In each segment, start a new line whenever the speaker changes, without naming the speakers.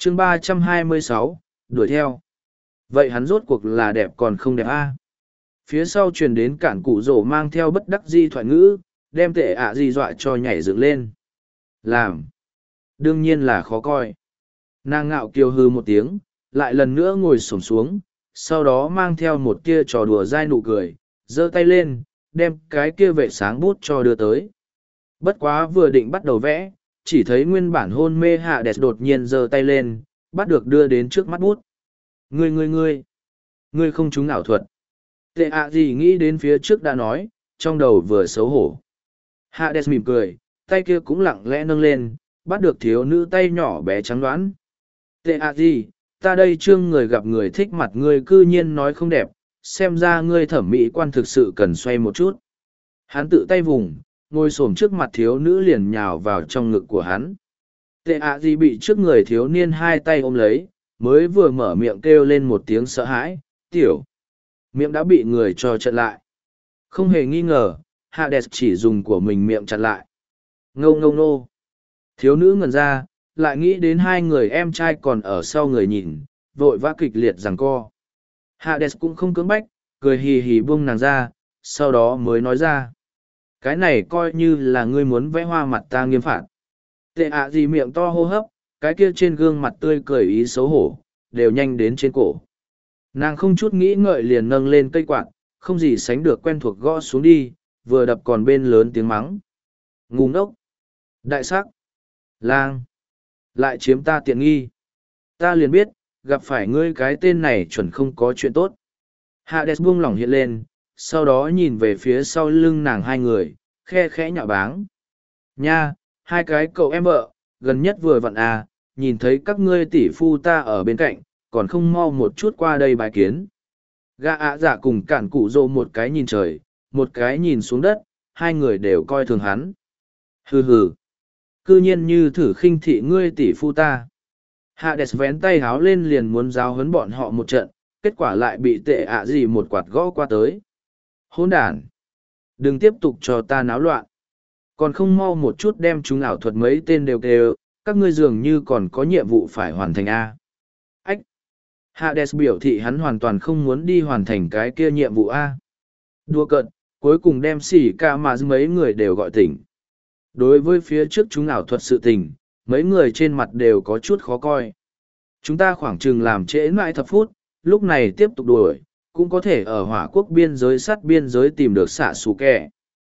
chương 326, đuổi theo. Vậy hắn rốt cuộc là đẹp còn không đẹp a? Phía sau truyền đến cản cụ rổ mang theo bất đắc di thoại ngữ, đem tệ ạ gì dọa cho nhảy dựng lên. Làm. Đương nhiên là khó coi. Nàng ngạo kiều hư một tiếng, lại lần nữa ngồi xổm xuống, sau đó mang theo một kia trò đùa dai nụ cười, giơ tay lên, đem cái kia vệ sáng bút cho đưa tới. Bất quá vừa định bắt đầu vẽ, chỉ thấy nguyên bản hôn mê hạ đẹp đột nhiên giơ tay lên, bắt được đưa đến trước mắt bút. Ngươi không trúng ảo thuật. Tệ ạ gì nghĩ đến phía trước đã nói, trong đầu vừa xấu hổ. Hades mỉm cười, tay kia cũng lặng lẽ nâng lên, bắt được thiếu nữ tay nhỏ bé trắng đoán. Tệ ạ gì, ta đây trương người gặp người thích mặt ngươi cư nhiên nói không đẹp, xem ra ngươi thẩm mỹ quan thực sự cần xoay một chút. Hắn tự tay vùng, ngồi xổm trước mặt thiếu nữ liền nhào vào trong ngực của hắn. Tệ ạ gì bị trước người thiếu niên hai tay ôm lấy, mới vừa mở miệng kêu lên một tiếng sợ hãi, tiểu. Miệng đã bị người cho chặn lại. Không hề nghi ngờ, Hades chỉ dùng của mình miệng chặn lại. Ngâu ngâu nô. Thiếu nữ ngẩn ra, lại nghĩ đến hai người em trai còn ở sau người nhìn, vội vã kịch liệt giằng co. Hades cũng không cưỡng bách, cười hì hì buông nàng ra, sau đó mới nói ra. Cái này coi như là ngươi muốn vẽ hoa mặt ta nghiêm phạt. Tệ ạ gì miệng to hô hấp, cái kia trên gương mặt tươi cười ý xấu hổ, đều nhanh đến trên cổ. Nàng không chút nghĩ ngợi liền nâng lên cây quạt, không gì sánh được quen thuộc gõ xuống đi, vừa đập còn bên lớn tiếng mắng. Ngu ngốc! Đại sắc! Lang! Lại chiếm ta tiện nghi! Ta liền biết, gặp phải ngươi cái tên này chuẩn không có chuyện tốt. Hades buông lỏng hiện lên, sau đó nhìn về phía sau lưng nàng hai người, khe khẽ nhạo báng. Nha, hai cái cậu em vợ, gần nhất vừa vặn à, nhìn thấy các ngươi tỷ phu ta ở bên cạnh, còn không mau một chút qua đây bài kiến. Gã ạ dạ cùng cản cụ rồ một cái nhìn trời, một cái nhìn xuống đất, hai người đều coi thường hắn. Hừ hừ, cư nhiên như thử khinh thị ngươi tỷ phu ta. Hades vén tay háo lên liền muốn giáo huấn bọn họ một trận, kết quả lại bị tệ ạ gì một quạt gõ qua tới. Hỗn đản! Đừng tiếp tục cho ta náo loạn. Còn không mau một chút đem chúng ảo thuật mấy tên đều kêu, các ngươi dường như còn có nhiệm vụ phải hoàn thành A. Ách! Hades biểu thị hắn hoàn toàn không muốn đi hoàn thành cái kia nhiệm vụ A. Đùa cợt, cuối cùng đem xỉ ca mà mấy người đều gọi tỉnh. Đối với phía trước chúng ảo thuật sự tình, mấy người trên mặt đều có chút khó coi. Chúng ta khoảng chừng làm trễ mãi thập phút, lúc này tiếp tục đuổi, cũng có thể ở hỏa quốc biên giới sát biên giới tìm được xạ xù kẻ.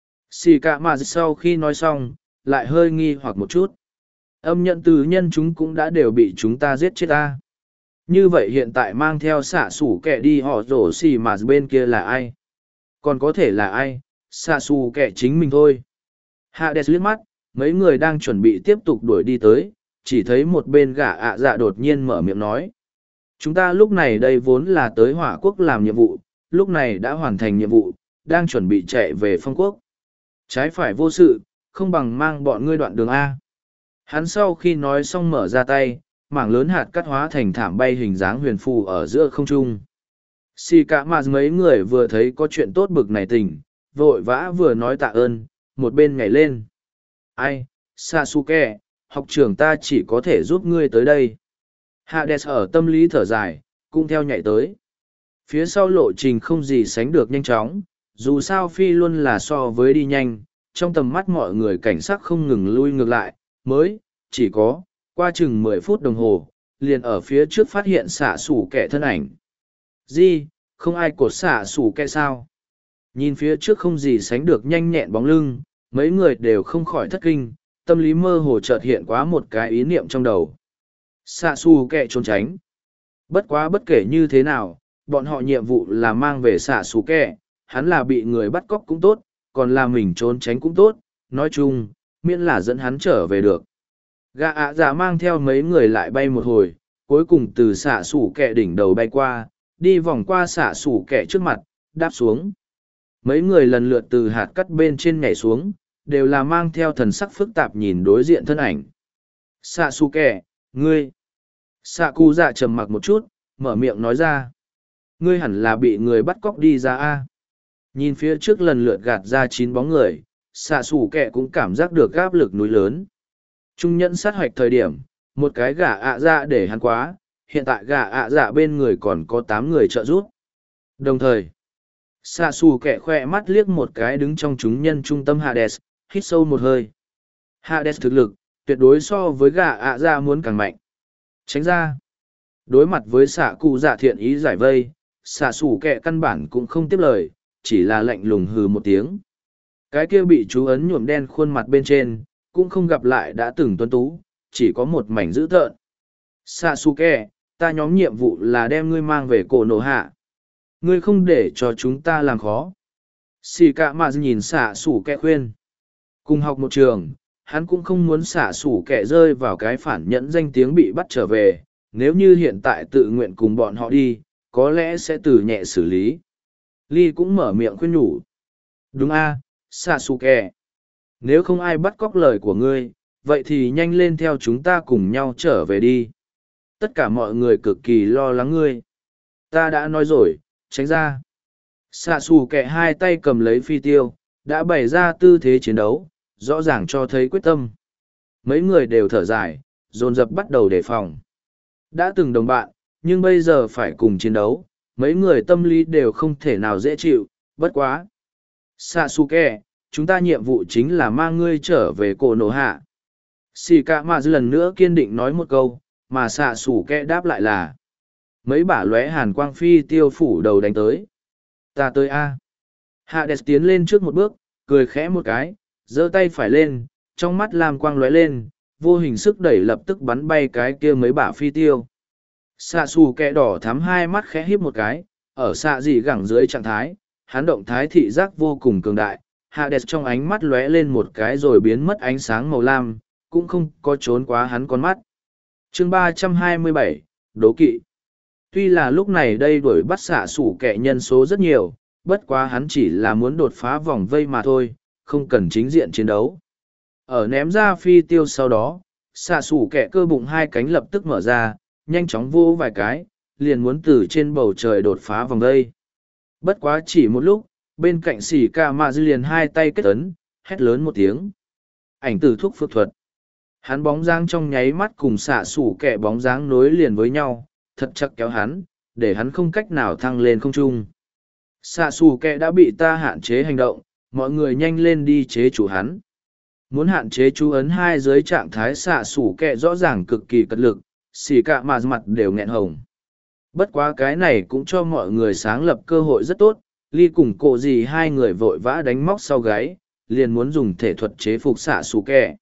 Xì cả mà sau khi nói xong, lại hơi nghi hoặc một chút. Âm nhận từ nhân chúng cũng đã đều bị chúng ta giết chết ta. Như vậy hiện tại mang theo xạ xù kẻ đi họ rổ xì mà bên kia là ai? Còn có thể là ai? Xạ xù kẻ chính mình thôi. Hades liếc mắt, mấy người đang chuẩn bị tiếp tục đuổi đi tới, chỉ thấy một bên gã ạ dạ đột nhiên mở miệng nói. Chúng ta lúc này đây vốn là tới hỏa quốc làm nhiệm vụ, lúc này đã hoàn thành nhiệm vụ, đang chuẩn bị chạy về phong quốc. Trái phải vô sự, không bằng mang bọn ngươi đoạn đường A. Hắn sau khi nói xong mở ra tay, mảng lớn hạt cắt hóa thành thảm bay hình dáng huyền phù ở giữa không trung. Xì cả mà mấy người vừa thấy có chuyện tốt bực này tình, vội vã vừa nói tạ ơn, một bên nhảy lên. Ai, Sasuke, học trưởng ta chỉ có thể giúp ngươi tới đây. Hades ở tâm lý thở dài, cũng theo nhảy tới. Phía sau lộ trình không gì sánh được nhanh chóng, dù sao phi luôn là so với đi nhanh, trong tầm mắt mọi người cảnh sát không ngừng lui ngược lại, mới, chỉ có, qua chừng 10 phút đồng hồ, liền ở phía trước phát hiện xạ sủ kẻ thân ảnh. Gì, không ai cột xạ sủ kẻ sao? Nhìn phía trước không gì sánh được nhanh nhẹn bóng lưng, mấy người đều không khỏi thất kinh, tâm lý mơ hồ chợt hiện quá một cái ý niệm trong đầu. Xạ xù kẹ trốn tránh. Bất quá bất kể như thế nào, bọn họ nhiệm vụ là mang về xạ xù kẹ, hắn là bị người bắt cóc cũng tốt, còn là mình trốn tránh cũng tốt, nói chung, miễn là dẫn hắn trở về được. Gã ạ dạ mang theo mấy người lại bay một hồi, cuối cùng từ xạ xù kẹ đỉnh đầu bay qua, đi vòng qua xạ xù kẹ trước mặt, đáp xuống. Mấy người lần lượt từ hạt cắt bên trên nhảy xuống, đều là mang theo thần sắc phức tạp nhìn đối diện thân ảnh. Xạ xù kẹ, ngươi! Xạ cụ dạ trầm mặc một chút, mở miệng nói ra. Ngươi hẳn là bị người bắt cóc đi ra a. Nhìn phía trước lần lượt gạt ra 9 bóng người, xạ xù kẹ cũng cảm giác được áp lực núi lớn. Trung nhẫn sát hoạch thời điểm, một cái gà ạ dạ để hắn quá, hiện tại gà ạ dạ bên người còn có 8 người trợ giúp. Đồng thời, xạ xù kẹ khoe mắt liếc một cái đứng trong chúng nhân trung tâm Hades, hít sâu một hơi. Hades thực lực, tuyệt đối so với gà ạ dạ muốn càng mạnh. Tránh ra. Đối mặt với xạ cụ dạ thiện ý giải vây, xạ xù kẹ căn bản cũng không tiếp lời, chỉ là lạnh lùng hừ một tiếng. Cái kia bị chú ấn nhuộm đen khuôn mặt bên trên, cũng không gặp lại đã từng tuấn tú, chỉ có một mảnh dữ tợn. Sasuke, ta nhóm nhiệm vụ là đem ngươi mang về cổ nổ hạ. Ngươi không để cho chúng ta làm khó. Shikama nhìn Sasuke khuyên. Cùng học một trường, hắn cũng không muốn Sasuke rơi vào cái phản nhẫn danh tiếng bị bắt trở về. Nếu như hiện tại tự nguyện cùng bọn họ đi, có lẽ sẽ từ nhẹ xử lý. Lee cũng mở miệng khuyên nhủ. Đúng a, Sasuke. Nếu không ai bắt cóc lời của ngươi, vậy thì nhanh lên theo chúng ta cùng nhau trở về đi. Tất cả mọi người cực kỳ lo lắng ngươi. Ta đã nói rồi, tránh ra. Sasuke hai tay cầm lấy phi tiêu, đã bày ra tư thế chiến đấu, rõ ràng cho thấy quyết tâm. Mấy người đều thở dài, dồn dập bắt đầu đề phòng. Đã từng đồng bạn, nhưng bây giờ phải cùng chiến đấu, mấy người tâm lý đều không thể nào dễ chịu, bất quá. Sasuke, chúng ta nhiệm vụ chính là mang ngươi trở về cổ nổ hạ. Shikama lần nữa kiên định nói một câu, mà Sasuke đáp lại là. Mấy bả lóe hàn quang phi tiêu phủ đầu đánh tới. Ta tới A. Hades tiến lên trước một bước, cười khẽ một cái, giơ tay phải lên, trong mắt lam quang lóe lên, vô hình sức đẩy lập tức bắn bay cái kia mấy bả phi tiêu. Sasuke đỏ thắm hai mắt khẽ híp một cái, ở xạ dị gẳng dưới trạng thái, hắn động thái thị giác vô cùng cường đại. Hades trong ánh mắt lóe lên một cái rồi biến mất ánh sáng màu lam, cũng không có trốn quá hắn con mắt. Chương 327, Đố kỵ. Tuy là lúc này đây đuổi bắt xạ sủ kẻ nhân số rất nhiều, bất quá hắn chỉ là muốn đột phá vòng vây mà thôi, không cần chính diện chiến đấu. Ở ném ra phi tiêu sau đó, xạ sủ kẻ cơ bụng hai cánh lập tức mở ra, nhanh chóng vô vài cái, liền muốn từ trên bầu trời đột phá vòng vây. Bất quá chỉ một lúc, bên cạnh xỉ ca mạ dư liền hai tay kết ấn, hét lớn một tiếng. Ảnh tử thuốc phược thuật. Hắn bóng dáng trong nháy mắt cùng xạ sủ kẻ bóng dáng nối liền với nhau, thật chắc kéo hắn, để hắn không cách nào thăng lên không trung. Xạ sủ kẻ đã bị ta hạn chế hành động, mọi người nhanh lên đi chế chủ hắn. Muốn hạn chế chú ấn hai dưới trạng thái xạ sủ kẻ rõ ràng cực kỳ cật lực, xỉ cả mà mặt đều nghẹn hồng. Bất quá cái này cũng cho mọi người sáng lập cơ hội rất tốt, Ly cùng cổ gì hai người vội vã đánh móc sau gáy, liền muốn dùng thể thuật chế phục xạ sủ kẻ.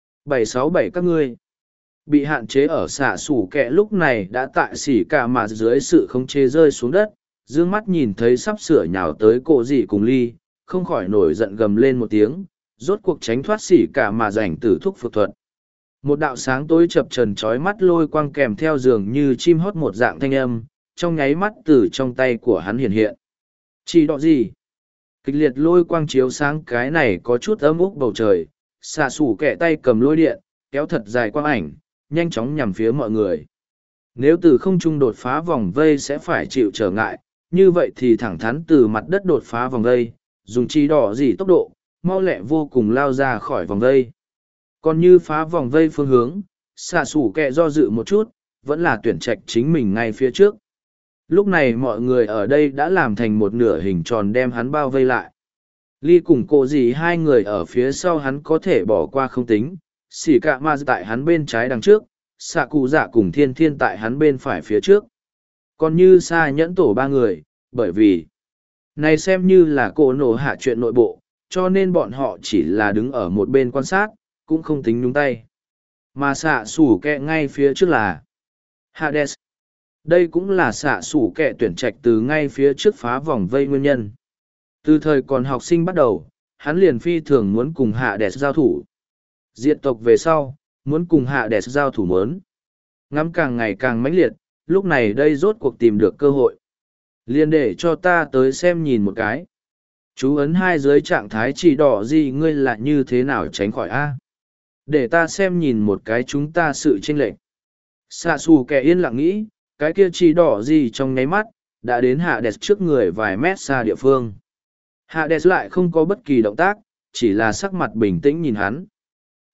767 các ngươi bị hạn chế ở xạ sủ kẹ lúc này đã tại xỉ cả mà dưới sự khống chế rơi xuống đất, dương mắt nhìn thấy sắp sửa nhào tới cổ dị cùng Ly, không khỏi nổi giận gầm lên một tiếng, rốt cuộc tránh thoát xỉ cả mà rảnh tử thuốc phược thuật. Một đạo sáng tối chập trần trói mắt lôi quang kèm theo dường như chim hót một dạng thanh âm, trong nháy mắt từ trong tay của hắn hiện hiện. Chỉ đọ gì? Kịch liệt lôi quang chiếu sáng cái này có chút ấm úc bầu trời, xạ sủ kẹ tay cầm lôi điện, kéo thật dài quang ảnh, nhanh chóng nhằm phía mọi người. Nếu từ không trung đột phá vòng vây sẽ phải chịu trở ngại, như vậy thì thẳng thắn từ mặt đất đột phá vòng vây, dùng chỉ đỏ gì tốc độ, mau lẹ vô cùng lao ra khỏi vòng vây. Còn như phá vòng vây phương hướng, xạ sủ kẹ do dự một chút, vẫn là tuyển trạch chính mình ngay phía trước. Lúc này mọi người ở đây đã làm thành một nửa hình tròn đem hắn bao vây lại. Ly cùng cổ gì hai người ở phía sau hắn có thể bỏ qua không tính, xỉ cả ma tại hắn bên trái đằng trước, xạ cụ dạ cùng thiên thiên tại hắn bên phải phía trước. Còn như xa nhẫn tổ ba người, bởi vì này xem như là cổ nổ hạ chuyện nội bộ, cho nên bọn họ chỉ là đứng ở một bên quan sát, cũng không tính nhúng tay. Mà xạ sủ kẹ ngay phía trước là Hades. Đây cũng là xạ sủ kẹ tuyển trạch từ ngay phía trước phá vòng vây nguyên nhân. Từ thời còn học sinh bắt đầu, hắn liền phi thường muốn cùng Hades giao thủ. Diệt tộc về sau, muốn cùng Hades giao thủ mớn. Ngắm càng ngày càng mãnh liệt, lúc này đây rốt cuộc tìm được cơ hội. Liền để cho ta tới xem nhìn một cái. Chú ấn hai dưới trạng thái chỉ đỏ gì ngươi là như thế nào tránh khỏi A. Để ta xem nhìn một cái chúng ta sự chênh lệch. Xạ xù kẻ yên lặng nghĩ, cái kia chỉ đỏ gì trong nháy mắt, đã đến Hades trước người vài mét xa địa phương. Hades lại không có bất kỳ động tác, chỉ là sắc mặt bình tĩnh nhìn hắn.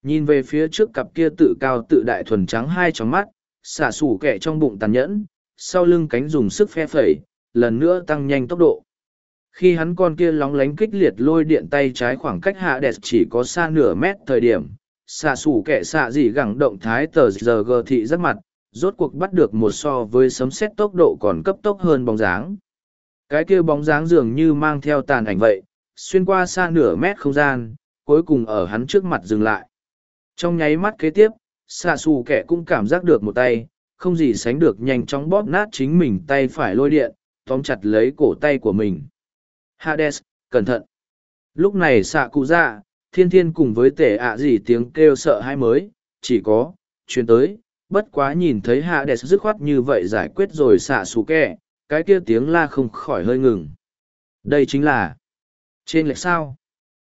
Nhìn về phía trước cặp kia tự cao tự đại thuần trắng hai tròng mắt, xả sủ kẹ trong bụng tàn nhẫn, sau lưng cánh dùng sức phe phẩy, lần nữa tăng nhanh tốc độ. Khi hắn con kia lóng lánh kích liệt lôi điện tay trái khoảng cách hạ đẹp chỉ có xa nửa mét thời điểm, xạ sủ kẻ xạ dị gẳng động thái tờ giờ gờ thị rất mặt, rốt cuộc bắt được một so với sấm sét tốc độ còn cấp tốc hơn bóng dáng. Cái kia bóng dáng dường như mang theo tàn ảnh vậy, xuyên qua xa nửa mét không gian, cuối cùng ở hắn trước mặt dừng lại. Trong nháy mắt kế tiếp, xạ sủ kẻ cũng cảm giác được một tay, không gì sánh được nhanh chóng bóp nát chính mình tay phải lôi điện, tóm chặt lấy cổ tay của mình. Hades, cẩn thận! Lúc này xạ cụ dạ, thiên thiên cùng với tể ạ gì tiếng kêu sợ hãi mới, chỉ có, chuyến tới, bất quá nhìn thấy Hades dứt khoát như vậy giải quyết rồi xạ xù kẹ, cái kia tiếng la không khỏi hơi ngừng. Đây chính là trên lệch sao.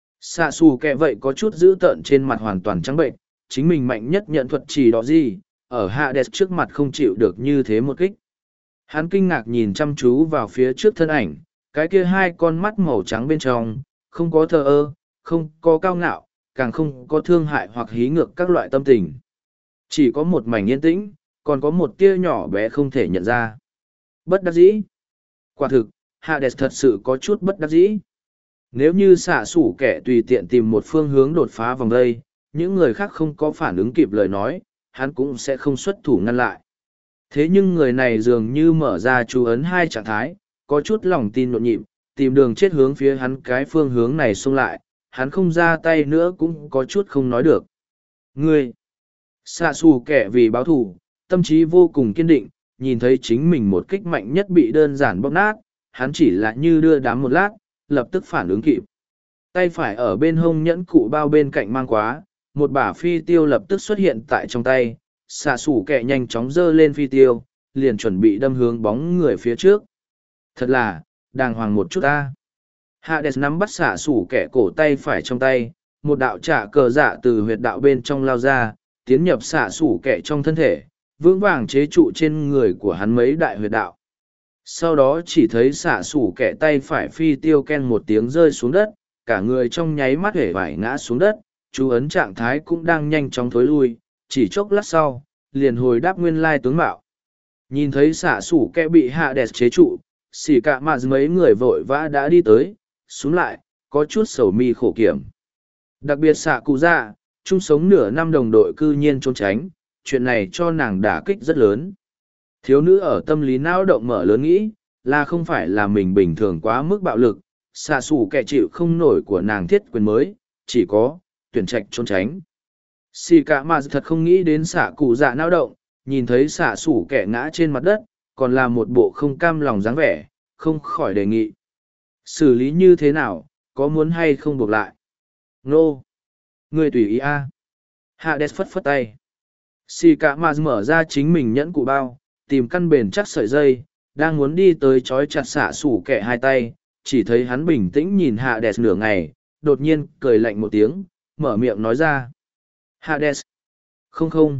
Xạ xù kẹ vậy có chút dữ tợn trên mặt hoàn toàn trắng bệnh, chính mình mạnh nhất nhận thuật chỉ đó gì, ở Hades trước mặt không chịu được như thế một kích. Hắn kinh ngạc nhìn chăm chú vào phía trước thân ảnh, cái kia hai con mắt màu trắng bên trong, không có thờ ơ, không có cao ngạo, càng không có thương hại hoặc hí ngược các loại tâm tình. Chỉ có một mảnh yên tĩnh, còn có một tia nhỏ bé không thể nhận ra. Bất đắc dĩ. Quả thực, Hades thật sự có chút bất đắc dĩ. Nếu như xạ sủ kẻ tùy tiện tìm một phương hướng đột phá vòng đây, những người khác không có phản ứng kịp lời nói, hắn cũng sẽ không xuất thủ ngăn lại. Thế nhưng người này dường như mở ra chú ấn hai trạng thái, có chút lòng tin nhộn nhịp, tìm đường chết hướng phía hắn cái phương hướng này xông lại, hắn không ra tay nữa cũng có chút không nói được. Ngươi! Xạ xù kẻ vì báo thù, tâm trí vô cùng kiên định, nhìn thấy chính mình một kích mạnh nhất bị đơn giản bóp nát, hắn chỉ là như đưa đám một lát, lập tức phản ứng kịp. Tay phải ở bên hông nhẫn cụ bao bên cạnh mang quá, một bả phi tiêu lập tức xuất hiện tại trong tay, xạ xù kẻ nhanh chóng giơ lên phi tiêu, liền chuẩn bị đâm hướng bóng người phía trước. Thật là, đàng hoàng một chút ta. Hades nắm bắt xạ sủ kẻ cổ tay phải trong tay, một đạo trả cờ dạ từ huyệt đạo bên trong lao ra, tiến nhập xạ sủ kẻ trong thân thể, vững vàng chế trụ trên người của hắn mấy đại huyệt đạo. Sau đó chỉ thấy xạ sủ kẻ tay phải phi tiêu ken một tiếng rơi xuống đất, cả người trong nháy mắt hể vải ngã xuống đất, chú ấn trạng thái cũng đang nhanh chóng thối lui, chỉ chốc lát sau, liền hồi đáp nguyên lai tướng mạo. Nhìn thấy xạ sủ kẻ bị Hades chế trụ, xì cả mà mấy người vội vã đã đi tới, xuống lại, có chút sầu mi khổ kiểm. Đặc biệt xạ cụ dạ, chung sống nửa năm đồng đội cư nhiên trốn tránh, chuyện này cho nàng đả kích rất lớn. Thiếu nữ ở tâm lý não động mở lớn nghĩ, là không phải là mình bình thường quá mức bạo lực, xạ xù kẻ chịu không nổi của nàng thiết quyền mới, chỉ có, tuyển trạch trốn tránh. Xì cả mà thật không nghĩ đến xạ cụ dạ não động, nhìn thấy xạ xù kẻ ngã trên mặt đất, còn là một bộ không cam lòng dáng vẻ, không khỏi đề nghị. Xử lý như thế nào, có muốn hay không buộc lại? Nô! Người tùy ý a. Hades phất phất tay. Xì cả mà mở ra chính mình nhẫn cụ bao, tìm căn bền chắc sợi dây, đang muốn đi tới chói chặt xạ sủ kẻ hai tay, chỉ thấy hắn bình tĩnh nhìn Hades nửa ngày, đột nhiên cười lạnh một tiếng, mở miệng nói ra. Hades! Không không!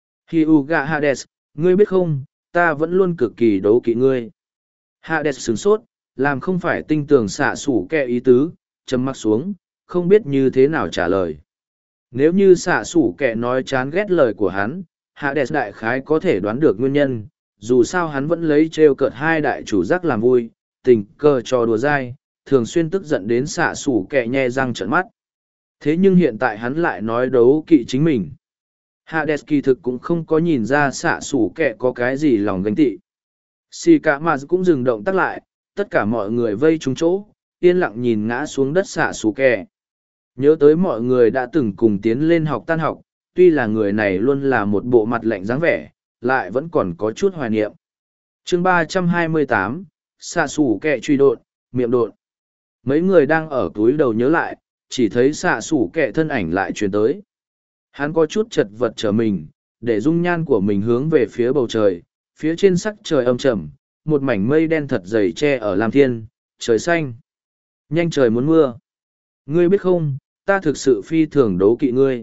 Hyuga Hades, ngươi biết không, ta vẫn luôn cực kỳ đấu kỵ ngươi. Hades sửng sốt, làm không phải tinh tường xạ sủ kẻ ý tứ, trầm mặc xuống, không biết như thế nào trả lời. Nếu như xạ sủ kẻ nói chán ghét lời của hắn, Hades đại khái có thể đoán được nguyên nhân, dù sao hắn vẫn lấy trêu cợt hai đại chủ giác làm vui, tình cờ trò đùa dai, thường xuyên tức giận đến xạ sủ kẻ nhe răng trợn mắt. Thế nhưng hiện tại hắn lại nói đấu kỵ chính mình. Hades kỳ thực cũng không có nhìn ra xạ sủ kẻ có cái gì lòng ganh tị. Shikamaru cũng dừng động tác lại, tất cả mọi người vây trúng chỗ, yên lặng nhìn ngã xuống đất xạ sủ kẻ. Nhớ tới mọi người đã từng cùng tiến lên học tan học, tuy là người này luôn là một bộ mặt lạnh dáng vẻ, lại vẫn còn có chút hoài niệm. Chương 328, xạ sủ kẻ truy độn, miệng độn. Mấy người đang ở túi đầu nhớ lại, chỉ thấy xạ sủ kẻ thân ảnh lại truyền tới. Hắn có chút chật vật trở mình, để dung nhan của mình hướng về phía bầu trời, phía trên sắc trời âm trầm, một mảnh mây đen thật dày che ở lam thiên, trời xanh. Nhanh trời muốn mưa. Ngươi biết không, ta thực sự phi thường đấu kỵ ngươi.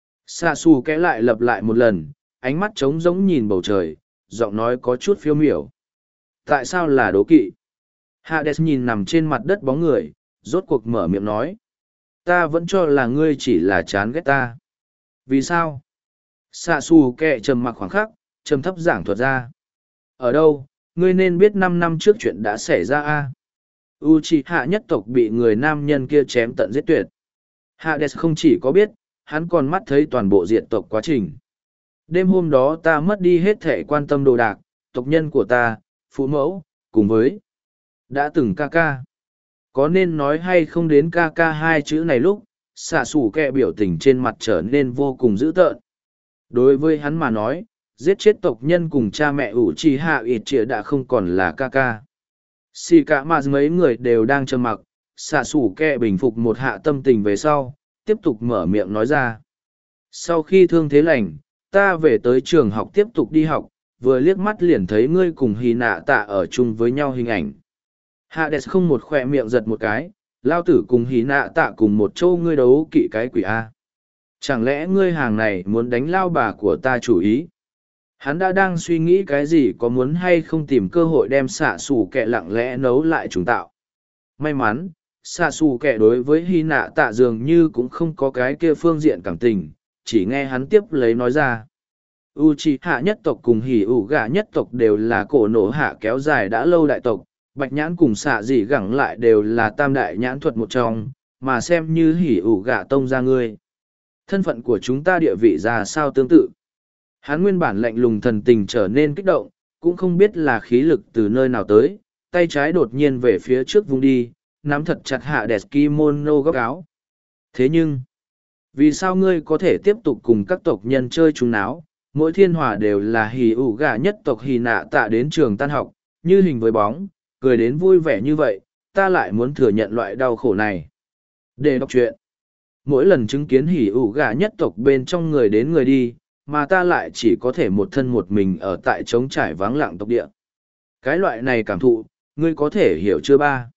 Xạ xù kẽ lại lặp lại một lần, ánh mắt trống rỗng nhìn bầu trời, giọng nói có chút phiêu miểu. Tại sao là đố kỵ? Hades nhìn nằm trên mặt đất bóng người, rốt cuộc mở miệng nói. Ta vẫn cho là ngươi chỉ là chán ghét ta. Vì sao? Xạ xù kẹ trầm mặc khoảng khắc, trầm thấp giảng thuật ra. Ở đâu, ngươi nên biết 5 năm trước chuyện đã xảy ra a. Uchiha nhất tộc bị người nam nhân kia chém tận giết tuyệt. Hades không chỉ có biết, hắn còn mắt thấy toàn bộ diện tộc quá trình. Đêm hôm đó ta mất đi hết thể quan tâm đồ đạc, tộc nhân của ta, phụ mẫu, cùng với đã từng ca ca. Có nên nói hay không đến ca ca hai chữ này lúc, xạ xù kẹ biểu tình trên mặt trở nên vô cùng dữ tợn. Đối với hắn mà nói, giết chết tộc nhân cùng cha mẹ ủ trì hạ ịt trịa đã không còn là ca ca. Xì cả mà mấy người đều đang trầm mặc, xạ xù kẹ bình phục một hạ tâm tình về sau, tiếp tục mở miệng nói ra. Sau khi thương thế lành, ta về tới trường học tiếp tục đi học, vừa liếc mắt liền thấy ngươi cùng Hy Nạ Tạ ở chung với nhau hình ảnh. Hades không một khỏe miệng giật một cái, lao tử cùng Hy Nạ Tạ cùng một châu ngươi đấu kỵ cái quỷ A. Chẳng lẽ ngươi hàng này muốn đánh lao bà của ta chủ ý? Hắn đã đang suy nghĩ cái gì, có muốn hay không tìm cơ hội đem xạ xù kẹ lặng lẽ nấu lại trùng tạo. May mắn, xạ xù kẹ đối với Hy Nạ Tạ dường như cũng không có cái kia phương diện cảm tình, chỉ nghe hắn tiếp lấy nói ra. Uchiha nhất tộc cùng hỉ ủ gà nhất tộc đều là cổ nổ hạ kéo dài đã lâu đại tộc, bạch nhãn cùng xạ dị gẳng lại đều là tam đại nhãn thuật một trong, mà xem như hỉ ủ gà tông ra ngươi. Thân phận của chúng ta địa vị ra sao tương tự. Hắn nguyên bản lạnh lùng thần tình trở nên kích động, cũng không biết là khí lực từ nơi nào tới, tay trái đột nhiên về phía trước vung đi, nắm thật chặt Hades kimono góc áo. Thế nhưng, vì sao ngươi có thể tiếp tục cùng các tộc nhân chơi chung náo, mỗi thiên hòa đều là hì ủ gà nhất tộc hì nạ tạ đến trường tan học, như hình với bóng, cười đến vui vẻ như vậy, ta lại muốn thừa nhận loại đau khổ này. Để đọc chuyện, mỗi lần chứng kiến hỉ ủ gà nhất tộc bên trong người đến người đi, mà ta lại chỉ có thể một thân một mình ở tại trống trải vắng lặng tộc địa. Cái loại này cảm thụ, ngươi có thể hiểu chưa ba?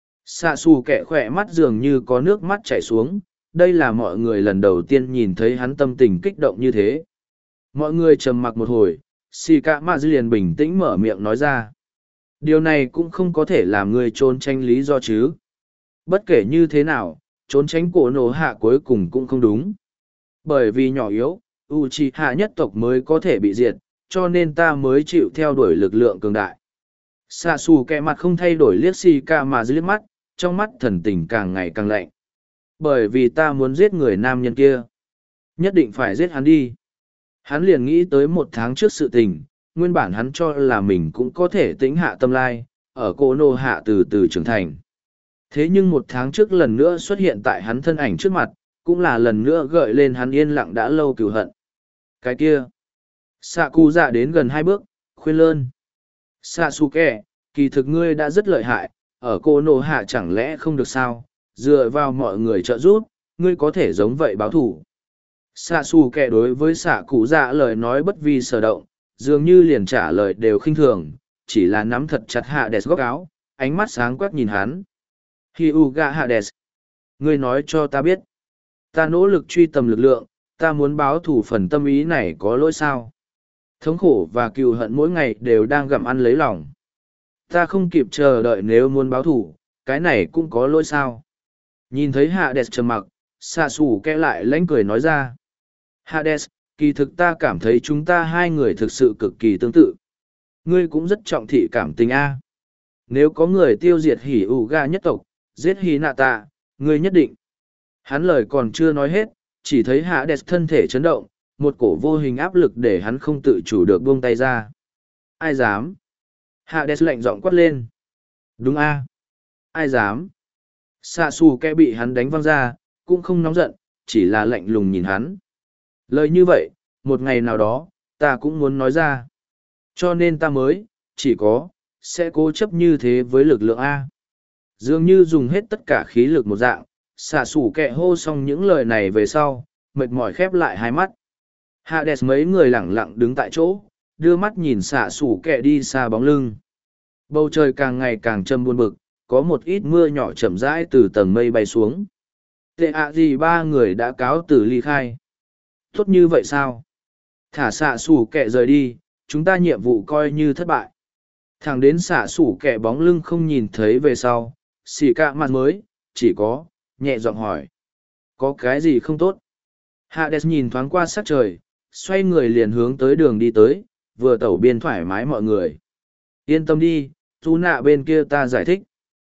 Xạ xù kẹ khỏe mắt dường như có nước mắt chảy xuống, đây là mọi người lần đầu tiên nhìn thấy hắn tâm tình kích động như thế. Mọi người trầm mặc một hồi, xì cả mạ dư liền bình tĩnh mở miệng nói ra. Điều này cũng không có thể làm ngươi trốn tránh lý do chứ. Bất kể như thế nào, trốn tránh cổ nổ hạ cuối cùng cũng không đúng. Bởi vì nhỏ yếu, Uchiha nhất tộc mới có thể bị diệt, cho nên ta mới chịu theo đuổi lực lượng cường đại. Xạ xù kẹ mặt không thay đổi liếc xì cả mà liếc mắt, trong mắt thần tình càng ngày càng lạnh. Bởi vì ta muốn giết người nam nhân kia. Nhất định phải giết hắn đi. Hắn liền nghĩ tới 1 tháng trước sự tình, nguyên bản hắn cho là mình cũng có thể tĩnh hạ tâm lai, ở cô nô hạ từ từ trưởng thành. Thế nhưng 1 tháng trước lần nữa xuất hiện tại hắn thân ảnh trước mặt, cũng là lần nữa gợi lên hắn yên lặng đã lâu cừu hận. Cái kia. Sạ cụ dạ đến gần 2 bước, khuyên lơn. Sasuke, kỳ thực ngươi đã rất lợi hại, ở cô nô hạ chẳng lẽ không được sao, dựa vào mọi người trợ giúp, ngươi có thể giống vậy báo thủ. Sasuke đối với xạ cụ dạ lời nói bất vi sở động, dường như liền trả lời đều khinh thường, chỉ là nắm thật chặt Hades góc áo, ánh mắt sáng quắc nhìn hắn. Hyuga Hades, ngươi nói cho ta biết, ta nỗ lực truy tầm lực lượng, ta muốn báo thủ phần tâm ý này có lỗi sao? Thống khổ và cừu hận mỗi ngày đều đang gặm ăn lấy lòng. Ta không kịp chờ đợi nếu muốn báo thủ, cái này cũng có lỗi sao? Nhìn thấy Hades trầm mặc, Sasuke lại lánh cười nói ra. Hades, kỳ thực ta cảm thấy chúng ta hai người thực sự cực kỳ tương tự. Ngươi cũng rất trọng thị cảm tình A. Nếu có người tiêu diệt hỉ ủ ga nhất tộc, giết Hinata, ngươi nhất định. Hắn lời còn chưa nói hết, chỉ thấy Hades thân thể chấn động, một cổ vô hình áp lực để hắn không tự chủ được buông tay ra. Ai dám? Hades lạnh giọng quát lên. Đúng A. Ai dám? Sasuke bị hắn đánh văng ra, cũng không nóng giận, chỉ là lạnh lùng nhìn hắn. Lời như vậy, một ngày nào đó, ta cũng muốn nói ra. Cho nên ta mới, chỉ có, sẽ cố chấp như thế với lực lượng A. Dường như dùng hết tất cả khí lực một dạng, Sasuke hô xong những lời này về sau, mệt mỏi khép lại hai mắt. Hades mấy người lẳng lặng đứng tại chỗ, đưa mắt nhìn Sasuke đi xa bóng lưng. Bầu trời càng ngày càng châm buồn bực, có một ít mưa nhỏ chậm rãi từ tầng mây bay xuống. Tệ ạ gì ba người đã cáo từ ly khai. Tốt như vậy sao? Thả xạ sủ kẹ rời đi, chúng ta nhiệm vụ coi như thất bại. Thẳng đến xạ sủ kẹ bóng lưng không nhìn thấy về sau, xì cạ mặt mới, chỉ có, nhẹ giọng hỏi. Có cái gì không tốt? Hades nhìn thoáng qua sát trời, xoay người liền hướng tới đường đi tới, vừa tẩu biên thoải mái mọi người. Yên tâm đi, chú nạ bên kia ta giải thích.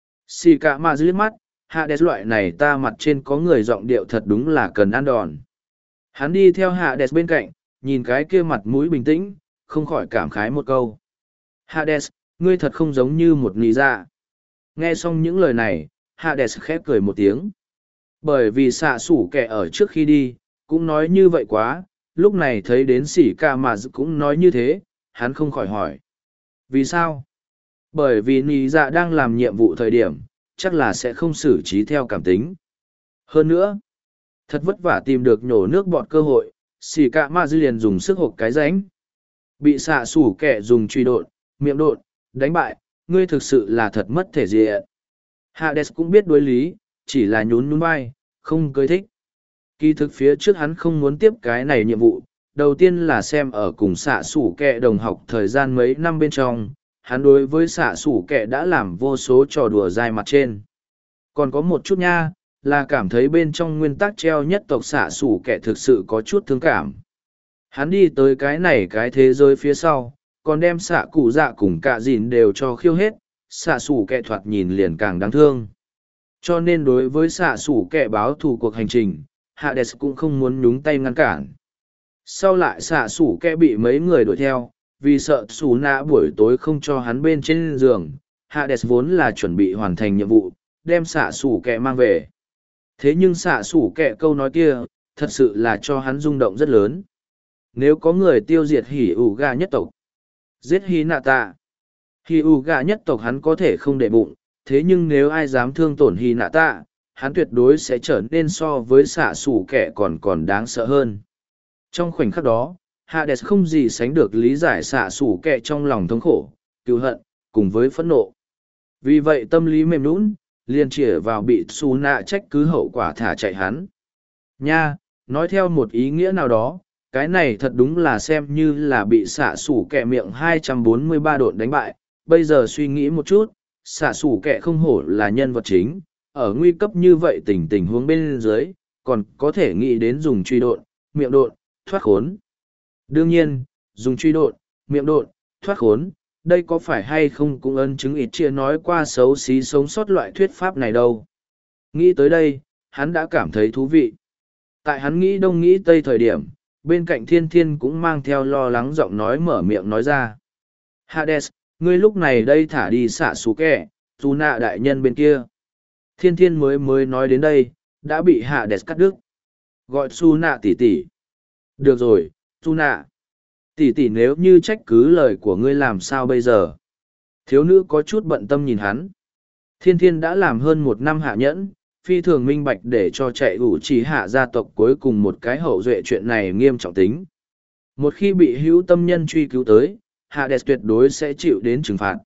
Xì cả mà liếc mắt, Hades loại này ta mặt trên có người giọng điệu thật đúng là cần ăn đòn. Hắn đi theo Hades bên cạnh, nhìn cái kia mặt mũi bình tĩnh, không khỏi cảm khái một câu. Hades, ngươi thật không giống như một nì dạ. Nghe xong những lời này, Hades khép cười một tiếng. Bởi vì xạ sủ kẻ ở trước khi đi, cũng nói như vậy quá, lúc này thấy đến sỉ ca mà cũng nói như thế, hắn không khỏi hỏi. Vì sao? Bởi vì nì dạ đang làm nhiệm vụ thời điểm, chắc là sẽ không xử trí theo cảm tính. Hơn nữa, thật vất vả tìm được nhổ nước bọt cơ hội, sỉ ca mà liền dùng sức hộp cái ránh. Bị xạ sủ kẻ dùng truy độn, miệng độn, đánh bại, ngươi thực sự là thật mất thể diện. Hades cũng biết đối lý, chỉ là nhún nhún vai, không cười thích. Kỳ thực phía trước hắn không muốn tiếp cái này nhiệm vụ, đầu tiên là xem ở cùng xạ sủ kẹ đồng học thời gian mấy năm bên trong, hắn đối với xạ sủ kẹ đã làm vô số trò đùa dài mặt trên. Còn có một chút nha, là cảm thấy bên trong nguyên tắc treo nhất tộc xạ sủ kẹ thực sự có chút thương cảm. Hắn đi tới cái này cái thế giới phía sau, còn đem xạ cụ dạ cùng cả dìn đều cho khiêu hết, xạ sủ kẹ thoạt nhìn liền càng đáng thương. Cho nên đối với xạ sủ kẹ báo thù cuộc hành trình, Hades cũng không muốn nhúng tay ngăn cản. Sau lại xạ sủ kẹ bị mấy người đuổi theo, vì sợ xù nạ buổi tối không cho hắn bên trên giường, Hades vốn là chuẩn bị hoàn thành nhiệm vụ, đem xạ sủ kẹ mang về. Thế nhưng xạ sủ kẹ câu nói kia, thật sự là cho hắn rung động rất lớn. Nếu có người tiêu diệt hỉ ủ gà nhất tộc, giết hỉ nạ tạ, hỉ ủ gà nhất tộc hắn có thể không để bụng, thế nhưng nếu ai dám thương tổn hỉ nạ tạ, hắn tuyệt đối sẽ trở nên so với xạ xủ kẻ còn đáng sợ hơn. Trong khoảnh khắc đó, Hades không gì sánh được lý giải xạ xủ kẻ trong lòng thống khổ, cứu hận, cùng với phẫn nộ. Vì vậy tâm lý mềm nũng, liền chĩa vào bị xù nạ trách cứ hậu quả thả chạy hắn. Nha, nói theo một ý nghĩa nào đó, cái này thật đúng là xem như là bị xạ xủ kẻ miệng 243 độn đánh bại. Bây giờ suy nghĩ một chút, xạ xủ kẻ không hổ là nhân vật chính, ở nguy cấp như vậy tình huống bên dưới, còn có thể nghĩ đến dùng truy độn, miệng độn, thoát khốn. Đương nhiên, dùng truy độn, miệng độn, thoát khốn, đây có phải hay không cũng ân chứng ít chia nói qua xấu xí sống sót loại thuyết pháp này đâu. Nghĩ tới đây, hắn đã cảm thấy thú vị. Tại hắn nghĩ đông nghĩ tây thời điểm, bên cạnh thiên thiên cũng mang theo lo lắng giọng nói mở miệng nói ra. Hades, ngươi lúc này đây thả đi xả xú kẻ, dù nạ đại nhân bên kia. Thiên thiên mới nói đến đây, đã bị Hades cắt đứt. Gọi su nạ tỷ tỷ. Được rồi, su nạ. Tỷ tỷ nếu như trách cứ lời của ngươi làm sao bây giờ? Thiếu nữ có chút bận tâm nhìn hắn. Thiên thiên đã làm hơn 1 năm hạ nhẫn, phi thường minh bạch để cho chạy ủ chỉ hạ gia tộc cuối cùng một cái hậu duệ chuyện này nghiêm trọng tính. Một khi bị hữu tâm nhân truy cứu tới, Hades tuyệt đối sẽ chịu đến trừng phạt.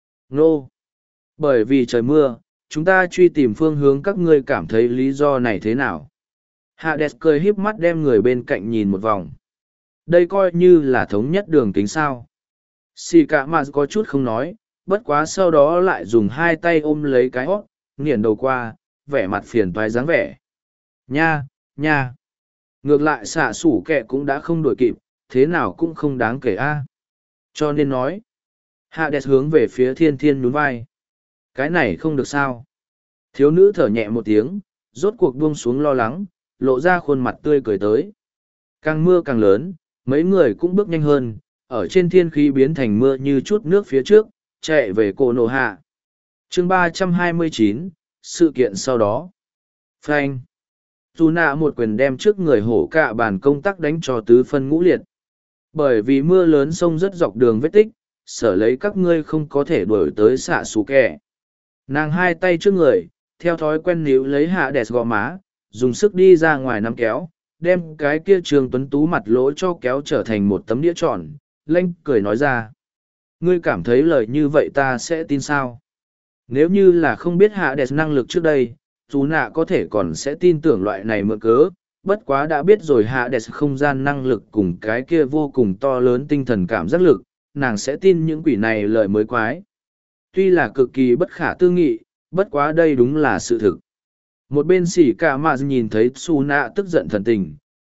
Nô! Bởi vì trời mưa, chúng ta truy tìm phương hướng các ngươi cảm thấy lý do này thế nào? Hades cười híp mắt đem người bên cạnh nhìn một vòng. Đây coi như là thống nhất đường kính sao. Shikamaru có chút không nói, bất quá sau đó lại dùng 2 tay ôm lấy cái hót, nghiền đầu qua, vẻ mặt phiền toái dáng vẻ. Nha, nha. Ngược lại xạ sủ kẹ cũng đã không đuổi kịp, thế nào cũng không đáng kể a. Cho nên nói. Hades hướng về phía thiên thiên nhún vai. Cái này không được sao. Thiếu nữ thở nhẹ một tiếng, rốt cuộc buông xuống lo lắng, lộ ra khuôn mặt tươi cười tới. Càng mưa càng lớn, mấy người cũng bước nhanh hơn, ở trên thiên khí biến thành mưa như chút nước phía trước, chạy về cổ nổ hạ. Chương 329, sự kiện sau đó. Phanh. Dù nạ một quyền đem trước người hổ cạ bàn công tác đánh cho tứ phân ngũ liệt. Bởi vì mưa lớn sông rất dọc đường vết tích, sở lấy các ngươi không có thể đuổi tới xạ xú kẻ. Nàng 2 tay trước người, theo thói quen níu lấy Hades gò má, dùng sức đi ra ngoài nắm kéo, đem cái kia trường tuấn tú mặt lỗ cho kéo trở thành một tấm đĩa tròn, lanh cười nói ra. Ngươi cảm thấy lời như vậy ta sẽ tin sao? Nếu như là không biết Hades năng lực trước đây, dù nạ có thể còn sẽ tin tưởng loại này mượn cớ, bất quá đã biết rồi Hades không gian năng lực cùng cái kia vô cùng to lớn tinh thần cảm giác lực, nàng sẽ tin những quỷ này lời mới quái. Tuy là cực kỳ bất khả tư nghị, bất quá đây đúng là sự thực. Một bên xỉ cả mà nhìn thấy Su nạ tức giận thần tình,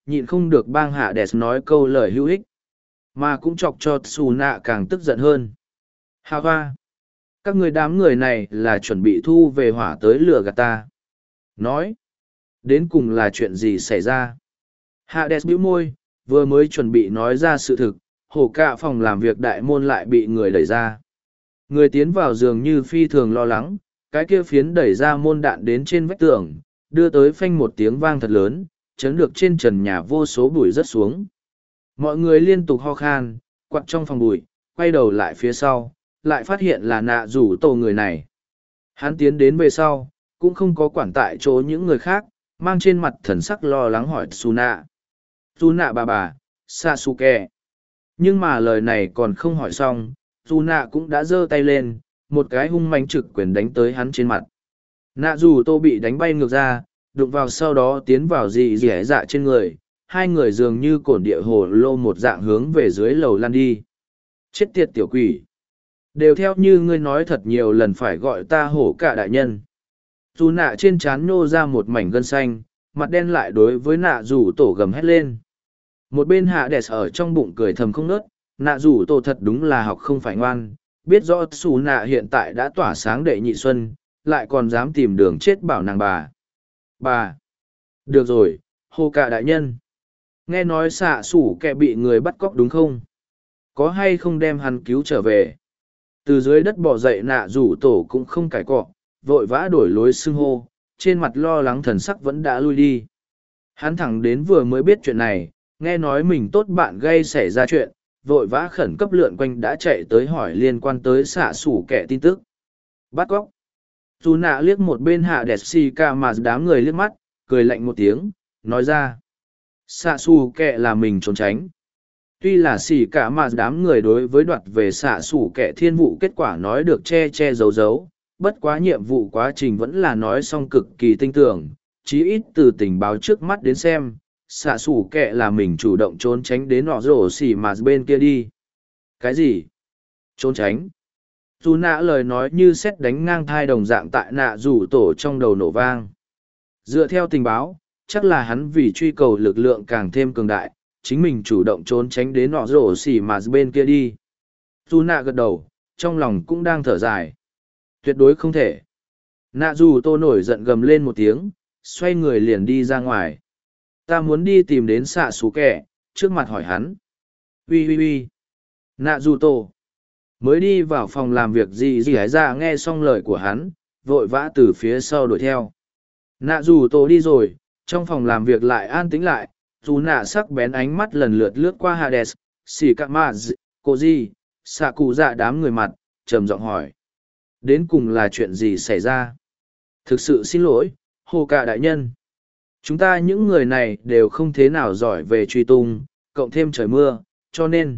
nhịn không được bang hạ đẹp nói câu lời hữu ích, mà cũng chọc cho xù nạ càng tức giận hơn. Hà hoa, các người đám người này là chuẩn bị thu về hỏa tới lửa gạt ta. Nói, đến cùng là chuyện gì xảy ra? Hạ đẹp bĩu môi, vừa mới chuẩn bị nói ra sự thực, hổ cạ phòng làm việc đại môn lại bị người đẩy ra. Người tiến vào dường như phi thường lo lắng, cái kia phiến đẩy ra môn đạn đến trên vách tường, đưa tới phanh một tiếng vang thật lớn, chấn được trên trần nhà vô số bụi rớt xuống. Mọi người liên tục ho khan, quặt trong phòng bụi, quay đầu lại phía sau, lại phát hiện là nạ rủ tổ người này. Hắn tiến đến về sau, cũng không có quản tại chỗ những người khác, mang trên mặt thần sắc lo lắng hỏi Tsuna. Tsuna bà, Sasuke. Nhưng mà lời này còn không hỏi xong, Tsuna cũng đã giơ tay lên, một cái hung mãnh trực quyền đánh tới hắn trên mặt. Nạ rủ tô bị đánh bay ngược ra, đụng vào sau đó tiến vào dị dẻ dạ trên người, hai người dường như cổn địa hồ lô một dạng hướng về dưới lầu lăn đi. Chết tiệt tiểu quỷ! Đều theo như ngươi nói thật nhiều lần phải gọi ta hổ cả đại nhân. Dù nạ trên trán nhô ra một mảnh gân xanh, mặt đen lại đối với nạ rủ tổ gầm hét lên. Một bên hạ đẹp ở trong bụng cười thầm không nớt, nạ rủ tổ thật đúng là học không phải ngoan, biết rõ xù nạ hiện tại đã tỏa sáng đệ nhị xuân, lại còn dám tìm đường chết bảo nàng bà. Bà! Được rồi, hổ cả đại nhân. Nghe nói xạ sủ kẻ bị người bắt cóc đúng không? Có hay không đem hắn cứu trở về? Từ dưới đất bò dậy nạ rủ tổ cũng không cải cọ, vội vã đổi lối xưng hô, trên mặt lo lắng thần sắc vẫn đã lui đi. Hắn thẳng đến vừa mới biết chuyện này, nghe nói mình tốt bạn gây xảy ra chuyện, vội vã khẩn cấp lượn quanh đã chạy tới hỏi liên quan tới xạ sủ kẻ tin tức. Bắt cóc. Dù nạ liếc một bên hạ đẹp xì ca mà đám người liếc mắt, cười lạnh một tiếng, nói ra. Xạ sủ kẻ là mình trốn tránh. Tuy là xì cả mà đám người đối với đoạt về xạ sủ kẻ thiên vụ kết quả nói được che che giấu giấu, bất quá nhiệm vụ quá trình vẫn là nói xong cực kỳ tinh tưởng, chí ít từ tình báo trước mắt đến xem, xạ sủ kẻ là mình chủ động trốn tránh đến nọ rổ xì mà bên kia đi. Cái gì? Trốn tránh? Dù nạ lời nói như xét đánh ngang thai đồng dạng tại nạ rủ tổ trong đầu nổ vang. Dựa theo tình báo, chắc là hắn vì truy cầu lực lượng càng thêm cường đại, chính mình chủ động trốn tránh đến nọ rổ xỉ mà bên kia đi. Dù nạ gật đầu, trong lòng cũng đang thở dài. Tuyệt đối không thể. Nạ dù tô nổi giận gầm lên một tiếng, xoay người liền đi ra ngoài. Ta muốn đi tìm đến xạ xú kẻ, trước mặt hỏi hắn. Ui. Nạ dù tô. Mới đi vào phòng làm việc gì hãy ra nghe xong lời của hắn, vội vã từ phía sau đuổi theo. Nạ dù tô đi rồi, trong phòng làm việc lại an tĩnh lại, dù nạ sắc bén ánh mắt lần lượt lướt qua Hades, xì cạ mạ cô gì, xạ cụ dạ đám người mặt, trầm giọng hỏi. Đến cùng là chuyện gì xảy ra? Thực sự xin lỗi, hồ cạ đại nhân. Chúng ta những người này đều không thế nào giỏi về truy tung, cộng thêm trời mưa, cho nên.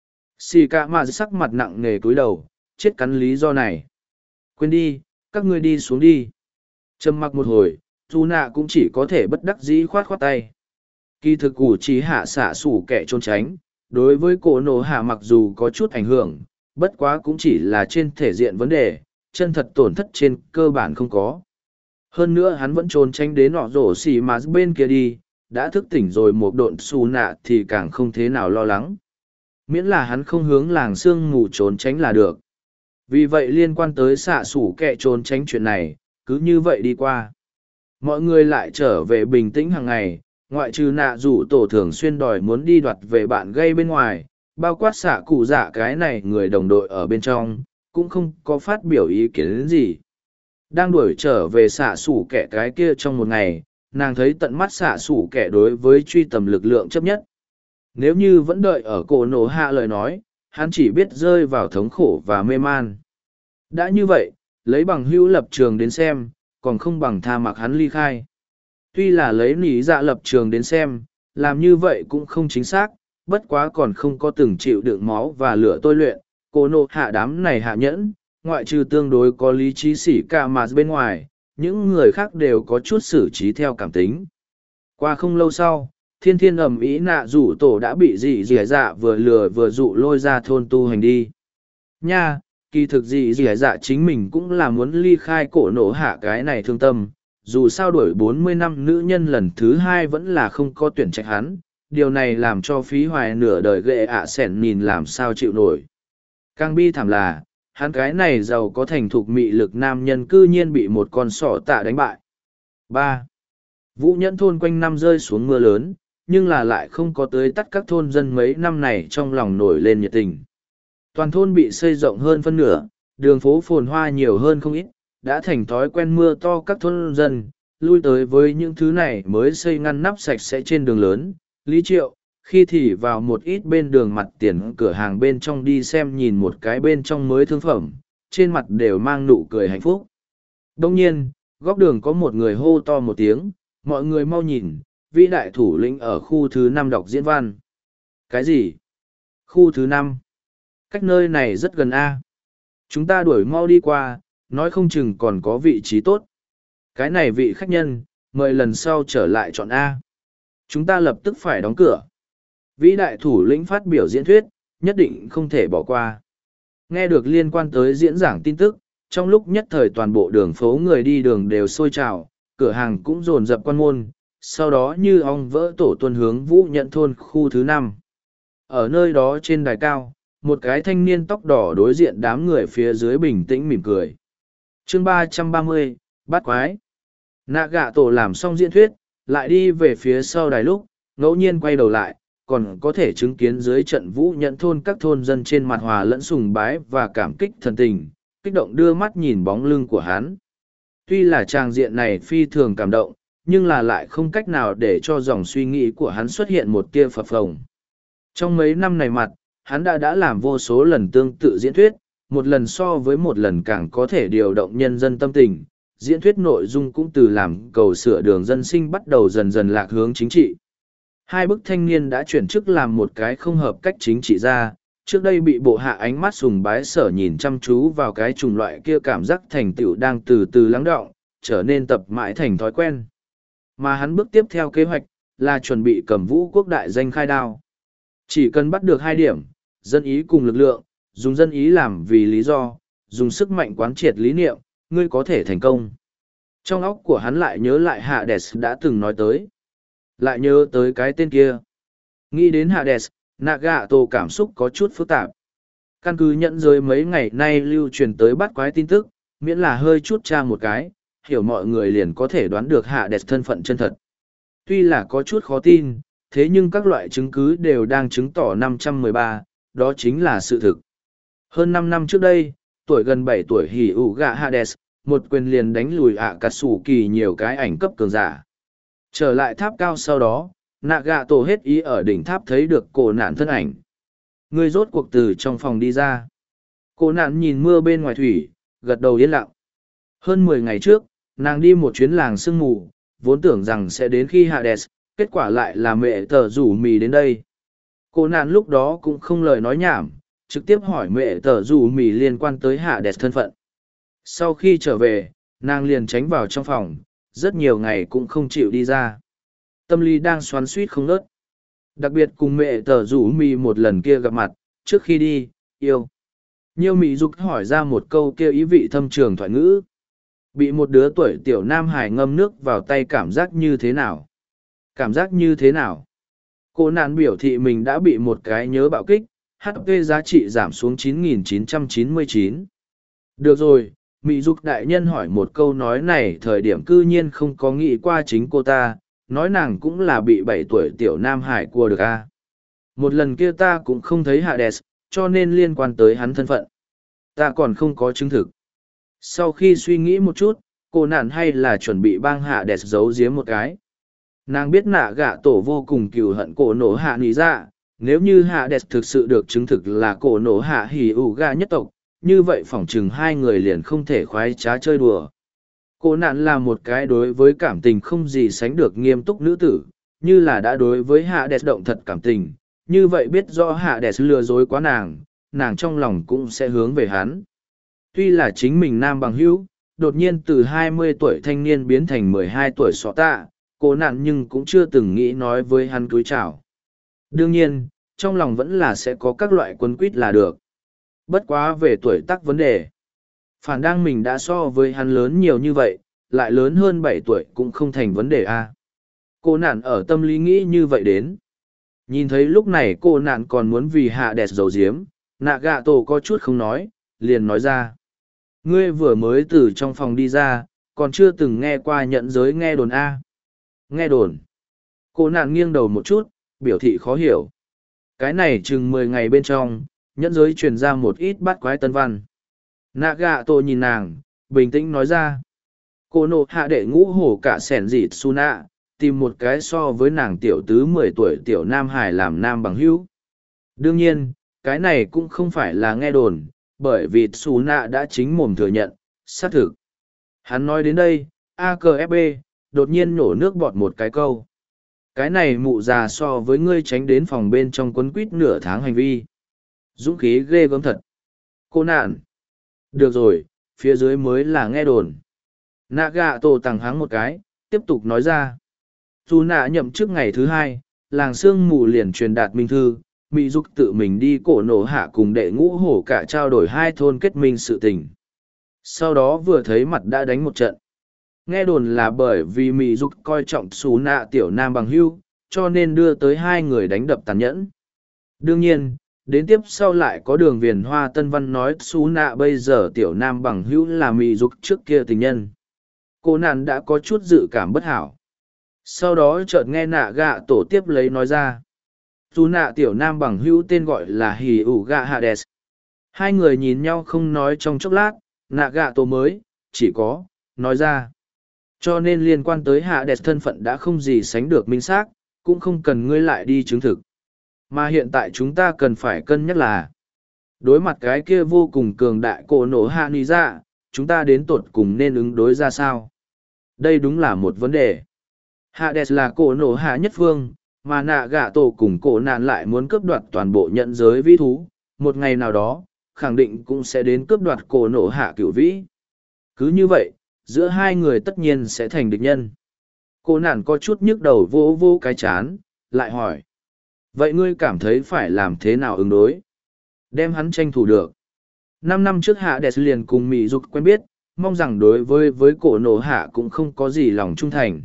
Xì cạ mạ sắc mặt nặng nề cúi đầu, chết cắn lý do này. Quên đi, các ngươi đi xuống đi. Trầm mặc một hồi, dù nạ cũng chỉ có thể bất đắc dĩ khoát khoát tay. Kỳ thực ủ trí hạ xạ sủ kẻ trốn tránh, đối với cổ nổ hạ mặc dù có chút ảnh hưởng, bất quá cũng chỉ là trên thể diện vấn đề, chân thật tổn thất trên cơ bản không có. Hơn nữa hắn vẫn trốn tránh đến nọ rổ xỉ mà bên kia đi, đã thức tỉnh rồi một độn xù nạ thì càng không thế nào lo lắng. Miễn là hắn không hướng làng sương mù trốn tránh là được. Vì vậy liên quan tới xạ sủ kẻ trốn tránh chuyện này, cứ như vậy đi qua. Mọi người lại trở về bình tĩnh hàng ngày. Ngoại trừ nạ rủ tổ thường xuyên đòi muốn đi đoạt về bạn gây bên ngoài, bao quát xạ cụ dạ cái này người đồng đội ở bên trong, cũng không có phát biểu ý kiến đến gì. Đang đuổi trở về xạ sủ kẻ cái kia trong một ngày, nàng thấy tận mắt xạ sủ kẻ đối với truy tầm lực lượng chấp nhất. Nếu như vẫn đợi ở cổ nổ hạ lời nói, hắn chỉ biết rơi vào thống khổ và mê man. Đã như vậy, lấy bằng hữu lập trường đến xem, còn không bằng tha mặc hắn ly khai. Tuy là lấy nỉ dạ lập trường đến xem, làm như vậy cũng không chính xác, bất quá còn không có từng chịu đựng máu và lửa tôi luyện, cô nộ hạ đám này hạ nhẫn, ngoại trừ tương đối có lý trí xỉ cả mà bên ngoài, những người khác đều có chút xử trí theo cảm tính. Qua không lâu sau, thiên thiên ầm ĩ nạ rủ tổ đã bị dị dì dạ vừa lừa vừa dụ lôi ra thôn tu hành đi. Nha, kỳ thực dị dì dạ chính mình cũng là muốn ly khai cổ nổ hạ cái này thương tâm. dù sao đuổi 40 năm nữ nhân lần thứ hai vẫn là không có tuyển trạch hắn, điều này làm cho phí hoài nửa đời ghệ ạ sẻn nhìn làm sao chịu nổi. Càng bi thảm là, hắn cái này giàu có thành thục mị lực nam nhân cư nhiên bị một con sỏ tạ đánh bại. 3. Vũ Nhẫn thôn quanh năm rơi xuống mưa lớn, nhưng là lại không có tới tắt các thôn dân mấy năm này trong lòng nổi lên nhiệt tình. Toàn thôn bị xây rộng hơn phân nửa, đường phố phồn hoa nhiều hơn không ít, đã thành thói quen mưa to các thôn dân, lui tới với những thứ này mới xây ngăn nắp sạch sẽ trên đường lớn. Lý Triệu, khi thì vào một ít bên đường mặt tiền cửa hàng bên trong đi xem nhìn một cái bên trong mới thương phẩm, trên mặt đều mang nụ cười hạnh phúc. Đông nhiên, góc đường có một người hô to một tiếng, mọi người mau nhìn, vĩ đại thủ lĩnh ở khu thứ 5 đọc diễn văn. Cái gì? Khu thứ 5? Cách nơi này rất gần A. Chúng ta đuổi mau đi qua, nói không chừng còn có vị trí tốt. Cái này vị khách nhân, mời lần sau trở lại chọn A. Chúng ta lập tức phải đóng cửa. Vĩ đại thủ lĩnh phát biểu diễn thuyết, nhất định không thể bỏ qua. Nghe được liên quan tới diễn giảng tin tức, trong lúc nhất thời toàn bộ đường phố người đi đường đều sôi trào, cửa hàng cũng dồn dập quan môn, sau đó như ong vỡ tổ tuần hướng Vũ Nhẫn thôn khu thứ 5. Ở nơi đó trên đài cao, một cái thanh niên tóc đỏ đối diện đám người phía dưới bình tĩnh mỉm cười. Chương 330, Bát Quái. Nạ Gạ Tổ làm xong diễn thuyết, lại đi về phía sau đài lúc, ngẫu nhiên quay đầu lại, còn có thể chứng kiến dưới trận Vũ Nhẫn thôn các thôn dân trên mặt hòa lẫn sùng bái và cảm kích thần tình, kích động đưa mắt nhìn bóng lưng của hắn. Tuy là tràng diện này phi thường cảm động, nhưng là lại không cách nào để cho dòng suy nghĩ của hắn xuất hiện một tia phập phồng. Trong mấy năm này mặt, hắn đã làm vô số lần tương tự diễn thuyết, một lần so với một lần càng có thể điều động nhân dân tâm tình. Diễn thuyết nội dung cũng từ làm cầu sửa đường dân sinh bắt đầu dần dần lạc hướng chính trị. Hai bức thanh niên đã chuyển chức làm một cái không hợp cách chính trị ra, trước đây bị bộ hạ ánh mắt sùng bái sở nhìn chăm chú vào cái chủng loại kia cảm giác thành tựu đang từ từ lắng đọng, trở nên tập mãi thành thói quen. Mà hắn bước tiếp theo kế hoạch, là chuẩn bị cầm vũ quốc đại danh khai đao. Chỉ cần bắt được 2 điểm, dân ý cùng lực lượng, dùng dân ý làm vì lý do, dùng sức mạnh quán triệt lý niệm, ngươi có thể thành công. Trong óc của hắn lại nhớ lại Hades đã từng nói tới. Lại nhớ tới cái tên kia. Nghĩ đến Hades, Nagato cảm xúc có chút phức tạp. Căn cứ nhận giới mấy ngày nay lưu truyền tới bắt quái tin tức, miễn là hơi chút tra một cái, hiểu mọi người liền có thể đoán được Hades thân phận chân thật. Tuy là có chút khó tin, thế nhưng các loại chứng cứ đều đang chứng tỏ 513, đó chính là sự thực. Hơn 5 năm trước đây, tuổi gần 7 tuổi hỉ ủ gạ Hades, một quyền liền đánh lùi Akatsuki nhiều cái ảnh cấp cường giả. Trở lại tháp cao sau đó, Nagato hết ý ở đỉnh tháp thấy được cổ nạn thân ảnh. Người rốt cuộc từ trong phòng đi ra. Cổ nạn nhìn mưa bên ngoài thủy, gật đầu yên lặng. Hơn 10 ngày trước, nàng đi một chuyến làng sương mù, vốn tưởng rằng sẽ đến khi Hades, kết quả lại là mẹ tờ rủ mì đến đây. Cô nạn lúc đó cũng không lời nói nhảm, trực tiếp hỏi mẹ tờ rủ mì liên quan tới Hades thân phận. Sau khi trở về, nàng liền tránh vào trong phòng, rất nhiều ngày cũng không chịu đi ra. Tâm lý đang xoắn suýt không ngớt. Đặc biệt cùng mẹ tờ rủ mì một lần kia gặp mặt, trước khi đi, yêu. Nhiêu mị dục hỏi ra một câu kêu ý vị thâm trường thoại ngữ. Bị một đứa tuổi tiểu nam hải ngâm nước vào tay cảm giác như thế nào? Cảm giác như thế nào? Cô nạn biểu thị mình đã bị một cái nhớ bạo kích, HP giá trị giảm xuống 9.999. Được rồi, Mị Dục đại nhân hỏi một câu nói này thời điểm cư nhiên không có nghĩ qua chính cô ta, nói nàng cũng là bị 7 tuổi tiểu nam hải cua được a. Một lần kia ta cũng không thấy Hades, cho nên liên quan tới hắn thân phận. Ta còn không có chứng thực. Sau khi suy nghĩ một chút, cô nạn hay là chuẩn bị bang Hades giấu giếm một cái. Nàng biết nạ gạ tổ vô cùng cừu hận cổ nổ hạ nỉ dạ, nếu như Hades thực sự được chứng thực là cổ nổ hạ hỉ ủ gạ nhất tộc, như vậy phỏng chừng 2 người liền không thể khoái trá chơi đùa. Cô nạn là một cái đối với cảm tình không gì sánh được nghiêm túc nữ tử, như là đã đối với Hades động thật cảm tình, như vậy biết rõ Hades lừa dối quá nàng, nàng trong lòng cũng sẽ hướng về hắn. Tuy là chính mình nam bằng hữu, đột nhiên từ 20 tuổi thanh niên biến thành 12 tuổi sọ tạ, cô nạn nhưng cũng chưa từng nghĩ nói với hắn cúi chào. Đương nhiên, trong lòng vẫn là sẽ có các loại quấn quýt là được. Bất quá về tuổi tác vấn đề. Phản đang mình đã so với hắn lớn nhiều như vậy, lại lớn hơn 7 tuổi cũng không thành vấn đề a. Cô nạn ở tâm lý nghĩ như vậy đến. Nhìn thấy lúc này cô nạn còn muốn vì hạ đẹp dầu diếm, nạ gạ tổ có chút không nói, liền nói ra. Ngươi vừa mới từ trong phòng đi ra, còn chưa từng nghe qua nhận giới nghe đồn A. Nghe đồn. Cô nạn nghiêng đầu một chút, biểu thị khó hiểu. Cái này chừng 10 ngày bên trong, nhẫn giới truyền ra một ít bát quái tân văn. Nạ gạ tổ nhìn nàng, bình tĩnh nói ra. Cô nộ hạ đệ ngũ hổ cả sẻn dịt su nạ, tìm một cái so với nàng tiểu tứ 10 tuổi tiểu nam hải làm nam bằng hữu. Đương nhiên, cái này cũng không phải là nghe đồn, bởi vì su nạ đã chính mồm thừa nhận, xác thực. Hắn nói đến đây, AKFB, đột nhiên nhổ nước bọt một cái câu. Cái này mụ già so với ngươi tránh đến phòng bên trong quấn quýt nửa tháng hành vi. Dũng khí ghê gớm thật. Cô nạn. Được rồi, phía dưới mới là nghe đồn. Nạ gạ tổ tàng háng một cái, tiếp tục nói ra. Dù nạ nhậm chức ngày thứ 2, làng sương mù liền truyền đạt minh thư, Mỹ Dục tự mình đi cổ nổ hạ cùng đệ ngũ hổ cả trao đổi 2 thôn kết minh sự tình. Sau đó vừa thấy mặt đã đánh một trận. Nghe đồn là bởi vì Mỹ Dục coi trọng xú nạ tiểu nam bằng hưu, cho nên đưa tới 2 người đánh đập tàn nhẫn. Đương nhiên, đến tiếp sau lại có đường viền hoa tân văn nói xú nạ bây giờ tiểu nam bằng hữu là Mỹ Dục trước kia tình nhân. Cô nạn đã có chút dự cảm bất hảo. Sau đó chợt nghe nạ gạ tổ tiếp lấy nói ra. Dù nạ tiểu nam bằng hữu tên gọi là Hỉ ủ gạ Hades. 2 người nhìn nhau không nói trong chốc lát, nạ gạ tổ mới, chỉ có, nói ra. Cho nên liên quan tới Hades thân phận đã không gì sánh được minh xác, cũng không cần ngươi lại đi chứng thực. Mà hiện tại chúng ta cần phải cân nhắc là, đối mặt cái kia vô cùng cường đại cổ nổ hạ nì dạ, chúng ta đến tột cùng nên ứng đối ra sao? Đây đúng là một vấn đề. Hades là cổ nổ hạ nhất phương, mà nạ gạ tổ cùng cổ nạn lại muốn cướp đoạt toàn bộ nhận giới vĩ thú. Một ngày nào đó, khẳng định cũng sẽ đến cướp đoạt cổ nổ hạ cửu vĩ. Cứ như vậy, giữa 2 người tất nhiên sẽ thành địch nhân. Cổ nạn có chút nhức đầu vô vô cái chán, lại hỏi. Vậy ngươi cảm thấy phải làm thế nào ứng đối? Đem hắn tranh thủ được. 5 năm trước Hades liền cùng Mỹ Dục quen biết, mong rằng đối với cổ nổ hạ cũng không có gì lòng trung thành.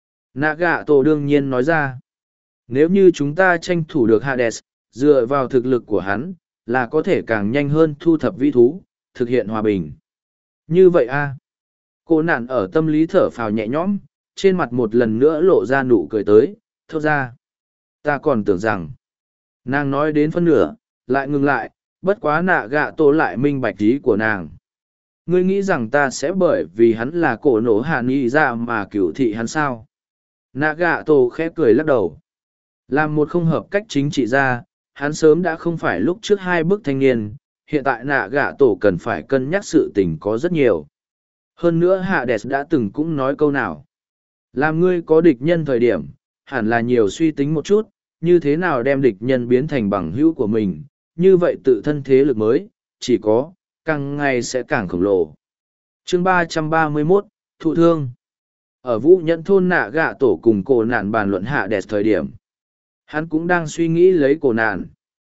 Nạ gạ tổ đương nhiên nói ra. Nếu như chúng ta tranh thủ được Hades, dựa vào thực lực của hắn, là có thể càng nhanh hơn thu thập vĩ thú, thực hiện hòa bình. Như vậy a. Cô nạn ở tâm lý thở phào nhẹ nhõm, trên mặt một lần nữa lộ ra nụ cười tới, thốt ra. Ta còn tưởng rằng, nàng nói đến phân nửa, lại ngừng lại, bất quá nạ gạ tổ lại minh bạch ý của nàng. Ngươi nghĩ rằng ta sẽ bởi vì hắn là cổ nổ hạ nghị ra mà cửu thị hắn sao? Nạ gạ tổ khẽ cười lắc đầu. Làm một không hợp cách chính trị ra, hắn sớm đã không phải lúc trước 2 bức thanh niên, hiện tại nạ gạ tổ cần phải cân nhắc sự tình có rất nhiều. Hơn nữa Hades đã từng cũng nói câu nào. Làm ngươi có địch nhân thời điểm, hẳn là nhiều suy tính một chút, như thế nào đem địch nhân biến thành bằng hữu của mình, như vậy tự thân thế lực mới, chỉ có, càng ngày sẽ càng khổng lồ. Chương 331, Thụ thương. Ở Vũ Nhẫn thôn nạ gạ tổ cùng cổ nạn bàn luận Hades thời điểm. Hắn cũng đang suy nghĩ lấy cổ nạn.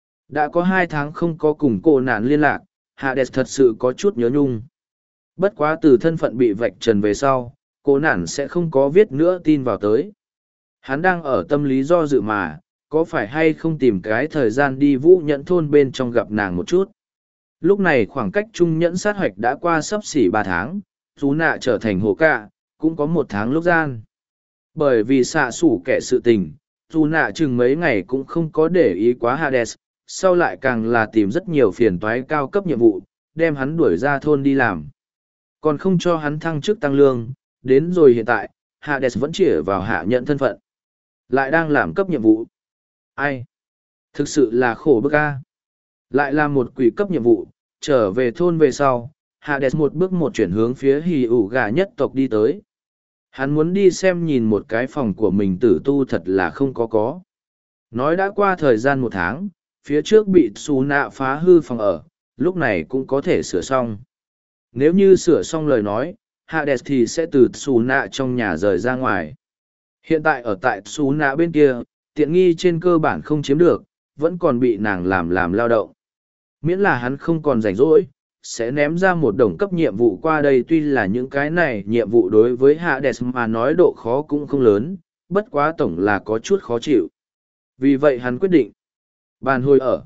Đã có 2 tháng không có cùng cổ nạn liên lạc, Hades thật sự có chút nhớ nhung. Bất quá từ thân phận bị vạch trần về sau, cổ nạn sẽ không có viết nữa tin vào tới. Hắn đang ở tâm lý do dự mà, có phải hay không tìm cái thời gian đi Vũ Nhẫn thôn bên trong gặp nàng một chút. Lúc này khoảng cách trung nhẫn sát hoạch đã qua sắp xỉ 3 tháng, Dù nạ trở thành hồ cạ, cũng có 1 tháng lúc gian. Bởi vì xạ sủ kẻ sự tình, Dù nạ chừng mấy ngày cũng không có để ý quá Hades, sau lại càng là tìm rất nhiều phiền toái cao cấp nhiệm vụ, đem hắn đuổi ra thôn đi làm. Còn không cho hắn thăng chức tăng lương, đến rồi hiện tại, Hades vẫn chỉ vào hạ nhận thân phận. Lại đang làm cấp nhiệm vụ. Ai? Thực sự là khổ bức a. Lại làm một quỷ cấp nhiệm vụ, trở về thôn về sau, Hades một bước một chuyển hướng phía Hỉ ủ gà nhất tộc đi tới. Hắn muốn đi xem nhìn một cái phòng của mình tử tu thật là không có. Nói đã qua thời gian 1 tháng, phía trước bị xù nạ phá hư phòng ở, lúc này cũng có thể sửa xong. Nếu như sửa xong lời nói, Hades thì sẽ từ xù nạ trong nhà rời ra ngoài. Hiện tại ở tại xù nạ bên kia, tiện nghi trên cơ bản không chiếm được, vẫn còn bị nàng làm lao động. Miễn là hắn không còn rảnh rỗi, sẽ ném ra một đồng cấp nhiệm vụ qua đây. Tuy là những cái này nhiệm vụ đối với Hades mà nói độ khó cũng không lớn, bất quá tổng là có chút khó chịu. Vì vậy hắn quyết định bàn hồi ở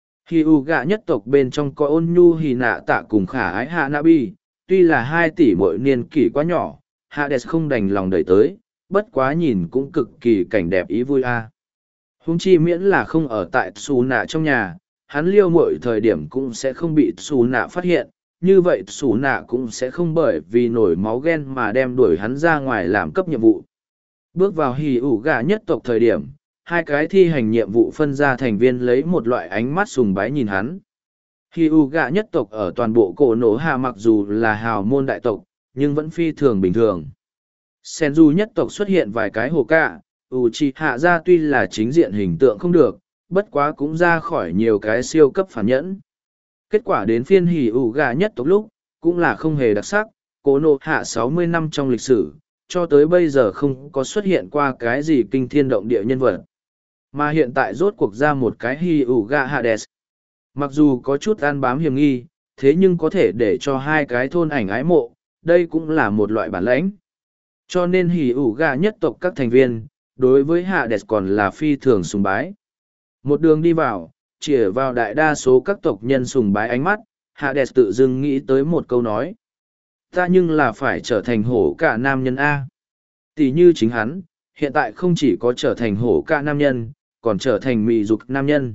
Hyuga nhất tộc bên trong có ôn nhu hì nạ tạ cùng khả ái Hanabi. Tuy là 2 tỷ mỗi niên kỷ quá nhỏ, Hades không đành lòng đẩy tới, bất quá nhìn cũng cực kỳ cảnh đẹp ý vui a. Huống chi miễn là không ở tại xù nạ trong nhà, hắn liêu mọi thời điểm cũng sẽ không bị xù nạ phát hiện, như vậy xù nạ cũng sẽ không bởi vì nổi máu ghen mà đem đuổi hắn ra ngoài làm cấp nhiệm vụ. Bước vào hì ủ gà nhất tộc thời điểm, 2 cái thi hành nhiệm vụ phân ra thành viên lấy một loại ánh mắt sùng bái nhìn hắn. Hì ủ gà nhất tộc ở toàn bộ cổ nổ hạ mặc dù là hào môn đại tộc, nhưng vẫn phi thường bình thường. Senju nhất tộc xuất hiện vài cái hồ cạ, Uchiha ra tuy là chính diện hình tượng không được, bất quá cũng ra khỏi nhiều cái siêu cấp phản nhẫn. Kết quả đến phiên hỉ ủ gà nhất tộc lúc, cũng là không hề đặc sắc, cổ nổ hạ 60 năm trong lịch sử, cho tới bây giờ không có xuất hiện qua cái gì kinh thiên động địa nhân vật. Mà hiện tại rốt cuộc ra một cái hỉ ủ gà Hades. Mặc dù có chút ăn bám hiểm nghi, thế nhưng có thể để cho 2 cái thôn ảnh ái mộ, đây cũng là một loại bản lãnh. Cho nên hỉ ủ gà nhất tộc các thành viên, đối với Hades còn là phi thường sùng bái. Một đường đi vào, chĩa vào đại đa số các tộc nhân sùng bái ánh mắt, Hades tự dưng nghĩ tới một câu nói. Ta nhưng là phải trở thành hổ cả nam nhân A. Tỷ như chính hắn, hiện tại không chỉ có trở thành hổ cả nam nhân, còn trở thành mị dục nam nhân.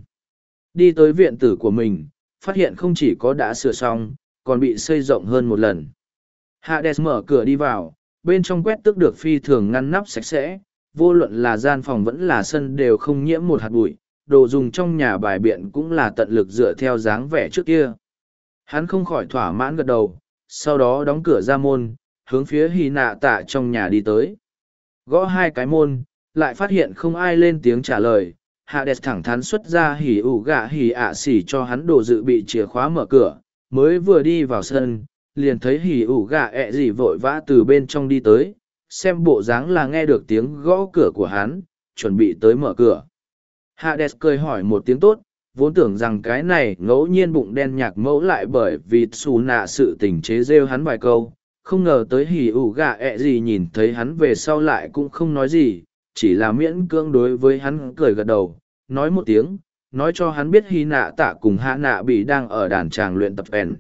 Đi tới viện tử của mình, phát hiện không chỉ có đã sửa xong, còn bị xây rộng hơn một lần. Hades mở cửa đi vào, bên trong quét tước được phi thường ngăn nắp sạch sẽ, vô luận là gian phòng vẫn là sân đều không nhiễm một hạt bụi, đồ dùng trong nhà bài biện cũng là tận lực dựa theo dáng vẻ trước kia. Hắn không khỏi thỏa mãn gật đầu, sau đó đóng cửa ra môn, hướng phía hì nạ tạ trong nhà đi tới. Gõ 2 cái môn, lại phát hiện không ai lên tiếng trả lời. Hades thẳng thắn xuất ra hỉ ủ gạ hỉ ạ xỉ cho hắn đồ dự bị chìa khóa mở cửa, mới vừa đi vào sân, liền thấy hỉ ủ gạ ẹ gì vội vã từ bên trong đi tới, xem bộ dáng là nghe được tiếng gõ cửa của hắn, chuẩn bị tới mở cửa. Hades cười hỏi một tiếng tốt, vốn tưởng rằng cái này ngẫu nhiên bụng đen nhạc mẫu lại bởi vì xù nạ sự tình chế rêu hắn vài câu, không ngờ tới hỉ ủ gạ ẹ gì nhìn thấy hắn về sau lại cũng không nói gì, chỉ là miễn cưỡng đối với hắn cười gật đầu, nói một tiếng, nói cho hắn biết hy nạ tạ cùng hạ nạ bị đang ở đàn tràng luyện tập ẻn.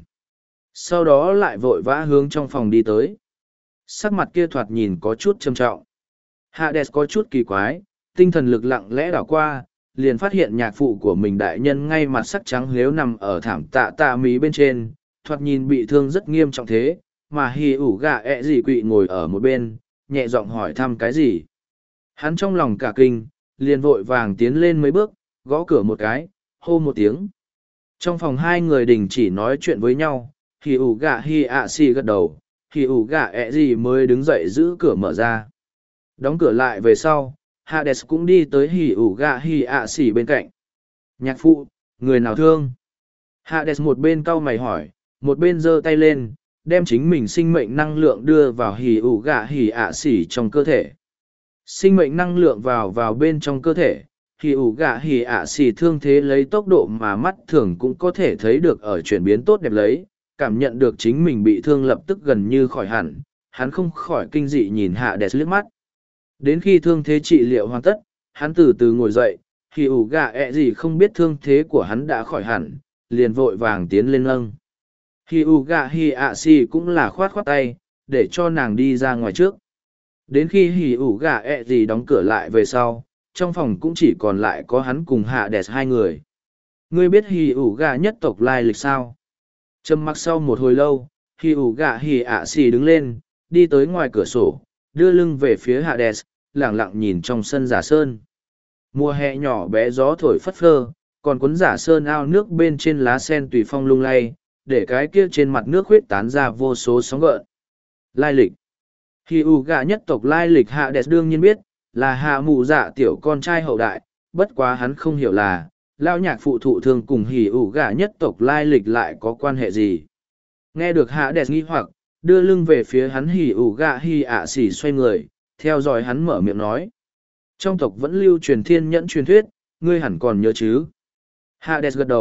Sau đó lại vội vã hướng trong phòng đi tới. Sắc mặt kia thoạt nhìn có chút trầm trọng. Hades có chút kỳ quái, tinh thần lực lặng lẽ đảo qua, liền phát hiện nhạc phụ của mình đại nhân ngay mặt sắc trắng lếu nằm ở thảm tạ tạ mí bên trên, thoạt nhìn bị thương rất nghiêm trọng thế, mà hì ủ gà ẹ gì quỵ ngồi ở một bên, nhẹ giọng hỏi thăm cái gì. Hắn trong lòng cả kinh, liền vội vàng tiến lên mấy bước, gõ cửa một cái, hô một tiếng. Trong phòng 2 người đình chỉ nói chuyện với nhau, hì ủ gà hì ạ xì gật đầu, hì ủ gà ẹ gì mới đứng dậy giữ cửa mở ra. Đóng cửa lại về sau, Hades cũng đi tới hì ủ gà hì ạ xì bên cạnh. Nhạc phụ, người nào thương? Hades một bên cau mày hỏi, một bên giơ tay lên, đem chính mình sinh mệnh năng lượng đưa vào hì ủ gà hì ạ xì trong cơ thể. Sinh mệnh năng lượng vào bên trong cơ thể, hì ủ gà hì ạ xì thương thế lấy tốc độ mà mắt thường cũng có thể thấy được ở chuyển biến tốt đẹp lấy, cảm nhận được chính mình bị thương lập tức gần như khỏi hẳn, hắn không khỏi kinh dị nhìn Hades liếc mắt. Đến khi thương thế trị liệu hoàn tất, hắn từ từ ngồi dậy, hì ủ gà ẹ gì không biết thương thế của hắn đã khỏi hẳn, liền vội vàng tiến lên nâng. Hì ủ gà hì ạ xì cũng là khoát khoát tay, để cho nàng đi ra ngoài trước. Đến khi hì ủ gà ẹ gì đóng cửa lại về sau, trong phòng cũng chỉ còn lại có hắn cùng Hades 2 người. Ngươi biết hì ủ gà nhất tộc lai lịch sao? Trầm mặc sau một hồi lâu, hì ủ gà hì ạ xì đứng lên, đi tới ngoài cửa sổ, đưa lưng về phía Hades, lẳng lặng nhìn trong sân giả sơn. Mùa hè nhỏ bé gió thổi phất phơ, còn cuốn giả sơn ao nước bên trên lá sen tùy phong lung lay, để cái kia trên mặt nước huyết tán ra vô số sóng gợn. Lai lịch. Hì ủ gà nhất tộc lai lịch Hades đương nhiên biết, là hạ mù dạ tiểu con trai hậu đại, bất quá hắn không hiểu là, lao nhạc phụ thụ thường cùng hì ủ gà nhất tộc lai lịch lại có quan hệ gì. Nghe được Hades nghi hoặc, đưa lưng về phía hắn hì ủ gà hì ạ xỉ xoay người, theo dõi hắn mở miệng nói. Trong tộc vẫn lưu truyền thiên nhẫn truyền thuyết, ngươi hẳn còn nhớ chứ. Hades gật đầu,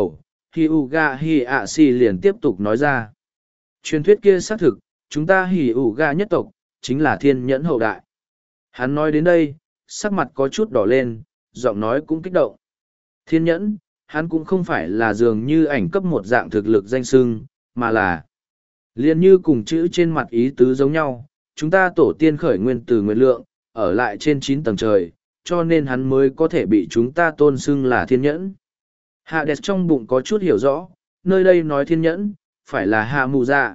Hyuga Hiashi liền tiếp tục nói ra. Truyền thuyết kia xác thực, chúng ta Hyuga nhất tộc, chính là thiên nhẫn hậu đại. Hắn nói đến đây, sắc mặt có chút đỏ lên, giọng nói cũng kích động. Thiên nhẫn, hắn cũng không phải là dường như ảnh cấp một dạng thực lực danh sưng, mà là liền như cùng chữ trên mặt ý tứ giống nhau, chúng ta tổ tiên khởi nguyên từ nguyệt lượng, ở lại trên 9 tầng trời, cho nên hắn mới có thể bị chúng ta tôn xưng là thiên nhẫn. Hades trong bụng có chút hiểu rõ, nơi đây nói thiên nhẫn, phải là hạ mù dạ.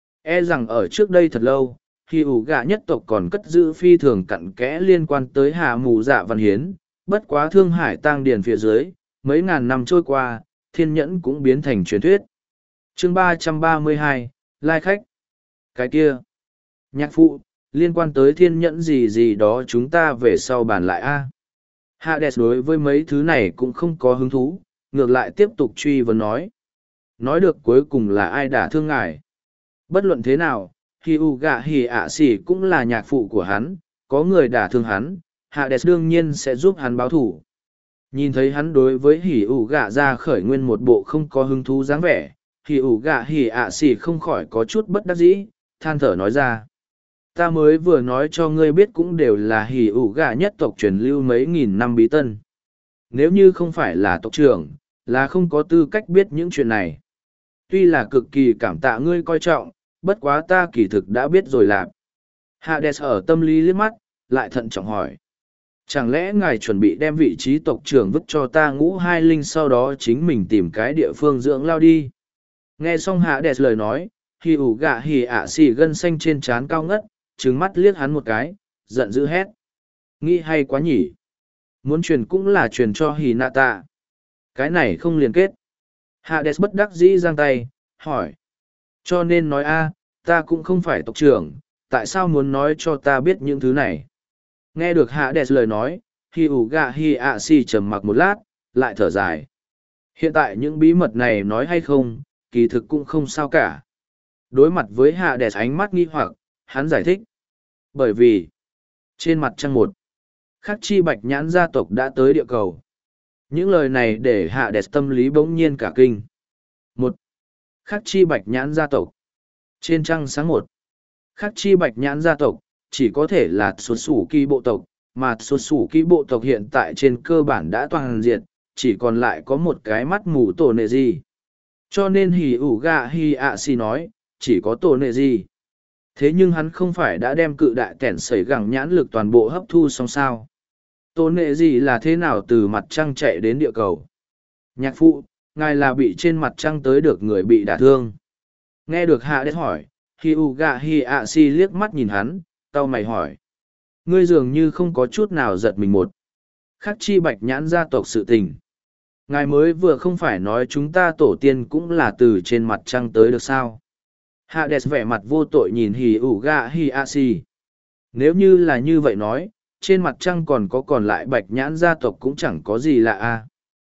E rằng ở trước đây thật lâu, khi ủ gạ nhất tộc còn cất giữ phi thường cặn kẽ liên quan tới hạ mù dạ văn hiến, bất quá thương hải tang điền phía dưới, mấy ngàn năm trôi qua, thiên nhẫn cũng biến thành truyền thuyết. Chương 332, Lai khách. Cái kia. Nhạc phụ, liên quan tới thiên nhẫn gì gì đó chúng ta về sau bàn lại a. Hades đối với mấy thứ này cũng không có hứng thú, ngược lại tiếp tục truy vấn nói. Nói được cuối cùng là ai đả thương ngài. Bất luận thế nào, Hyuga Hiashi cũng là nhạc phụ của hắn, có người đả thương hắn, Hades đương nhiên sẽ giúp hắn báo thủ. Nhìn thấy hắn đối với Hyuga ra khởi nguyên một bộ không có hứng thú dáng vẻ, Hyuga Hiashi không khỏi có chút bất đắc dĩ, than thở nói ra. Ta mới vừa nói cho ngươi biết cũng đều là Hyuga nhất tộc truyền lưu mấy nghìn năm bí tân. Nếu như không phải là tộc trưởng, là không có tư cách biết những chuyện này. Tuy là cực kỳ cảm tạ ngươi coi trọng, bất quá ta kỳ thực đã biết rồi lạp. Hades ở tâm lý liếc mắt, lại thận trọng hỏi. Chẳng lẽ ngài chuẩn bị đem vị trí tộc trưởng vứt cho ta Ngũ Hai Linh sau đó chính mình tìm cái địa phương dưỡng lao đi? Nghe xong Hades lời nói, Hyuga Hiashi gân xanh trên trán cao ngất, trừng mắt liếc hắn một cái, giận dữ hét. Nghĩ hay quá nhỉ? Muốn truyền cũng là truyền cho Hinata. Cái này không liên kết. Hades bất đắc dĩ giang tay, hỏi. Cho nên nói a, ta cũng không phải tộc trưởng, tại sao muốn nói cho ta biết những thứ này? Nghe được Hades lời nói, Hyuga Hiashi trầm mặc một lát, lại thở dài. Hiện tại những bí mật này nói hay không, kỳ thực cũng không sao cả. Đối mặt với Hades ánh mắt nghi hoặc, hắn giải thích. Bởi vì, trên mặt trăng một, Khắc chi bạch nhãn gia tộc đã tới địa cầu. Những lời này để Hades tâm lý bỗng nhiên cả kinh. Một, Khắc chi bạch nhãn gia tộc. Trên trăng sáng một, Khắc chi bạch nhãn gia tộc, chỉ có thể là xuất xù kỳ bộ tộc, mà xuất xù kỳ bộ tộc hiện tại trên cơ bản đã toàn diệt, chỉ còn lại có một cái mắt mù tổ nệ gì. Cho nên Hyuga Hiashi nói, chỉ có tổ nệ gì. Thế nhưng hắn không phải đã đem cự đại kẻn sẩy gẳng nhãn lực toàn bộ hấp thu xong sao. Tổ nệ gì là thế nào từ mặt trăng chạy đến địa cầu? Nhạc phụ, ngài là bị trên mặt trăng tới được người bị đả thương. Nghe được Hades hỏi, Hyuga Hiashi liếc mắt nhìn hắn, cau mày hỏi. Ngươi dường như không có chút nào giật mình một. Khắc chi bạch nhãn gia tộc sự tình. Ngài mới vừa không phải nói chúng ta tổ tiên cũng là từ trên mặt trăng tới được sao? Hades vẻ mặt vô tội nhìn Hyuga Hiashi. Nếu như là như vậy nói, trên mặt trăng còn lại bạch nhãn gia tộc cũng chẳng có gì lạ a.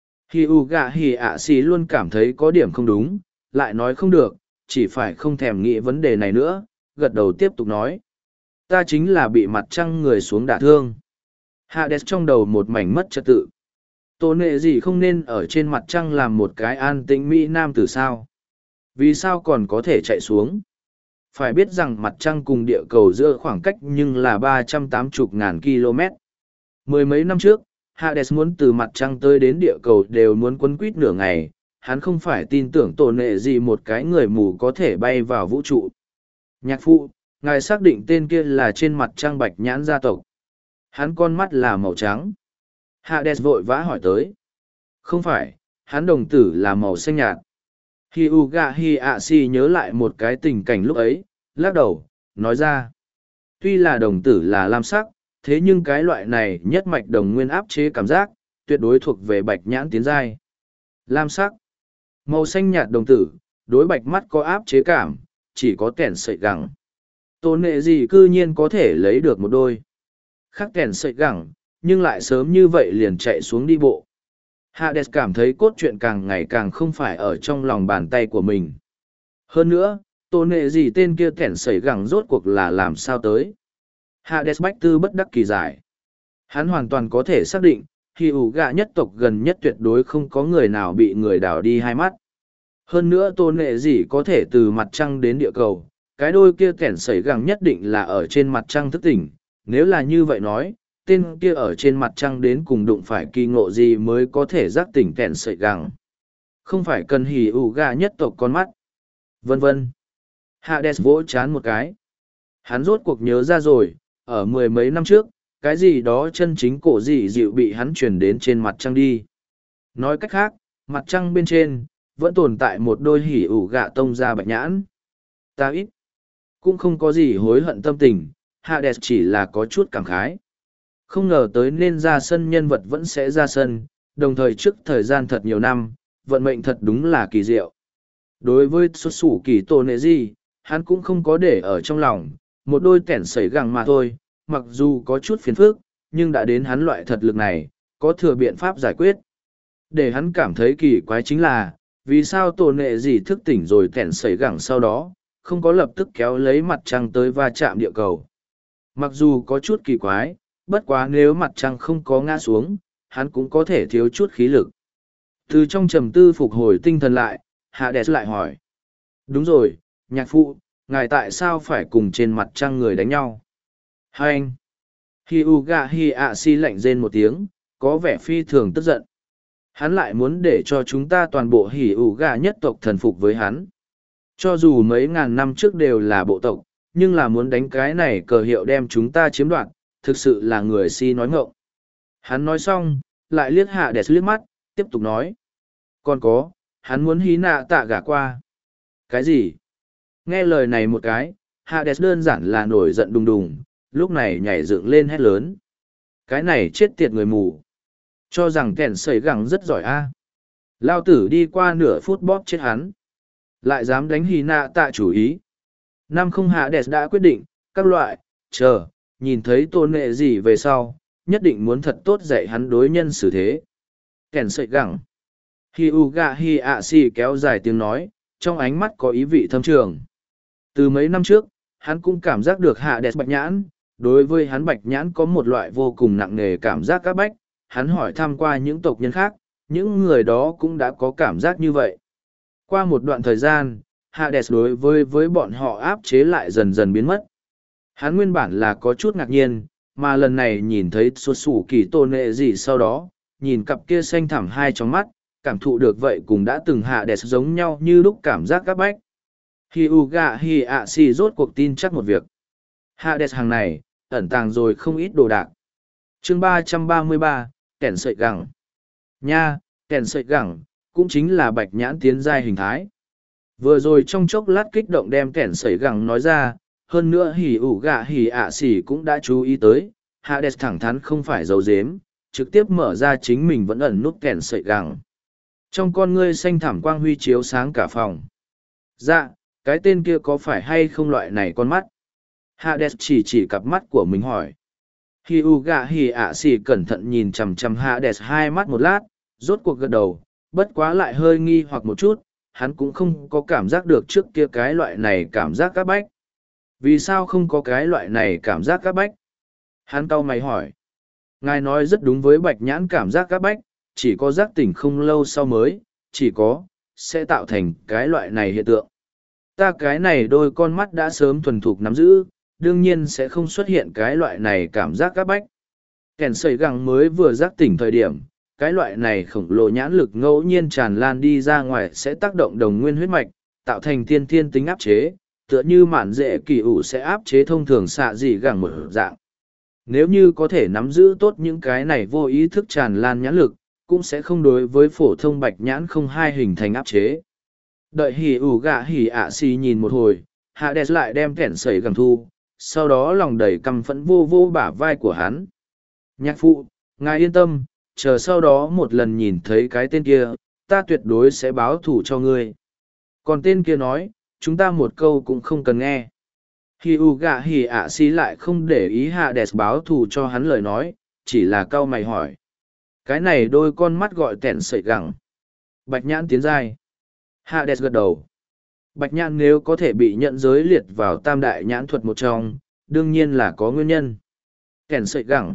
Hyuga Hiashi luôn cảm thấy có điểm không đúng, lại nói không được, chỉ phải không thèm nghĩ vấn đề này nữa, gật đầu tiếp tục nói. Ta chính là bị mặt trăng người xuống đả thương. Hades trong đầu một mảnh mất trật tự. Tổ nệ gì không nên ở trên mặt trăng làm một cái an tĩnh mỹ nam tử sao? Vì sao còn có thể chạy xuống? Phải biết rằng mặt trăng cùng địa cầu giữa khoảng cách nhưng là 380.000 km. Mười mấy năm trước, Hades muốn từ mặt trăng tới đến địa cầu đều muốn quấn quýt nửa ngày, hắn không phải tin tưởng tổ nệ gì một cái người mù có thể bay vào vũ trụ. Nhạc phụ, ngài xác định tên kia là trên mặt trăng bạch nhãn gia tộc. Hắn con mắt là màu trắng. Hades vội vã hỏi tới. Không phải, hắn đồng tử là màu xanh nhạt. Hyuga Hiashi nhớ lại một cái tình cảnh lúc ấy, lắc đầu, nói ra. Tuy là đồng tử là lam sắc, thế nhưng cái loại này nhất mạch đồng nguyên áp chế cảm giác, tuyệt đối thuộc về bạch nhãn tiến giai. Lam sắc, màu xanh nhạt đồng tử, đối bạch mắt có áp chế cảm, chỉ có kẻn sợi gẳng. Tổ nệ gì cư nhiên có thể lấy được một đôi. Khắc kẻn sợi gẳng, nhưng lại sớm như vậy liền chạy xuống đi bộ. Hades cảm thấy cốt truyện càng ngày càng không phải ở trong lòng bàn tay của mình. Hơn nữa, tổ nệ gì tên kia kẻn sẩy gẳng rốt cuộc là làm sao tới. Hades bách tư bất đắc kỳ giải. Hắn hoàn toàn có thể xác định, Hyuga nhất tộc gần nhất tuyệt đối không có người nào bị người đào đi hai mắt. Hơn nữa tôn nệ gì có thể từ mặt trăng đến địa cầu, cái đôi kia kẻn sẩy gẳng nhất định là ở trên mặt trăng thức tỉnh. Nếu là như vậy nói, tên kia ở trên mặt trăng đến cùng đụng phải kỳ ngộ gì mới có thể giác tỉnh kẻn sẩy gẳng. Không phải cần hỉ ủ gà nhất tộc con mắt. Vân vân. Hades vỗ chán một cái. Hắn rốt cuộc nhớ ra rồi, ở mười mấy năm trước, cái gì đó chân chính cổ dị dịu bị hắn chuyển đến trên mặt trăng đi. Nói cách khác, mặt trăng bên trên, vẫn tồn tại một đôi hỉ ủ gạ tông ra bạch nhãn. Ta ít, cũng không có gì hối hận tâm tình, Hades chỉ là có chút cảm khái. Không ngờ tới nên ra sân nhân vật vẫn sẽ ra sân, đồng thời trước thời gian thật nhiều năm, vận mệnh thật đúng là kỳ diệu. Đối với xuất xù kỳ tổ nệ gì, hắn cũng không có để ở trong lòng, một đôi kẻn sẩy gẳng mà thôi, mặc dù có chút phiền phức, nhưng đã đến hắn loại thật lực này, có thừa biện pháp giải quyết. Để hắn cảm thấy kỳ quái chính là, vì sao tổ nệ gì thức tỉnh rồi kẻn sẩy gẳng sau đó, không có lập tức kéo lấy mặt trăng tới va chạm địa cầu. Mặc dù có chút kỳ quái, bất quá nếu mặt trăng không có ngã xuống, hắn cũng có thể thiếu chút khí lực. Từ trong trầm tư phục hồi tinh thần lại, Hades lại hỏi. Đúng rồi, nhạc phụ, ngài tại sao phải cùng trên mặt trăng người đánh nhau? Hai anh. Hyuga Hiashi lạnh rên một tiếng, có vẻ phi thường tức giận. Hắn lại muốn để cho chúng ta toàn bộ Hyuga nhất tộc thần phục với hắn. Cho dù mấy ngàn năm trước đều là bộ tộc, nhưng là muốn đánh cái này cờ hiệu đem chúng ta chiếm đoạt, thực sự là người si nói ngọng. Hắn nói xong, lại liếc Hades liếc mắt, tiếp tục nói. Còn có, hắn muốn hí nạ tạ gả qua. Cái gì? Nghe lời này một cái, Hades đơn giản là nổi giận đùng đùng, lúc này nhảy dựng lên hét lớn. Cái này chết tiệt người mù. Cho rằng kẻn sẩy gẳng rất giỏi a. Lao tử đi qua nửa phút bóp chết hắn. Lại dám đánh hí nạ tạ chủ ý. Năm không Hades đã quyết định, các loại, nhìn thấy tôn nệ gì về sau, nhất định muốn thật tốt dạy hắn đối nhân xử thế. Kẻn sẩy gẳng. Hyuga Hiashi kéo dài tiếng nói, trong ánh mắt có ý vị thâm trường. Từ mấy năm trước, hắn cũng cảm giác được Hades bạch nhãn, đối với hắn bạch nhãn có một loại vô cùng nặng nề cảm giác các bách, hắn hỏi thăm qua những tộc nhân khác, những người đó cũng đã có cảm giác như vậy. Qua một đoạn thời gian, Hades đối với bọn họ áp chế lại dần dần biến mất. Hắn nguyên bản là có chút ngạc nhiên, mà lần này nhìn thấy xuất xù kỳ tôn nệ gì sau đó, nhìn cặp kia xanh thẳm hai trong mắt, cảm thụ được vậy cùng đã từng Hades giống nhau như lúc cảm giác các bách. Hyuga Hiashi rốt cuộc tin chắc một việc. Hades hàng này, ẩn tàng rồi không ít đồ đạc. Chương 333, kẻn sợi gẳng. Nha, kẻn sợi gẳng, cũng chính là bạch nhãn tiến giai hình thái. Vừa rồi trong chốc lát kích động đem kẻn sợi gẳng nói ra, hơn nữa Hyuga Hiashi cũng đã chú ý tới, Hades thẳng thắn không phải giấu giếm, trực tiếp mở ra chính mình vẫn ẩn nút kẻn sợi gẳng. Trong con ngươi xanh thẳm quang huy chiếu sáng cả phòng. Dạ, cái tên kia có phải hay không loại này con mắt? Hades chỉ cặp mắt của mình hỏi. Hyuga Hiashi cẩn thận nhìn chằm chằm Hades hai mắt một lát, rốt cuộc gật đầu, bất quá lại hơi nghi hoặc một chút, hắn cũng không có cảm giác được trước kia cái loại này cảm giác các bách. Vì sao không có cái loại này cảm giác các bách? Hắn cau mày hỏi. Ngài nói rất đúng với bạch nhãn cảm giác các bách, chỉ có giác tỉnh không lâu sau mới, sẽ tạo thành cái loại này hiện tượng. Ta cái này đôi con mắt đã sớm thuần thục nắm giữ, đương nhiên sẽ không xuất hiện cái loại này cảm giác các bách. Kẻn sẩy gẳng mới vừa giác tỉnh thời điểm, cái loại này khổng lồ nhãn lực ngẫu nhiên tràn lan đi ra ngoài sẽ tác động đồng nguyên huyết mạch, tạo thành tiên thiên tính áp chế, tựa như mạn dễ kỳ ủ sẽ áp chế thông thường xạ dị gẳng một dạng. Nếu như có thể nắm giữ tốt những cái này vô ý thức tràn lan nhãn lực, cũng sẽ không đối với phổ thông bạch nhãn không hai hình thành áp chế. Đợi Hyuga Hiashi nhìn một hồi, Hades lại đem kẻn sẩy gẳng thu, sau đó lòng đầy căm phẫn vô vô bả vai của hắn. Nhạc phụ, ngài yên tâm, chờ sau đó một lần nhìn thấy cái tên kia, ta tuyệt đối sẽ báo thù cho ngươi. Còn tên kia nói, chúng ta một câu cũng không cần nghe. Hyuga Hiashi lại không để ý Hades báo thù cho hắn lời nói, chỉ là cau mày hỏi. Cái này đôi con mắt gọi kẻn sẩy gẳng. Bạch nhãn tiến giai. Hades gật đầu. Bạch nhãn nếu có thể bị nhận giới liệt vào tam đại nhãn thuật một trong, đương nhiên là có nguyên nhân. Kẻn sợi gẳng.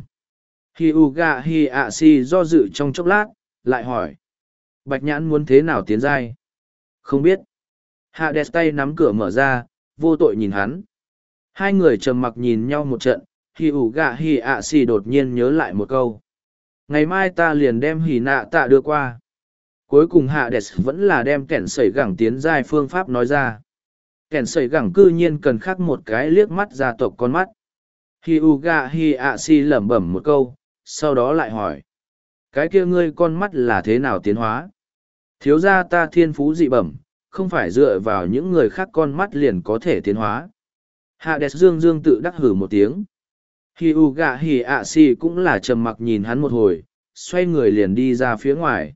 Hyuga Hiashi do dự trong chốc lát, lại hỏi. Bạch nhãn muốn thế nào tiến giai? Không biết. Hades tay nắm cửa mở ra, vô tội nhìn hắn. Hai người trầm mặc nhìn nhau một trận, Hỉ ủ gạ Hỉ ạ xì đột nhiên nhớ lại một câu. Ngày mai ta liền đem Hỉ nạ tạ đưa qua. Cuối cùng Hades vẫn là đem kẻn sẩy gẳng tiến giai phương pháp nói ra. Kẻn sẩy gẳng cư nhiên cần khắc một cái liếc mắt gia tộc con mắt. Hỉ ủ gạ Hỉ ạ xì lẩm bẩm một câu, sau đó lại hỏi. Cái kia ngươi con mắt là thế nào tiến hóa? Thiếu gia ta thiên phú dị bẩm, không phải dựa vào những người khác con mắt liền có thể tiến hóa. Hades dương dương tự đắc hử một tiếng. Hỉ ủ gạ Hỉ ạ xì cũng là trầm mặc nhìn hắn một hồi, xoay người liền đi ra phía ngoài.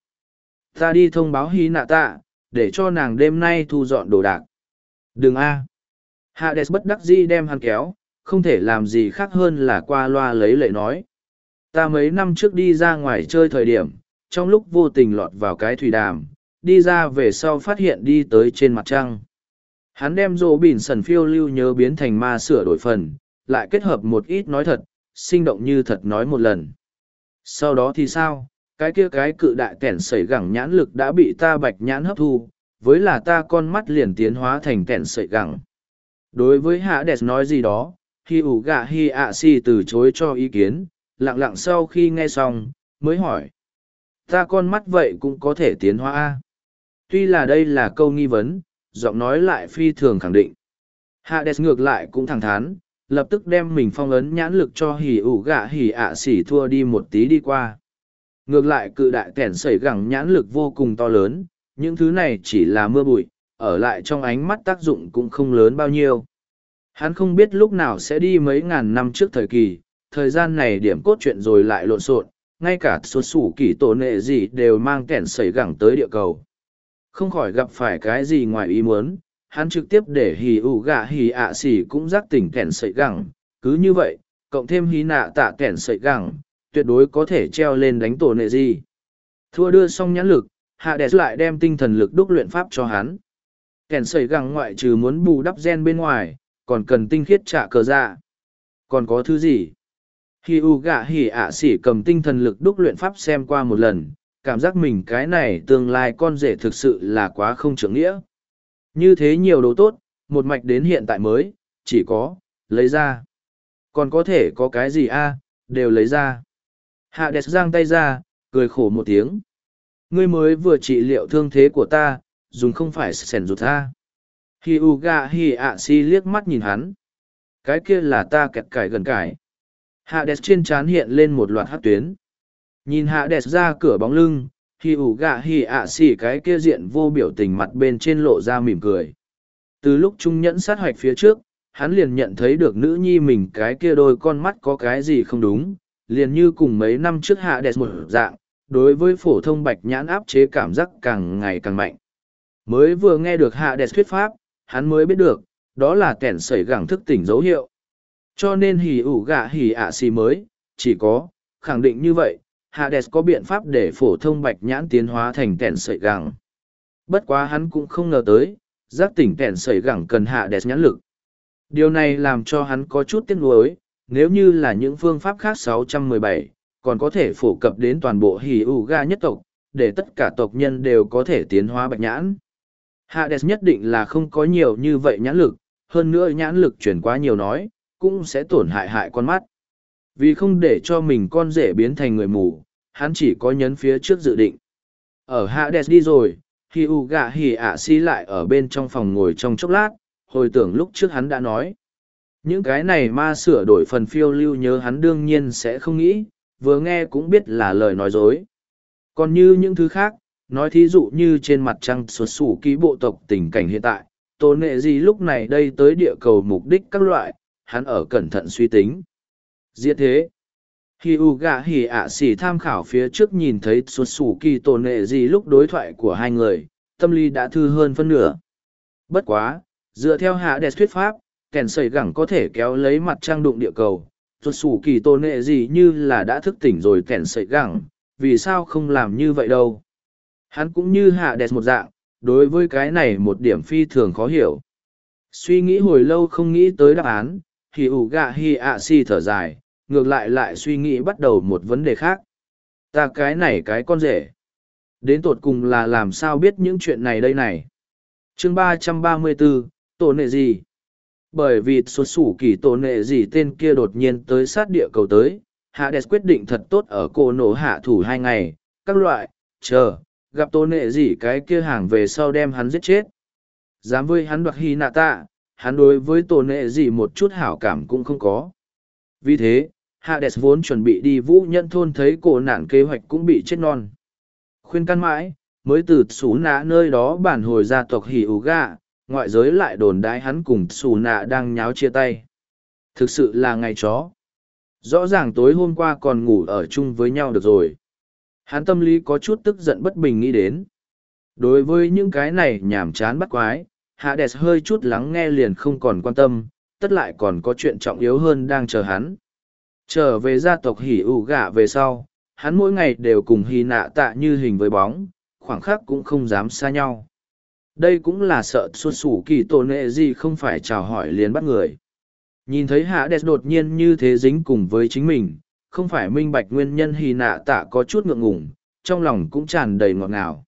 Ta đi thông báo Hỉ nạ tạ, để cho nàng đêm nay thu dọn đồ đạc. Đừng a. Hades bất đắc dĩ đem hắn kéo, không thể làm gì khác hơn là qua loa lấy lệ nói. Ta mấy năm trước đi ra ngoài chơi thời điểm, trong lúc vô tình lọt vào cái thủy đàm, đi ra về sau phát hiện đi tới trên mặt trăng. Hắn đem rô bỉn sần phiêu lưu nhớ biến thành ma sửa đổi phần, lại kết hợp một ít nói thật, sinh động như thật nói một lần. Sau đó thì sao? Cái kia cái cự đại kẻn sẩy gẳng nhãn lực đã bị ta bạch nhãn hấp thu, với là ta con mắt liền tiến hóa thành kẻn sẩy gẳng. Đối với Hades nói gì đó, Hỉ ủ gạ Hỉ ạ xì từ chối cho ý kiến, lặng lặng sau khi nghe xong, mới hỏi. Ta con mắt vậy cũng có thể tiến hóa A. Tuy là đây là câu nghi vấn, giọng nói lại phi thường khẳng định. Hades ngược lại cũng thẳng thắn, lập tức đem mình phong ấn nhãn lực cho Hỉ ủ gạ Hỉ ạ xỉ thua đi một tí đi qua. Ngược lại cự đại kẻn sẩy gẳng nhãn lực vô cùng to lớn, những thứ này chỉ là mưa bụi, ở lại trong ánh mắt tác dụng cũng không lớn bao nhiêu. Hắn không biết lúc nào sẽ đi mấy ngàn năm trước thời kỳ, thời gian này điểm cốt truyện rồi lại lộn xộn, ngay cả số sủ kỷ tổ nệ gì đều mang kẻn sẩy gẳng tới địa cầu. Không khỏi gặp phải cái gì ngoài ý muốn, hắn trực tiếp để Hỉ ủ gạ Hỉ ạ xỉ cũng giác tỉnh kẻn sẩy gẳng, cứ như vậy, cộng thêm Hỉ nạ tạ kẻn sẩy gẳng, tuyệt đối có thể treo lên đánh tổ nệ gì. Thua đưa xong nhãn lực, Hades lại đem tinh thần lực đúc luyện pháp cho hắn. Kẻn sẩy gẳng ngoại trừ muốn bù đắp gen bên ngoài, còn cần tinh khiết trả cờ dạ. Còn có thứ gì? Hỉ ủ gạ Hỉ ạ xỉ cầm tinh thần lực đúc luyện pháp xem qua một lần, cảm giác mình cái này tương lai con rể thực sự là quá không trưởng nghĩa. Như thế nhiều đồ tốt, một mạch đến hiện tại mới, chỉ có, lấy ra. Còn có thể có cái gì a đều lấy ra. Hades giang tay ra, cười khổ một tiếng. Ngươi mới vừa trị liệu thương thế của ta, dùng không phải sẻn rụt ta. Hỉ ủ gạ Hỉ ạ xỉ liếc mắt nhìn hắn. Cái kia là ta kẹt cải gần cải. Hades trên trán hiện lên một loạt hát tuyến. Nhìn Hades ra cửa bóng lưng, Hỉ ủ gạ Hỉ ạ xỉ cái kia diện vô biểu tình mặt bên trên lộ ra mỉm cười. Từ lúc trung nhẫn sát hoạch phía trước, hắn liền nhận thấy được nữ nhi mình cái kia đôi con mắt có cái gì không đúng, liền như cùng mấy năm trước Hades một dạng, đối với phổ thông bạch nhãn áp chế cảm giác càng ngày càng mạnh. Mới vừa nghe được Hades thuyết pháp, hắn mới biết được, đó là kẻn sẩy gẳng thức tỉnh dấu hiệu. Cho nên Hỉ ủ gạ Hỉ ạ xỉ mới, chỉ có, khẳng định như vậy, Hades có biện pháp để phổ thông bạch nhãn tiến hóa thành kẻn sẩy gẳng. Bất quá hắn cũng không ngờ tới, giác tỉnh kẻn sẩy gẳng cần Hades nhãn lực. Điều này làm cho hắn có chút tiếc nuối, nếu như là những phương pháp khác 617, còn có thể phổ cập đến toàn bộ Hỉ ủ gạ nhất tộc, để tất cả tộc nhân đều có thể tiến hóa bạch nhãn. Hades nhất định là không có nhiều như vậy nhãn lực, hơn nữa nhãn lực chuyển quá nhiều nói, cũng sẽ tổn hại con mắt. Vì không để cho mình con rể biến thành người mù, hắn chỉ có nhấn phía trước dự định. Ở Hades đi rồi, Hỉ ủ gạ Hỉ ạ xỉ lại ở bên trong phòng ngồi trong chốc lát, hồi tưởng lúc trước hắn đã nói. Những cái này ma sửa đổi phần phiêu lưu nhớ hắn đương nhiên sẽ không nghĩ, vừa nghe cũng biết là lời nói dối. Còn như những thứ khác, nói thí dụ như trên mặt trăng xuất xù ký bộ tộc tình cảnh hiện tại, tổ nệ gì lúc này đây tới địa cầu mục đích các loại, hắn ở cẩn thận suy tính. Diệt thế, Hỉ ủ gạ Hỉ ạ xỉ tham khảo phía trước nhìn thấy xuất xù kỳ tổ nệ gì lúc đối thoại của hai người, tâm lý đã thư hơn phân nửa. Bất quá, dựa theo Hades thuyết pháp, kẻn sẩy gẳng có thể kéo lấy mặt trăng đụng địa cầu, xuất xù kỳ tổ nệ gì như là đã thức tỉnh rồi kẻn sẩy gẳng, vì sao không làm như vậy đâu. Hắn cũng như Hades một dạng, đối với cái này một điểm phi thường khó hiểu. Suy nghĩ hồi lâu không nghĩ tới đáp án, Hỉ ủ gạ Hỉ ạ xỉ thở dài, ngược lại suy nghĩ bắt đầu một vấn đề khác. Ta cái này cái con rể. Đến tột cùng là làm sao biết những chuyện này đây này. Chương 334, tổ nệ gì? Bởi vì xuất xù kỳ tổ nệ gì tên kia đột nhiên tới sát địa cầu tới, Hades quyết định thật tốt ở cô nổ hạ thủ 2 ngày, các loại, chờ, gặp tổ nệ gì cái kia hàng về sau đem hắn giết chết. Dám với hắn đoạt hy nạ tạ, hắn đối với tổ nệ gì một chút hảo cảm cũng không có. Vì thế, Hades vốn chuẩn bị đi vũ nhận thôn thấy cổ nạn kế hoạch cũng bị chết non. Khuyên can mãi, mới từ xú nạ nơi đó bản hồi gia tộc hỉ ủ gạ, ngoại giới lại đồn đái hắn cùng xù nạ đang nháo chia tay. Thực sự là ngày chó. Rõ ràng tối hôm qua còn ngủ ở chung với nhau được rồi. Hắn tâm lý có chút tức giận bất bình nghĩ đến. Đối với những cái này nhảm chán bắt quái, Hades hơi chút lắng nghe liền không còn quan tâm, tất lại còn có chuyện trọng yếu hơn đang chờ hắn. Trở về gia tộc hỉ ủ gạ về sau, hắn mỗi ngày đều cùng hy nạ tạ như hình với bóng, khoảng khắc cũng không dám xa nhau. Đây cũng là sợ xuất xù kỳ tổ nệ gì không phải chào hỏi liền bắt người. Nhìn thấy Hades đột nhiên như thế dính cùng với chính mình, không phải minh bạch nguyên nhân hy nạ tạ có chút ngượng ngùng, trong lòng cũng tràn đầy ngọt ngào.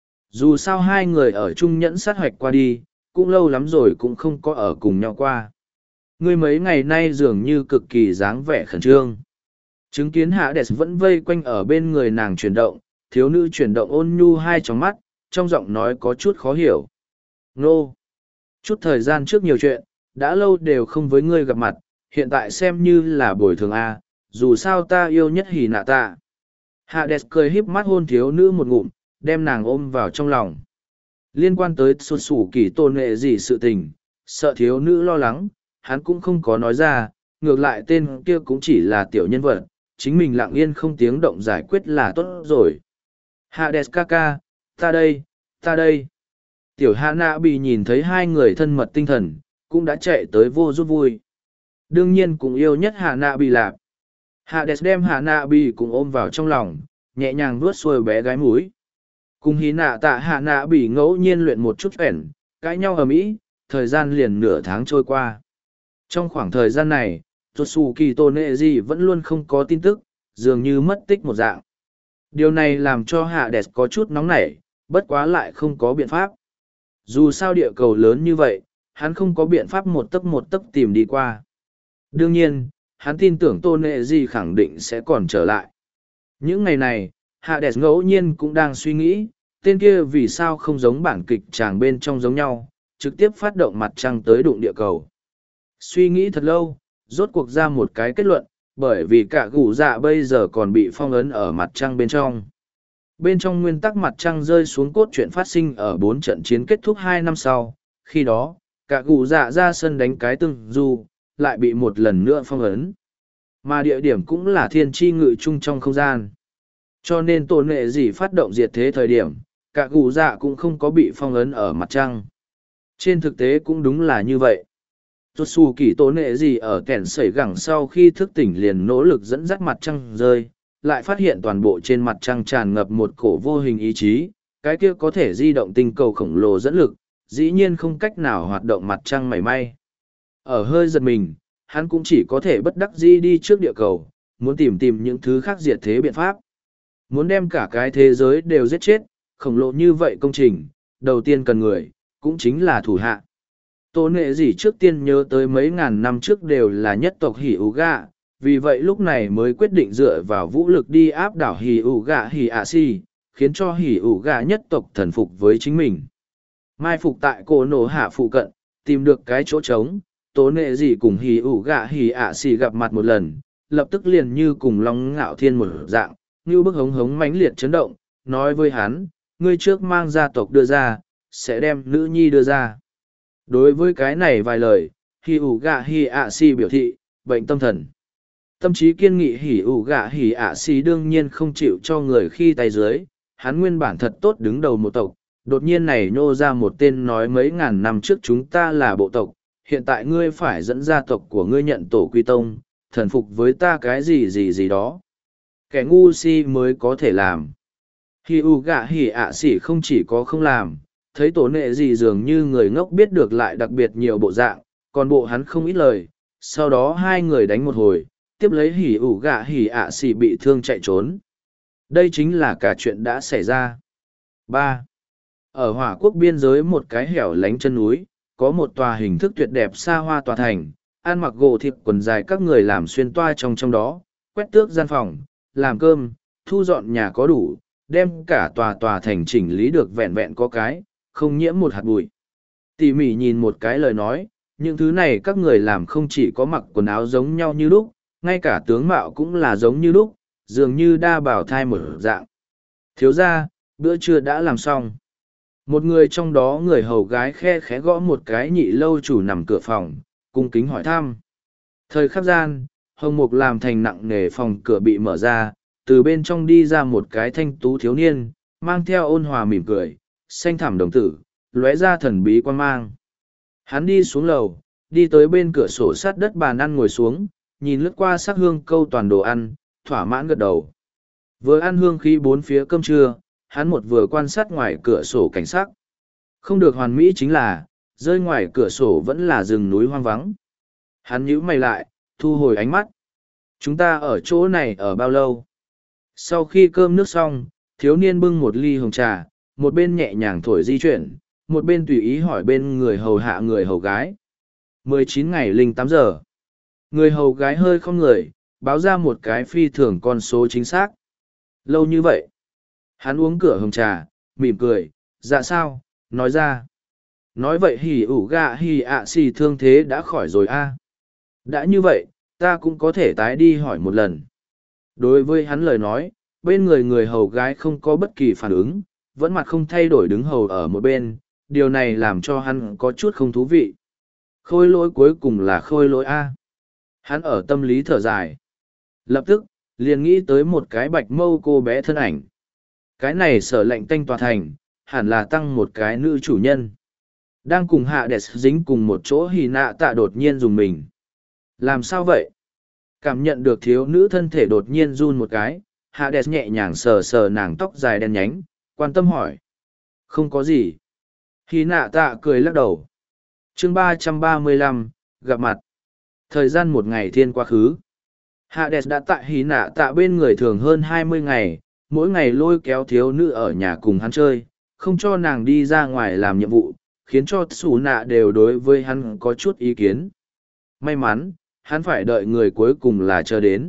Dù sao hai người ở chung nhẫn sát hoạch qua đi, cũng lâu lắm rồi cũng không có ở cùng nhau qua. Ngươi mấy ngày nay dường như cực kỳ dáng vẻ khẩn trương. Chứng kiến Hades vẫn vây quanh ở bên người nàng chuyển động, thiếu nữ chuyển động ôn nhu hai tròng mắt, trong giọng nói có chút khó hiểu. Nô! Chút thời gian trước nhiều chuyện, đã lâu đều không với ngươi gặp mặt, hiện tại xem như là bồi thường A, dù sao ta yêu nhất hỉ nạ tạ. Hades cười híp mắt hôn thiếu nữ một ngụm, đem nàng ôm vào trong lòng. Liên quan tới xuất xù kỳ tôn nghệ gì sự tình, sợ thiếu nữ lo lắng, hắn cũng không có nói ra, ngược lại tên kia cũng chỉ là tiểu nhân vật, chính mình lặng yên không tiếng động giải quyết là tốt rồi. Hades ca, ta đây, ta đây. Tiểu Hạ Nạ Bì nhìn thấy hai người thân mật tinh thần, cũng đã chạy tới vô giúp vui. Đương nhiên cũng yêu nhất Hạ Nạ Bì lạp. Hades đem Hạ Nạ Bì cũng ôm vào trong lòng, nhẹ nhàng vuốt xuôi bé gái múi. Cùng hí nạ tạ Hạ Nạ Bì ngẫu nhiên luyện một chút ẻn, cãi nhau ầm ĩ, thời gian liền nửa tháng trôi qua. Trong khoảng thời gian này, Totsuki Toneji vẫn luôn không có tin tức, dường như mất tích một dạng. Điều này làm cho Hades có chút nóng nảy, bất quá lại không có biện pháp. Dù sao địa cầu lớn như vậy, hắn không có biện pháp một tấc tìm đi qua. Đương nhiên, hắn tin tưởng Toneji khẳng định sẽ còn trở lại. Những ngày này, Hades ngẫu nhiên cũng đang suy nghĩ, tên kia vì sao không giống bản kịch chàng bên trong giống nhau, trực tiếp phát động mặt trăng tới đụng địa cầu. Suy nghĩ thật lâu, rốt cuộc ra một cái kết luận, bởi vì cả gù dạ bây giờ còn bị phong ấn ở mặt trăng bên trong. Bên trong nguyên tắc mặt trăng rơi xuống cốt truyện phát sinh ở 4 trận chiến kết thúc 2 năm sau, khi đó, cả gù dạ ra sân đánh cái từng du, lại bị một lần nữa phong ấn. Mà địa điểm cũng là thiên tri ngự chung trong không gian. Cho nên tổ nệ gì phát động diệt thế thời điểm, cả gù dạ cũng không có bị phong ấn ở mặt trăng. Trên thực tế cũng đúng là như vậy. Totsu kỳ tổ nệ gì ở kẻn sẩy gẳng sau khi thức tỉnh liền nỗ lực dẫn dắt mặt trăng rơi, lại phát hiện toàn bộ trên mặt trăng tràn ngập một cổ vô hình ý chí, cái kia có thể di động tinh cầu khổng lồ dẫn lực, dĩ nhiên không cách nào hoạt động mặt trăng mảy may. Ở hơi giật mình, hắn cũng chỉ có thể bất đắc dĩ đi trước địa cầu, muốn tìm những thứ khác diệt thế biện pháp. Muốn đem cả cái thế giới đều giết chết, khổng lồ như vậy công trình, đầu tiên cần người, cũng chính là thủ hạ. Tô nệ gì trước tiên nhớ tới mấy ngàn năm trước đều là nhất tộc hỉ ủ gạ, vì vậy lúc này mới quyết định dựa vào vũ lực đi áp đảo hỉ ủ gạ hỉ ạ si, khiến cho hỉ ủ gạ nhất tộc thần phục với chính mình. Mai phục tại cổ nổ hạ phụ cận, tìm được cái chỗ trống, tố nệ gì cùng hỉ ủ gạ hỉ ạ si gặp mặt một lần, lập tức liền như cùng long ngạo thiên một dạng, như bức hống hống mãnh liệt chấn động, nói với hắn, ngươi trước mang gia tộc đưa ra, sẽ đem nữ nhi đưa ra. Đối với cái này vài lời, hỉ ủ gạ hỉ ạ si biểu thị, bệnh tâm thần. Tâm trí kiên nghị hỉ ủ gạ hỉ ạ si đương nhiên không chịu cho người khi tay dưới, hắn nguyên bản thật tốt đứng đầu một tộc, đột nhiên này nhô ra một tên nói mấy ngàn năm trước chúng ta là bộ tộc, hiện tại ngươi phải dẫn gia tộc của ngươi nhận tổ quy tông, thần phục với ta cái gì đó. Kẻ ngu si mới có thể làm. Hỉ ủ gạ hỉ ạ si không chỉ có không làm, thấy tổ nệ gì dường như người ngốc biết được lại đặc biệt nhiều bộ dạng, còn bộ hắn không ít lời, sau đó hai người đánh một hồi, tiếp lấy hỉ ủ gạ hỉ ạ xỉ bị thương chạy trốn. Đây chính là cả chuyện đã xảy ra. 3. Ở Hỏa Quốc biên giới một cái hẻo lánh chân núi, có một tòa hình thức tuyệt đẹp xa hoa tòa thành, ăn mặc gỗ thịt quần dài các người làm xuyên toa trong đó, quét tước gian phòng, làm cơm, thu dọn nhà có đủ, đem cả tòa thành chỉnh lý được vẹn vẹn có cái, không nhiễm một hạt bụi. Tỉ mỉ nhìn một cái lời nói, những thứ này các người làm không chỉ có mặc quần áo giống nhau như lúc, ngay cả tướng mạo cũng là giống như lúc, dường như đa bảo thai một dạng. Thiếu ra, bữa trưa đã làm xong. Một người trong đó người hầu gái khe khẽ gõ một cái nhị lâu chủ nằm cửa phòng, cung kính hỏi thăm. Thời khắc gian, hồng mục làm thành nặng nề phòng cửa bị mở ra, từ bên trong đi ra một cái thanh tú thiếu niên, mang theo ôn hòa mỉm cười, xanh thẳm đồng tử, lóe ra thần bí quan mang. Hắn đi xuống lầu, đi tới bên cửa sổ sát đất bàn ăn ngồi xuống, nhìn lướt qua sắc hương câu toàn đồ ăn, thỏa mãn gật đầu. Vừa ăn hương khí bốn phía cơm trưa, hắn một vừa quan sát ngoài cửa sổ cảnh sắc. Không được hoàn mỹ chính là, rơi ngoài cửa sổ vẫn là rừng núi hoang vắng. Hắn nhíu mày lại, thu hồi ánh mắt. Chúng ta ở chỗ này ở bao lâu? Sau khi cơm nước xong, thiếu niên bưng một ly hồng trà, một bên nhẹ nhàng thổi di chuyển, một bên tùy ý hỏi bên người hầu hạ người hầu gái. 19 ngày 08 giờ. Người hầu gái hơi không người, báo ra một cái phi thường con số chính xác. Lâu như vậy. Hắn uống cửa hồng trà, mỉm cười, dạ sao, nói ra. Nói vậy hỉ ủ gạ hỉ ạ xì thương thế đã khỏi rồi a. Đã như vậy, ta cũng có thể tái đi hỏi một lần. Đối với hắn lời nói, bên người hầu gái không có bất kỳ phản ứng, vẫn mặt không thay đổi đứng hầu ở một bên, điều này làm cho hắn có chút không thú vị. Khôi lỗi cuối cùng là khôi lỗi A. Hắn ở tâm lý thở dài. Lập tức, liền nghĩ tới một cái bạch mâu cô bé thân ảnh. Cái này sở lệnh tanh tòa thành, hẳn là tăng một cái nữ chủ nhân. Đang cùng hạ đẹp dính cùng một chỗ hì nạ tạ đột nhiên dùng mình. Làm sao vậy? Cảm nhận được thiếu nữ thân thể đột nhiên run một cái, hạ đẹp nhẹ nhàng sờ sờ nàng tóc dài đen nhánh, quan tâm hỏi. Không có gì. Hì nạ tạ cười lắc đầu. Chương 335, gặp mặt. Thời gian một ngày thiên quá khứ. Hades đã tại hì nạ tạ bên người thường hơn 20 ngày, mỗi ngày lôi kéo thiếu nữ ở nhà cùng hắn chơi, không cho nàng đi ra ngoài làm nhiệm vụ, khiến cho xù nạ đều đối với hắn có chút ý kiến. May mắn, hắn phải đợi người cuối cùng là chờ đến.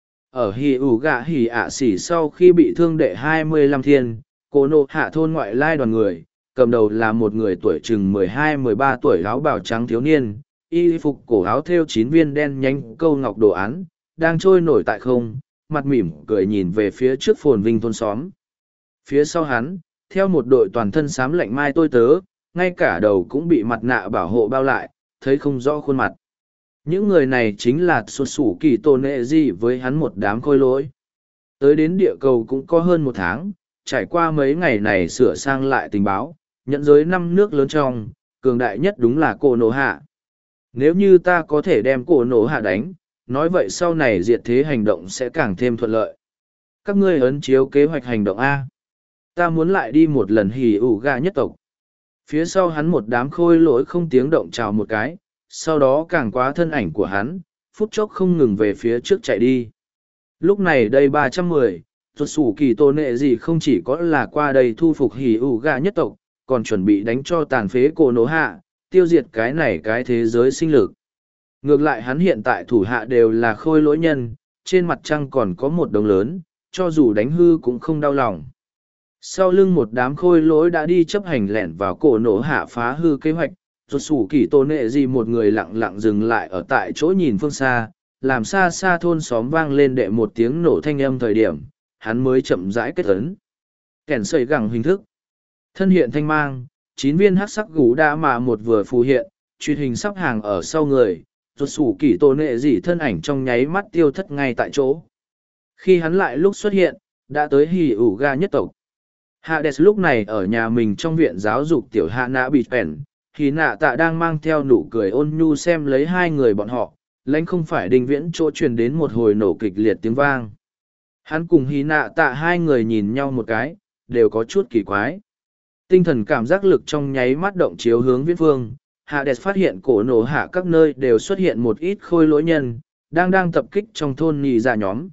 Ở hì ủ gạ hì ạ xỉ sau khi bị thương đệ 25 thiên, cô nộ hạ thôn ngoại lai đoàn người, cầm đầu là một người tuổi chừng 12-13 tuổi áo bào trắng thiếu niên, y phục cổ áo thêu 9 viên đen nhánh câu ngọc đồ án, đang trôi nổi tại không, mặt mỉm cười nhìn về phía trước phồn vinh thôn xóm. Phía sau hắn, theo một đội toàn thân xám lạnh mai tôi tớ, ngay cả đầu cũng bị mặt nạ bảo hộ bao lại, thấy không rõ khuôn mặt. Những người này chính là xuất sủ kỳ tổ nệ gì với hắn một đám khôi lỗi. Tới đến địa cầu cũng có hơn 1 tháng, trải qua mấy ngày này sửa sang lại tình báo, nhận giới 5 nước lớn trong, cường đại nhất đúng là cổ nổ hạ. Nếu như ta có thể đem cổ nổ hạ đánh, nói vậy sau này diệt thế hành động sẽ càng thêm thuận lợi. Các ngươi ấn chiếu kế hoạch hành động A. Ta muốn lại đi một lần hỉ ủ gà nhất tộc. Phía sau hắn một đám khôi lỗi không tiếng động chào một cái, sau đó càng quá thân ảnh của hắn, phút chốc không ngừng về phía trước chạy đi. Lúc này đây 310, tuột sủ kỳ tổ nệ gì không chỉ có là qua đây thu phục hỉ ủ gà nhất tộc, còn chuẩn bị đánh cho tàn phế cổ nổ hạ, tiêu diệt cái này cái thế giới sinh lực. Ngược lại hắn hiện tại thủ hạ đều là khôi lỗi nhân, trên mặt trăng còn có một đồng lớn, cho dù đánh hư cũng không đau lòng. Sau lưng một đám khôi lỗi đã đi chấp hành lẻn vào cổ nổ hạ phá hư kế hoạch, tuột sủ kỳ tổ nệ gì một người lặng lặng dừng lại ở tại chỗ nhìn phương xa, làm xa xa thôn xóm vang lên đệ một tiếng nổ thanh âm thời điểm, hắn mới chậm rãi kết ấn. Kẻn sợi gẳng hình thức. Thân hiện thanh mang, 9 viên hắc sắc gú đã mà một vừa phù hiện, truy hình sắp hàng ở sau người, tuột sủ kỳ tổ nệ gì thân ảnh trong nháy mắt tiêu thất ngay tại chỗ. Khi hắn lại lúc xuất hiện, đã tới hỉ ủ ga nhất tộc. Hades lúc này ở nhà mình trong viện giáo dục tiểu hạ nạ bị phèn, thì nạ tạ đang mang theo nụ cười ôn nhu xem lấy hai người bọn họ, lãnh không phải đình viễn chỗ truyền đến một hồi nổ kịch liệt tiếng vang. Hắn cùng hí nạ tạ hai người nhìn nhau một cái, đều có chút kỳ quái. Tinh thần cảm giác lực trong nháy mắt động chiếu hướng viễn phương, Hades phát hiện cổ nổ hạ các nơi đều xuất hiện một ít khôi lỗi nhân, đang tập kích trong thôn nhì ra nhóm.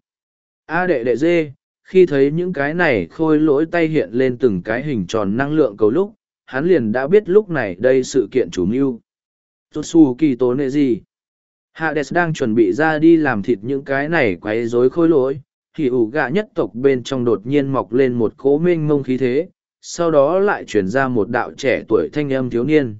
A đệ đệ dê, khi thấy những cái này khôi lỗi tay hiện lên từng cái hình tròn năng lượng cầu lúc, hắn liền đã biết lúc này đây sự kiện chủ mưu. Totsu kỳ tố nệ gì? Hades đang chuẩn bị ra đi làm thịt những cái này quấy rối khôi lỗi, thì ủ gạ nhất tộc bên trong đột nhiên mọc lên một cỗ mênh mông khí thế, sau đó lại chuyển ra một đạo trẻ tuổi thanh âm thiếu niên.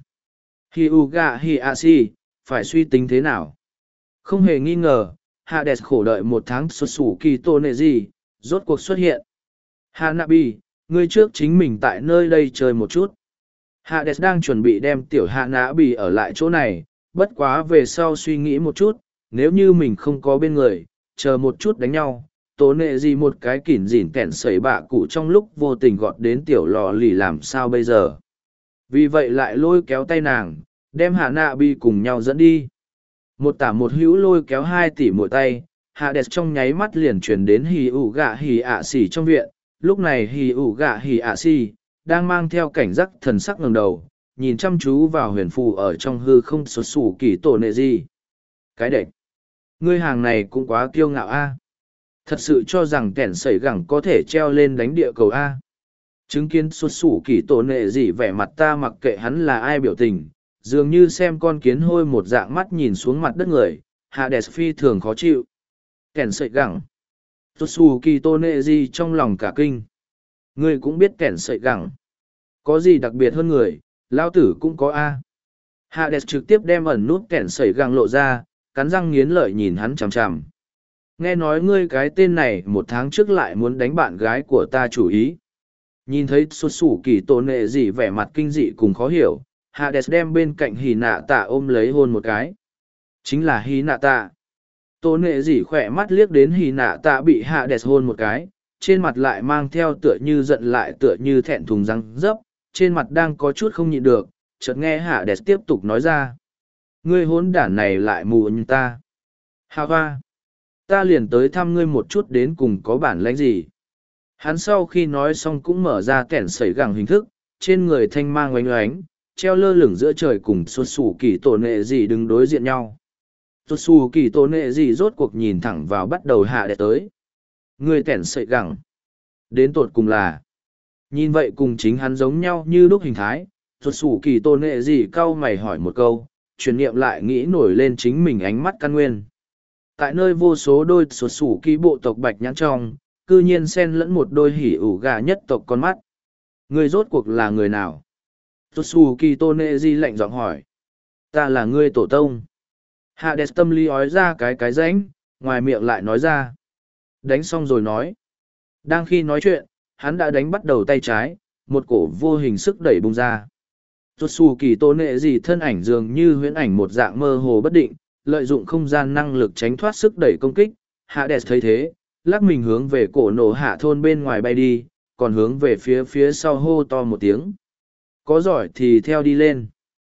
Hyuga Hiashi, phải suy tính thế nào? Không hề nghi ngờ, Hades khổ đợi một tháng Totsu kỳ tố nệ gì, rốt cuộc xuất hiện. Hanabi, ngươi trước chính mình tại nơi đây chơi một chút. Hades đang chuẩn bị đem tiểu Hanabi ở lại chỗ này, bất quá về sau suy nghĩ một chút, nếu như mình không có bên người, chờ một chút đánh nhau, tố nệ gì một cái kỉn dỉn kẻn sẩy bạ cụ trong lúc vô tình gọt đến tiểu lò lì làm sao bây giờ. Vì vậy lại lôi kéo tay nàng, đem Hanabi cùng nhau dẫn đi. Một tả một hữu lôi kéo 2 tỷ mỗi tay, Hades trong nháy mắt liền chuyển đến hì ủ gạ hì ạ xỉ trong viện. Lúc này hì ủ gạ hì ạ xỉ đang mang theo cảnh giác thần sắc ngẩng đầu, nhìn chăm chú vào huyền phù ở trong hư không xuất xù kỳ tổ nệ gì. Cái đệch! Ngươi hàng này cũng quá kiêu ngạo a. Thật sự cho rằng kẻn sẩy gẳng có thể treo lên đánh địa cầu a. Chứng kiến xuất xù kỳ tổ nệ gì vẻ mặt ta mặc kệ hắn là ai biểu tình, dường như xem con kiến hôi một dạng mắt nhìn xuống mặt đất người, Hades phi thường khó chịu. Kẻn sẩy gẳng! Xuất xù kỳ tổ nệ gì trong lòng cả kinh. Ngươi cũng biết kẻn sẩy gẳng. Có gì đặc biệt hơn người, lao tử cũng có A. Hades trực tiếp đem ẩn nút kẻn sẩy gẳng lộ ra, cắn răng nghiến lợi nhìn hắn chằm chằm. Nghe nói ngươi cái tên này 1 tháng trước lại muốn đánh bạn gái của ta chủ ý. Nhìn thấy xuất xù kỳ tổ nệ gì vẻ mặt kinh dị cùng khó hiểu, Hades đem bên cạnh hì nạ tạ ôm lấy hôn một cái. Chính là hì nạ tạ. Tổ nệ gì khỏe mắt liếc đến hì nạ tạ bị Hades hôn một cái, trên mặt lại mang theo tựa như giận lại tựa như thẹn thùng răng dấp, trên mặt đang có chút không nhịn được, chợt nghe Hades tiếp tục nói ra. Ngươi hôn đản này lại mù như ta. Hà hoa! Ta liền tới thăm ngươi một chút đến cùng có bản lãnh gì. Hắn sau khi nói xong cũng mở ra kẻn sẩy gẳng hình thức, trên người thanh mang oánh oánh, treo lơ lửng giữa trời cùng xuất xù kỳ tổ nệ gì đứng đối diện nhau. Xuất xù kỳ tổ nệ gì rốt cuộc nhìn thẳng vào bắt đầu Hades tới. Ngươi kẻn sẩy gẳng. Đến tột cùng là. Nhìn vậy cùng chính hắn giống nhau như lúc hình thái, thuật sủ kỳ tôn nệ gì cau mày hỏi một câu, truyền niệm lại nghĩ nổi lên chính mình ánh mắt căn nguyên. Tại nơi vô số đôi thuật sủ kỳ bộ tộc bạch nhãn trong, cư nhiên xen lẫn một đôi hỉ ủ gà nhất tộc con mắt. Người rốt cuộc là người nào? Thuật sủ kỳ tôn nệ gì lạnh giọng hỏi. Ta là ngươi tổ tông. Hades tâm lý ói ra cái rãnh, ngoài miệng lại nói ra. Đánh xong rồi nói. Đang khi nói chuyện, hắn đã đánh bắt đầu tay trái, một cổ vô hình sức đẩy bung ra. Totsu kỳ tô nệ gì thân ảnh dường như huyễn ảnh một dạng mơ hồ bất định, lợi dụng không gian năng lực tránh thoát sức đẩy công kích. Hades thấy thế, lắc mình hướng về cổ nổ hạ thôn bên ngoài bay đi, còn hướng về phía sau hô to một tiếng. Có giỏi thì theo đi lên.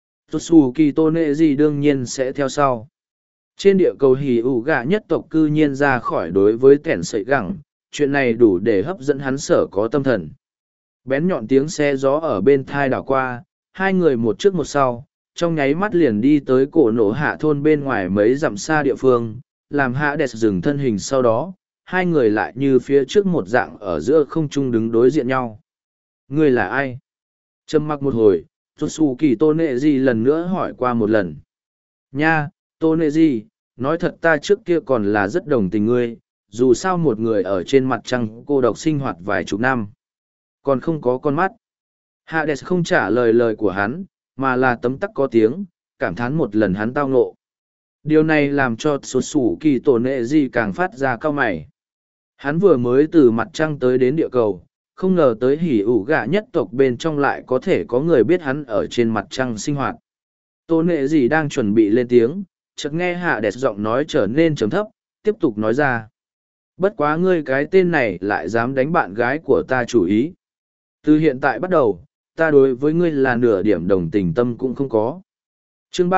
Totsu kỳ tô nệ gì đương nhiên sẽ theo sau. Trên địa cầu hỉ ủ gà nhất tộc cư nhiên ra khỏi đối với kẻn sợi gẳng, chuyện này đủ để hấp dẫn hắn sở có tâm thần. Bén nhọn tiếng xe gió ở bên thai đảo qua, 2 người một trước một sau, trong nháy mắt liền đi tới cổ nổ hạ thôn bên ngoài mấy dặm xa địa phương, làm Hades dừng thân hình sau đó, 2 người lại như phía trước một dạng ở giữa không trung đứng đối diện nhau. Người là ai? Trầm mặc một hồi, Totsuki Toneji lần nữa hỏi qua một lần. Nha, Toneji, nói thật ta trước kia còn là rất đồng tình ngươi, dù sao một người ở trên mặt trăng cô độc sinh hoạt vài chục năm. Còn không có con mắt. Hades không trả lời lời của hắn, mà là tấm tắc có tiếng, cảm thán một lần hắn tao ngộ. Điều này làm cho Totsuki Toneji càng phát ra cao mày. Hắn vừa mới từ mặt trăng tới đến địa cầu, không ngờ tới hỉ ủ gà nhất tộc bên trong lại có thể có người biết hắn ở trên mặt trăng sinh hoạt. Toneji đang chuẩn bị lên tiếng, chợt nghe Hades giọng nói trở nên trầm thấp, tiếp tục nói ra. Bất quá ngươi cái tên này lại dám đánh bạn gái của ta chủ ý. Từ hiện tại bắt đầu, ta đối với ngươi là nửa điểm đồng tình tâm cũng không có. Chương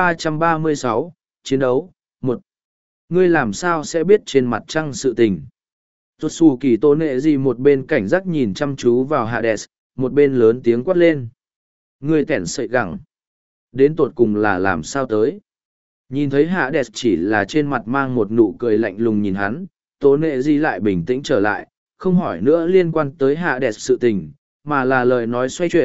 336, Chiến đấu, 1. Ngươi làm sao sẽ biết trên mặt trăng sự tình? Totsuki Toneji một bên cảnh giác nhìn chăm chú vào Hades, một bên lớn tiếng quát lên. Ngươi kẻn sợi gẳng. Đến tột cùng là làm sao tới? Nhìn thấy Hades chỉ là trên mặt mang một nụ cười lạnh lùng nhìn hắn, Toneji lại bình tĩnh trở lại, không hỏi nữa liên quan tới Hades sự tình, mà là lời nói xoay chuyển,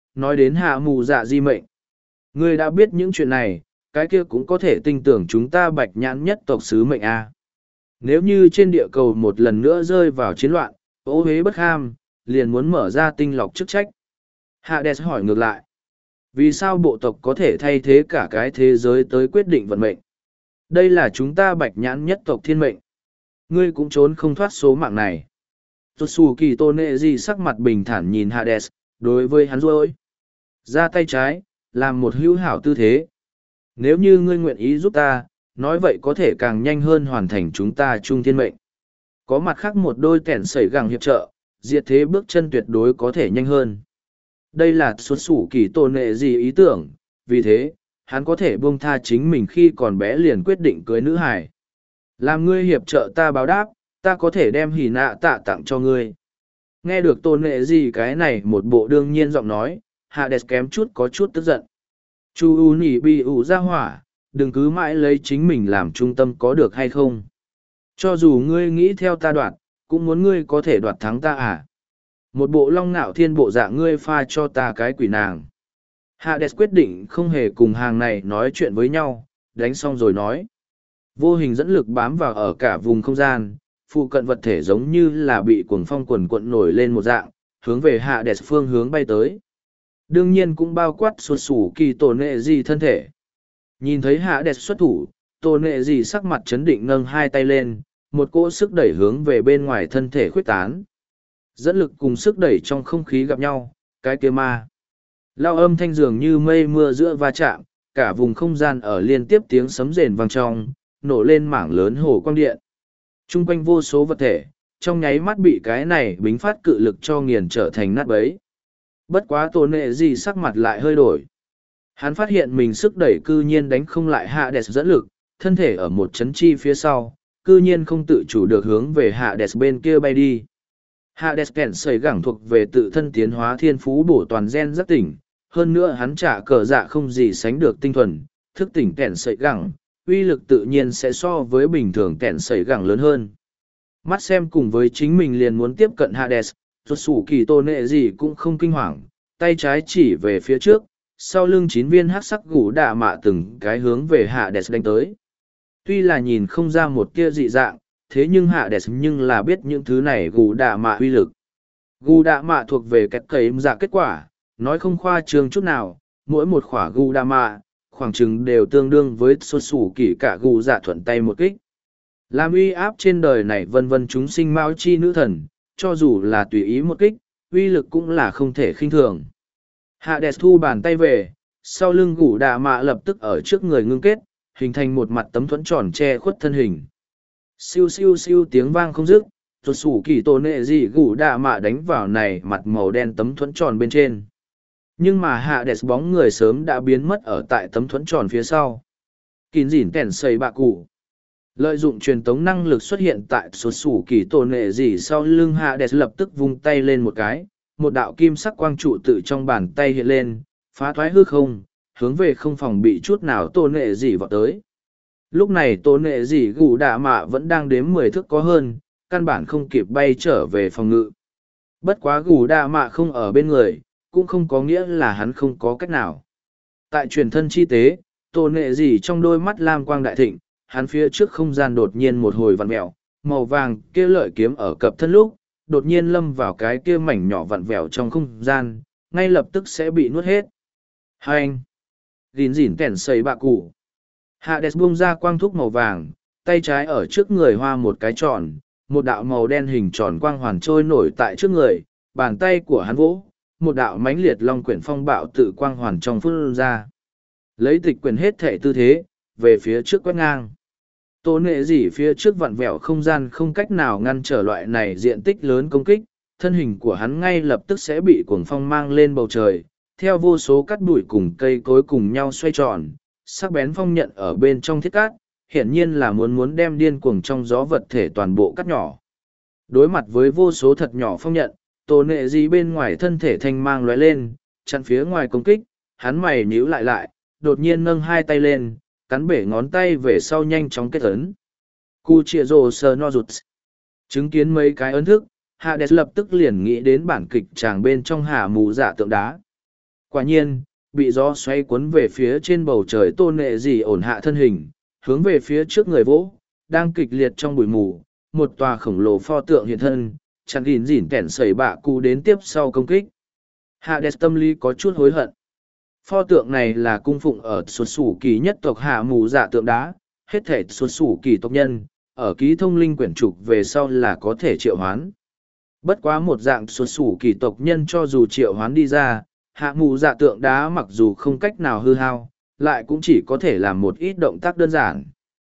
nói đến hạ mù dạ di mệnh. Ngươi đã biết những chuyện này, cái kia cũng có thể tin tưởng chúng ta bạch nhãn nhất tộc sứ mệnh A. Nếu như trên địa cầu một lần nữa rơi vào chiến loạn, ô huế bất ham, liền muốn mở ra tinh lọc chức trách. Hades hỏi ngược lại. Vì sao bộ tộc có thể thay thế cả cái thế giới tới quyết định vận mệnh? Đây là chúng ta bạch nhãn nhất tộc thiên mệnh. Ngươi cũng trốn không thoát số mạng này. Tutsu kỳ tôn nệ gì sắc mặt bình thản nhìn Hades, đối với hắn rồi. Ra tay trái, làm một hữu hảo tư thế. Nếu như ngươi nguyện ý giúp ta, nói vậy có thể càng nhanh hơn hoàn thành chúng ta chung thiên mệnh. Có mặt khác một đôi kẻn sẩy gẳng hiệp trợ, diệt thế bước chân tuyệt đối có thể nhanh hơn. Đây là xuất xù kỳ tôn nệ gì ý tưởng, vì thế, hắn có thể buông tha chính mình khi còn bé liền quyết định cưới nữ hải. Làm ngươi hiệp trợ ta báo đáp, ta có thể đem hỉ nạ tạ tặng cho ngươi. Nghe được tôn nệ gì cái này một bộ đương nhiên giọng nói, Hades kém chút có chút tức giận. Chu u nỉ bi ủ ra hỏa, đừng cứ mãi lấy chính mình làm trung tâm có được hay không. Cho dù ngươi nghĩ theo ta đoạt, cũng muốn ngươi có thể đoạt thắng ta à. Một bộ long ngạo thiên bộ dạng ngươi pha cho ta cái quỷ nàng. Hades quyết định không hề cùng hàng này nói chuyện với nhau, đánh xong rồi nói. Vô hình dẫn lực bám vào ở cả vùng không gian, phụ cận vật thể giống như là bị cuồng phong quần cuộn nổi lên một dạng, hướng về Hades phương hướng bay tới. Đương nhiên cũng bao quát xuất xù kỳ tổ nệ gì thân thể. Nhìn thấy Hades xuất thủ, tổ nệ gì sắc mặt chấn định nâng hai tay lên, một cỗ sức đẩy hướng về bên ngoài thân thể khuyết tán. Dẫn lực cùng sức đẩy trong không khí gặp nhau, cái kia ma. Lao âm thanh dường như mây mưa giữa va chạm, cả vùng không gian ở liên tiếp tiếng sấm rền vang trong, nổ lên mảng lớn hồ quang điện. Trung quanh vô số vật thể, trong nháy mắt bị cái này bính phát cự lực cho nghiền trở thành nát bấy. Bất quá tổ nệ gì sắc mặt lại hơi đổi. Hắn phát hiện mình sức đẩy cư nhiên đánh không lại Hades dẫn lực, thân thể ở một chấn chi phía sau, cư nhiên không tự chủ được hướng về Hades bên kia bay đi. Hades kèn sẩy gẳng thuộc về tự thân tiến hóa thiên phú bổ toàn gen giác tỉnh, hơn nữa hắn trả cờ dạ không gì sánh được tinh thuần, thức tỉnh kèn sẩy gẳng, uy lực tự nhiên sẽ so với bình thường kèn sẩy gẳng lớn hơn. Mắt xem cùng với chính mình liền muốn tiếp cận Hades, rốt sủ kỳ tôn nệ gì cũng không kinh hoàng, tay trái chỉ về phía trước, sau lưng 9 viên hắc sắc gù đạ mạ từng cái hướng về Hades đánh tới. Tuy là nhìn không ra một tia dị dạng, thế nhưng Hades nhưng là biết những thứ này gù đạ mạ uy lực. Gù đạ mạ thuộc về cách cấy dạ kết quả, nói không khoa trương chút nào, mỗi một khỏa gù đạ mạ, khoảng chừng đều tương đương với xuất xù kỳ cả gù dạ thuận tay một kích. Làm uy áp trên đời này vân vân chúng sinh mao chi nữ thần, cho dù là tùy ý một kích, uy lực cũng là không thể khinh thường. Hades thu bàn tay về, sau lưng gù đạ mạ lập tức ở trước người ngưng kết, hình thành một mặt tấm thuẫn tròn che khuất thân hình. Siêu siêu siêu tiếng vang không dứt, rốt sủ kỳ tổ nệ gì gù đạ mạ đánh vào này mặt màu đen tấm thuẫn tròn bên trên. Nhưng mà Hades bóng người sớm đã biến mất ở tại tấm thuẫn tròn phía sau. Kín dỉn kèn xây bạ cụ. Lợi dụng truyền tống năng lực xuất hiện tại rốt sủ kỳ tổ nệ gì sau lưng Hades lập tức vung tay lên một cái, một đạo kim sắc quang trụ tự trong bàn tay hiện lên, phá thoái hư không, hướng về không phòng bị chút nào tổ nệ gì vọt tới. Lúc này tổ nệ gì gù đạ mạ vẫn đang đếm 10 thước có hơn, căn bản không kịp bay trở về phòng ngự. Bất quá gù đạ mạ không ở bên người, cũng không có nghĩa là hắn không có cách nào. Tại truyền thân chi tế, tổ nệ gì trong đôi mắt lam quang đại thịnh, hắn phía trước không gian đột nhiên một hồi vặn mẹo, màu vàng kia lợi kiếm ở cập thân lúc, đột nhiên lâm vào cái kia mảnh nhỏ vặn vẹo trong không gian, ngay lập tức sẽ bị nuốt hết. Hai anh! Gìn dỉn kèn xây bạ cụ. Hades buông ra quang thúc màu vàng, tay trái ở trước người hoa một cái tròn, một đạo màu đen hình tròn quang hoàn trôi nổi tại trước người, bàn tay của hắn vỗ, một đạo mãnh liệt long quyển phong bạo tự quang hoàn trong phun ra. Lấy tịch quyển hết thể tư thế, về phía trước quét ngang. Tổ nệ gì phía trước vặn vẹo không gian không cách nào ngăn trở loại này diện tích lớn công kích, thân hình của hắn ngay lập tức sẽ bị cuồng phong mang lên bầu trời, theo vô số cắt bụi cùng cây cối cùng nhau xoay tròn, sắc bén phong nhận ở bên trong thiết cát, hiển nhiên là muốn đem điên cuồng trong gió vật thể toàn bộ cắt nhỏ. Đối mặt với vô số thật nhỏ phong nhận, tổ nệ gì bên ngoài thân thể thanh mang lóe lên, chặn phía ngoài công kích, hắn mày nhíu lại, đột nhiên nâng hai tay lên, cắn bể ngón tay về sau nhanh chóng kết ấn. Cu chia rồ sờ no rụt. Chứng kiến mấy cái ấn thức, Hades lập tức liền nghĩ đến bản kịch tràng bên trong hạ mù dạ tượng đá. Quả nhiên, bị gió xoay cuốn về phía trên bầu trời tôn nệ gì ổn hạ thân hình, hướng về phía trước người vỗ, đang kịch liệt trong bụi mù, một tòa khổng lồ pho tượng hiện thân, chẳng gìn dỉn kẻn sẩy bạ cụ đến tiếp sau công kích. Hades tâm lý có chút hối hận. Pho tượng này là cung phụng ở xuất xù kỳ nhất tộc hạ mù dạ tượng đá, hết thể xuất xù kỳ tộc nhân, ở ký thông linh quyển trục về sau là có thể triệu hoán. Bất quá một dạng xuất xù kỳ tộc nhân cho dù triệu hoán đi ra, hạ mù dạ tượng đá mặc dù không cách nào hư hao, lại cũng chỉ có thể làm một ít động tác đơn giản.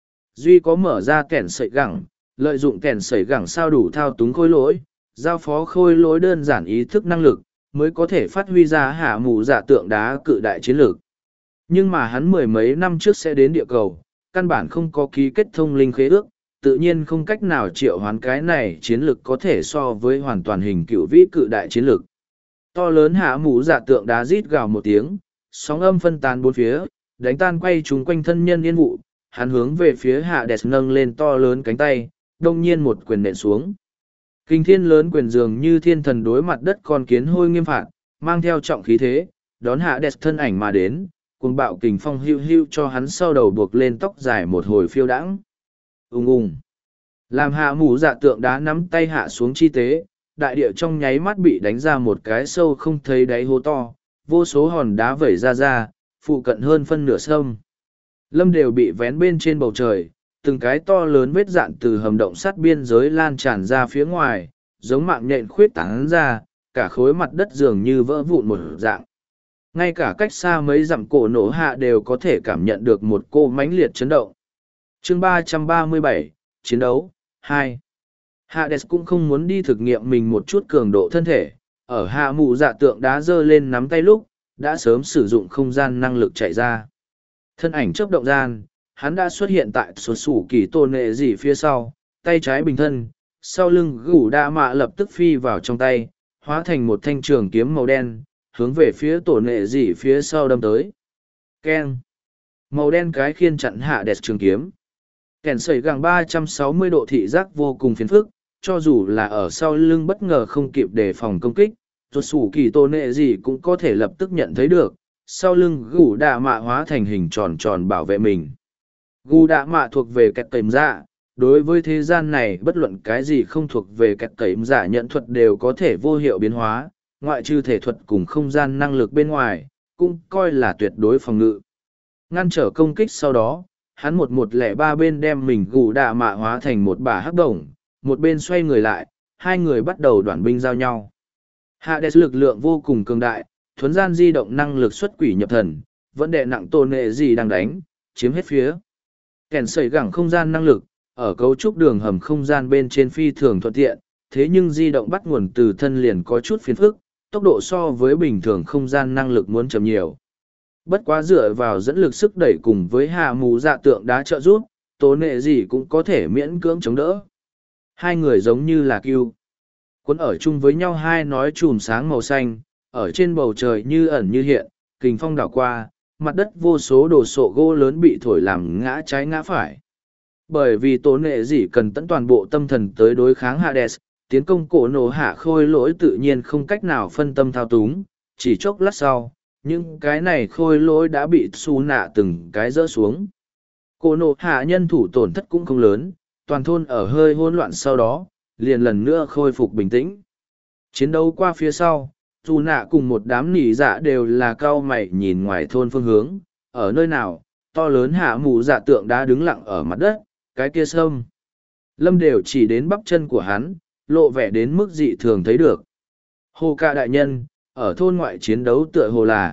Duy có mở ra kẻn sợi gẳng, lợi dụng kẻn sợi gẳng sao đủ thao túng khôi lỗi, giao phó khôi lỗi đơn giản ý thức năng lực, mới có thể phát huy ra hạ mù dạ tượng đá cự đại chiến lược. Nhưng mà hắn mười mấy năm trước sẽ đến địa cầu, căn bản không có ký kết thông linh khế ước, tự nhiên không cách nào triệu hoán cái này chiến lược có thể so với hoàn toàn hình cựu vĩ cự đại chiến lược. To lớn hạ mù dạ tượng đá rít gào một tiếng, sóng âm phân tán bốn phía, đánh tan quay chúng quanh thân nhân yên vụ, hắn hướng về phía hạ đẹp nâng lên to lớn cánh tay, đông nhiên một quyền nện xuống. Kinh thiên lớn quyền dường như thiên thần đối mặt đất con kiến hôi nghiêm phạt, mang theo trọng khí thế, đón hạ đẹp thân ảnh mà đến, cuồng bạo kình phong hưu hưu cho hắn sau đầu buộc lên tóc dài một hồi phiêu đãng. Ung ung. Làm hạ mù dạ tượng đá nắm tay hạ xuống chi tế, đại địa trong nháy mắt bị đánh ra một cái sâu không thấy đáy hố to, vô số hòn đá vẩy ra, phụ cận hơn phân nửa sông. Lâm đều bị vén bên trên bầu trời, từng cái to lớn vết dạn từ hầm động sắt biên giới lan tràn ra phía ngoài, giống mạng nhện khuyết tán ra, cả khối mặt đất dường như vỡ vụn một dạng. Ngay cả cách xa mấy dặm cổ nổ hạ đều có thể cảm nhận được một cô mãnh liệt chấn động. Chương 337, Chiến đấu 2. Hades cũng không muốn đi thực nghiệm mình một chút cường độ thân thể, ở hạ mù dạ tượng đá giơ lên nắm tay lúc, đã sớm sử dụng không gian năng lực chạy ra. Thân ảnh chớp động gian, hắn đã xuất hiện tại số sủ kỳ tôn nệ gì phía sau, tay trái bình thân, sau lưng gủ đa mạ lập tức phi vào trong tay, hóa thành một thanh trường kiếm màu đen, hướng về phía tổ nệ gì phía sau đâm tới. Keng! Màu đen cái khiên chặn hạ đẹp trường kiếm. Kèn sẩy gẳng 360 độ thị giác vô cùng phiền phức, cho dù là ở sau lưng bất ngờ không kịp đề phòng công kích, tuột sủ kỳ tô nệ gì cũng có thể lập tức nhận thấy được, sau lưng gù đạ mạ hóa thành hình tròn tròn bảo vệ mình. Gù đạ mạ thuộc về kẹt cẩy dạ, đối với thế gian này bất luận cái gì không thuộc về kẹt cẩy dạ nhận thuật đều có thể vô hiệu biến hóa, ngoại trừ thể thuật cùng không gian năng lực bên ngoài, cũng coi là tuyệt đối phòng ngự. Ngăn trở công kích sau đó, hắn 1103 bên đem mình gù đạ mạ hóa thành một bả hắc đồng, một bên xoay người lại, hai người bắt đầu đoạn binh giao nhau. Hades lực lượng vô cùng cường đại, thuấn gian di động năng lực xuất quỷ nhập thần, vẫn đè nặng tôn nệ gì đang đánh, chiếm hết phía. Kèn sẩy gẳng không gian năng lực, ở cấu trúc đường hầm không gian bên trên phi thường thuận tiện, thế nhưng di động bắt nguồn từ thân liền có chút phiền phức, tốc độ so với bình thường không gian năng lực muốn chậm nhiều. Bất quá dựa vào dẫn lực sức đẩy cùng với hạ mù dạ tượng đá trợ giúp, tố nệ gì cũng có thể miễn cưỡng chống đỡ. Hai người giống như là cừu. Cuốn ở chung với nhau hai nói chùm sáng màu xanh, ở trên bầu trời như ẩn như hiện, kình phong đảo qua, mặt đất vô số đồ sộ gỗ lớn bị thổi làm ngã trái ngã phải. Bởi vì tố nệ gì cần tận toàn bộ tâm thần tới đối kháng Hades, tiến công cổ nổ hạ khôi lỗi tự nhiên không cách nào phân tâm thao túng, chỉ chốc lát sau, những cái này khôi lỗi đã bị xù nạ từng cái rỡ xuống. Cổ nổ hạ nhân thủ tổn thất cũng không lớn, toàn thôn ở hơi hỗn loạn sau đó, liền lần nữa khôi phục bình tĩnh. Chiến đấu qua phía sau, dù nạ cùng một đám nỉ dạ đều là cao mày nhìn ngoài thôn phương hướng, ở nơi nào, to lớn hạ mù dạ tượng đã đứng lặng ở mặt đất, cái kia sâm. Lâm đều chỉ đến bắp chân của hắn, lộ vẻ đến mức dị thường thấy được. Hồ ca đại nhân, ở thôn ngoại chiến đấu tựa hồ là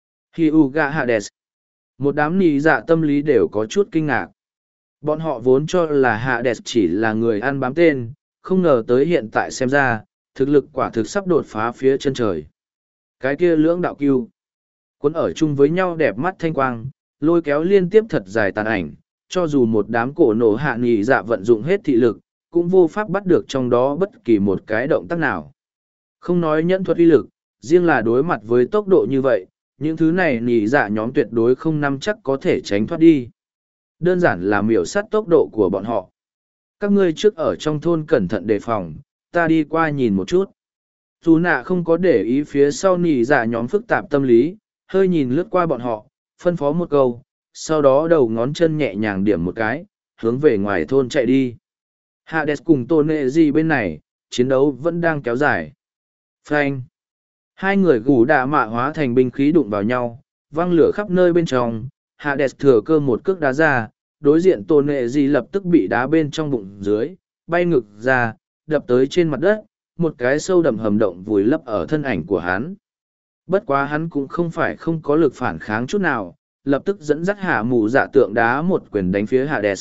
Hyuga Hades. Một đám nỉ dạ tâm lý đều có chút kinh ngạc. Bọn họ vốn cho là Hades chỉ là người ăn bám tên, không ngờ tới hiện tại xem ra, thực lực quả thực sắp đột phá phía chân trời. Cái kia lưỡng đạo cưu, cuốn ở chung với nhau đẹp mắt thanh quang, lôi kéo liên tiếp thật dài tàn ảnh, cho dù một đám cổ nổ hạ nghỉ dạ vận dụng hết thị lực, cũng vô pháp bắt được trong đó bất kỳ một cái động tác nào. Không nói nhẫn thuật uy lực, riêng là đối mặt với tốc độ như vậy, những thứ này nghỉ dạ nhóm tuyệt đối không nắm chắc có thể tránh thoát đi. Đơn giản là miểu sát tốc độ của bọn họ. Các ngươi trước ở trong thôn cẩn thận đề phòng, ta đi qua nhìn một chút. Dù nạ không có để ý phía sau nỉ dạ nhóm phức tạp tâm lý, hơi nhìn lướt qua bọn họ, phân phó một câu, sau đó đầu ngón chân nhẹ nhàng điểm một cái, hướng về ngoài thôn chạy đi. Hades cùng Tôn Nệ Gì bên này, chiến đấu vẫn đang kéo dài. Phanh! Hai người gù đạ mạ hóa thành binh khí đụng vào nhau, văng lửa khắp nơi bên trong. Hades thừa cơ một cước đá ra, đối diện Tôn Nệ Gì lập tức bị đá bên trong bụng dưới, bay ngực ra, đập tới trên mặt đất, một cái sâu đậm hầm động vùi lấp ở thân ảnh của hắn. Bất quá hắn cũng không phải không có lực phản kháng chút nào, lập tức dẫn dắt hạ mù dạ tượng đá một quyền đánh phía Hades.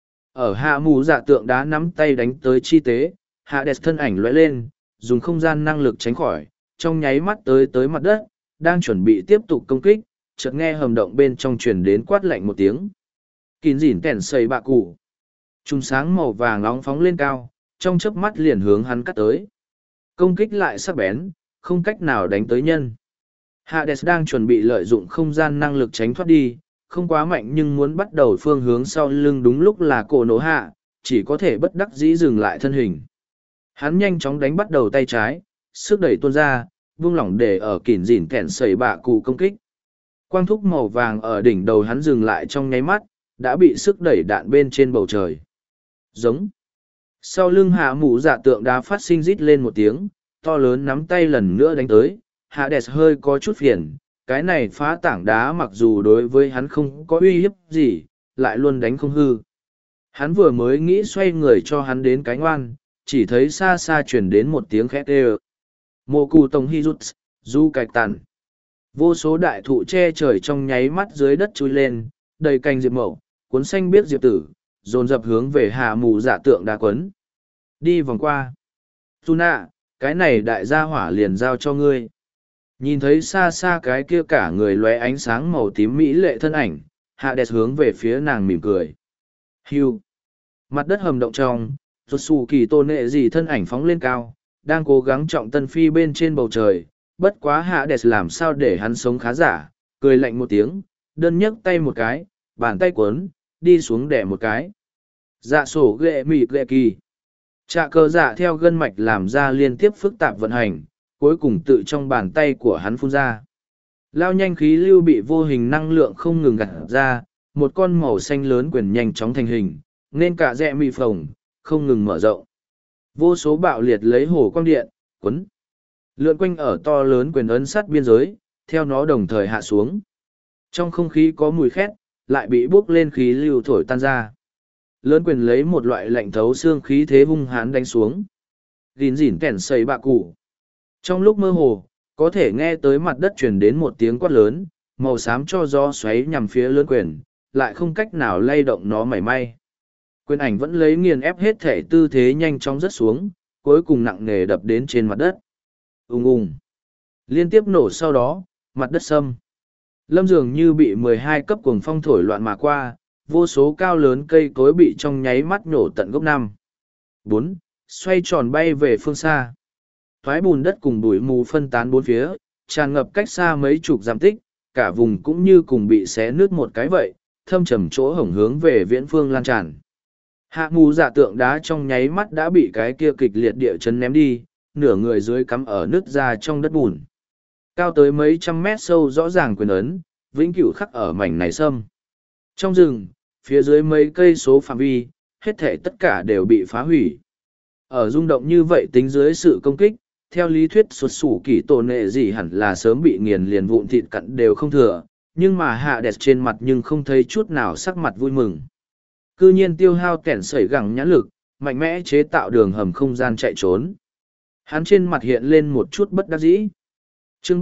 Ở hạ mù dạ tượng đá nắm tay đánh tới chi tế, Hades thân ảnh lóe lên, dùng không gian năng lực tránh khỏi, trong nháy mắt tới mặt đất, đang chuẩn bị tiếp tục công kích, chợt nghe hầm động bên trong truyền đến quát lạnh một tiếng. Kín dỉn kèn xây bạ cụ. Trung sáng màu vàng nóng phóng lên cao, trong chớp mắt liền hướng hắn cắt tới. Công kích lại sắc bén, không cách nào đánh tới nhân. Hades đang chuẩn bị lợi dụng không gian năng lực tránh thoát đi, không quá mạnh nhưng muốn bắt đầu phương hướng sau lưng đúng lúc là cổ nổ hạ, chỉ có thể bất đắc dĩ dừng lại thân hình. Hắn nhanh chóng đánh bắt đầu tay trái, sức đẩy tuôn ra, vung lỏng để ở kỉn dỉn kẹn sẩy bạ cụ công kích. Quang thúc màu vàng ở đỉnh đầu hắn dừng lại trong nháy mắt, đã bị sức đẩy đạn bên trên bầu trời. Giống. Sau lưng hạ mũ dạ tượng đá phát sinh rít lên một tiếng, to lớn nắm tay lần nữa đánh tới. Hades hơi có chút phiền, cái này phá tảng đá mặc dù đối với hắn không có uy hiếp gì, lại luôn đánh không hư. Hắn vừa mới nghĩ xoay người cho hắn đến cái ngoan, chỉ thấy xa xa chuyển đến một tiếng khét ê. Mô cù tông hy rút, du cạch tàn. Vô số đại thụ che trời trong nháy mắt dưới đất chui lên, đầy cành diệp mậu, cuốn xanh biết diệp tử, dồn dập hướng về hạ mù dạ tượng đá quấn. Đi vòng qua. Tuna, cái này đại gia hỏa liền giao cho ngươi. Nhìn thấy xa xa cái kia cả người lóe ánh sáng màu tím mỹ lệ thân ảnh, Hades hướng về phía nàng mỉm cười. Hưu. Mặt đất hầm động trong, rốt xù kỳ tôn nệ gì thân ảnh phóng lên cao, đang cố gắng trọng tân phi bên trên bầu trời. Bất quá Hades làm sao để hắn sống khá giả, cười lạnh một tiếng, đơn nhấc tay một cái, bàn tay cuốn, đi xuống đẻ một cái. Dạ sổ ghệ mịt ghệ kỳ. Trạ cờ dạ theo gân mạch làm ra liên tiếp phức tạp vận hành, cuối cùng tự trong bàn tay của hắn phun ra. Lao nhanh khí lưu bị vô hình năng lượng không ngừng gặt ra, một con màu xanh lớn quyền nhanh chóng thành hình, nên cả rẽ mị phồng, không ngừng mở rộng. Vô số bạo liệt lấy hồ quang điện, quấn. Lượn quanh ở to lớn quyền ấn sắt biên giới, theo nó đồng thời hạ xuống. Trong không khí có mùi khét, lại bị bốc lên khí lưu thổi tan ra. Lớn quyền lấy một loại lạnh thấu xương khí thế hung hãn đánh xuống. Gìn dỉn kẻn xây bạ cụ. Trong lúc mơ hồ, có thể nghe tới mặt đất truyền đến một tiếng quát lớn, màu xám cho gió xoáy nhằm phía lớn quyền, lại không cách nào lay động nó mảy may. Quyền ảnh vẫn lấy nghiền ép hết thể tư thế nhanh chóng rớt xuống, cuối cùng nặng nề đập đến trên mặt đất. Ùng ùng. Liên tiếp nổ sau đó, mặt đất sâm. Lâm dường như bị 12 cấp cuồng phong thổi loạn mà qua, vô số cao lớn cây cối bị trong nháy mắt nhổ tận gốc 5. 4. Xoay tròn bay về phương xa. Thoái bùn đất cùng bụi mù phân tán bốn phía, tràn ngập cách xa mấy chục dặm tích, cả vùng cũng như cùng bị xé nứt một cái vậy, thâm trầm chỗ hổng hướng về viễn phương lan tràn. Hạ mù dạ tượng đá trong nháy mắt đã bị cái kia kịch liệt địa chấn ném đi, nửa người dưới cắm ở nứt ra trong đất bùn. Cao tới mấy trăm mét sâu rõ ràng quyền ấn, vĩnh cửu khắc ở mảnh này sâm. Trong rừng, phía dưới mấy cây số phạm vi, hết thể tất cả đều bị phá hủy. Ở rung động như vậy tính dưới sự công kích, theo lý thuyết xuất xù kỳ tổ nệ gì hẳn là sớm bị nghiền liền vụn thịt cặn đều không thừa, nhưng mà hạ đẹp trên mặt nhưng không thấy chút nào sắc mặt vui mừng. Cư nhiên tiêu hao kẻn sẩy gẳng nhãn lực, mạnh mẽ chế tạo đường hầm không gian chạy trốn. Hắn trên mặt hiện lên một chút bất đắc dĩ. Chương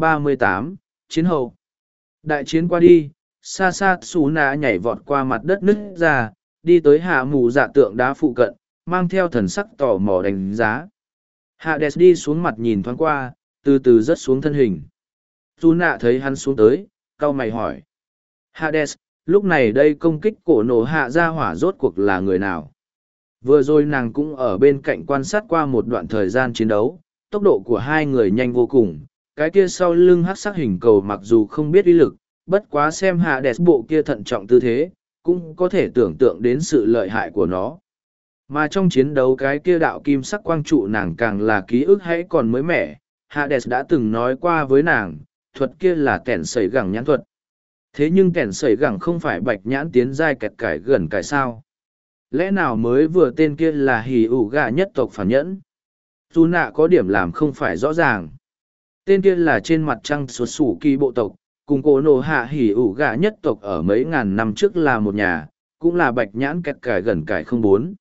338, Chiến hậu. Đại chiến qua đi, xa xa xù nạ nhảy vọt qua mặt đất nứt ra, đi tới hạ mù dạ tượng đá phụ cận, mang theo thần sắc tò mò đánh giá. Hades đi xuống mặt nhìn thoáng qua, từ từ rớt xuống thân hình. Xù nạ thấy hắn xuống tới, cau mày hỏi. Hades, lúc này đây công kích cổ nổ hạ ra hỏa rốt cuộc là người nào? Vừa rồi nàng cũng ở bên cạnh quan sát qua một đoạn thời gian chiến đấu, tốc độ của hai người nhanh vô cùng, cái kia sau lưng hắc sắc hình cầu mặc dù không biết uy lực, bất quá xem Hades bộ kia thận trọng tư thế, cũng có thể tưởng tượng đến sự lợi hại của nó. Mà trong chiến đấu cái kia đạo kim sắc quang trụ nàng càng là ký ức hãy còn mới mẻ, Hades đã từng nói qua với nàng, thuật kia là kẻn sẩy gẳng nhãn thuật. Thế nhưng kẻn sẩy gẳng không phải bạch nhãn tiến giai kẹt cải gần cải sao. Lẽ nào mới vừa tên kia là hỉ ủ gà nhất tộc phản nhẫn? Dù nạ có điểm làm không phải rõ ràng. Tên kia là trên mặt trăng xuất xù kỳ bộ tộc, cùng cổ nổ hạ hỉ ủ gà nhất tộc ở mấy ngàn năm trước là một nhà, cũng là bạch nhãn kẹt cải gần cải không bốn.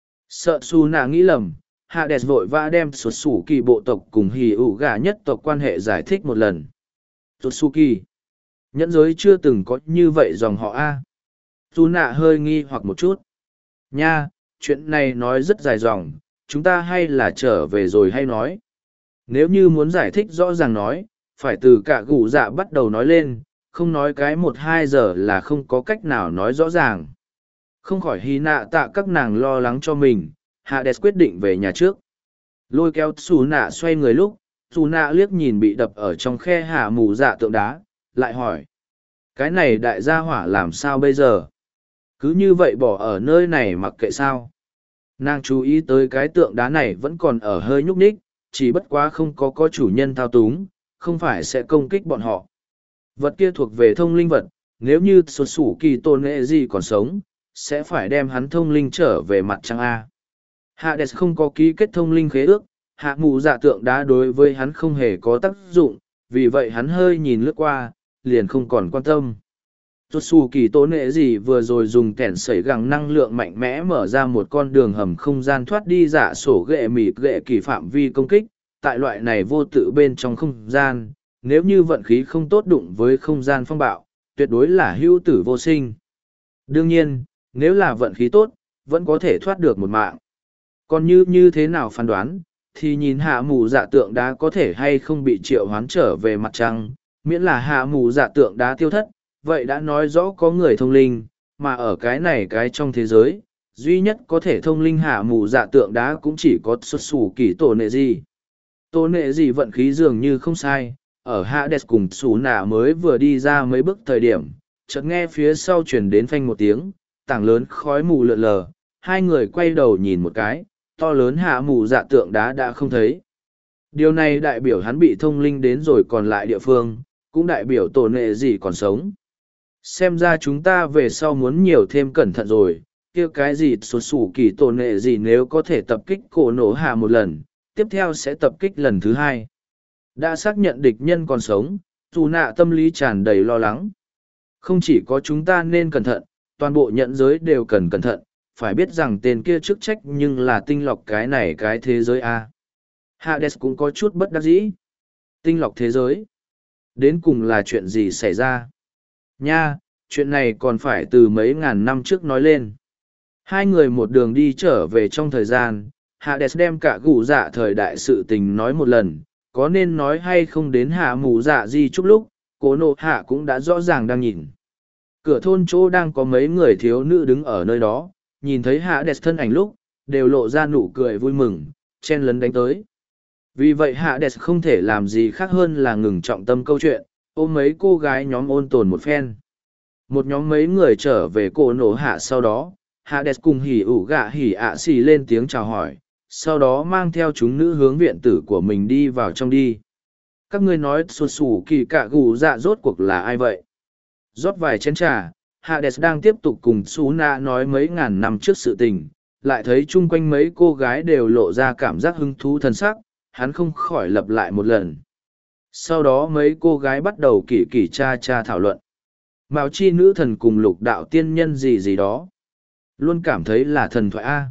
Sợ su nạ nghĩ lầm, Hades vội vã đem xuất xù kỳ bộ tộc cùng hỉ ủ gà nhất tộc quan hệ giải thích một lần. Xuất xù kỳ. Nhẫn giới chưa từng có như vậy dòng họ A. Su nạ hơi nghi hoặc một chút. Nha, chuyện này nói rất dài dòng, chúng ta hay là trở về rồi hay nói. Nếu như muốn giải thích rõ ràng nói, phải từ cả gù dạ bắt đầu nói lên, không nói cái 1-2 giờ là không có cách nào nói rõ ràng. Không khỏi hy nạ tạ các nàng lo lắng cho mình, Hades quyết định về nhà trước. Lôi kéo xù nạ xoay người lúc, xù nạ liếc nhìn bị đập ở trong khe hạ mù dạ tượng đá, lại hỏi. Cái này đại gia hỏa làm sao bây giờ? Cứ như vậy bỏ ở nơi này mặc kệ sao? Nàng chú ý tới cái tượng đá này vẫn còn ở hơi nhúc nhích, chỉ bất quá không có chủ nhân thao túng, không phải sẽ công kích bọn họ. Vật kia thuộc về thông linh vật, nếu như xuất xù kỳ tôn nghệ gì còn sống, sẽ phải đem hắn thông linh trở về mặt trăng A. Hades không có ký kết thông linh khế ước, hạ mù dạ tượng đá đối với hắn không hề có tác dụng, vì vậy hắn hơi nhìn lướt qua, liền không còn quan tâm. Xuất xù kỳ tố nệ gì vừa rồi dùng kẻn sẩy gẳng năng lượng mạnh mẽ mở ra một con đường hầm không gian thoát đi giả sổ ghệ mịt ghệ kỳ phạm vi công kích, tại loại này vô tự bên trong không gian, nếu như vận khí không tốt đụng với không gian phong bạo, tuyệt đối là hữu tử vô sinh. Đương nhiên, nếu là vận khí tốt, vẫn có thể thoát được một mạng. Còn như thế nào phán đoán, thì nhìn hạ mù dạ tượng đá có thể hay không bị triệu hoán trở về mặt trăng, miễn là hạ mù dạ tượng đá tiêu thất, vậy đã nói rõ có người thông linh, mà ở cái này cái trong thế giới, duy nhất có thể thông linh hạ mù dạ tượng đá cũng chỉ có xuất xù kỳ tổ nệ gì. Tổ nệ gì vận khí dường như không sai, ở Hades cùng xù nạ mới vừa đi ra mấy bước thời điểm, chợt nghe phía sau chuyển đến phanh một tiếng, tảng lớn khói mù lượn lờ, hai người quay đầu nhìn một cái, to lớn hạ mù dạ tượng đá đã không thấy. Điều này đại biểu hắn bị thông linh đến rồi còn lại địa phương, cũng đại biểu tổ nệ gì còn sống. Xem ra chúng ta về sau muốn nhiều thêm cẩn thận rồi, kia cái gì xuất xù kỳ tổ nệ gì nếu có thể tập kích cổ nổ hạ một lần, tiếp theo sẽ tập kích lần thứ hai. Đã xác nhận địch nhân còn sống, dù nạ tâm lý tràn đầy lo lắng. Không chỉ có chúng ta nên cẩn thận, toàn bộ nhận giới đều cần cẩn thận, phải biết rằng tên kia chức trách nhưng là tinh lọc cái này cái thế giới A. Hades cũng có chút bất đắc dĩ. Tinh lọc thế giới. Đến cùng là chuyện gì xảy ra? Nha, chuyện này còn phải từ mấy ngàn năm trước nói lên. Hai người một đường đi trở về trong thời gian, Hades đem cả gù dạ thời đại sự tình nói một lần, có nên nói hay không đến hạ mù dạ gì chút lúc, cố nộ hạ cũng đã rõ ràng đang nhìn. Cửa thôn chỗ đang có mấy người thiếu nữ đứng ở nơi đó, nhìn thấy Hades thân ảnh lúc, đều lộ ra nụ cười vui mừng, chen lấn đánh tới. Vì vậy Hades không thể làm gì khác hơn là ngừng trọng tâm câu chuyện, ôm mấy cô gái nhóm ôn tồn một phen. Một nhóm mấy người trở về cổ nổ hạ sau đó, Hades cùng hỉ ủ gạ hỉ ạ xì lên tiếng chào hỏi, sau đó mang theo chúng nữ hướng viện tử của mình đi vào trong đi. Các ngươi nói sụt sủ kỳ cạ gù dạ rốt cuộc là ai vậy? Rót vài chén trà, Hades đang tiếp tục cùng Suna nói mấy ngàn năm trước sự tình, lại thấy chung quanh mấy cô gái đều lộ ra cảm giác hứng thú thân sắc, hắn không khỏi lặp lại một lần. Sau đó mấy cô gái bắt đầu kỳ cha thảo luận. Mạo chi nữ thần cùng lục đạo tiên nhân gì gì đó. Luôn cảm thấy là thần thoại A.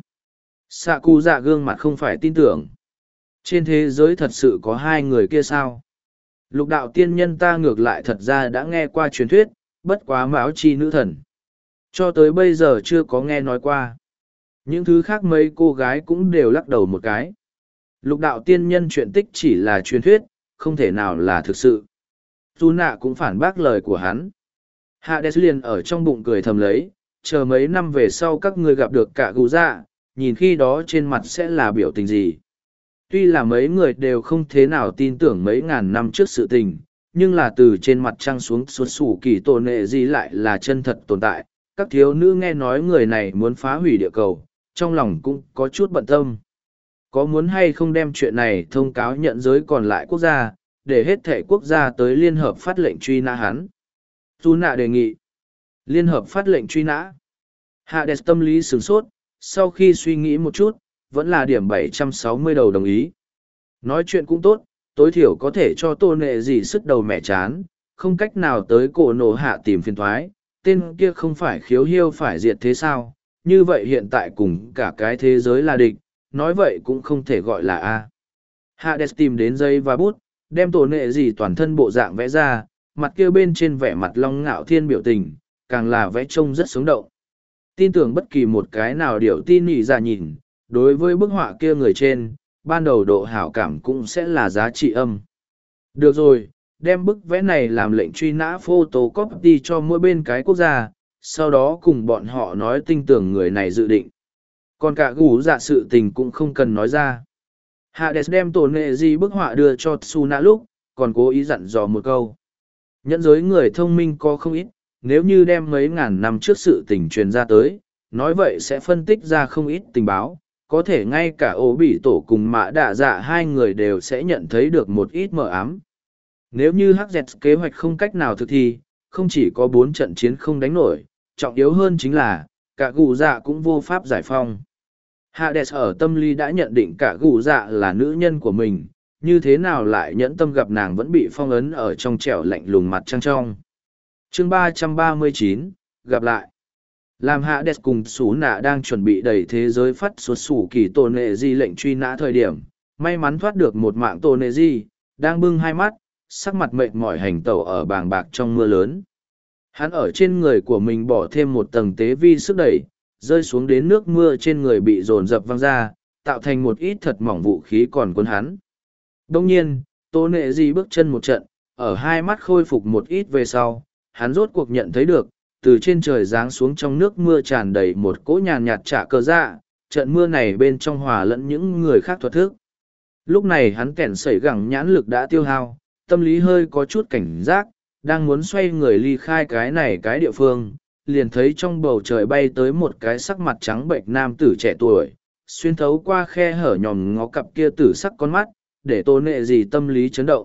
Sạ cụ dạ gương mặt không phải tin tưởng. Trên thế giới thật sự có hai người kia sao? Lục đạo tiên nhân ta ngược lại thật ra đã nghe qua truyền thuyết, bất quá mạo chi nữ thần. Cho tới bây giờ chưa có nghe nói qua. Những thứ khác mấy cô gái cũng đều lắc đầu một cái. Lục đạo tiên nhân chuyện tích chỉ là truyền thuyết, không thể nào là thực sự. Tu nạ cũng phản bác lời của hắn. Hades liền ở trong bụng cười thầm lấy, chờ mấy năm về sau các ngươi gặp được cả gù dạ, nhìn khi đó trên mặt sẽ là biểu tình gì. Tuy là mấy người đều không thế nào tin tưởng mấy ngàn năm trước sự tình, nhưng là từ trên mặt trăng xuống xuất xù kỳ tổ nệ gì lại là chân thật tồn tại. Các thiếu nữ nghe nói người này muốn phá hủy địa cầu, trong lòng cũng có chút bận tâm. Có muốn hay không đem chuyện này thông cáo nhận giới còn lại quốc gia, để hết thể quốc gia tới liên hợp phát lệnh truy nã hắn? Dù nạ đề nghị. Liên hợp phát lệnh truy nã. Hades tâm lý sửng sốt, sau khi suy nghĩ một chút, vẫn là điểm 760 đầu đồng ý. Nói chuyện cũng tốt, tối thiểu có thể cho tôn nệ gì sức đầu mẹ chán, không cách nào tới cổ nổ hạ tìm phiền thoái, tên kia không phải khiếu hiêu phải diệt thế sao, như vậy hiện tại cùng cả cái thế giới là địch, nói vậy cũng không thể gọi là A. Hades tìm đến giấy và bút, đem tổ nệ gì toàn thân bộ dạng vẽ ra, mặt kia bên trên vẻ mặt long ngạo thiên biểu tình, càng là vẽ trông rất sống động. Tin tưởng bất kỳ một cái nào điều tin nhị ra nhìn, đối với bức họa kia người trên, ban đầu độ hảo cảm cũng sẽ là giá trị âm. Được rồi, đem bức vẽ này làm lệnh truy nã photocopy cho mỗi bên cái quốc gia, sau đó cùng bọn họ nói tin tưởng người này dự định. Còn cả gù dạ sự tình cũng không cần nói ra. Hades đem tổ nệ gì bức họa đưa cho Tsuna lúc, còn cố ý dặn dò một câu. Nhẫn giới người thông minh có không ít, nếu như đem mấy ngàn năm trước sự tình truyền ra tới, nói vậy sẽ phân tích ra không ít tình báo, có thể ngay cả ố bị tổ cùng mã đạ dạ hai người đều sẽ nhận thấy được một ít mờ ám. Nếu như HZ kế hoạch không cách nào thực thi, không chỉ có 4 trận chiến không đánh nổi, trọng yếu hơn chính là, cả gù dạ cũng vô pháp giải phong. Hades ở tâm lý đã nhận định cả gù dạ là nữ nhân của mình, như thế nào lại nhẫn tâm gặp nàng vẫn bị phong ấn ở trong trẻo lạnh lùng mặt trăng trong. Chương 339, gặp lại. Làm Hades cùng Sú Nạ đang chuẩn bị đẩy thế giới phát xuất sủ kỳ tổ nệ di lệnh truy nã thời điểm, may mắn thoát được một mạng tổ nệ di, đang bưng hai mắt, sắc mặt mệt mỏi hành tẩu ở bàng bạc trong mưa lớn. Hắn ở trên người của mình bỏ thêm một tầng tế vi sức đẩy, rơi xuống đến nước mưa trên người bị dồn dập văng ra, tạo thành một ít thật mỏng vũ khí còn cuốn hắn. Đông nhiên, tổ nệ di bước chân một trận, ở hai mắt khôi phục một ít về sau, hắn rốt cuộc nhận thấy được, từ trên trời giáng xuống trong nước mưa tràn đầy một cỗ nhàn nhạt trả cờ dạ, trận mưa này bên trong hòa lẫn những người khác thuật thức. Lúc này hắn kẻn sẩy gẳng nhãn lực đã tiêu hao, tâm lý hơi có chút cảnh giác, đang muốn xoay người ly khai cái này cái địa phương, liền thấy trong bầu trời bay tới một cái sắc mặt trắng bệnh nam tử trẻ tuổi, xuyên thấu qua khe hở nhòm ngó cặp kia tử sắc con mắt, để tô nệ gì tâm lý chấn động.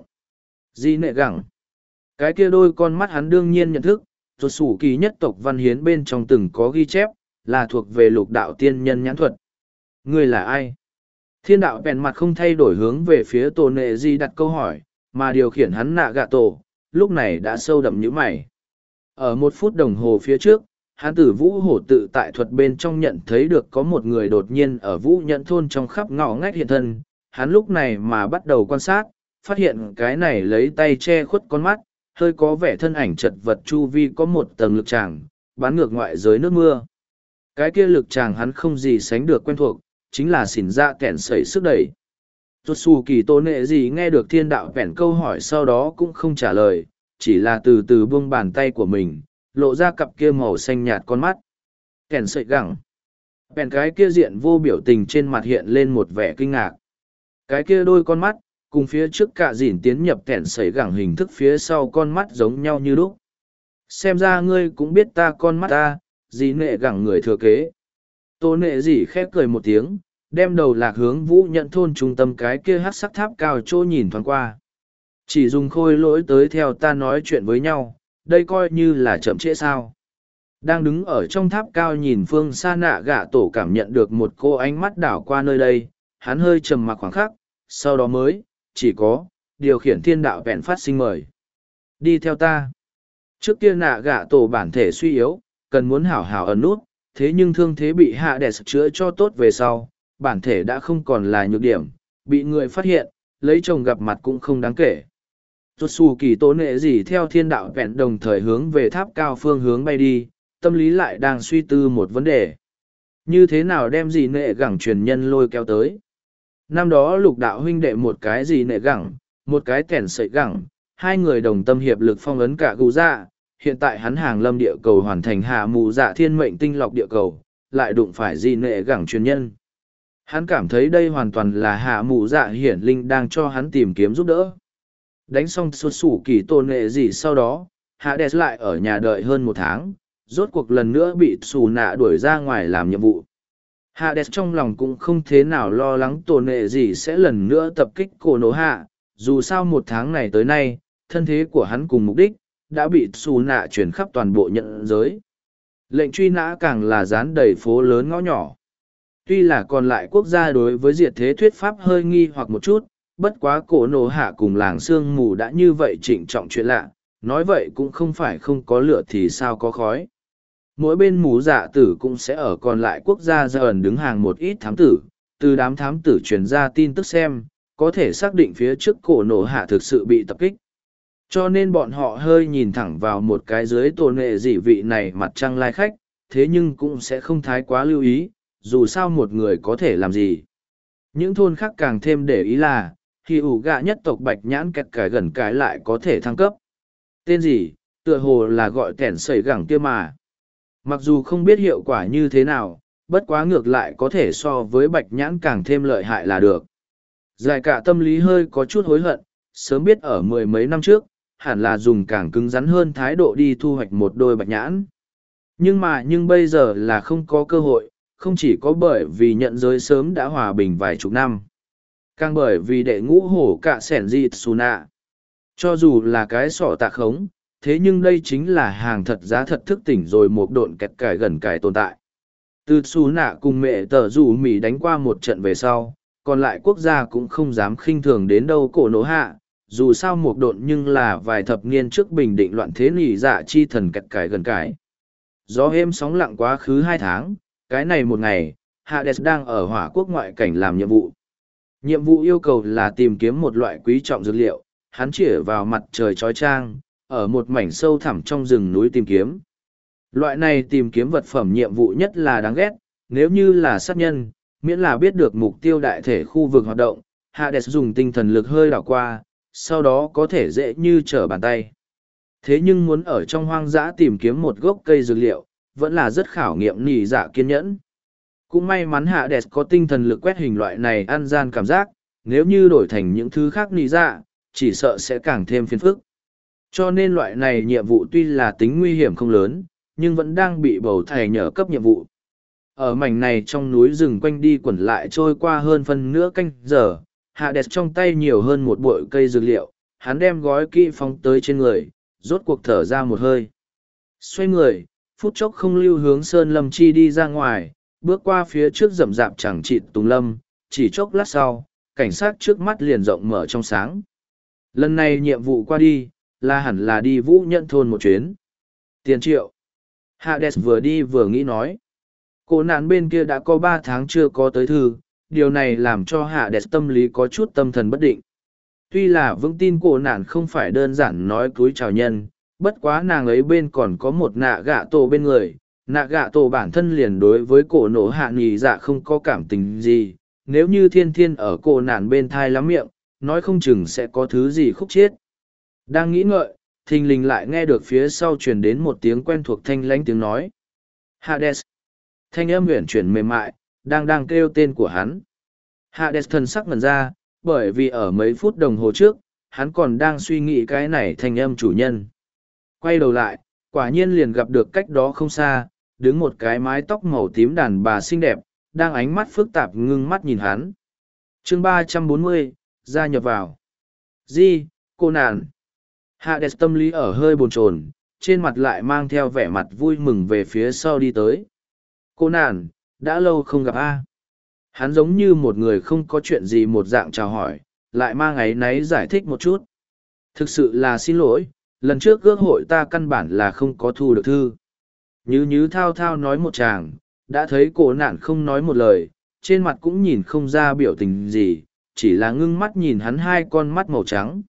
Di nệ gẳng. Cái kia đôi con mắt hắn đương nhiên nhận thức, thuật sủ kỳ nhất tộc văn hiến bên trong từng có ghi chép, là thuộc về lục đạo tiên nhân nhãn thuật. Người là ai? Thiên đạo bèn mặt không thay đổi hướng về phía tổ nệ di đặt câu hỏi, mà điều khiển hắn nạ gạ tổ, lúc này đã sâu đậm như mày. Ở 1 phút đồng hồ phía trước, hắn tử vũ hổ tự tại thuật bên trong nhận thấy được có một người đột nhiên ở vũ nhận thôn trong khắp ngõ ngách hiện thân, hắn lúc này mà bắt đầu quan sát, phát hiện cái này lấy tay che khuất con mắt, hơi có vẻ thân ảnh chật vật chu vi có một tầng lực tràng, bán ngược ngoại giới nước mưa. Cái kia lực tràng hắn không gì sánh được quen thuộc, chính là xỉn ra kẻn sẩy sức đẩy. Tuột xù kỳ tổ nệ gì nghe được thiên đạo vẹn câu hỏi sau đó cũng không trả lời, chỉ là từ từ buông bàn tay của mình, lộ ra cặp kia màu xanh nhạt con mắt. Kẻn sẩy gẳng. Vẹn cái kia diện vô biểu tình trên mặt hiện lên một vẻ kinh ngạc. Cái kia đôi con mắt, cùng phía trước cả dỉn tiến nhập kẻn sẩy gẳng hình thức phía sau con mắt giống nhau như lúc. Xem ra ngươi cũng biết ta con mắt ta, gì nệ gẳng người thừa kế. Tô nệ gì khép cười một tiếng, đem đầu lạc hướng vũ nhận thôn trung tâm cái kia hát sắc tháp cao trô nhìn thoáng qua. Chỉ dùng khôi lỗi tới theo ta nói chuyện với nhau, đây coi như là chậm trễ sao. Đang đứng ở trong tháp cao nhìn phương xa nạ gạ tổ cảm nhận được một cô ánh mắt đảo qua nơi đây, hắn hơi trầm mặc khoảng khắc, sau đó mới, chỉ có, điều khiển thiên đạo vẹn phát sinh mời. Đi theo ta. Trước kia nạ gạ tổ bản thể suy yếu, cần muốn hảo hảo ẩn nút, thế nhưng thương thế bị hạ đẻ chữa cho tốt về sau, bản thể đã không còn là nhược điểm, bị người phát hiện, lấy chồng gặp mặt cũng không đáng kể. Rốt xù kỳ tố nệ gì theo thiên đạo vẹn đồng thời hướng về tháp cao phương hướng bay đi, tâm lý lại đang suy tư một vấn đề. Như thế nào đem gì nệ gẳng truyền nhân lôi kéo tới? Năm đó lục đạo huynh đệ một cái gì nệ gẳng, một cái kẻn sợi gẳng, hai người đồng tâm hiệp lực phong ấn cả gù dạ, hiện tại hắn hàng lâm địa cầu hoàn thành hạ mù dạ thiên mệnh tinh lọc địa cầu, lại đụng phải gì nệ gẳng truyền nhân. Hắn cảm thấy đây hoàn toàn là hạ mù dạ hiển linh đang cho hắn tìm kiếm giúp đỡ. Đánh xong xuất sủ kỳ tôn nệ gì sau đó, hạ đẹp lại ở nhà đợi hơn 1 tháng, rốt cuộc lần nữa bị xù nạ đuổi ra ngoài làm nhiệm vụ. Hades trong lòng cũng không thế nào lo lắng tổ nệ gì sẽ lần nữa tập kích cổ nổ hạ, dù sao một tháng này tới nay, thân thế của hắn cùng mục đích, đã bị xù nạ truyền khắp toàn bộ nhận giới. Lệnh truy nã càng là dán đầy phố lớn ngõ nhỏ. Tuy là còn lại quốc gia đối với diệt thế thuyết pháp hơi nghi hoặc một chút, bất quá cổ nổ hạ cùng làng sương mù đã như vậy trịnh trọng chuyện lạ, nói vậy cũng không phải không có lửa thì sao có khói. Mỗi bên mù dạ tử cũng sẽ ở còn lại quốc gia ra ẩn đứng hàng một ít thám tử, từ đám thám tử truyền ra tin tức xem, có thể xác định phía trước cổ nổ hạ thực sự bị tập kích. Cho nên bọn họ hơi nhìn thẳng vào một cái dưới tổ nệ dị vị này mặt trăng lai khách, thế nhưng cũng sẽ không thái quá lưu ý, dù sao một người có thể làm gì. Những thôn khác càng thêm để ý là, khi ủ gạ nhất tộc bạch nhãn kẹt cải gần cái lại có thể thăng cấp. Tên gì, tựa hồ là gọi kẻn sẩy gẳng kia mà. Mặc dù không biết hiệu quả như thế nào, bất quá ngược lại có thể so với bạch nhãn càng thêm lợi hại là được. Giải cả tâm lý hơi có chút hối hận, sớm biết ở mười mấy năm trước, hẳn là dùng càng cứng rắn hơn thái độ đi thu hoạch một đôi bạch nhãn. Nhưng bây giờ là không có cơ hội, không chỉ có bởi vì nhận giới sớm đã hòa bình vài chục năm, càng bởi vì đệ ngũ hổ cả sẻn dịt xù nạ. Cho dù là cái sọ tạc khống, thế nhưng đây chính là hàng thật giá thật thức tỉnh rồi một độn kẹt cải gần cải tồn tại. Từ xù nạ cùng mẹ tờ rủ Mỹ đánh qua một trận về sau, còn lại quốc gia cũng không dám khinh thường đến đâu cổ nổ hạ, dù sao một độn nhưng là vài thập niên trước bình định loạn thế nỉ dạ chi thần kẹt cải gần cải. Gió êm sóng lặng quá khứ 2 tháng, cái này một ngày, Hades đang ở hỏa quốc ngoại cảnh làm nhiệm vụ. Nhiệm vụ yêu cầu là tìm kiếm một loại quý trọng dược liệu, hắn chĩa vào mặt trời chói chang, ở một mảnh sâu thẳm trong rừng núi tìm kiếm. Loại này tìm kiếm vật phẩm nhiệm vụ nhất là đáng ghét, nếu như là sát nhân, miễn là biết được mục tiêu đại thể khu vực hoạt động, Hades dùng tinh thần lực hơi đảo qua, sau đó có thể dễ như trở bàn tay. Thế nhưng muốn ở trong hoang dã tìm kiếm một gốc cây dược liệu, vẫn là rất khảo nghiệm nỉ dạ kiên nhẫn. Cũng may mắn Hades có tinh thần lực quét hình loại này ăn gian cảm giác, nếu như đổi thành những thứ khác nỉ dạ, chỉ sợ sẽ càng thêm phiền phức. Cho nên loại này nhiệm vụ tuy là tính nguy hiểm không lớn, nhưng vẫn đang bị bầu thầy nhờ cấp nhiệm vụ. Ở mảnh này trong núi rừng quanh đi quẩn lại trôi qua hơn phân nửa canh giờ, Hades trong tay nhiều hơn một bội cây dược liệu, hắn đem gói kỹ phóng tới trên người, rốt cuộc thở ra một hơi. Xoay người, phút chốc không lưu hướng Sơn Lâm Chi đi ra ngoài, bước qua phía trước rậm rạp chẳng chịt tùng lâm, chỉ chốc lát sau, cảnh sát trước mắt liền rộng mở trong sáng. Lần này nhiệm vụ qua đi, là hẳn là đi Vũ Nhẫn thôn một chuyến. Tiền triệu. Hades vừa đi vừa nghĩ nói. Cô nạn bên kia đã có 3 tháng chưa có tới thư, điều này làm cho Hades tâm lý có chút tâm thần bất định. Tuy là vững tin cô nạn không phải đơn giản nói cúi chào nhân, bất quá nàng ấy bên còn có một nạ gạ tổ bên người. Nạ gạ tổ bản thân liền đối với cổ nổ hạ nghỉ dạ không có cảm tình gì, nếu như thiên thiên ở cô nạn bên thai lắm miệng, nói không chừng sẽ có thứ gì khúc chiết. Đang nghĩ ngợi, thình lình lại nghe được phía sau truyền đến một tiếng quen thuộc thanh lãnh tiếng nói. Hades. Thanh âm huyền chuyển mềm mại, đang kêu tên của hắn. Hades thần sắc ngần ra, bởi vì ở mấy phút đồng hồ trước, hắn còn đang suy nghĩ cái này thanh âm chủ nhân. Quay đầu lại, quả nhiên liền gặp được cách đó không xa, đứng một cái mái tóc màu tím đàn bà xinh đẹp, đang ánh mắt phức tạp ngưng mắt nhìn hắn. Chương 340, gia nhập vào. Di, cô nạn. Hades tâm lý ở hơi bồn chồn, trên mặt lại mang theo vẻ mặt vui mừng về phía sau đi tới. Cô nạn, đã lâu không gặp a. Hắn giống như một người không có chuyện gì một dạng chào hỏi, lại mang áy náy giải thích một chút. Thực sự là xin lỗi, lần trước ước hội ta căn bản là không có thu được thư. Nhứ thao thao nói một chàng, đã thấy cô nạn không nói một lời, trên mặt cũng nhìn không ra biểu tình gì, chỉ là ngưng mắt nhìn hắn 2 con mắt màu trắng.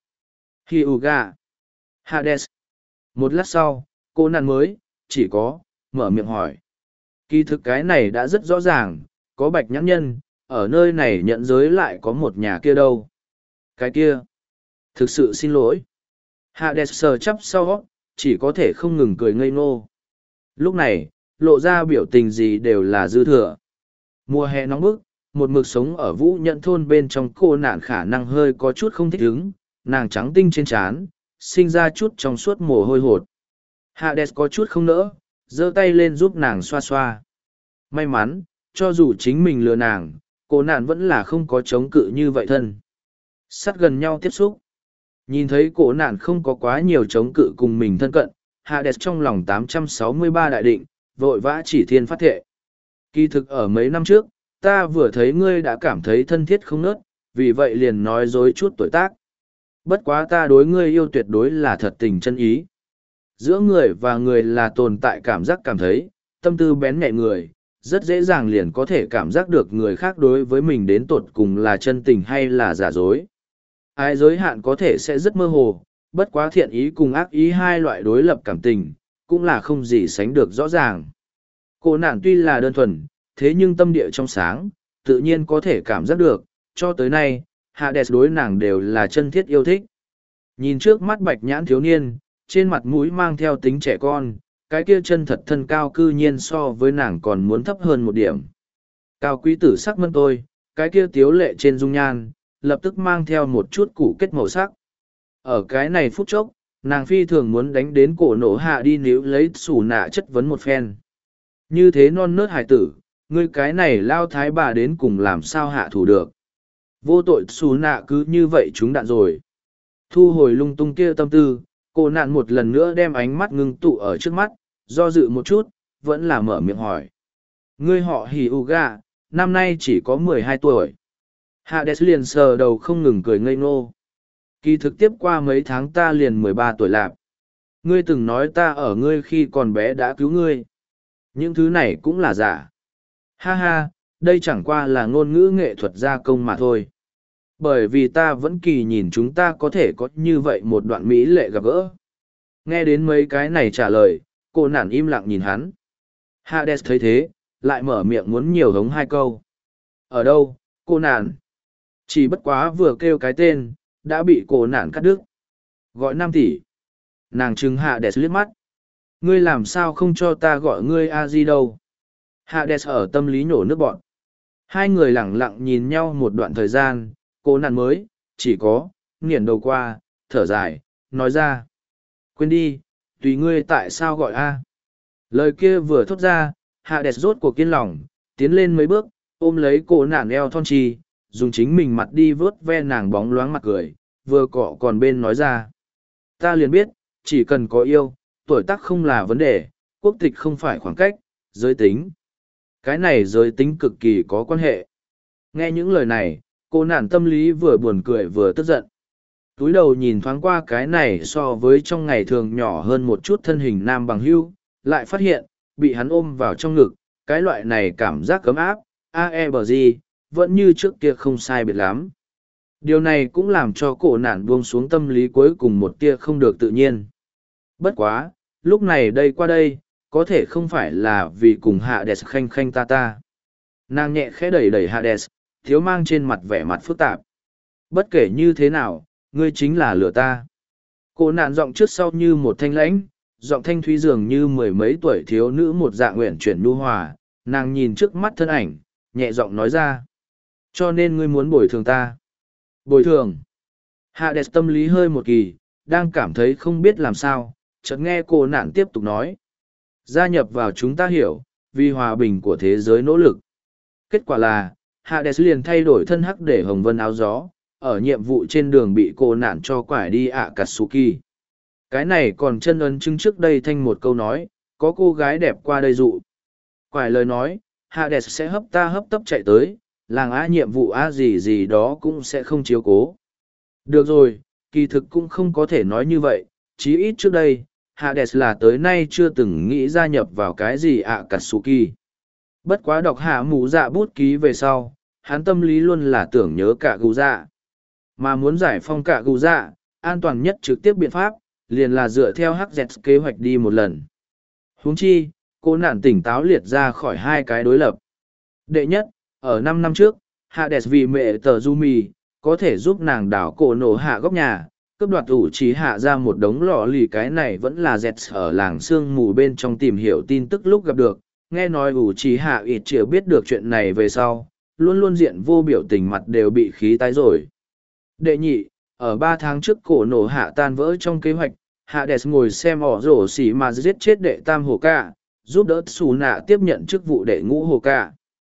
Hyuga. Hades. Một lát sau, cô nạn mới, chỉ có, mở miệng hỏi. Kỳ thực cái này đã rất rõ ràng, có bạch nhãn nhân, ở nơi này nhận giới lại có một nhà kia đâu. Cái kia. Thực sự xin lỗi. Hades sờ chắp sau, chỉ có thể không ngừng cười ngây ngô. Lúc này, lộ ra biểu tình gì đều là dư thừa. Mùa hè nóng bức, một mực sống ở Vũ Nhẫn thôn bên trong cô nạn khả năng hơi có chút không thích ứng, nàng trắng tinh trên trán, sinh ra chút trong suốt mồ hôi hột. Hades có chút không nỡ, giơ tay lên giúp nàng xoa xoa. May mắn, Cho dù chính mình lừa nàng, cô nạn vẫn là không có chống cự như vậy thân. Sát gần nhau tiếp xúc. Nhìn thấy cổ nạn không có quá nhiều chống cự cùng mình thân cận, Hades trong lòng 863 đại định, vội vã chỉ thiên phát thệ. Kỳ thực ở mấy năm trước, ta vừa thấy ngươi đã cảm thấy thân thiết không nớt, vì vậy liền nói dối chút tuổi tác. Bất quá ta đối ngươi yêu tuyệt đối là thật tình chân ý. Giữa người và người là tồn tại cảm giác cảm thấy, tâm tư bén nhạy người, rất dễ dàng liền có thể cảm giác được người khác đối với mình đến tột cùng là chân tình hay là giả dối. Ai giới hạn có thể sẽ rất mơ hồ, bất quá thiện ý cùng ác ý hai loại đối lập cảm tình, cũng là không gì sánh được rõ ràng. Cô nạn tuy là đơn thuần, thế nhưng tâm địa trong sáng, tự nhiên có thể cảm giác được, cho tới nay, Hades đối nàng đều là chân thiết yêu thích. Nhìn trước mắt bạch nhãn thiếu niên, trên mặt mũi mang theo tính trẻ con, cái kia chân thật thân cao cư nhiên so với nàng còn muốn thấp hơn một điểm. Cao quý tử sắc mân tôi, cái kia tiếu lệ trên dung nhan, lập tức mang theo một chút củ kết màu sắc. Ở cái này phút chốc, nàng phi thường muốn đánh đến cổ nổ hạ đi níu lấy xù nạ chất vấn một phen. Như thế non nớt hải tử, ngươi cái này lao thái bà đến cùng làm sao hạ thủ được. Vô tội xù nạ cứ như vậy chúng đạn rồi. Thu hồi lung tung kia tâm tư, cô nạn một lần nữa đem ánh mắt ngưng tụ ở trước mắt, do dự một chút, vẫn là mở miệng hỏi. Ngươi họ Hyuga, năm nay chỉ có 12 tuổi. Hades liền sờ đầu không ngừng cười ngây ngô. Kỳ thực tiếp qua mấy tháng ta liền 13 tuổi lạp. Ngươi từng nói ta ở ngươi khi còn bé đã cứu ngươi. Những thứ này cũng là giả. Ha ha, đây chẳng qua là ngôn ngữ nghệ thuật gia công mà thôi. Bởi vì ta vẫn kỳ nhìn chúng ta có thể có như vậy một đoạn mỹ lệ gặp gỡ. Nghe đến mấy cái này trả lời, cô nản im lặng nhìn hắn. Hades thấy thế, lại mở miệng muốn nhiều hống hai câu. Ở đâu, cô nản? Chỉ bất quá vừa kêu cái tên, đã bị cô nản cắt đứt. Gọi 5 tỷ. Nàng trừng Hades liếc mắt. Ngươi làm sao không cho ta gọi ngươi a di đâu? Hades ở tâm lý nhổ nước bọn. Hai người lẳng lặng nhìn nhau một đoạn thời gian, cô nản mới, chỉ có, nghiền đầu qua, thở dài, nói ra. Quên đi, tùy ngươi tại sao gọi a. Lời kia vừa thốt ra, Hades rốt cuộc kiên lòng, tiến lên mấy bước, ôm lấy cô nản eo thon trì, dùng chính mình mặt đi vớt ve nàng bóng loáng mặt cười, vừa cọ còn bên nói ra. Ta liền biết, chỉ cần có yêu, tuổi tác không là vấn đề, quốc tịch không phải khoảng cách, giới tính. Cái này giới tính cực kỳ có quan hệ. Nghe những lời này, cô nản tâm lý vừa buồn cười vừa tức giận. Túi đầu nhìn thoáng qua cái này so với trong ngày thường nhỏ hơn một chút thân hình nam bằng hưu, lại phát hiện, bị hắn ôm vào trong ngực, cái loại này cảm giác cấm áp, vẫn như trước kia không sai biệt lắm. Điều này cũng làm cho cổ nản buông xuống tâm lý cuối cùng một tia không được tự nhiên. Bất quá, lúc này đây qua đây, có thể không phải là vì cùng Hades khanh khanh ta ta. Nàng nhẹ khẽ đẩy đẩy Hades, thiếu mang trên mặt vẻ mặt phức tạp. Bất kể như thế nào, ngươi chính là lừa ta. Cô nạn giọng trước sau như một thanh lãnh, giọng thanh thúy dường như mười mấy tuổi thiếu nữ một dạng nguyện chuyển nhu hòa, nàng nhìn trước mắt thân ảnh, nhẹ giọng nói ra. Cho nên ngươi muốn bồi thường ta. Bồi thường. Hades tâm lý hơi một kỳ, đang cảm thấy không biết làm sao, chợt nghe cô nạn tiếp tục nói. Gia nhập vào chúng ta hiểu, vì hòa bình của thế giới nỗ lực. Kết quả là, Hades liền thay đổi thân hắc để hồng vân áo gió, ở nhiệm vụ trên đường bị cô nạn cho quải đi Akatsuki. Cái này còn chân ấn chứng trước đây thanh một câu nói, có cô gái đẹp qua đây dụ. Quải lời nói, Hades sẽ hấp tấp chạy tới, làng á nhiệm vụ á gì gì đó cũng sẽ không chiếu cố. Được rồi, kỳ thực cũng không có thể nói như vậy, chí ít trước đây, Hades là tới nay chưa từng nghĩ gia nhập vào cái gì Akatsuki. Bất quá đọc hạ mũ dạ bút ký về sau, hắn tâm lý luôn là tưởng nhớ cả gù dạ. Mà muốn giải phong cả gù dạ, an toàn nhất trực tiếp biện pháp, liền là dựa theo HZ kế hoạch đi một lần. Huống chi, cô nạn tỉnh táo liệt ra khỏi hai cái đối lập. Đệ nhất, ở 5 năm trước, Hades vì mẹ tờ Yumi, có thể giúp nàng đảo cổ nổ hạ góc nhà, cướp đoạt ủ trí hạ ra một đống lọ lì, cái này vẫn là Z ở làng sương mù bên trong tìm hiểu tin tức lúc gặp được. Nghe nói ủ trí hạ ít chịu biết được chuyện này về sau, luôn luôn diện vô biểu tình mặt đều bị khí tái rồi. Đệ nhị, ở 3 tháng trước cổ nổ hạ tan vỡ trong kế hoạch, Hades ngồi xem ỏ rổ xỉ mà giết chết đệ tam hồ ca, giúp đỡ xù nạ tiếp nhận chức vụ đệ ngũ hồ ca.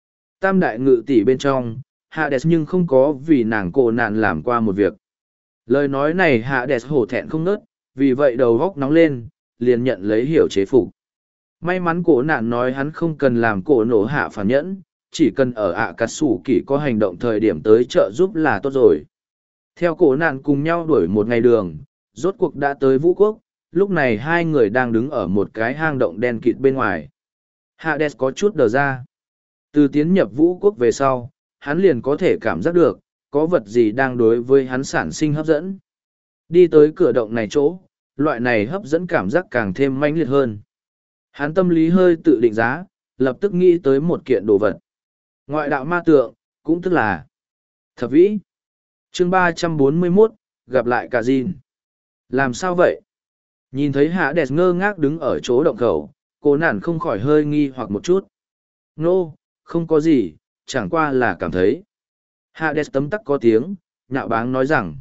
tam đại ngự tỷ bên trong, Hades nhưng không có vì nàng cổ nạn làm qua một việc. Lời nói này Hades hổ thẹn không nớt, vì vậy đầu góc nóng lên, liền nhận lấy hiểu chế phục. May mắn cổ nạn nói hắn không cần làm cổ nổ hạ phản nhẫn, chỉ cần ở ạ cà sủ kỳ có hành động thời điểm tới trợ giúp là tốt rồi. Theo cổ nạn cùng nhau đuổi một ngày đường, rốt cuộc đã tới Vũ Quốc, lúc này hai người đang đứng ở một cái hang động đen kịt bên ngoài. Hades có chút đờ ra. Từ tiến nhập Vũ Quốc về sau, hắn liền có thể cảm giác được, có vật gì đang đối với hắn sản sinh hấp dẫn. Đi tới cửa động này chỗ, loại này hấp dẫn cảm giác càng thêm mãnh liệt hơn. Hắn tâm lý hơi tự định giá, lập tức nghĩ tới một kiện đồ vật. Ngoại đạo ma tượng, cũng tức là thập vĩ. Chương 341, gặp lại cả Jin. Làm sao vậy? Nhìn thấy Hades ngơ ngác đứng ở chỗ động khẩu, cô nản không khỏi hơi nghi hoặc một chút. Nô, không có gì, chẳng qua là cảm thấy. Hades tấm tắc có tiếng, nhạo báng nói rằng.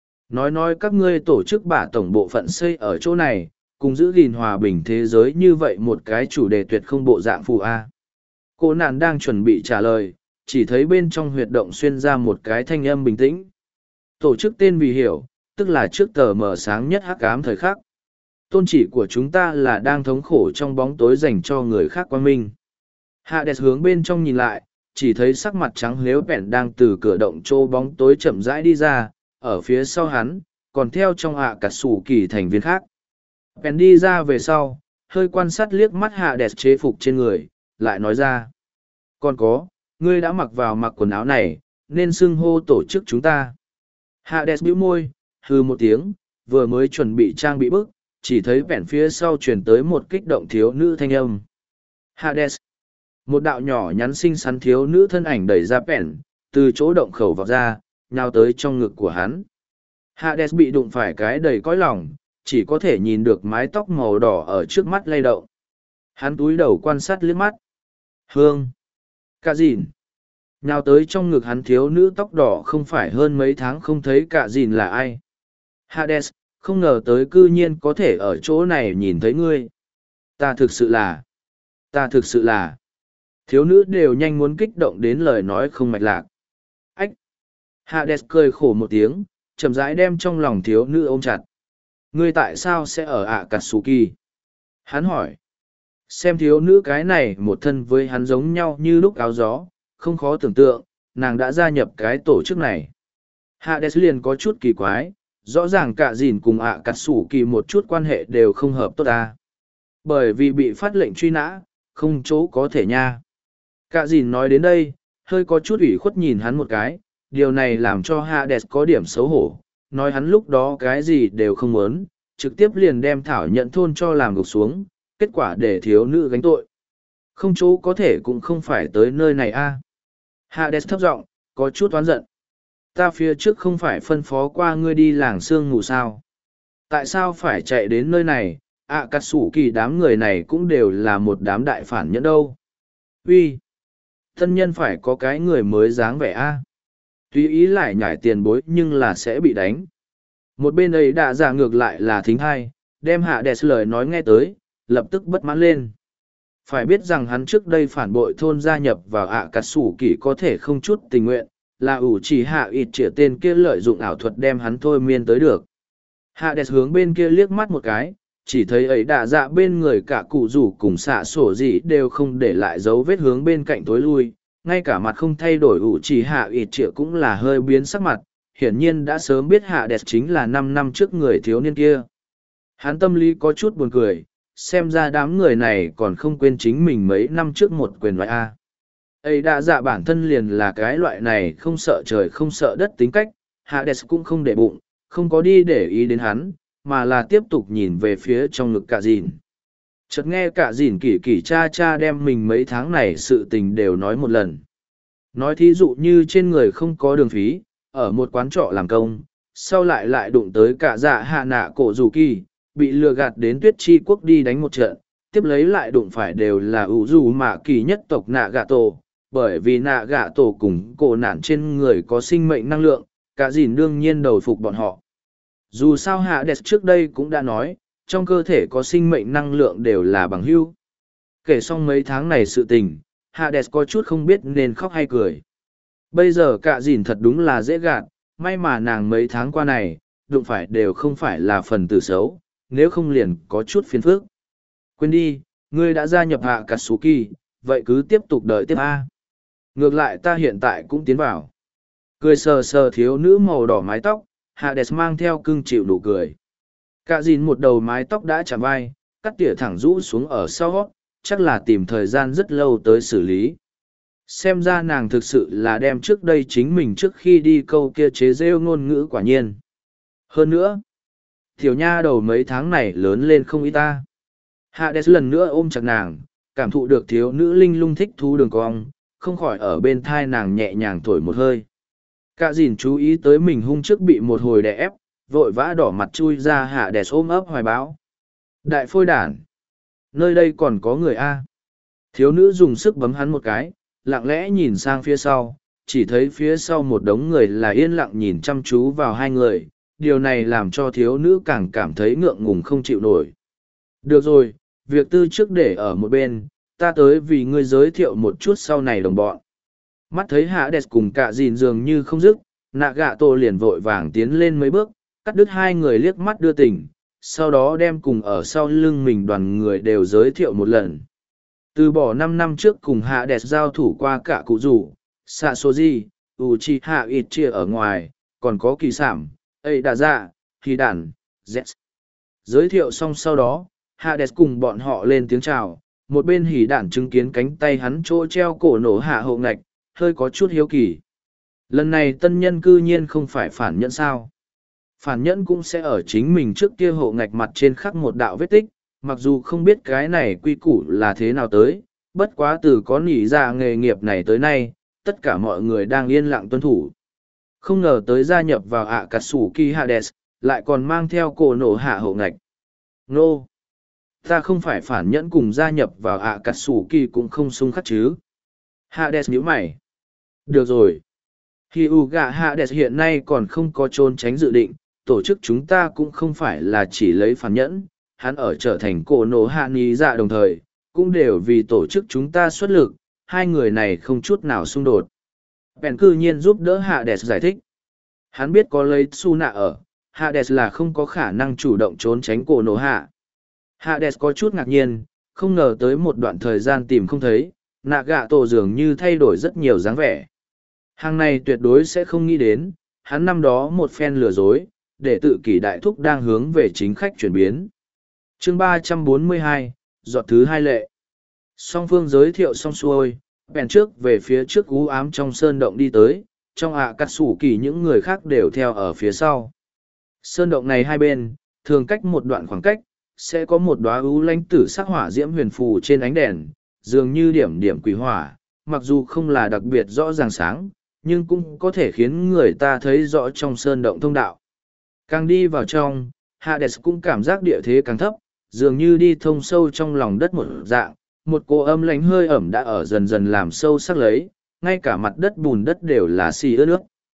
Nói các ngươi tổ chức bả tổng bộ phận xây ở chỗ này, cùng giữ gìn hòa bình thế giới như vậy một cái chủ đề tuyệt không bộ dạng phù A. Cô nạn đang chuẩn bị trả lời, chỉ thấy bên trong huyệt động xuyên ra một cái thanh âm bình tĩnh. Tổ chức tên vì hiểu, tức là trước tờ mở sáng nhất hắc ám thời khắc. Tôn chỉ của chúng ta là đang thống khổ trong bóng tối dành cho người khác quang minh. Hades hướng bên trong nhìn lại, chỉ thấy sắc mặt trắng lếu bẹn đang từ cửa động trô bóng tối chậm rãi đi ra, ở phía sau hắn, còn theo trong ạ cả sủ kỳ thành viên khác. Bèn đi ra về sau, hơi quan sát liếc mắt Hades chế phục trên người, lại nói ra. Còn có, ngươi đã mặc vào mặc quần áo này, nên xưng hô tổ chức chúng ta. Hades bĩu môi, hừ một tiếng, vừa mới chuẩn bị trang bị bức, chỉ thấy bèn phía sau truyền tới một kích động thiếu nữ thanh âm. Hades. Một đạo nhỏ nhắn xinh xắn thiếu nữ thân ảnh đẩy ra bèn, từ chỗ động khẩu vào ra, nhào tới trong ngực của hắn. Hades bị đụng phải cái đầy cõi lòng, chỉ có thể nhìn được mái tóc màu đỏ ở trước mắt lay động. Hắn túi đầu quan sát liếc mắt. Hương. Cả dìn. Nhào tới trong ngực hắn thiếu nữ tóc đỏ không phải hơn mấy tháng không thấy cả dìn là ai. Hades, không ngờ tới cư nhiên có thể ở chỗ này nhìn thấy ngươi. Ta thực sự là. Thiếu nữ đều nhanh muốn kích động đến lời nói không mạch lạc. Ách. Hades cười khổ một tiếng, chậm rãi đem trong lòng thiếu nữ ôm chặt. Ngươi tại sao sẽ ở Akatsuki? Hắn hỏi. Xem thiếu nữ cái này một thân với hắn giống nhau như lúc áo gió, không khó tưởng tượng, nàng đã gia nhập cái tổ chức này. Hades liền có chút kỳ quái, rõ ràng cả dìn cùng Akatsuki một chút quan hệ đều không hợp tốt ta. Bởi vì bị phát lệnh truy nã, không chỗ có thể nha. Cả dìn nói đến đây, hơi có chút ủy khuất nhìn hắn một cái, điều này làm cho Hades có điểm xấu hổ, nói hắn lúc đó cái gì đều không muốn, trực tiếp liền đem thảo nhận thôn cho làm gục xuống, kết quả để thiếu nữ gánh tội. Không chỗ có thể cũng không phải tới nơi này a. Hades thấp giọng, có chút oán giận. Ta phía trước không phải phân phó qua ngươi đi làng sương ngủ sao? Tại sao phải chạy đến nơi này? Akatsuki đám người này cũng đều là một đám đại phản nhẫn đâu. Uy, thân nhân phải có cái người mới dáng vẻ a. Tuy ý lại nhảy tiền bối nhưng là sẽ bị đánh. Một bên ấy đã giả ngược lại là thính hai, đem Hades lời nói nghe tới, lập tức bất mãn lên. Phải biết rằng hắn trước đây phản bội thôn gia nhập vào Akatsuki có thể không chút tình nguyện, là ủ chỉ hạ ít trịa tên kia lợi dụng ảo thuật đem hắn thôi miên tới được. Hades hướng bên kia liếc mắt một cái, chỉ thấy ấy đã dạ bên người cả cụ rủ cùng xạ sổ gì đều không để lại dấu vết hướng bên cạnh tối lui, ngay cả mặt không thay đổi ủ chỉ hạ ít trịa cũng là hơi biến sắc mặt, hiển nhiên đã sớm biết Hades chính là 5 năm trước người thiếu niên kia. Hắn tâm lý có chút buồn cười, xem ra đám người này còn không quên chính mình mấy năm trước một quyền loại A. Ấy đã dạ bản thân liền là cái loại này không sợ trời không sợ đất tính cách, Hades cũng không để bụng, không có đi để ý đến hắn, mà là tiếp tục nhìn về phía trong ngực cả dìn. Chợt nghe cả dìn kỳ cha đem mình mấy tháng này sự tình đều nói một lần. Nói thí dụ như trên người không có đường phí, ở một quán trọ làm công, sau lại đụng tới cả dạ hạ nạ cổ dù kỳ, bị lừa gạt đến tuyết chi quốc đi đánh một trận, tiếp lấy lại đụng phải đều là ủ dù mạ kỳ nhất tộc nạ gạ tổ, bởi vì nạ gạ tổ cùng cổ nạn trên người có sinh mệnh năng lượng, cả dìn đương nhiên đầu phục bọn họ. Dù sao Hades trước đây cũng đã nói, trong cơ thể có sinh mệnh năng lượng đều là bằng hữu. Kể xong mấy tháng này sự tình, Hades có chút không biết nên khóc hay cười. Bây giờ cả dìn thật đúng là dễ gạt, may mà nàng mấy tháng qua này, đụng phải đều không phải là phần tử xấu, nếu không liền có chút phiền phức. Quên đi, ngươi đã gia nhập Hạ Katsuki, vậy cứ tiếp tục đợi tiếp A. Ngược lại ta hiện tại cũng tiến vào. Cười sờ sờ thiếu nữ màu đỏ mái tóc, Hades mang theo cưng chịu nụ cười. Cả dìn một đầu mái tóc đã chạm vai, cắt tỉa thẳng rũ xuống ở sau hót, chắc là tìm thời gian rất lâu tới xử lý. Xem ra nàng thực sự là đem trước đây chính mình trước khi đi câu kia chế rêu ngôn ngữ quả nhiên. Hơn nữa, tiểu nha đầu mấy tháng này lớn lên không ít ta. Hades lần nữa ôm chặt nàng, cảm thụ được thiếu nữ linh lung thích thú đường cong, không khỏi ở bên thai nàng nhẹ nhàng thổi một hơi. Cả dìn chú ý tới mình hung trước bị một hồi đè ép, vội vã đỏ mặt chui ra Hades ôm ấp hoài báo. Đại phôi đản! Nơi đây còn có người A. Thiếu nữ dùng sức bấm hắn một cái, lặng lẽ nhìn sang phía sau, chỉ thấy phía sau một đống người là yên lặng nhìn chăm chú vào hai người, điều này làm cho thiếu nữ càng cảm thấy ngượng ngùng không chịu nổi. Được rồi, việc tư trước để ở một bên, ta tới vì ngươi giới thiệu một chút sau này đồng bọn. Mắt thấy Hades cùng cả dìn dường như không dứt, Nagato liền vội vàng tiến lên mấy bước, cắt đứt hai người liếc mắt đưa tình, sau đó đem cùng ở sau lưng mình đoàn người đều giới thiệu một lần. Từ bỏ 5 năm trước cùng Hades giao thủ qua cả cụ rủ, Sasori, Uchiha Itachi ở ngoài, còn có kỳ sản, Đà Dạ, Hy Đản, Z. Giới thiệu xong sau đó, Hades cùng bọn họ lên tiếng chào, một bên Hỉ Đản chứng kiến cánh tay hắn chỗ treo cổ nổ hạ hậu ngạch, hơi có chút hiếu kỳ. Lần này tân nhân cư nhiên không phải phản nhẫn sao. Phản nhẫn cũng sẽ ở chính mình trước kia hộ ngạch mặt trên khắc một đạo vết tích, mặc dù không biết cái này quy củ là thế nào tới, bất quá từ có nỉ ra nghề nghiệp này tới nay, tất cả mọi người đang yên lặng tuân thủ. Không ngờ tới gia nhập vào Akatsuki Hades, lại còn mang theo cổ nổ hạ hộ ngạch. Nô! Ta không phải phản nhẫn cùng gia nhập vào Akatsuki cũng không xung khắc chứ. Hades nhíu mày. Được rồi. Hyuga Hades hiện nay còn không có trốn tránh dự định, tổ chức chúng ta cũng không phải là chỉ lấy phản nhẫn, hắn ở trở thành cổ nổ hạ ní dạ đồng thời, cũng đều vì tổ chức chúng ta xuất lực, hai người này không chút nào xung đột. Bèn cư nhiên giúp đỡ Hades giải thích. Hắn biết có lấy Tsuna ở, Hades là không có khả năng chủ động trốn tránh cổ nổ hạ. Hades có chút ngạc nhiên, không ngờ tới một đoạn thời gian tìm không thấy, Nagato dường như thay đổi rất nhiều dáng vẻ. Hàng này tuyệt đối sẽ không nghĩ đến, hắn năm đó một phen lừa dối, để tự kỷ đại thúc đang hướng về chính khách chuyển biến. Chương 342, giọt thứ hai lệ. Song phương giới thiệu xong xuôi, bèn trước về phía trước u ám trong sơn động đi tới, trong Akatsuki những người khác đều theo ở phía sau. Sơn động này hai bên, thường cách một đoạn khoảng cách, sẽ có một đóa ưu lãnh tử sắc hỏa diễm huyền phù trên ánh đèn, dường như điểm điểm quỷ hỏa, mặc dù không là đặc biệt rõ ràng sáng, nhưng cũng có thể khiến người ta thấy rõ trong sơn động thông đạo. Càng đi vào trong, Hades cũng cảm giác địa thế càng thấp, dường như đi thông sâu trong lòng đất một dạng, một cô âm lánh hơi ẩm đã ở dần dần làm sâu sắc lấy, ngay cả mặt đất bùn đất đều là xì ướt nước.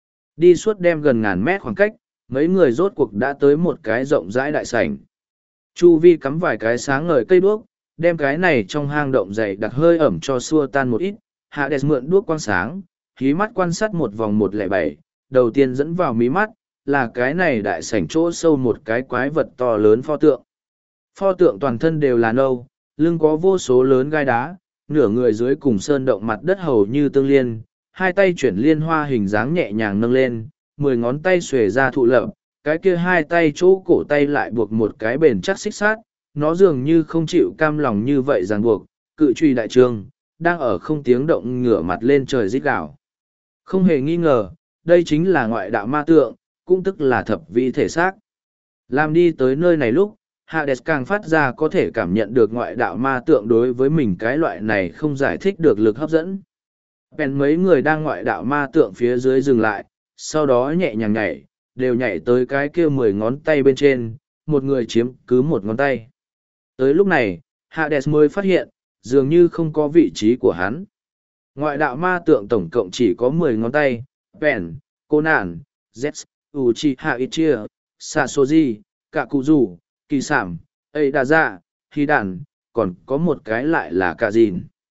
Đi suốt đem gần ngàn mét khoảng cách, mấy người rốt cuộc đã tới một cái rộng rãi đại sảnh. Chu vi cắm vài cái sáng ngời cây đuốc, đem cái này trong hang động dày đặc hơi ẩm cho xua tan một ít. Hades mượn đuốc quang sáng, hí mắt quan sát một vòng 107, đầu tiên dẫn vào mí mắt, là cái này đại sảnh chỗ sâu một cái quái vật to lớn pho tượng. Pho tượng toàn thân đều là nâu, lưng có vô số lớn gai đá, nửa người dưới cùng sơn động mặt đất hầu như tương liên, hai tay chuyển liên hoa hình dáng nhẹ nhàng nâng lên, 10 ngón tay xuề ra thụ lập, cái kia hai tay chỗ cổ tay lại buộc một cái bền chắc xích sát, nó dường như không chịu cam lòng như vậy ràng buộc, cự truy đại trương, đang ở không tiếng động ngửa mặt lên trời rít gào. Không hề nghi ngờ, đây chính là ngoại đạo ma tượng, cũng tức là thập vị thể xác. Làm đi tới nơi này lúc, Hades càng phát ra có thể cảm nhận được ngoại đạo ma tượng đối với mình cái loại này không giải thích được lực hấp dẫn. Bèn mấy người đang ngoại đạo ma tượng phía dưới dừng lại, sau đó nhẹ nhàng nhảy, đều nhảy tới cái kia 10 ngón tay bên trên, một người chiếm cứ một ngón tay. Tới lúc này, Hades mới phát hiện, dường như không có vị trí của hắn. Ngoại đạo ma tượng tổng cộng chỉ có 10 ngón tay, Bèn, Conan, Z, Uchiha Itachi, Sasori, Kakuzu, Kỳ Sảm, Đà Dạ, Hy Đản, còn có một cái lại là Cả Dìn.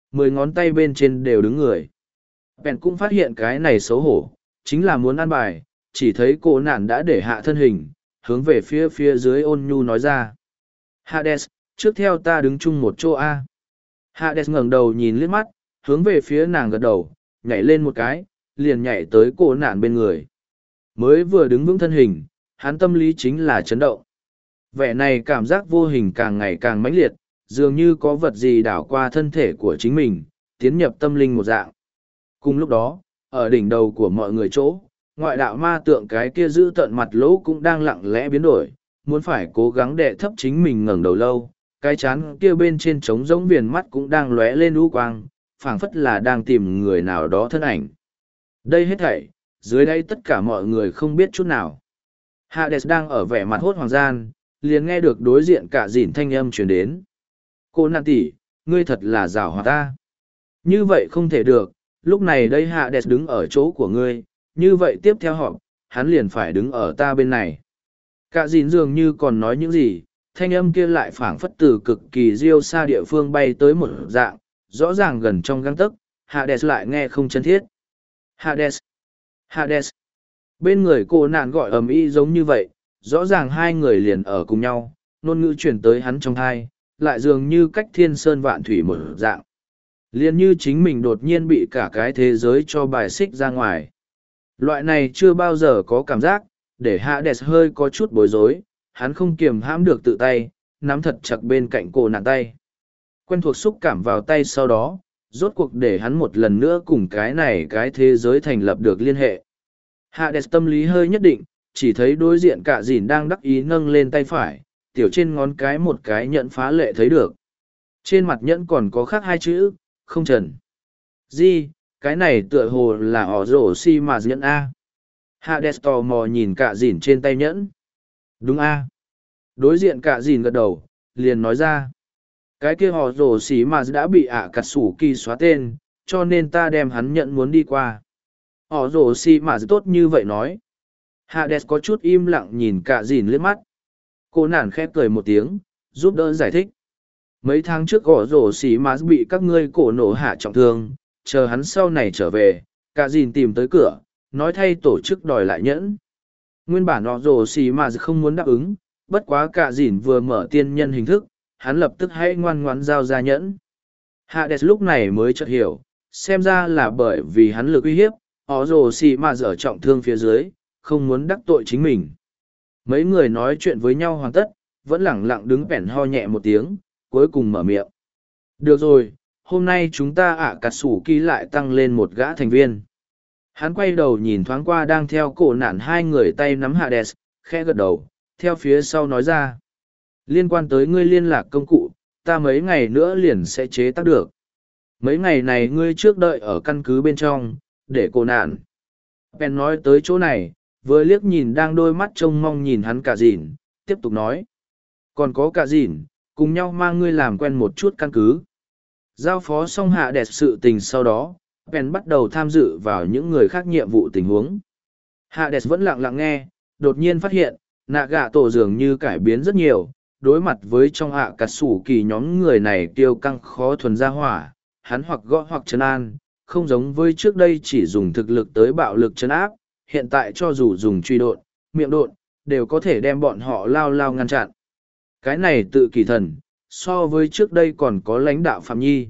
10 ngón tay bên trên đều đứng người. Bèn cũng phát hiện cái này xấu hổ, chính là muốn ăn bài, chỉ thấy cô nạn đã để hạ thân hình, hướng về phía dưới ôn nhu nói ra. Hades, trước theo ta đứng chung một chỗ A. Hades ngẩng đầu nhìn liếc mắt, hướng về phía nàng gật đầu, nhảy lên một cái, liền nhảy tới cô nạn bên người. Mới vừa đứng vững thân hình, hắn tâm lý chính là chấn động. Vẻ này cảm giác vô hình càng ngày càng mãnh liệt, dường như có vật gì đảo qua thân thể của chính mình, tiến nhập tâm linh một dạng. Cùng lúc đó, ở đỉnh đầu của mọi người chỗ, ngoại đạo ma tượng cái kia giữ tận mặt lỗ cũng đang lặng lẽ biến đổi, muốn phải cố gắng đè thấp chính mình ngẩng đầu lâu, cái chán kia bên trên trống rỗng viền mắt cũng đang lóe lên u quang, phảng phất là đang tìm người nào đó thân ảnh. Đây hết thảy, dưới đây tất cả mọi người không biết chút nào. Hades đang ở vẻ mặt hốt hoàng gian, liền nghe được đối diện cả dìn thanh âm truyền đến. Cô nạn tỷ, ngươi thật là giảo hoạt ta. Như vậy không thể được, lúc này đây Hades đứng ở chỗ của ngươi, như vậy tiếp theo họ, hắn liền phải đứng ở ta bên này. Cả dìn dường như còn nói những gì, thanh âm kia lại phảng phất từ cực kỳ riêu xa địa phương bay tới một dạng, rõ ràng gần trong găng tấc, Hades lại nghe không chân thiết. Hades! Hades! Bên người cô nạn gọi ầm ĩ giống như vậy, rõ ràng hai người liền ở cùng nhau, ngôn ngữ chuyển tới hắn trong thai, lại dường như cách thiên sơn vạn thủy một dạng. Liền như chính mình đột nhiên bị cả cái thế giới cho bài xích ra ngoài. Loại này chưa bao giờ có cảm giác, để Hades hơi có chút bối rối, hắn không kiềm hãm được tự tay, nắm thật chặt bên cạnh cô nạn tay. Quen thuộc xúc cảm vào tay sau đó, rốt cuộc để hắn một lần nữa cùng cái thế giới thành lập được liên hệ. Hades tâm lý hơi nhất định, chỉ thấy đối diện cả dìn đang đắc ý nâng lên tay phải, tiểu trên ngón cái một cái nhẫn phá lệ thấy được. Trên mặt nhẫn còn có khắc hai chữ, không trần. Gì, cái này tựa hồ là ỏ rổ xi mà nhẫn A. Hades tò mò nhìn cả dìn trên tay nhẫn. Đúng A. Đối diện cả dìn gật đầu, liền nói ra. Cái kia họ rổ xí mà đã bị ạ cắt sủ kỳ xóa tên, cho nên ta đem hắn nhận muốn đi qua. Họ rổ xí mà tốt như vậy nói. Hades có chút im lặng nhìn cả dìn liếc mắt. Cô nản khép cười một tiếng, giúp đỡ giải thích. Mấy tháng trước họ rổ xí mà bị các ngươi cổ nổ hạ trọng thương, chờ hắn sau này trở về, cả dìn tìm tới cửa, nói thay tổ chức đòi lại nhẫn. Nguyên bản họ rổ xí mà không muốn đáp ứng, bất quá cả dìn vừa mở tiên nhân hình thức, hắn lập tức hãy ngoan ngoãn giao ra nhẫn. Hades lúc này mới chợt hiểu, xem ra là bởi vì hắn lực uy hiếp, họ rồ xì mà dở trọng thương phía dưới, không muốn đắc tội chính mình. Mấy người nói chuyện với nhau hoàn tất, vẫn lẳng lặng đứng bẻn ho nhẹ một tiếng, cuối cùng mở miệng. Được rồi, hôm nay chúng ta cà sủ kỳ lại tăng lên một gã thành viên. Hắn quay đầu nhìn thoáng qua đang theo cổ nạn hai người tay nắm Hades, khẽ gật đầu, theo phía sau nói ra. Liên quan tới ngươi liên lạc công cụ, ta mấy ngày nữa liền sẽ chế tác được. Mấy ngày này ngươi trước đợi ở căn cứ bên trong, để cổ nạn. Ben nói tới chỗ này, vừa liếc nhìn đang đôi mắt trông mong nhìn hắn cả dìn, tiếp tục nói. Còn có cả dìn, cùng nhau mang ngươi làm quen một chút căn cứ. Giao phó xong hạ đẹp sự tình sau đó, Ben bắt đầu tham dự vào những người khác nhiệm vụ tình huống. Hạ đẹp vẫn lặng lặng nghe, đột nhiên phát hiện, nạ gạ tổ dường như cải biến rất nhiều, đối mặt với trong cà sủ kỳ nhóm người này tiêu căng khó thuần ra hỏa, hắn hoặc gõ hoặc trấn an, không giống với trước đây chỉ dùng thực lực tới bạo lực trấn áp, hiện tại cho dù dùng truy độn, miệng độn, đều có thể đem bọn họ lao lao ngăn chặn. Cái này tự kỳ thần, so với trước đây còn có lãnh đạo Phạm Nhi.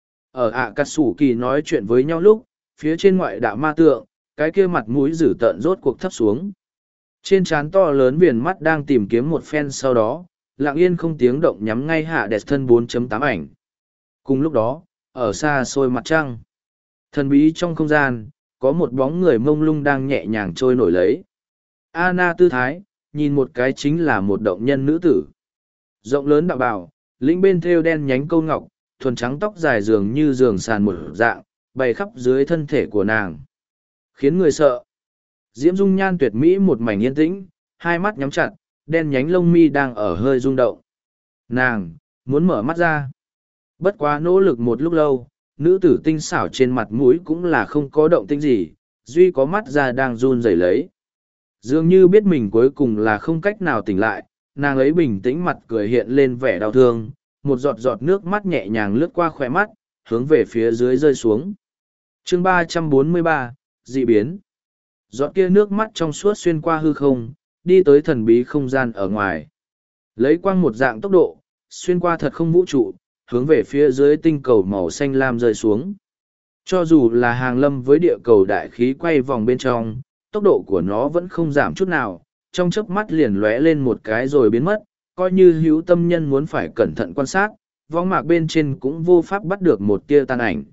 Ở cà sủ kỳ nói chuyện với nhau lúc, phía trên ngoại đạo ma tượng, cái kia mặt mũi dữ tợn rốt cuộc thấp xuống. Trên trán to lớn viền mắt đang tìm kiếm một phen sau đó, lặng yên không tiếng động nhắm ngay hạ đẹp thân 4.8 ảnh. Cùng lúc đó, ở xa xôi mặt trăng, thần bí trong không gian, có một bóng người mông lung đang nhẹ nhàng trôi nổi lấy. Anna tư thái, nhìn một cái chính là một động nhân nữ tử. Rộng lớn đạo bào, lĩnh bên thêu đen nhánh câu ngọc, thuần trắng tóc dài dường như giường sàn một dạng, bày khắp dưới thân thể của nàng. Khiến người sợ. Diễm dung nhan tuyệt mỹ một mảnh yên tĩnh, hai mắt nhắm chặt, đen nhánh lông mi đang ở hơi rung động. Nàng, muốn mở mắt ra. Bất quá nỗ lực một lúc lâu, nữ tử tinh xảo trên mặt mũi cũng là không có động tĩnh gì, duy có mắt ra đang run rẩy lấy. Dường như biết mình cuối cùng là không cách nào tỉnh lại, nàng ấy bình tĩnh mặt cười hiện lên vẻ đau thương, một giọt giọt nước mắt nhẹ nhàng lướt qua khỏe mắt, hướng về phía dưới rơi xuống. Chương 343, dị biến. Giọt kia nước mắt trong suốt xuyên qua hư không, đi tới thần bí không gian ở ngoài. Lấy quang một dạng tốc độ, xuyên qua thật không vũ trụ, hướng về phía dưới tinh cầu màu xanh lam rơi xuống. Cho dù là hàng lâm với địa cầu đại khí quay vòng bên trong, tốc độ của nó vẫn không giảm chút nào, trong chớp mắt liền lóe lên một cái rồi biến mất, coi như hữu tâm nhân muốn phải cẩn thận quan sát, võng mạc bên trên cũng vô pháp bắt được một tia tàn ảnh.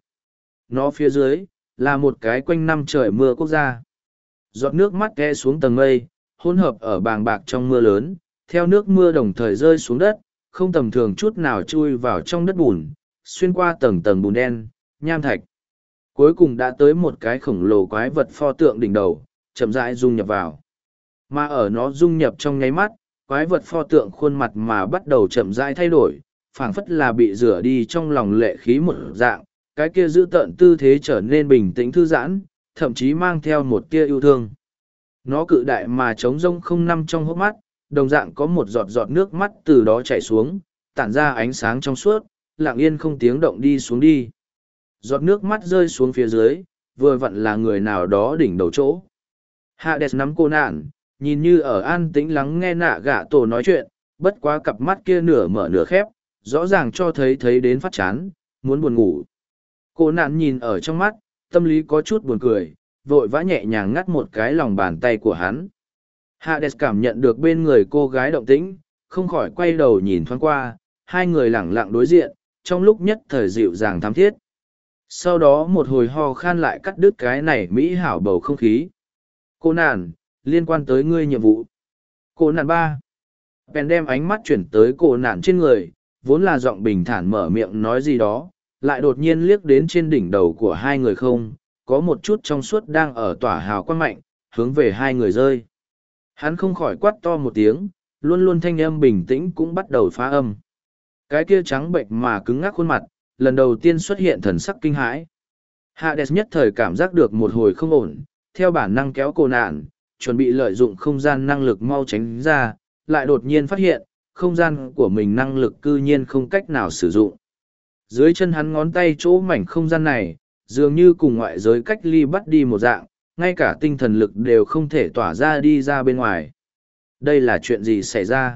Nó phía dưới, là một cái quanh năm trời mưa quốc gia. Giọt nước mắt ke xuống tầng mây, hỗn hợp ở bàng bạc trong mưa lớn, theo nước mưa đồng thời rơi xuống đất, không tầm thường chút nào chui vào trong đất bùn, xuyên qua tầng tầng bùn đen, nham thạch. Cuối cùng đã tới một cái khổng lồ quái vật pho tượng đỉnh đầu, chậm rãi dung nhập vào. Mà ở nó dung nhập trong nháy mắt, quái vật pho tượng khuôn mặt mà bắt đầu chậm rãi thay đổi, phảng phất là bị rửa đi trong lòng lệ khí một dạng, cái kia giữ tợn tư thế trở nên bình tĩnh thư giãn, thậm chí mang theo một tia yêu thương. Nó cự đại mà trống rông không nằm trong hốc mắt, đồng dạng có một giọt giọt nước mắt từ đó chảy xuống, tản ra ánh sáng trong suốt, lặng yên không tiếng động đi xuống đi. Giọt nước mắt rơi xuống phía dưới, vừa vặn là người nào đó đỉnh đầu chỗ. Hades nắm cô nạn, nhìn như ở an tĩnh lắng nghe nạ gạ tổ nói chuyện, bất quá cặp mắt kia nửa mở nửa khép, rõ ràng cho thấy đến phát chán, muốn buồn ngủ. Cô nạn nhìn ở trong mắt, tâm lý có chút buồn cười, vội vã nhẹ nhàng ngắt một cái lòng bàn tay của hắn. Hades cảm nhận được bên người cô gái động tĩnh, không khỏi quay đầu nhìn thoáng qua, hai người lẳng lặng đối diện, trong lúc nhất thời dịu dàng thắm thiết. Sau đó một hồi ho khan lại cắt đứt cái này mỹ hảo bầu không khí. Cô nạn, liên quan tới ngươi nhiệm vụ. Cô nạn 3. Bèn đem ánh mắt chuyển tới cô nạn trên người, vốn là giọng bình thản mở miệng nói gì đó, lại đột nhiên liếc đến trên đỉnh đầu của hai người không, có một chút trong suốt đang ở tỏa hào quang mạnh, hướng về hai người rơi. Hắn không khỏi quát to một tiếng, luôn luôn thanh âm bình tĩnh cũng bắt đầu phá âm. Cái kia trắng bệnh mà cứng ngắc khuôn mặt, lần đầu tiên xuất hiện thần sắc kinh hãi. Hades nhất thời cảm giác được một hồi không ổn, theo bản năng kéo cô nạn, chuẩn bị lợi dụng không gian năng lực mau tránh ra, lại đột nhiên phát hiện, không gian của mình năng lực cư nhiên không cách nào sử dụng. Dưới chân hắn ngón tay chỗ mảnh không gian này, dường như cùng ngoại giới cách ly bắt đi một dạng, ngay cả tinh thần lực đều không thể tỏa ra đi ra bên ngoài. Đây là chuyện gì xảy ra?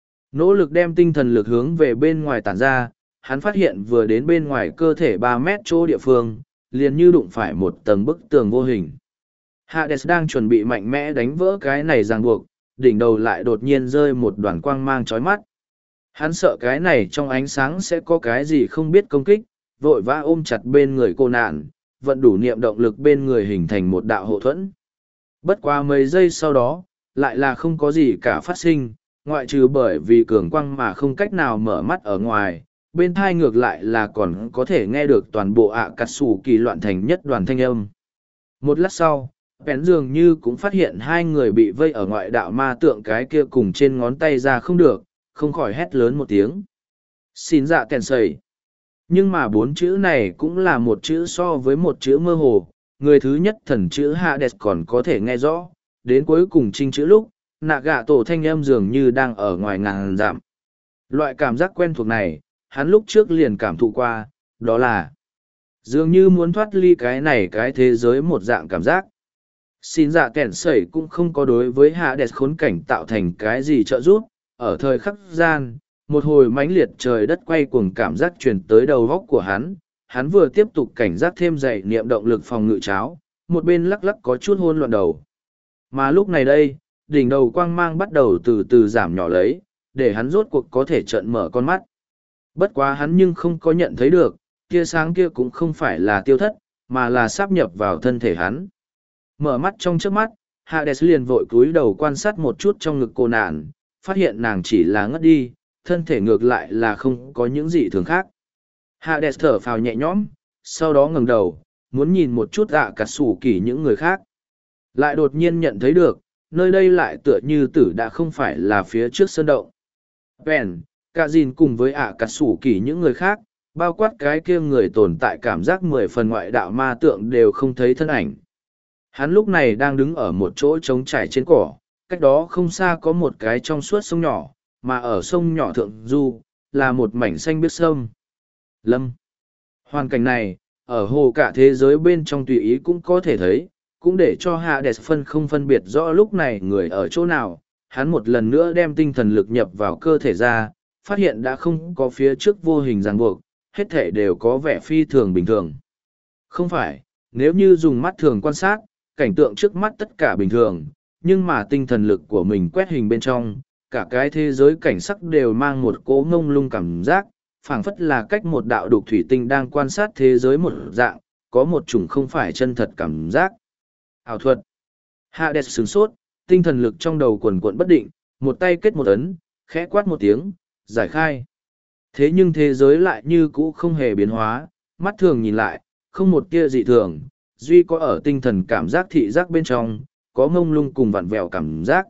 Nỗ lực đem tinh thần lực hướng về bên ngoài tản ra, hắn phát hiện vừa đến bên ngoài cơ thể 3 mét chỗ địa phương, liền như đụng phải một tầng bức tường vô hình. Hades đang chuẩn bị mạnh mẽ đánh vỡ cái này ràng buộc, đỉnh đầu lại đột nhiên rơi một đoàn quang mang chói mắt. Hắn sợ cái này trong ánh sáng sẽ có cái gì không biết công kích, vội vã ôm chặt bên người cô nạn, vận đủ niệm động lực bên người hình thành một đạo hộ thuẫn. Bất quá mấy giây sau đó, lại là không có gì cả phát sinh, ngoại trừ bởi vì cường quang mà không cách nào mở mắt ở ngoài, bên thai ngược lại là còn có thể nghe được toàn bộ ạ cắt xù kỳ loạn thành nhất đoàn thanh âm. Một lát sau, Bén dường như cũng phát hiện hai người bị vây ở ngoại đạo ma tượng cái kia cùng trên ngón tay ra không được, không khỏi hét lớn một tiếng. Xin dạ kèn sầy. Nhưng mà 4 chữ này cũng là một chữ so với một chữ mơ hồ, người thứ nhất thần chữ Hades còn có thể nghe rõ, đến cuối cùng trinh chữ lúc, nạ gạ tổ thanh âm dường như đang ở ngoài ngàn dặm. Loại cảm giác quen thuộc này, hắn lúc trước liền cảm thụ qua, đó là dường như muốn thoát ly cái này cái thế giới một dạng cảm giác. Xin dạ kẻn sẩy cũng không có đối với Hades khốn cảnh tạo thành cái gì trợ giúp, ở thời khắc gian, một hồi mãnh liệt trời đất quay cuồng cảm giác truyền tới đầu góc của hắn vừa tiếp tục cảnh giác thêm dày niệm động lực phòng ngự cháo, một bên lắc lắc có chút hôn loạn đầu. Mà lúc này đây, đỉnh đầu quang mang bắt đầu từ từ giảm nhỏ lấy, để hắn rốt cuộc có thể trợn mở con mắt. Bất quá hắn nhưng không có nhận thấy được, tia sáng kia cũng không phải là tiêu thất, mà là sáp nhập vào thân thể hắn. Mở mắt trong trước mắt, Hades liền vội cúi đầu quan sát một chút trong ngực cô nạn, phát hiện nàng chỉ là ngất đi, thân thể ngược lại là không có những gì thường khác. Hades thở phào nhẹ nhõm, sau đó ngẩng đầu, muốn nhìn một chút cà sủ kỳ những người khác. Lại đột nhiên nhận thấy được, nơi đây lại tựa như tử đã không phải là phía trước sơn động. Bèn, cả dìn cùng với cà sủ kỳ những người khác, bao quát cái kia người tồn tại cảm giác 10 phần ngoại đạo ma tượng đều không thấy thân ảnh. Hắn lúc này đang đứng ở một chỗ trống trải trên cỏ, cách đó không xa có một cái trong suốt sông nhỏ, mà ở sông nhỏ thượng du, là một mảnh xanh biếc sâm. Lâm. Hoàn cảnh này, ở hồ cả thế giới bên trong tùy ý cũng có thể thấy, cũng để cho Hades không phân biệt rõ lúc này người ở chỗ nào. Hắn một lần nữa đem tinh thần lực nhập vào cơ thể ra, phát hiện đã không có phía trước vô hình ràng buộc, hết thể đều có vẻ phi thường bình thường. Không phải, nếu như dùng mắt thường quan sát, cảnh tượng trước mắt tất cả bình thường, nhưng mà tinh thần lực của mình quét hình bên trong, cả cái thế giới cảnh sắc đều mang một cỗ ngông lung cảm giác, phảng phất là cách một đạo đục thủy tinh đang quan sát thế giới một dạng, có một chủng không phải chân thật cảm giác. Ảo thuật. Hades sửng sốt, tinh thần lực trong đầu quần quận bất định, một tay kết một ấn, khẽ quát một tiếng, giải khai. Thế nhưng thế giới lại như cũ không hề biến hóa, mắt thường nhìn lại, không một tia dị thường, duy có ở tinh thần cảm giác thị giác bên trong, có ngông lung cùng vặn vẹo cảm giác.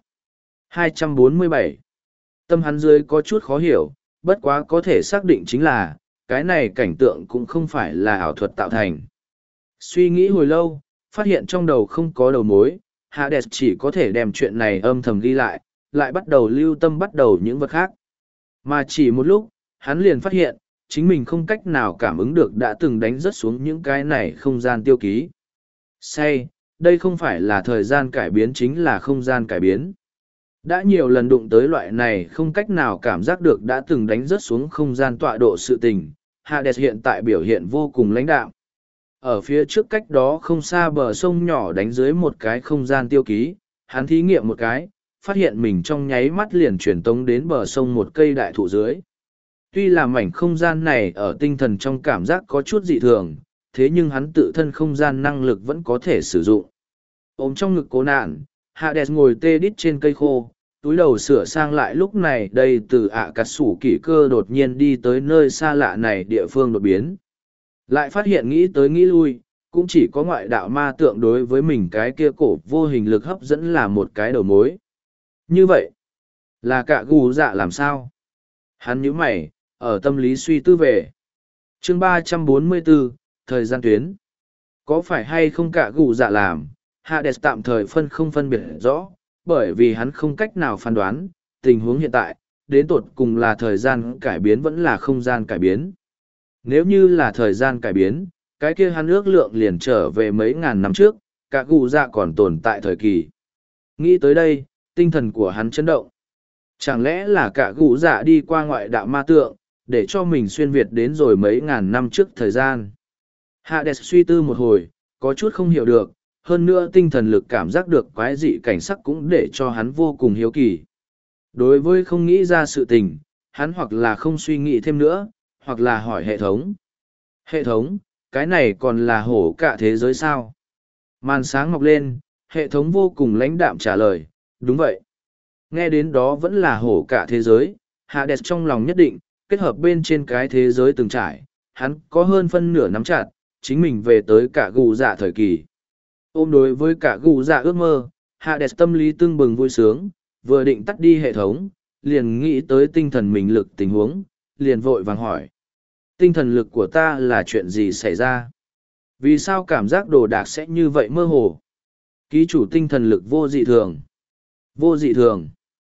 247. Tâm hắn dưới có chút khó hiểu, bất quá có thể xác định chính là, cái này cảnh tượng cũng không phải là ảo thuật tạo thành. Suy nghĩ hồi lâu, phát hiện trong đầu không có đầu mối, Hades chỉ có thể đem chuyện này âm thầm ghi lại bắt đầu lưu tâm bắt đầu những vật khác. Mà chỉ một lúc, hắn liền phát hiện, chính mình không cách nào cảm ứng được đã từng đánh rớt xuống những cái này không gian tiêu ký. Say, đây không phải là thời gian cải biến chính là không gian cải biến. Đã nhiều lần đụng tới loại này không cách nào cảm giác được đã từng đánh rớt xuống không gian tọa độ sự tình, Hades hiện tại biểu hiện vô cùng lãnh đạm. Ở phía trước cách đó không xa bờ sông nhỏ đánh dưới một cái không gian tiêu ký, hắn thí nghiệm một cái, phát hiện mình trong nháy mắt liền truyền tống đến bờ sông một cây đại thụ dưới. Tuy là mảnh không gian này ở tinh thần trong cảm giác có chút dị thường, thế nhưng hắn tự thân không gian năng lực vẫn có thể sử dụng. Ôm trong ngực cố nạn, Hades ngồi tê đít trên cây khô, túi đầu sửa sang lại lúc này đây từ cắt sủ kỷ cơ đột nhiên đi tới nơi xa lạ này địa phương đột biến. Lại phát hiện nghĩ tới nghĩ lui, cũng chỉ có ngoại đạo ma tượng đối với mình cái kia cổ vô hình lực hấp dẫn là một cái đầu mối. Như vậy, là cả gù dạ làm sao? Hắn nhíu mày, ở tâm lý suy tư về. Chương 344, thời gian tuyến. Có phải hay không cả gù dạ làm, Hades tạm thời không phân biệt rõ, bởi vì hắn không cách nào phán đoán, tình huống hiện tại, đến tột cùng là thời gian cải biến vẫn là không gian cải biến. Nếu như là thời gian cải biến, cái kia hắn ước lượng liền trở về mấy ngàn năm trước, cả gù dạ còn tồn tại thời kỳ. Nghĩ tới đây, tinh thần của hắn chấn động. Chẳng lẽ là cả gù dạ đi qua ngoại đạo ma tượng, để cho mình xuyên Việt đến rồi mấy ngàn năm trước thời gian. Hades suy tư một hồi, có chút không hiểu được, hơn nữa tinh thần lực cảm giác được quái dị cảnh sắc cũng để cho hắn vô cùng hiếu kỳ. Đối với không nghĩ ra sự tình, hắn hoặc là không suy nghĩ thêm nữa, hoặc là hỏi hệ thống. Hệ thống, cái này còn là hổ cả thế giới sao? Màn sáng mọc lên, hệ thống vô cùng lãnh đạm trả lời, đúng vậy. Nghe đến đó vẫn là hổ cả thế giới, Hades trong lòng nhất định, kết hợp bên trên cái thế giới từng trải, hắn có hơn phân nửa nắm chặt, chính mình về tới cả gù dạ thời kỳ. Ôm đối với cả gù dạ ước mơ, Hades tâm lý tưng bừng vui sướng, vừa định tắt đi hệ thống, liền nghĩ tới tinh thần mình lực tình huống, liền vội vàng hỏi. Tinh thần lực của ta là chuyện gì xảy ra? Vì sao cảm giác đồ đạc sẽ như vậy mơ hồ? Ký chủ tinh thần lực vô dị thường. Vô dị thường.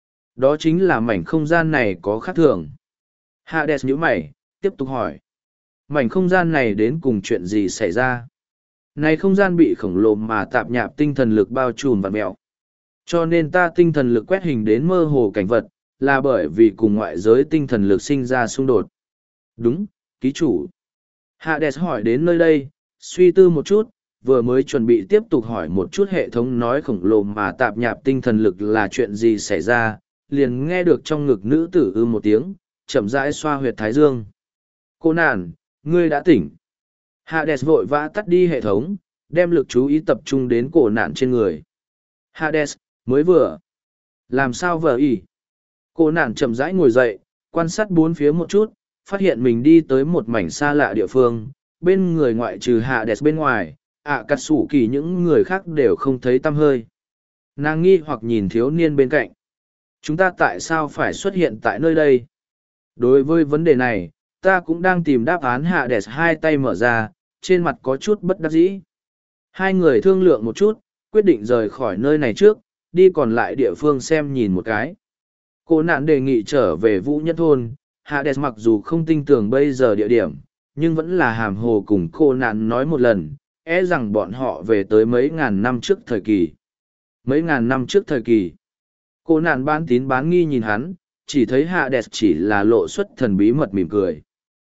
Đó chính là mảnh không gian này có khác thường. Hades nhíu mày, tiếp tục hỏi. Mảnh không gian này đến cùng chuyện gì xảy ra? Này không gian bị khổng lồ mà tạp nhạp tinh thần lực bao trùm vặn mẹo. Cho nên ta tinh thần lực quét hình đến mơ hồ cảnh vật, là bởi vì cùng ngoại giới tinh thần lực sinh ra xung đột. Đúng, ký chủ. Hades hỏi đến nơi đây, suy tư một chút, vừa mới chuẩn bị tiếp tục hỏi một chút hệ thống nói khổng lồ mà tạp nhạp tinh thần lực là chuyện gì xảy ra, liền nghe được trong ngực nữ tử một tiếng, chậm rãi xoa huyệt thái dương. Cô nàn, ngươi đã tỉnh. Hades vội vã tắt đi hệ thống, đem lực chú ý tập trung đến cổ nạn trên người. Hades, mới vừa. Làm sao vợ ý? Cô nạn chậm rãi ngồi dậy, quan sát bốn phía một chút, phát hiện mình đi tới một mảnh xa lạ địa phương, bên người ngoại trừ Hades bên ngoài, cắt sủ kỳ những người khác đều không thấy tăm hơi. Nàng nghi hoặc nhìn thiếu niên bên cạnh. Chúng ta tại sao phải xuất hiện tại nơi đây? Đối với vấn đề này, ta cũng đang tìm đáp án. Hades hai tay mở ra, trên mặt có chút bất đắc dĩ. Hai người thương lượng một chút, quyết định rời khỏi nơi này trước, đi còn lại địa phương xem nhìn một cái. Cô nạn đề nghị trở về Vũ Nhân Thôn. Hades mặc dù không tin tưởng bây giờ địa điểm, nhưng vẫn là hàm hồ cùng cô nạn nói một lần, e rằng bọn họ về tới mấy ngàn năm trước thời kỳ. Mấy ngàn năm trước thời kỳ, cô nạn bán tín bán nghi nhìn hắn, chỉ thấy Hades chỉ là lộ xuất thần bí mật mỉm cười.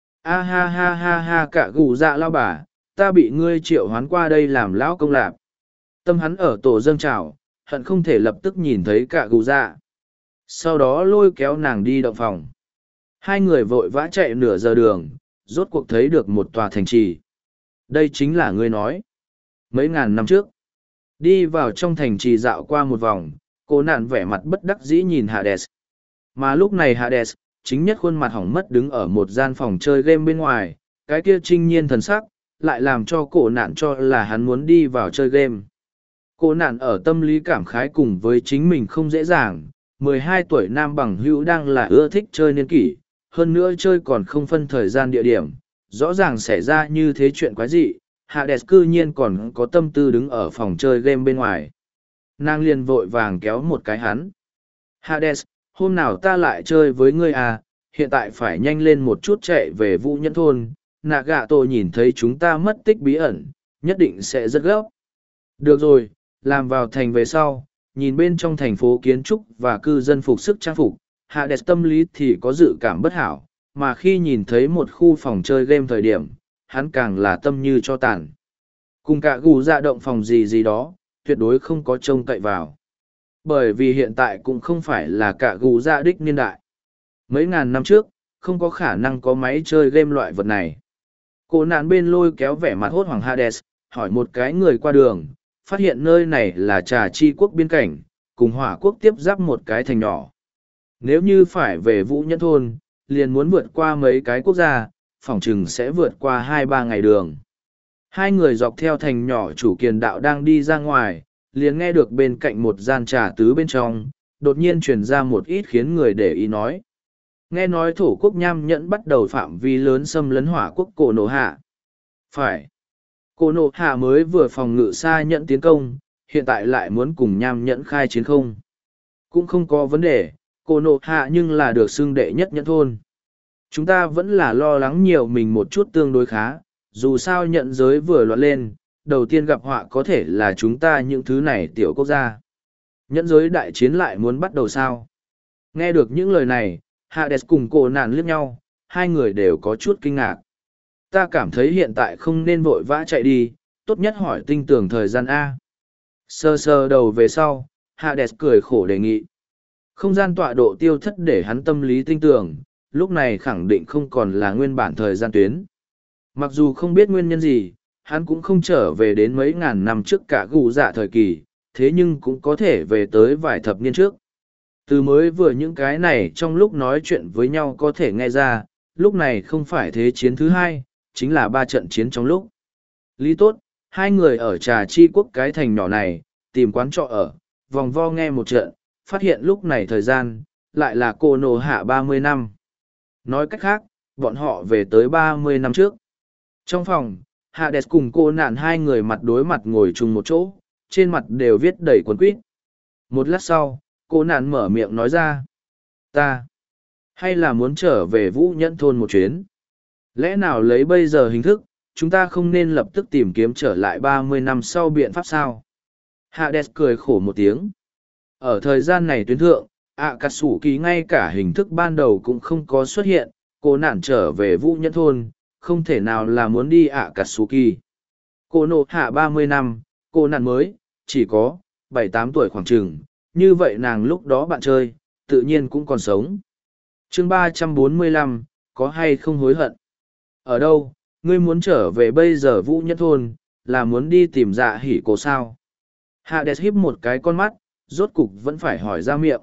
A ha ha ha ha, cả gù dạ lao bà, ta bị ngươi triệu hoán qua đây làm lão công lạp. Tâm hắn ở tổ dâng trào, hận không thể lập tức nhìn thấy cả gù dạ. Sau đó lôi kéo nàng đi động phòng. Hai người vội vã chạy nửa giờ đường, rốt cuộc thấy được một tòa thành trì. Đây chính là ngươi nói. Mấy ngàn năm trước, đi vào trong thành trì dạo qua một vòng, cô nạn vẻ mặt bất đắc dĩ nhìn Hades. Mà lúc này Hades, chính nhất khuôn mặt hỏng mất đứng ở một gian phòng chơi game bên ngoài, cái kia trinh nhiên thần sắc, lại làm cho cổ nạn cho là hắn muốn đi vào chơi game. Cổ nạn ở tâm lý cảm khái cùng với chính mình không dễ dàng, 12 tuổi nam bằng hữu đang là ưa thích chơi niên kỷ, hơn nữa chơi còn không phân thời gian địa điểm, rõ ràng xảy ra như thế chuyện quái dị, Hades cư nhiên còn có tâm tư đứng ở phòng chơi game bên ngoài. Nàng liền vội vàng kéo một cái hắn. Hades, hôm nào ta lại chơi với ngươi à, hiện tại phải nhanh lên một chút chạy về Vũ Nhẫn Thôn, Nagato nhìn thấy chúng ta mất tích bí ẩn, nhất định sẽ rất gấp. Được rồi, làm vào thành về sau, nhìn bên trong thành phố kiến trúc và cư dân phục sức trang phục, Hades tâm lý thì có dự cảm bất hảo, mà khi nhìn thấy một khu phòng chơi game thời điểm, hắn càng là tâm như cho tàn. Cùng cả gù dạ động phòng gì gì đó, tuyệt đối không có trông cậy vào. Bởi vì hiện tại cũng không phải là cả gù dạ đích niên đại. Mấy ngàn năm trước, không có khả năng có máy chơi game loại vật này. Cô nạn bên lôi kéo vẻ mặt hốt hoảng Hades, hỏi một cái người qua đường, phát hiện nơi này là Trà Chi quốc biên cảnh, cùng Hỏa quốc tiếp giáp một cái thành nhỏ. Nếu như phải về Vũ Nhẫn Thôn, liền muốn vượt qua mấy cái quốc gia, phỏng chừng sẽ vượt qua 2-3 ngày đường. Hai người dọc theo thành nhỏ chủ kiền đạo đang đi ra ngoài, liền nghe được bên cạnh một gian trà tứ bên trong, đột nhiên truyền ra một ít khiến người để ý nói. Nghe nói thổ quốc nham nhẫn bắt đầu phạm vi lớn xâm lấn Hỏa quốc cổ nổ hạ. Phải. Cổ nổ hạ mới vừa phòng ngự xa nhẫn tiến công, hiện tại lại muốn cùng nham nhẫn khai chiến không. Cũng không có vấn đề, cổ nổ hạ nhưng là được xưng đệ nhất nhẫn thôn. Chúng ta vẫn là lo lắng nhiều mình một chút tương đối khá, dù sao nhận giới vừa loạn lên, đầu tiên gặp họa có thể là chúng ta những thứ này tiểu quốc gia. Nhẫn giới đại chiến lại muốn bắt đầu sao? Nghe được những lời này, Hades cùng cô nạn liếc nhau, hai người đều có chút kinh ngạc. Ta cảm thấy hiện tại không nên vội vã chạy đi, tốt nhất hỏi tinh tường thời gian A. Sơ sơ đầu về sau, Hades cười khổ đề nghị. Không gian tọa độ tiêu thất để hắn tâm lý tinh tường, lúc này khẳng định không còn là nguyên bản thời gian tuyến. Mặc dù không biết nguyên nhân gì, hắn cũng không trở về đến mấy ngàn năm trước cả gù dạ thời kỳ, thế nhưng cũng có thể về tới vài thập niên trước. Từ mới vừa những cái này trong lúc nói chuyện với nhau có thể nghe ra, lúc này không phải thế chiến thứ hai, chính là 3 trận chiến trong lúc. Lý tốt, hai người ở Trà Chi quốc cái thành nhỏ này, tìm quán trọ ở, vòng vo nghe một trận, phát hiện lúc này thời gian, lại là cô nổ hạ 30 năm. Nói cách khác, bọn họ về tới 30 năm trước. Trong phòng, Hades cùng cô nạn hai người mặt đối mặt ngồi chung một chỗ, trên mặt đều viết đầy cuốn quýt. Một lát sau, cô nạn mở miệng nói ra. Ta, hay là muốn trở về Vũ Nhẫn Thôn một chuyến? Lẽ nào lấy bây giờ hình thức, chúng ta không nên lập tức tìm kiếm trở lại 30 năm sau biện pháp sao? Hades cười khổ một tiếng. Ở thời gian này tuyến thượng, Akatsuki ngay cả hình thức ban đầu cũng không có xuất hiện, cô nạn trở về Vũ Nhẫn Thôn, không thể nào là muốn đi Akatsuki. Cô nộ hạ 30 năm, cô nạn mới, chỉ có 7-8 tuổi khoảng chừng, như vậy nàng lúc đó bạn chơi, tự nhiên cũng còn sống. Chương 345, có hay không hối hận? Ở đâu, ngươi muốn trở về bây giờ Vũ Nhẫn Thôn, là muốn đi tìm Dạ Hỉ Cổ sao? Hades híp một cái con mắt, rốt cục vẫn phải hỏi ra miệng.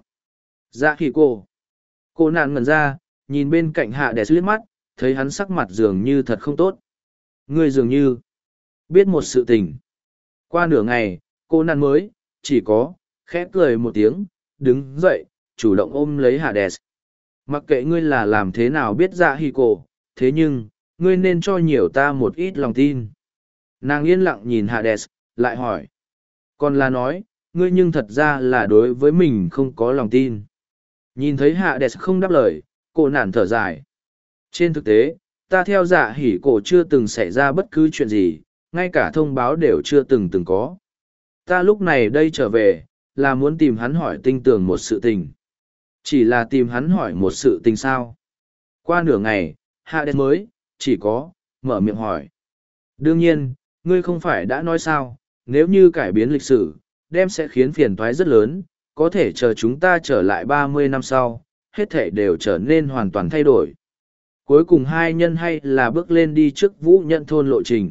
Dạ Hỉ Cổ. Cô nạn ngẩn ra, nhìn bên cạnh Hades liếc mắt, thấy hắn sắc mặt dường như thật không tốt. Ngươi dường như biết một sự tình. Qua nửa ngày, cô nạn mới, chỉ có, khẽ cười một tiếng, đứng dậy, chủ động ôm lấy Hades. Mặc kệ ngươi là làm thế nào biết Dạ Hỉ Cổ, thế nhưng, ngươi nên cho nhiều ta một ít lòng tin. Nàng yên lặng nhìn Hades, lại hỏi. Còn là nói, ngươi nhưng thật ra là đối với mình không có lòng tin. Nhìn thấy Hades không đáp lời, cô nản thở dài. Trên thực tế, ta theo dạ hỉ cổ chưa từng xảy ra bất cứ chuyện gì, ngay cả thông báo đều chưa từng có. Ta lúc này đây trở về, là muốn tìm hắn hỏi tinh tường một sự tình. Chỉ là tìm hắn hỏi một sự tình sao. Qua nửa ngày, Hades mới, chỉ có, mở miệng hỏi. Đương nhiên, ngươi không phải đã nói sao, nếu như cải biến lịch sử, đem sẽ khiến phiền toái rất lớn, có thể chờ chúng ta trở lại 30 năm sau, hết thể đều trở nên hoàn toàn thay đổi. Cuối cùng hai nhân hay là bước lên đi trước Vũ Nhận thôn lộ trình.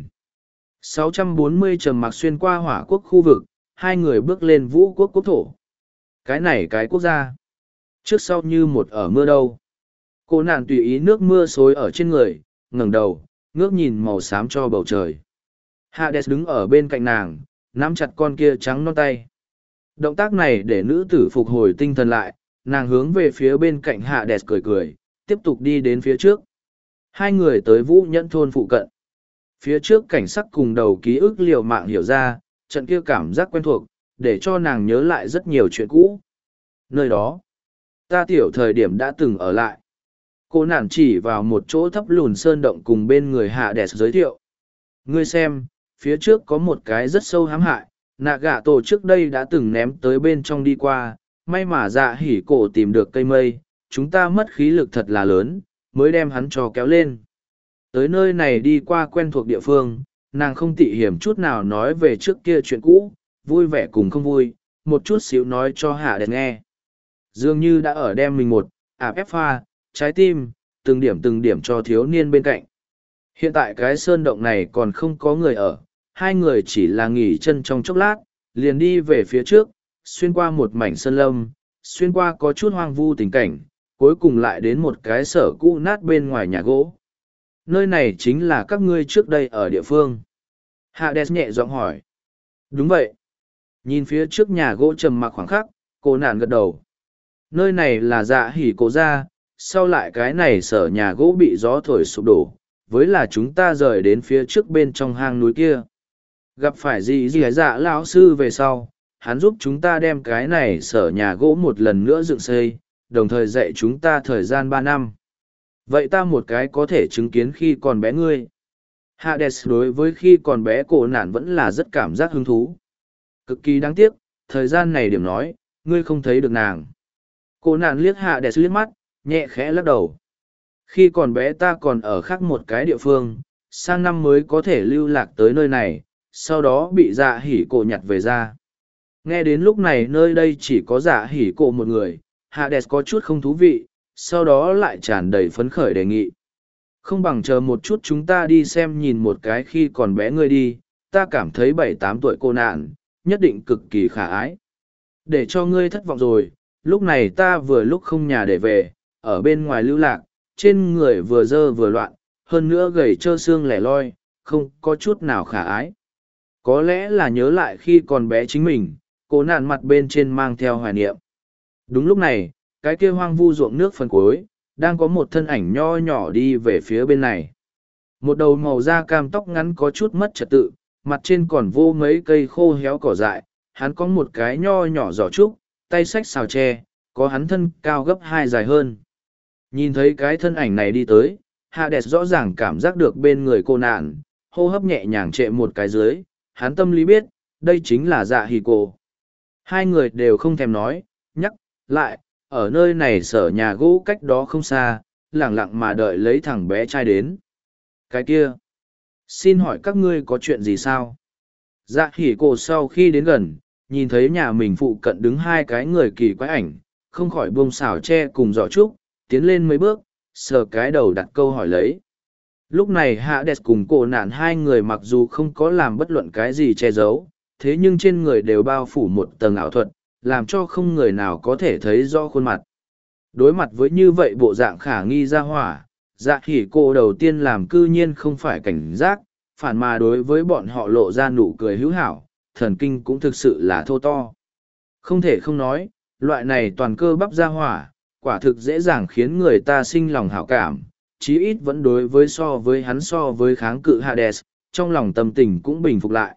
640 trầm mặc xuyên qua hỏa quốc khu vực, hai người bước lên Vũ quốc quốc thổ. Cái này cái quốc gia. Trước sau như một ở mưa đâu. Cô nạn tùy ý nước mưa xối ở trên người, ngẩng đầu, ngước nhìn màu xám cho bầu trời. Hades đứng ở bên cạnh nàng, nắm chặt con kia trắng non tay. Động tác này để nữ tử phục hồi tinh thần lại, nàng hướng về phía bên cạnh Hades cười cười, tiếp tục đi đến phía trước. Hai người tới Vũ Nhẫn thôn phụ cận. Phía trước cảnh sắc cùng đầu ký ức liều mạng hiểu ra, trận kia cảm giác quen thuộc, để cho nàng nhớ lại rất nhiều chuyện cũ. Nơi đó, ta tiểu thời điểm đã từng ở lại. Cô nàng chỉ vào một chỗ thấp lùn sơn động cùng bên người Hades giới thiệu. Ngươi xem, phía trước có một cái rất sâu hãm hại, nạ gạ tổ trước đây đã từng ném tới bên trong đi qua, may mà dạ hỉ cổ tìm được cây mây, chúng ta mất khí lực thật là lớn, mới đem hắn cho kéo lên. Tới nơi này đi qua quen thuộc địa phương, nàng không tị hiểm chút nào nói về trước kia chuyện cũ, vui vẻ cùng không vui, một chút xíu nói cho Hades nghe. Dường như đã ở đem mình một, ép pha, trái tim, từng điểm cho thiếu niên bên cạnh. Hiện tại cái sơn động này còn không có người ở, hai người chỉ là nghỉ chân trong chốc lát, liền đi về phía trước, xuyên qua một mảnh sơn lâm, xuyên qua có chút hoang vu tình cảnh, cuối cùng lại đến một cái sở cũ nát bên ngoài nhà gỗ. Nơi này chính là các ngươi trước đây ở địa phương. Hades nhẹ giọng hỏi. Đúng vậy. Nhìn phía trước nhà gỗ trầm mặc khoảng khắc, cô nản gật đầu. Nơi này là dạ hỉ cổ ra, sau lại cái này sở nhà gỗ bị gió thổi sụp đổ, với là chúng ta rời đến phía trước bên trong hang núi kia. Gặp phải gì dạ lão sư về sau, hắn giúp chúng ta đem cái này sở nhà gỗ một lần nữa dựng xây, đồng thời dạy chúng ta thời gian 3 năm. Vậy ta một cái có thể chứng kiến khi còn bé ngươi. Hades đối với khi còn bé cổ nạn vẫn là rất cảm giác hứng thú. Cực kỳ đáng tiếc, thời gian này điểm nói, ngươi không thấy được nàng. Cổ nạn liếc Hades liếc mắt, nhẹ khẽ lắc đầu. Khi còn bé ta còn ở khác một cái địa phương, sang năm mới có thể lưu lạc tới nơi này, sau đó bị dạ hỉ cổ nhặt về ra. Nghe đến lúc này nơi đây chỉ có dạ hỉ cổ một người, Hades có chút không thú vị, sau đó lại tràn đầy phấn khởi đề nghị. Không bằng chờ một chút chúng ta đi xem nhìn một cái khi còn bé ngươi đi, ta cảm thấy 7-8 tuổi cô nạn, nhất định cực kỳ khả ái. Để cho ngươi thất vọng rồi, lúc này ta vừa lúc không nhà để về, ở bên ngoài lưu lạc, trên người vừa dơ vừa loạn, hơn nữa gầy trơ xương lẻ loi, không có chút nào khả ái. Có lẽ là nhớ lại khi còn bé chính mình, cô nạn mặt bên trên mang theo hoài niệm. Đúng lúc này, cái kia hoang vu ruộng nước phần cuối, đang có một thân ảnh nho nhỏ đi về phía bên này. Một đầu màu da cam tóc ngắn có chút mất trật tự, mặt trên còn vô mấy cây khô héo cỏ dại, hắn có một cái nho nhỏ giỏ trúc, tay xách xào tre, có hắn thân cao gấp 2 dài hơn. Nhìn thấy cái thân ảnh này đi tới, Hades rõ ràng cảm giác được bên người cô nạn, hô hấp nhẹ nhàng trệ một cái dưới, hắn tâm lý biết, đây chính là dạ hỉ cổ. Hai người đều không thèm nói, nhắc lại, ở nơi này sở nhà gỗ cách đó không xa, lẳng lặng mà đợi lấy thằng bé trai đến. Cái kia, xin hỏi các ngươi có chuyện gì sao? Dạ hỉ cổ sau khi đến gần, nhìn thấy nhà mình phụ cận đứng hai cái người kỳ quái ảnh, không khỏi buông xào tre cùng giỏ trúc, tiến lên mấy bước, sờ cái đầu đặt câu hỏi lấy. Lúc này Hades cùng cổ nạn hai người mặc dù không có làm bất luận cái gì che giấu, thế nhưng trên người đều bao phủ một tầng ảo thuật, làm cho không người nào có thể thấy rõ khuôn mặt. Đối mặt với như vậy bộ dạng khả nghi ra hỏa, dạ hỉ cô đầu tiên làm cư nhiên không phải cảnh giác, phản mà đối với bọn họ lộ ra nụ cười hữu hảo, thần kinh cũng thực sự là thô to. Không thể không nói, loại này toàn cơ bắp ra hỏa, quả thực dễ dàng khiến người ta sinh lòng hảo cảm, chí ít vẫn đối với so với kháng cự Hades, trong lòng tâm tình cũng bình phục lại.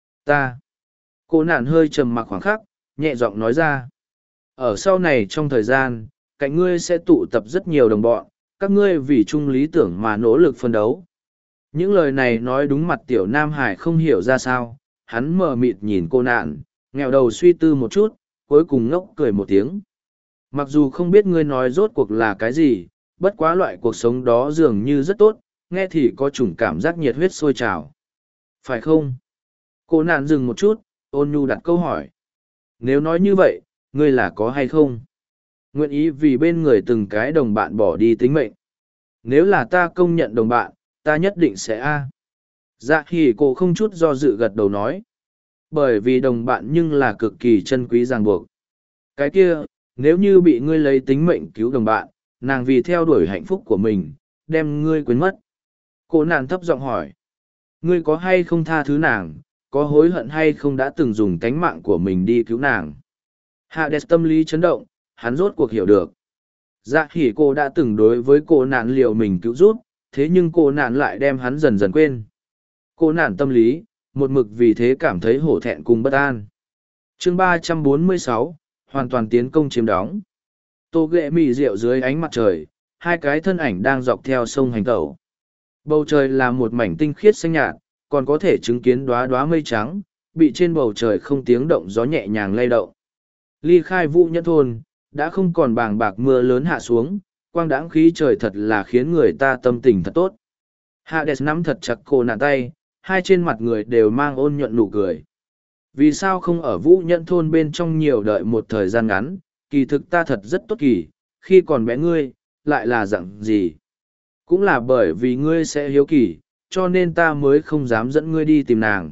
Cô nạn hơi trầm mặc khoảng khắc, nhẹ giọng nói ra. Ở sau này trong thời gian, cạnh ngươi sẽ tụ tập rất nhiều đồng bọn, các ngươi vì chung lý tưởng mà nỗ lực phân đấu. Những lời này nói đúng mặt tiểu Nam Hải không hiểu ra sao, hắn mờ mịt nhìn cô nạn, nghèo đầu suy tư một chút, cuối cùng ngốc cười một tiếng. Mặc dù không biết ngươi nói rốt cuộc là cái gì, bất quá loại cuộc sống đó dường như rất tốt, nghe thì có chủng cảm giác nhiệt huyết sôi trào. Phải không? Cô nạn dừng một chút, ôn nhu đặt câu hỏi. Nếu nói như vậy, ngươi là có hay không? Nguyện ý vì bên người từng cái đồng bạn bỏ đi tính mệnh. Nếu là ta công nhận đồng bạn, ta nhất định sẽ a. Dạ thì cô không chút do dự gật đầu nói. Bởi vì đồng bạn nhưng là cực kỳ chân quý ràng buộc. Cái kia, nếu như bị ngươi lấy tính mệnh cứu đồng bạn, nàng vì theo đuổi hạnh phúc của mình, đem ngươi quên mất. Cô nàng thấp giọng hỏi. Ngươi có hay không tha thứ nàng, có hối hận hay không đã từng dùng tánh mạng của mình đi cứu nàng. Hades tâm lý chấn động, hắn rốt cuộc hiểu được. Dạ khỉ cô đã từng đối với cô nạn liệu mình cứu giúp, thế nhưng cô nạn lại đem hắn dần dần quên. Cô nạn tâm lý, một mực vì thế cảm thấy hổ thẹn cùng bất an. Chương 346, hoàn toàn tiến công chiếm đóng. Tô ghệ mì rượu dưới ánh mặt trời, hai cái thân ảnh đang dọc theo sông hành tẩu. Bầu trời là một mảnh tinh khiết xanh nhạt, còn có thể chứng kiến đóa đóa mây trắng, bị trên bầu trời không tiếng động gió nhẹ nhàng lay động. Ly khai Vũ Nhẫn thôn, đã không còn bàng bạc mưa lớn hạ xuống, quang đãng khí trời thật là khiến người ta tâm tình thật tốt. Hades nắm thật chặt cô nạn tay, hai trên mặt người đều mang ôn nhuận nụ cười. Vì sao không ở Vũ Nhẫn thôn bên trong nhiều đợi một thời gian ngắn, kỳ thực ta thật rất tốt kỳ, khi còn bé ngươi, lại là dạng gì? Cũng là bởi vì ngươi sẽ hiếu kỳ, cho nên ta mới không dám dẫn ngươi đi tìm nàng.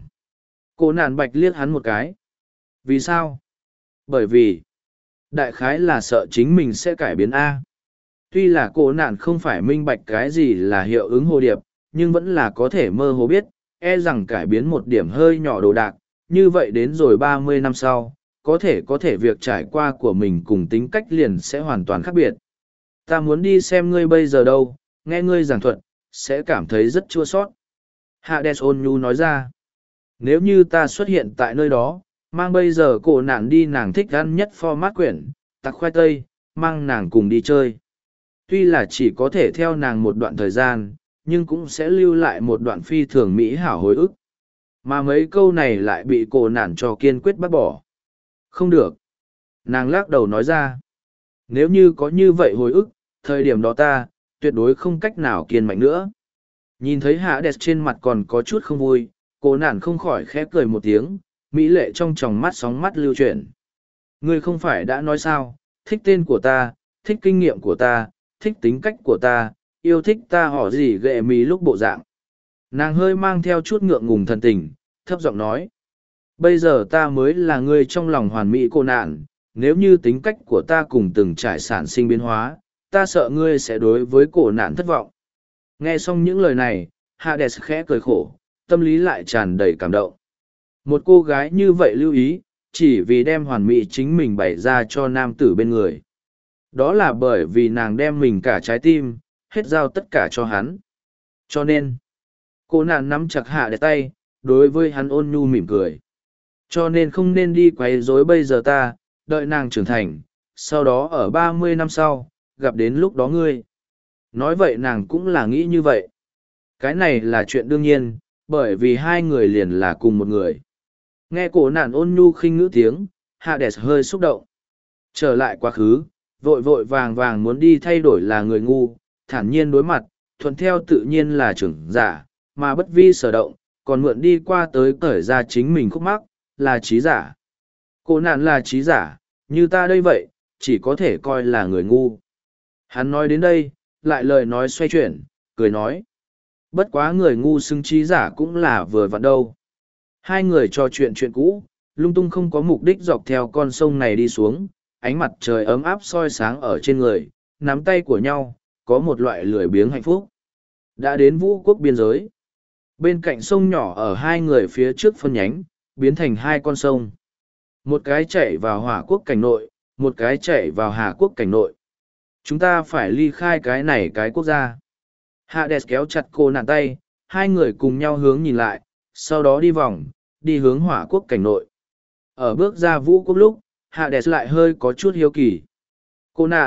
Cô nạn bạch liếc hắn một cái. Vì sao? Bởi vì, đại khái là sợ chính mình sẽ cải biến A. Tuy là cô nạn không phải minh bạch cái gì là hiệu ứng hồ điệp, nhưng vẫn là có thể mơ hồ biết, e rằng cải biến một điểm hơi nhỏ đồ đạc, như vậy đến rồi 30 năm sau, có thể việc trải qua của mình cùng tính cách liền sẽ hoàn toàn khác biệt. Ta muốn đi xem ngươi bây giờ đâu, nghe ngươi giảng thuật, sẽ cảm thấy rất chua sót. Hades ôn nhu nói ra, nếu như ta xuất hiện tại nơi đó, mang bây giờ cổ nạn đi nàng thích ăn nhất format quyển, tặc khoai tây, mang nàng cùng đi chơi. Tuy là chỉ có thể theo nàng một đoạn thời gian, nhưng cũng sẽ lưu lại một đoạn phi thường mỹ hảo hồi ức. Mà mấy câu này lại bị cổ nạn cho kiên quyết bác bỏ. Không được. Nàng lắc đầu nói ra. Nếu như có như vậy hồi ức, thời điểm đó ta, tuyệt đối không cách nào kiên mạnh nữa. Nhìn thấy Hades trên mặt còn có chút không vui, cổ nạn không khỏi khẽ cười một tiếng, mỹ lệ trong tròng mắt sóng mắt lưu chuyển. Ngươi không phải đã nói sao, thích tên của ta, thích kinh nghiệm của ta, thích tính cách của ta, yêu thích ta họ gì ghệ mí lúc bộ dạng. Nàng hơi mang theo chút ngượng ngùng thần tình, thấp giọng nói. Bây giờ ta mới là người trong lòng hoàn mỹ cô nạn, nếu như tính cách của ta cùng từng trải sản sinh biến hóa, ta sợ ngươi sẽ đối với cổ nạn thất vọng. Nghe xong những lời này, Hades khẽ cười khổ, tâm lý lại tràn đầy cảm động. Một cô gái như vậy lưu ý, chỉ vì đem hoàn mỹ chính mình bày ra cho nam tử bên người. Đó là bởi vì nàng đem mình cả trái tim, hết giao tất cả cho hắn. Cho nên, cô nạn nắm chặt Hades tay, đối với hắn ôn nhu mỉm cười. Cho nên không nên đi quấy rối bây giờ ta, đợi nàng trưởng thành, sau đó ở 30 năm sau, gặp đến lúc đó ngươi. Nói vậy nàng cũng là nghĩ như vậy. Cái này là chuyện đương nhiên, bởi vì hai người liền là cùng một người. Nghe cổ nạn ôn nhu khinh ngữ tiếng, Hades hơi xúc động. Trở lại quá khứ, vội vội vàng vàng muốn đi thay đổi là người ngu, thản nhiên đối mặt, thuận theo tự nhiên là trưởng giả, mà bất vi sở động, còn mượn đi qua tới cởi ra chính mình khúc mắc, là trí giả. Cổ nạn là trí giả, như ta đây vậy, chỉ có thể coi là người ngu. Hắn nói đến đây, lại lời nói xoay chuyển, cười nói. Bất quá người ngu xưng trí giả cũng là vừa vặn đâu. Hai người trò chuyện cũ, lung tung không có mục đích dọc theo con sông này đi xuống, ánh mặt trời ấm áp soi sáng ở trên người, nắm tay của nhau, có một loại lười biếng hạnh phúc. Đã đến Vũ quốc biên giới. Bên cạnh sông nhỏ ở hai người phía trước phân nhánh, biến thành hai con sông. Một cái chạy vào Hỏa quốc cảnh nội, một cái chạy vào Hà quốc cảnh nội. Chúng ta phải ly khai cái này cái quốc gia. Hades kéo chặt cô nạn tay, hai người cùng nhau hướng nhìn lại, sau đó đi vòng, đi hướng Hỏa quốc cảnh nội. Ở bước ra Vũ quốc lúc, Hades lại hơi có chút hiếu kỳ. Cô nạn,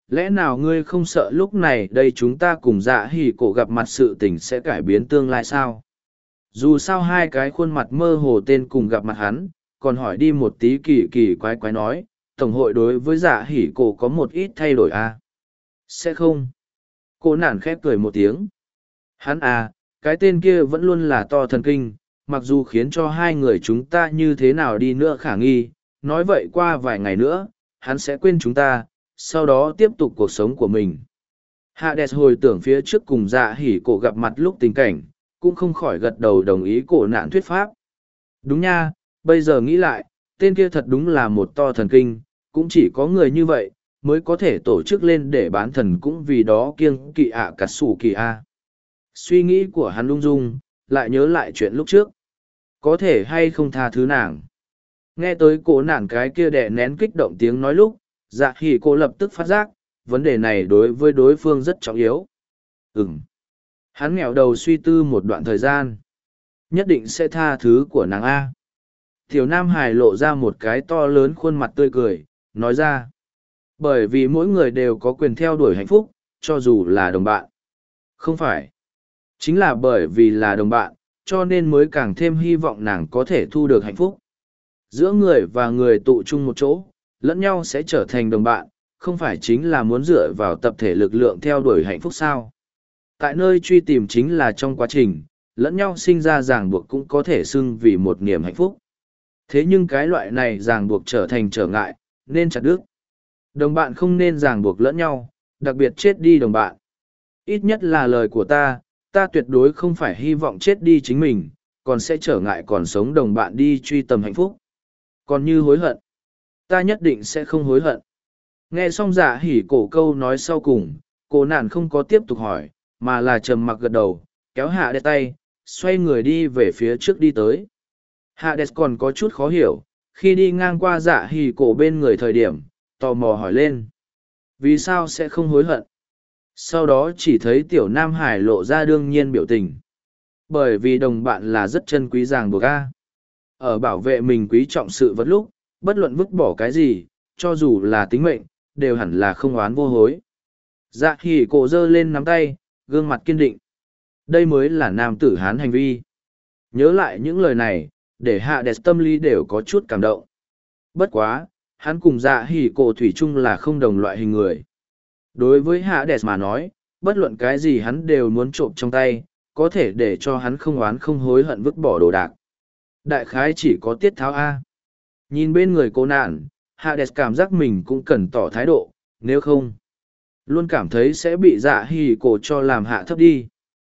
lẽ nào ngươi không sợ lúc này đây chúng ta cùng dạ hỉ cổ gặp mặt sự tình sẽ cải biến tương lai sao? Dù sao hai cái khuôn mặt mơ hồ tên cùng gặp mặt hắn, còn hỏi đi một tí kỳ kỳ quái quái nói, Tổng hội đối với dạ hỉ cổ có một ít thay đổi à? Sẽ không. Cô nản khép cười một tiếng. Hắn à, cái tên kia vẫn luôn là to thần kinh, mặc dù khiến cho hai người chúng ta như thế nào đi nữa khả nghi, nói vậy qua vài ngày nữa, hắn sẽ quên chúng ta, sau đó tiếp tục cuộc sống của mình. Hades hồi tưởng phía trước cùng dạ hỉ cổ gặp mặt lúc tình cảnh, cũng không khỏi gật đầu đồng ý cổ nạn thuyết pháp. Đúng nha, bây giờ nghĩ lại, tên kia thật đúng là một to thần kinh, cũng chỉ có người như vậy, mới có thể tổ chức lên để bán thần cũng vì đó kiêng kỵ ạ cắt sủ kỳ a. Suy nghĩ của hắn lung dung, lại nhớ lại chuyện lúc trước. Có thể hay không tha thứ nàng. Nghe tới cổ nạn cái kia đè nén kích động tiếng nói lúc, dạ hỉ cô lập tức phát giác, vấn đề này đối với đối phương rất trọng yếu. Hắn nghẹo đầu suy tư một đoạn thời gian. Nhất định sẽ tha thứ của nàng A. Tiểu Nam Hải lộ ra một cái to lớn khuôn mặt tươi cười, nói ra. Bởi vì mỗi người đều có quyền theo đuổi hạnh phúc, cho dù là đồng bạn. Không phải. Chính là bởi vì là đồng bạn, cho nên mới càng thêm hy vọng nàng có thể thu được hạnh phúc. Giữa người và người tụ chung một chỗ, lẫn nhau sẽ trở thành đồng bạn, không phải chính là muốn dựa vào tập thể lực lượng theo đuổi hạnh phúc sao. Tại nơi truy tìm chính là trong quá trình, lẫn nhau sinh ra ràng buộc cũng có thể xưng vì một niềm hạnh phúc. Thế nhưng cái loại này ràng buộc trở thành trở ngại, nên chặt đứt. Đồng bạn không nên ràng buộc lẫn nhau, đặc biệt chết đi đồng bạn. Ít nhất là lời của ta tuyệt đối không phải hy vọng chết đi chính mình, còn sẽ trở ngại còn sống đồng bạn đi truy tầm hạnh phúc. Còn như hối hận, ta nhất định sẽ không hối hận. Nghe xong dạ hỉ cổ câu nói sau cùng, cô nạn không có tiếp tục hỏi, mà là trầm mặc gật đầu, kéo hạ đẹp tay, xoay người đi về phía trước đi tới. Hạ đẹp còn có chút khó hiểu, khi đi ngang qua dạ hỉ cổ bên người thời điểm, tò mò hỏi lên. Vì sao sẽ không hối hận? Sau đó chỉ thấy tiểu Nam Hải lộ ra đương nhiên biểu tình. Bởi vì đồng bạn là rất chân quý ràng buộc a. Ở bảo vệ mình quý trọng sự vật lúc, bất luận vứt bỏ cái gì, cho dù là tính mệnh, đều hẳn là không oán vô hối. Dạ hỉ cổ giơ lên nắm tay, gương mặt kiên định. Đây mới là nam tử Hán hành vi. Nhớ lại những lời này, để hạ đẹp tâm lý đều có chút cảm động. Bất quá, hắn cùng dạ hỉ cổ thủy chung là không đồng loại hình người. Đối với hạ đẹp mà nói, bất luận cái gì hắn đều muốn trộm trong tay, có thể để cho hắn không oán không hối hận vứt bỏ đồ đạc. Đại khái chỉ có tiết tháo A. Nhìn bên người cô nạn, hạ đẹp cảm giác mình cũng cần tỏ thái độ, nếu không, luôn cảm thấy sẽ bị dạ hỉ cổ cho làm hạ thấp đi.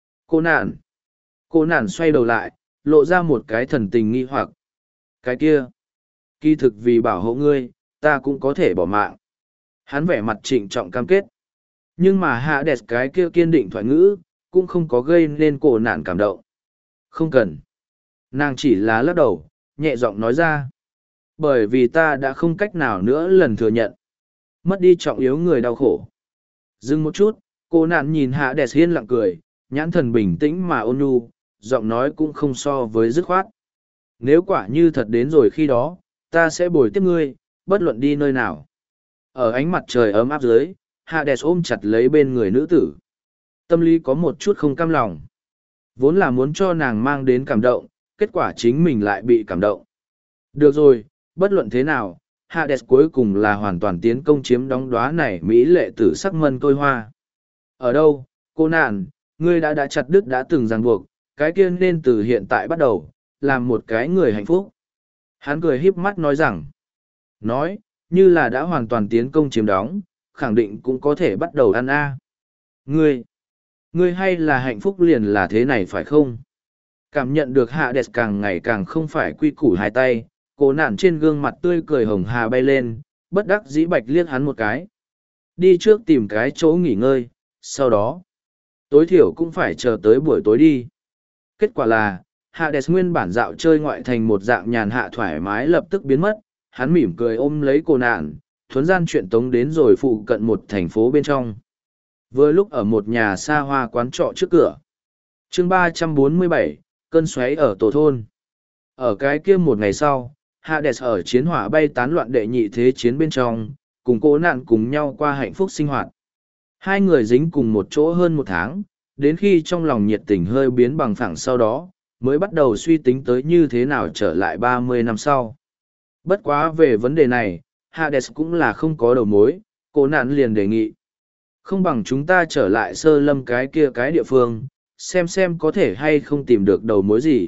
Cô nạn xoay đầu lại, lộ ra một cái thần tình nghi hoặc. Cái kia, kỳ thực vì bảo hộ ngươi, ta cũng có thể bỏ mạng. Hắn vẻ mặt trịnh trọng cam kết. Nhưng mà hạ đẹp cái kia kiên định thoại ngữ, cũng không có gây nên cô nạn cảm động. Không cần. Nàng chỉ là lắc đầu, nhẹ giọng nói ra. Bởi vì ta đã không cách nào nữa lần thừa nhận. Mất đi trọng yếu người đau khổ. Dừng một chút, cô nạn nhìn hạ đẹp hiên lặng cười, nhãn thần bình tĩnh mà ôn nhu, giọng nói cũng không so với dứt khoát. Nếu quả như thật đến rồi khi đó, ta sẽ bồi tiếp ngươi, bất luận đi nơi nào. Ở ánh mặt trời ấm áp dưới, hạ đẹp ôm chặt lấy bên người nữ tử. Tâm lý có một chút không cam lòng. Vốn là muốn cho nàng mang đến cảm động, kết quả chính mình lại bị cảm động. Được rồi, bất luận thế nào, Hades cuối cùng là hoàn toàn tiến công chiếm đóng đóa này mỹ lệ tử sắc mân tôi hoa. Ở đâu, cô nạn, ngươi đã chặt đứt đã từng ràng buộc, cái kia nên từ hiện tại bắt đầu, làm một cái người hạnh phúc. Hắn cười híp mắt nói rằng, nói, như là đã hoàn toàn tiến công chiếm đóng, khẳng định cũng có thể bắt đầu ăn a. Ngươi hay là hạnh phúc liền là thế này phải không? Cảm nhận được Hades càng ngày càng không phải quy củ hai tay, cô nạn trên gương mặt tươi cười hồng hà bay lên, bất đắc dĩ bạch liếc hắn một cái. Đi trước tìm cái chỗ nghỉ ngơi, sau đó, tối thiểu cũng phải chờ tới buổi tối đi. Kết quả là, Hades nguyên bản dạo chơi ngoại thành một dạng nhàn hạ thoải mái lập tức biến mất, hắn mỉm cười ôm lấy cô nạn, thuấn gian chuyện tống đến rồi phụ cận một thành phố bên trong. Vừa lúc ở một nhà xa hoa quán trọ trước cửa. Chương 347, cơn xoáy ở tổ thôn. Ở cái kia một ngày sau, Hades ở chiến hỏa bay tán loạn đệ nhị thế chiến bên trong, cùng cô nạn cùng nhau qua hạnh phúc sinh hoạt. Hai người dính cùng một chỗ hơn một tháng, đến khi trong lòng nhiệt tình hơi biến bằng phẳng sau đó, mới bắt đầu suy tính tới như thế nào trở lại 30 năm sau. Bất quá về vấn đề này, Hades cũng là không có đầu mối, cô nạn liền đề nghị. Không bằng chúng ta trở lại sơ lâm cái kia cái địa phương, xem có thể hay không tìm được đầu mối gì.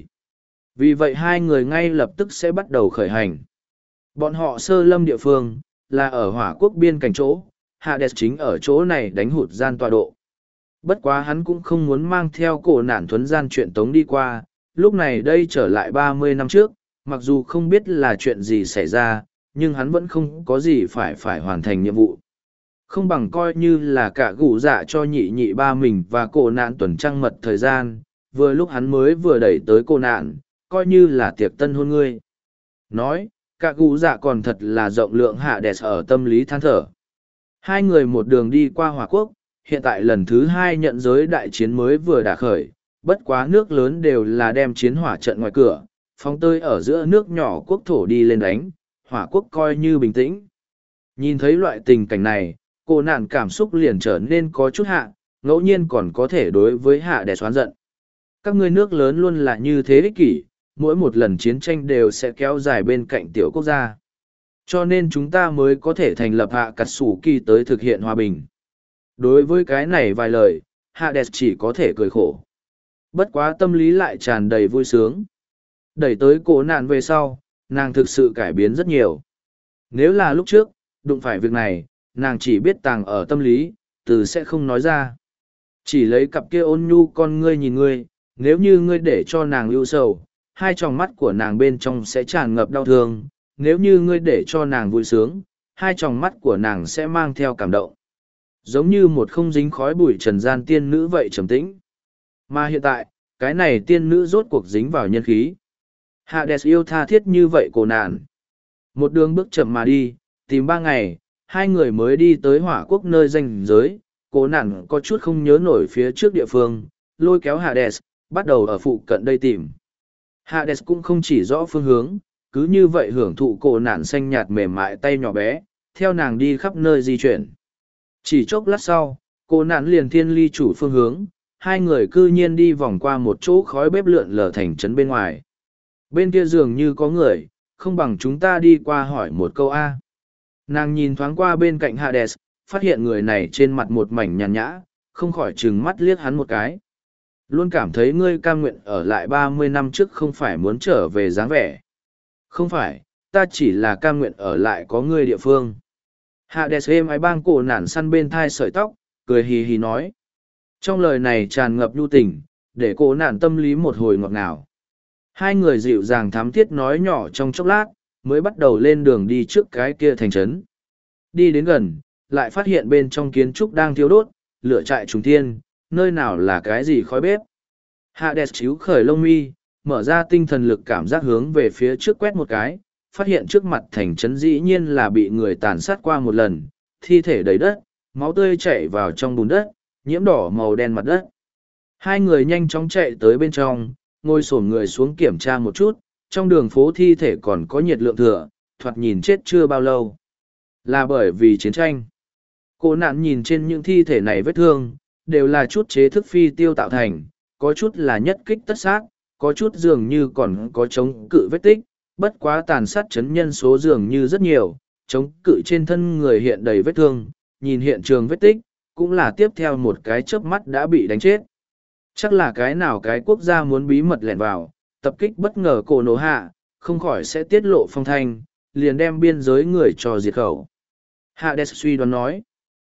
Vì vậy hai người ngay lập tức sẽ bắt đầu khởi hành. Bọn họ sơ lâm địa phương, là ở hỏa quốc biên cảnh chỗ, Hades chính ở chỗ này đánh hụt gian tọa độ. Bất quá hắn cũng không muốn mang theo cổ nản thuấn gian chuyện tống đi qua, lúc này đây trở lại 30 năm trước, mặc dù không biết là chuyện gì xảy ra, nhưng hắn vẫn không có gì phải hoàn thành nhiệm vụ. Không bằng coi như là cả gủ dạ cho nhị nhị ba mình và cổ nạn tuần trăng mật thời gian, vừa lúc hắn mới vừa đẩy tới cổ nạn, coi như là tiệc tân hôn ngươi. Nói, cả gủ dạ còn thật là rộng lượng hạ đẹp ở tâm lý than thở. Hai người một đường đi qua Hòa Quốc, hiện tại lần thứ hai nhận giới đại chiến mới vừa đả khởi, bất quá nước lớn đều là đem chiến hỏa trận ngoài cửa, phóng tơi ở giữa nước nhỏ quốc thổ đi lên đánh, Hỏa Quốc coi như bình tĩnh. Nhìn thấy loại tình cảnh này, cô nạn cảm xúc liền trở nên có chút hạ, ngẫu nhiên còn có thể đối với hạ đẻ xoán giận. Các ngươi nước lớn luôn là như thế ích kỷ, mỗi một lần chiến tranh đều sẽ kéo dài bên cạnh tiểu quốc gia. Cho nên chúng ta mới có thể thành lập hạ cắt sủ kỳ tới thực hiện hòa bình. Đối với cái này vài lời, Hades chỉ có thể cười khổ. Bất quá tâm lý lại tràn đầy vui sướng. Đẩy tới cổ nạn về sau, nàng thực sự cải biến rất nhiều. Nếu là lúc trước, đụng phải việc này, nàng chỉ biết tàng ở tâm lý, từ sẽ không nói ra. Chỉ lấy cặp kia ôn nhu con ngươi nhìn ngươi, nếu như ngươi để cho nàng ưu sầu, hai tròng mắt của nàng bên trong sẽ tràn ngập đau thương, nếu như ngươi để cho nàng vui sướng, hai tròng mắt của nàng sẽ mang theo cảm động. Giống như một không dính khói bụi trần gian tiên nữ vậy trầm tĩnh. Mà hiện tại, cái này tiên nữ rốt cuộc dính vào nhân khí. Hades yêu tha thiết như vậy cô nạn. Một đường bước chậm mà đi, tìm 3 ngày, hai người mới đi tới Hỏa Quốc nơi danh giới. Cô nạn có chút không nhớ nổi phía trước địa phương, lôi kéo Hades, bắt đầu ở phụ cận đây tìm. Hades cũng không chỉ rõ phương hướng, cứ như vậy hưởng thụ cô nạn xanh nhạt mềm mại tay nhỏ bé, theo nàng đi khắp nơi di chuyển. Chỉ chốc lát sau, cô nạn liền thiên ly chủ phương hướng, hai người cư nhiên đi vòng qua một chỗ khói bếp lượn lờ thành trấn bên ngoài. Bên kia dường như có người, không bằng chúng ta đi qua hỏi một câu A. Nàng nhìn thoáng qua bên cạnh Hades, phát hiện người này trên mặt một mảnh nhàn nhã, không khỏi trừng mắt liếc hắn một cái. Luôn cảm thấy ngươi cam nguyện ở lại 30 năm trước không phải muốn trở về dáng vẻ. Không phải, ta chỉ là cam nguyện ở lại có ngươi địa phương. Hades êm ái bang cổ nản săn bên thai sợi tóc, cười hì hì nói. Trong lời này tràn ngập nhu tình, để cổ nản tâm lý một hồi ngọt ngào. Hai người dịu dàng thám thiết nói nhỏ trong chốc lát, mới bắt đầu lên đường đi trước cái kia thành trấn. Đi đến gần, lại phát hiện bên trong kiến trúc đang thiêu đốt, lửa trại trùng thiên, nơi nào là cái gì khói bếp. Hades chíu khởi lông mi, mở ra tinh thần lực cảm giác hướng về phía trước quét một cái, phát hiện trước mặt thành trấn dĩ nhiên là bị người tàn sát qua một lần, thi thể đầy đất, máu tươi chảy vào trong bùn đất, nhiễm đỏ màu đen mặt đất. Hai người nhanh chóng chạy tới bên trong, ngồi xổm người xuống kiểm tra một chút, trong đường phố thi thể còn có nhiệt lượng thừa, thoạt nhìn chết chưa bao lâu. Là bởi vì chiến tranh. Cô nạn nhìn trên những thi thể này vết thương, đều là chút chế thức phi tiêu tạo thành, có chút là nhất kích tất sát, có chút dường như còn có chống cự vết tích, bất quá tàn sát chấn nhân số dường như rất nhiều, chống cự trên thân người hiện đầy vết thương, nhìn hiện trường vết tích, cũng là tiếp theo một cái chớp mắt đã bị đánh chết. Chắc là cái nào cái quốc gia muốn bí mật lẻn vào, tập kích bất ngờ cổ nổ hạ, không khỏi sẽ tiết lộ phong thanh, liền đem biên giới người cho diệt khẩu. Hades suy đoán nói,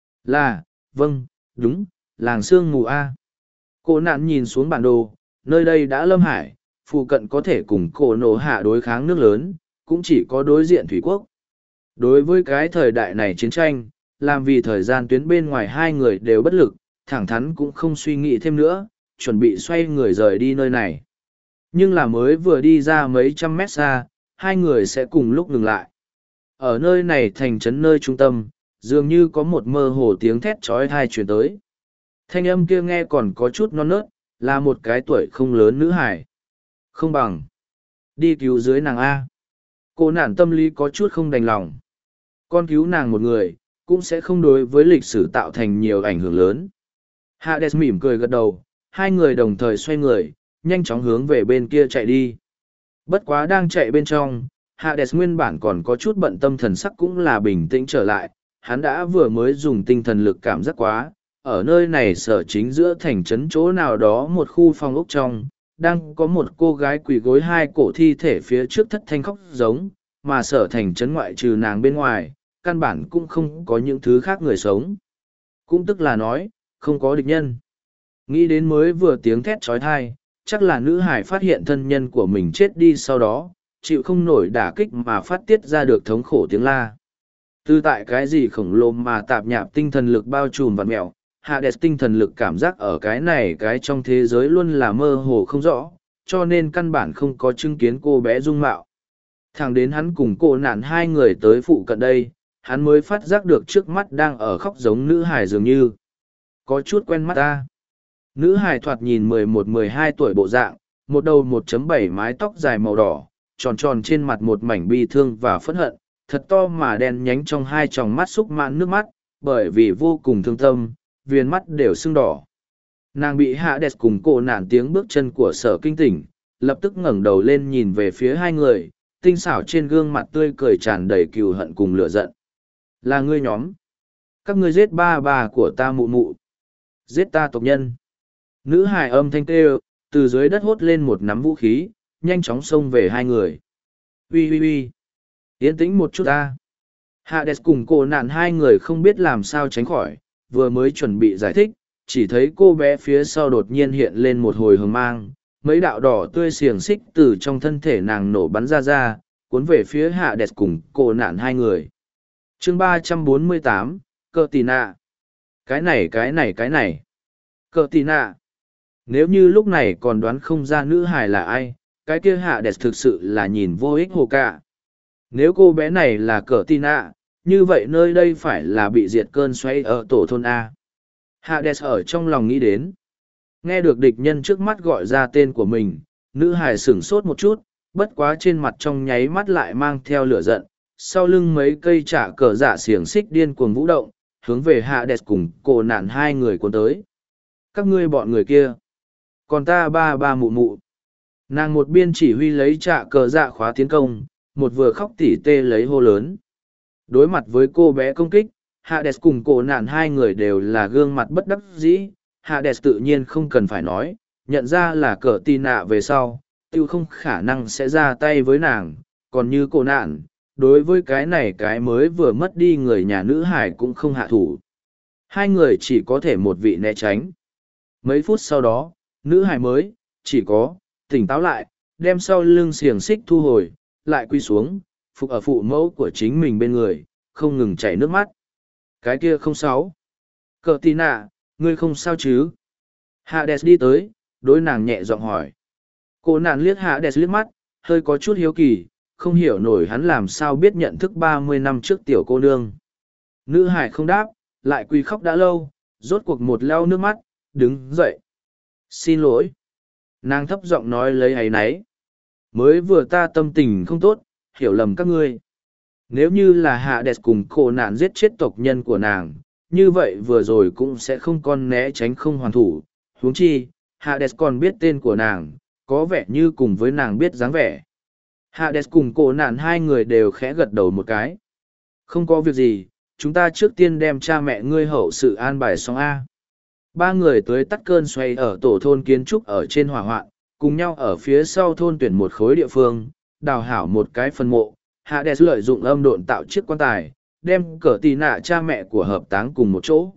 là, vâng, đúng, làng sương mù A. Cô nạn nhìn xuống bản đồ, nơi đây đã lâm hải, phụ cận có thể cùng cổ nổ hạ đối kháng nước lớn, cũng chỉ có đối diện thủy quốc. Đối với cái thời đại này chiến tranh, làm vì thời gian tuyến bên ngoài hai người đều bất lực, thẳng thắn cũng không suy nghĩ thêm nữa, chuẩn bị xoay người rời đi nơi này. Nhưng là mới vừa đi ra mấy trăm mét xa, hai người sẽ cùng lúc ngừng lại. Ở nơi này thành trấn nơi trung tâm, dường như có một mơ hồ tiếng thét trói thai truyền tới. Thanh âm kia nghe còn có chút non nớt, là một cái tuổi không lớn nữ hải. Không bằng. Đi cứu dưới nàng A. Cô nản tâm lý có chút không đành lòng. Con cứu nàng một người, cũng sẽ không đối với lịch sử tạo thành nhiều ảnh hưởng lớn. Hades mỉm cười gật đầu, hai người đồng thời xoay người, nhanh chóng hướng về bên kia chạy đi. Bất quá đang chạy bên trong, Hades nguyên bản còn có chút bận tâm, thần sắc cũng là bình tĩnh trở lại, hắn đã vừa mới dùng tinh thần lực cảm giác quá, ở nơi này sở chính giữa thành trấn chỗ nào đó một khu phòng ốc trong, đang có một cô gái quỳ gối hai cổ thi thể phía trước thất thanh khóc giống, mà sở thành trấn ngoại trừ nàng bên ngoài, căn bản cũng không có những thứ khác người sống. Cũng tức là nói, không có địch nhân. Nghĩ đến mới vừa tiếng thét trói thai, chắc là nữ hải phát hiện thân nhân của mình chết đi sau đó, chịu không nổi đả kích mà phát tiết ra được thống khổ tiếng la. Từ tại cái gì khổng lồ mà tạp nhạp tinh thần lực bao trùm vặn mẹo, Hades tinh thần lực cảm giác ở cái này cái trong thế giới luôn là mơ hồ không rõ, cho nên căn bản không có chứng kiến cô bé dung mạo. Thẳng đến hắn cùng cô nạn hai người tới phụ cận đây, hắn mới phát giác được trước mắt đang ở khóc giống nữ hài dường như. Có chút quen mắt ta. Nữ hài thoạt nhìn 11-12 tuổi bộ dạng, một đầu 1.7 mái tóc dài màu đỏ, tròn tròn trên mặt một mảnh bi thương và phẫn hận, thật to mà đen nhánh trong hai tròng mắt xúc mãn nước mắt, bởi vì vô cùng thương tâm, viền mắt đều sưng đỏ. Nàng bị Hades cùng cô nạn tiếng bước chân của sở kinh tỉnh, lập tức ngẩng đầu lên nhìn về phía hai người, tinh xảo trên gương mặt tươi cười tràn đầy cừu hận cùng lửa giận. Là ngươi nhóm. Các ngươi giết ba bà của ta mụ mụ. Giết ta tộc nhân. Nữ hài âm thanh kêu, từ dưới đất hốt lên một nắm vũ khí, nhanh chóng xông về hai người. Ui ui ui. Yên tĩnh một chút ta. Hades cùng cô nạn hai người không biết làm sao tránh khỏi, vừa mới chuẩn bị giải thích, chỉ thấy cô bé phía sau đột nhiên hiện lên một hồi hừng mang, mấy đạo đỏ tươi xiềng xích từ trong thân thể nàng nổ bắn ra, cuốn về phía Hades cùng cô nạn hai người. Chương 348, Cờ Tì Nạ. Cái này. Cờ Tì Nạ. Nếu như lúc này còn đoán không ra nữ hài là ai, cái kia Hades thực sự là nhìn vô ích hồ cả. Nếu cô bé này là Cờ Tì Nạ, như vậy nơi đây phải là bị diệt cơn xoay ở tổ thôn A. Hades ở trong lòng nghĩ đến. Nghe được địch nhân trước mắt gọi ra tên của mình, nữ hài sửng sốt một chút, bất quá trên mặt trong nháy mắt lại mang theo lửa giận, sau lưng mấy cây trả cờ dạ xiềng xích điên cuồng vũ động, hướng về Hades cùng cô nạn hai người cuốn tới. Các ngươi bọn người kia. Còn ta ba mụ mụ. Nàng một biên chỉ huy lấy trả cờ dạ khóa tiến công, một vừa khóc tỉ tê lấy hô lớn. Đối mặt với cô bé công kích, Hades cùng cô nạn hai người đều là gương mặt bất đắc dĩ. Hades tự nhiên không cần phải nói, nhận ra là Cờ Tì Nạ về sau, tiêu không khả năng sẽ ra tay với nàng, còn như cô nạn, đối với cái này cái mới vừa mất đi người nhà nữ hải cũng không hạ thủ. Hai người chỉ có thể một vị né tránh. Mấy phút sau đó, nữ hải mới, chỉ có, tỉnh táo lại, đem sau lưng xiềng xích thu hồi, lại quy xuống, phục ở phụ mẫu của chính mình bên người, không ngừng chảy nước mắt. Cái kia không sao. Cờ Tì Nạ, ngươi không sao chứ? Hades đi tới, đối nàng nhẹ giọng hỏi. Cô nạn liếc Hades liếc mắt, hơi có chút hiếu kỳ, không hiểu nổi hắn làm sao biết nhận thức 30 năm trước tiểu cô nương. Nữ hải không đáp, lại quỳ khóc đã lâu, rốt cuộc một lau nước mắt, đứng dậy. Xin lỗi. Nàng thấp giọng nói lấy áy náy. Mới vừa ta tâm tình không tốt, hiểu lầm các ngươi. Nếu như là Hades cùng cô nạn giết chết tộc nhân của nàng, như vậy vừa rồi cũng sẽ không con né tránh không hoàn thủ. Huống chi, Hades còn biết tên của nàng, có vẻ như cùng với nàng biết dáng vẻ. Hades cùng cô nạn hai người đều khẽ gật đầu một cái. Không có việc gì, chúng ta trước tiên đem cha mẹ ngươi hậu sự an bài xong A. Ba người tới tắt cơn xoay ở tổ thôn kiến trúc ở trên hỏa hoạn, cùng nhau ở phía sau thôn tuyển một khối địa phương, đào hảo một cái phân mộ. Hades lợi dụng âm độn tạo chiếc quan tài, đem Cờ Tì Nạ cha mẹ của hợp táng cùng một chỗ.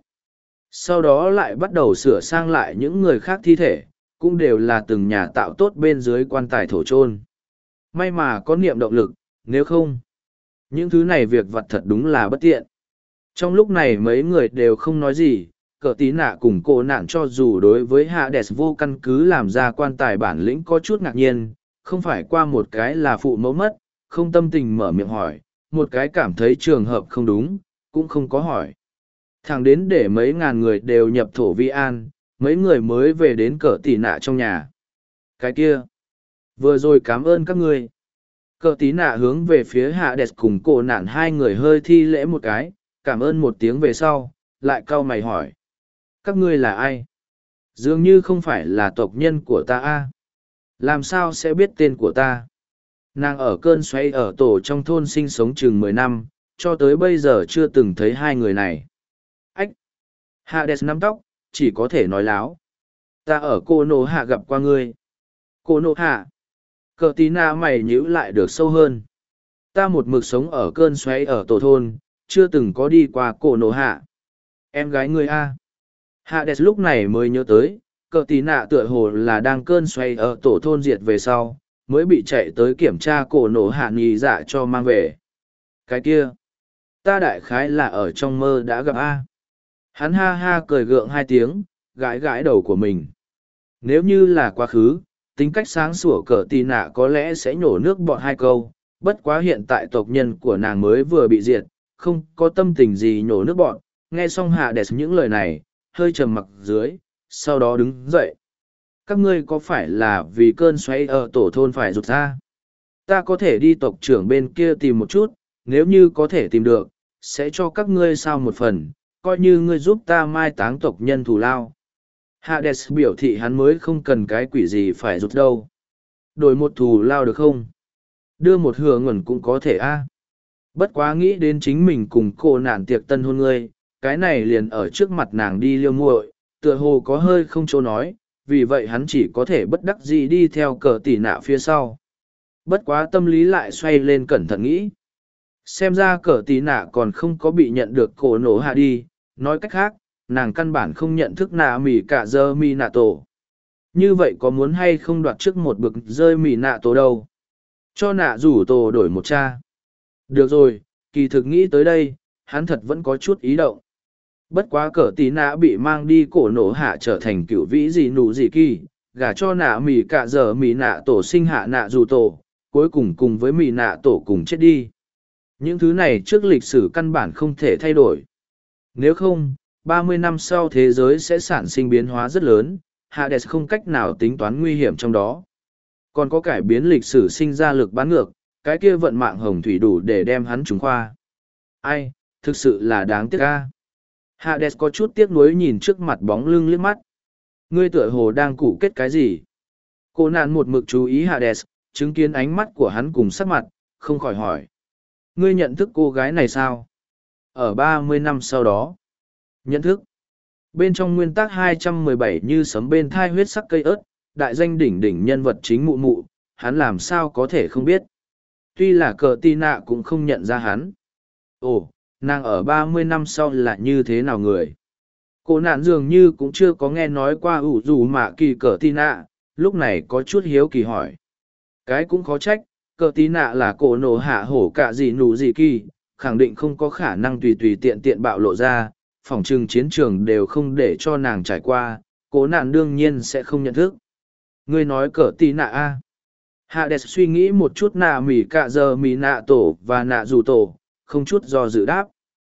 Sau đó lại bắt đầu sửa sang lại những người khác thi thể, cũng đều là từng nhà tạo tốt bên dưới quan tài thổ chôn. May mà có niệm động lực, nếu không, những thứ này việc vặt thật đúng là bất tiện. Trong lúc này mấy người đều không nói gì, Cờ Tí Nạ cùng cô nạn cho dù đối với Hades vô căn cứ làm ra quan tài bản lĩnh có chút ngạc nhiên, không phải qua một cái là phụ mẫu mất, không tâm tình mở miệng hỏi, một cái cảm thấy trường hợp không đúng, cũng không có hỏi. Thẳng đến để mấy ngàn người đều nhập thổ vi an, mấy người mới về đến Cờ Tí Nạ trong nhà. Cái kia, vừa rồi cảm ơn các ngươi. Cờ tí nạ hướng về phía hạ đẹp cùng cổ nạn hai người hơi thi lễ một cái, cảm ơn một tiếng về sau, lại cau mày hỏi. Các ngươi là ai? Dường như không phải là tộc nhân của ta a. Làm sao sẽ biết tên của ta? Nàng ở cơn xoáy ở tổ trong thôn sinh sống chừng 10 năm, cho tới bây giờ chưa từng thấy hai người này. Ách! Hades nắm tóc, chỉ có thể nói láo. Ta ở cô nô hạ gặp qua ngươi. Cô nô hạ! Cờ tí na mày nhíu lại được sâu hơn. Ta một mực sống ở cơn xoáy ở tổ thôn, chưa từng có đi qua cô nô hạ. Em gái ngươi a. Hades lúc này mới nhớ tới, cờ tí nạ tựa hồ là đang cơn xoay ở tổ thôn diệt về sau, mới bị chạy tới kiểm tra cổ nổ hạ nghỉ dạ cho mang về. Cái kia, ta đại khái là ở trong mơ đã gặp A. Hắn ha ha cười gượng hai tiếng, gãi gãi đầu của mình. Nếu như là quá khứ, tính cách sáng sủa cờ tí nạ có lẽ sẽ nhổ nước bọt hai câu, bất quá hiện tại tộc nhân của nàng mới vừa bị diệt, không có tâm tình gì nhổ nước bọt. Nghe xong hạ đẹp những lời này, hơi trầm mặc dưới, sau đó đứng dậy. Các ngươi có phải là vì cơn xoáy ở tổ thôn phải rụt ra? Ta có thể đi tộc trưởng bên kia tìm một chút, nếu như có thể tìm được, sẽ cho các ngươi sao một phần, coi như ngươi giúp ta mai táng tộc nhân thù lao. Hades biểu thị hắn mới không cần cái quỷ gì phải rụt đâu. Đổi một thù lao được không? Đưa một hứa nguồn cũng có thể a. Bất quá nghĩ đến chính mình cùng cô nạn tiệc tân hôn ngươi, cái này liền ở trước mặt nàng đi liêu muội, tựa hồ có hơi không chỗ nói, vì vậy hắn chỉ có thể bất đắc dĩ đi theo cờ tỉ nạ phía sau. Bất quá tâm lý lại xoay lên cẩn thận nghĩ. Xem ra cờ tỉ nạ còn không có bị nhận được cổ nổ hạ đi, nói cách khác, nàng căn bản không nhận thức nạ mỉ cả giờ mỉ nạ tổ. Như vậy có muốn hay không đoạt trước một bực rơi mỉ nạ tổ đâu? Cho nạ rủ tổ đổi một cha. Được rồi, kỳ thực nghĩ tới đây, hắn thật vẫn có chút ý động. Bất quá cờ tí nạ bị mang đi cổ nổ hạ trở thành cựu vĩ gì nụ gì kỳ, gả cho nạ mỉ cả giờ mỉ nạ tổ sinh hạ nạ dù tổ, cuối cùng cùng với mỉ nạ tổ cùng chết đi. Những thứ này trước lịch sử căn bản không thể thay đổi. Nếu không, 30 năm sau thế giới sẽ sản sinh biến hóa rất lớn, Hades không cách nào tính toán nguy hiểm trong đó. Còn có cải biến lịch sử sinh ra lực bán ngược, cái kia vận mạng hồng thủy đủ để đem hắn trúng khoa. Ai, thực sự là đáng tiếc ca. Hades có chút tiếc nuối nhìn trước mặt bóng lưng liếc mắt. Ngươi tựa hồ đang củ kết cái gì? Cô nạn một mực chú ý Hades, chứng kiến ánh mắt của hắn cùng sắc mặt, không khỏi hỏi. Ngươi nhận thức cô gái này sao? Ở 30 năm sau đó. Nhận thức. Bên trong nguyên tắc 217 như sấm bên thai huyết sắc cây ớt, đại danh đỉnh đỉnh nhân vật chính mụ mụ, hắn làm sao có thể không biết. Tuy là cờ tì nạ cũng không nhận ra hắn. Ồ, nàng ở 30 năm sau là như thế nào người? Cô nạn dường như cũng chưa có nghe nói qua ủ dù mạ kỳ cờ tì nạ, lúc này có chút hiếu kỳ hỏi. Cái cũng khó trách, cờ tì nạ là cổ nổ hạ hổ cả gì nụ gì kỳ, khẳng định không có khả năng tùy tùy tiện tiện bạo lộ ra, phòng trừng chiến trường đều không để cho nàng trải qua, cố nạn đương nhiên sẽ không nhận thức. Ngươi nói cờ tì nạ a? Hades suy nghĩ một chút nạ mỉ cạ giờ mỉ nạ tổ và nạ dù tổ, không chút do dự đáp.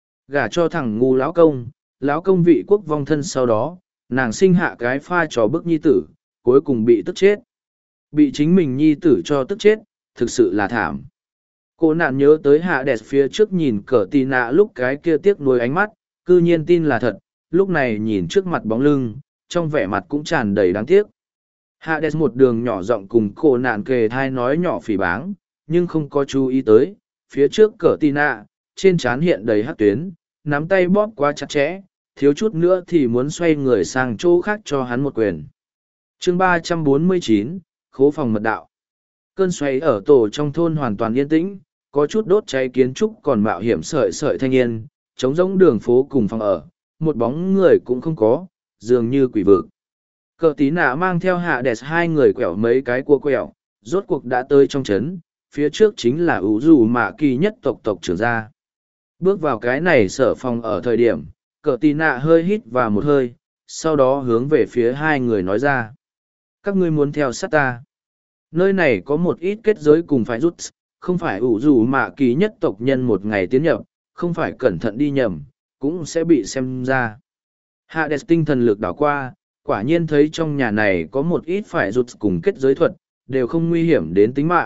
Gả cho thằng ngu lão công vị quốc vong thân sau đó, nàng sinh hạ cái pha trò bức nhi tử, cuối cùng bị tức chết. Bị chính mình nhi tử cho tức chết, thực sự là thảm. Cô nạn nhớ tới Hades phía trước nhìn cờ tì nạ lúc cái kia tiếc nuối ánh mắt, cư nhiên tin là thật, lúc này nhìn trước mặt bóng lưng, trong vẻ mặt cũng tràn đầy đáng tiếc. Hades một đường nhỏ giọng cùng cô nạn kề thai nói nhỏ phỉ báng, nhưng không có chú ý tới, phía trước cờ tì nạ, trên trán hiện đầy hát tuyến, nắm tay bóp quá chặt chẽ, thiếu chút nữa thì muốn xoay người sang chỗ khác cho hắn một quyền. Chương 349, Khố phòng mật đạo. Cơn xoáy ở tổ trong thôn hoàn toàn yên tĩnh, có chút đốt cháy kiến trúc còn mạo hiểm sợi sợi thanh niên, trống rỗng đường phố cùng phòng ở, một bóng người cũng không có, dường như quỷ vực. Cờ tí nạ mang theo Hades hai người quẹo mấy cái cua quẹo, rốt cuộc đã tới trong trấn, phía trước chính là ủ dù mạ kỳ nhất tộc trưởng gia. Bước vào cái này sở phòng ở thời điểm, cờ tí nạ hơi hít vào một hơi, sau đó hướng về phía hai người nói ra. Các ngươi muốn theo sát ta. Nơi này có một ít kết giới cùng phải rút, không phải ủ dù mạ kỳ nhất tộc nhân một ngày tiến nhập, không phải cẩn thận đi nhầm, cũng sẽ bị xem ra. Hades tinh thần lực đảo qua, quả nhiên thấy trong nhà này có một ít phải rút cùng kết giới thuật, đều không nguy hiểm đến tính mạng,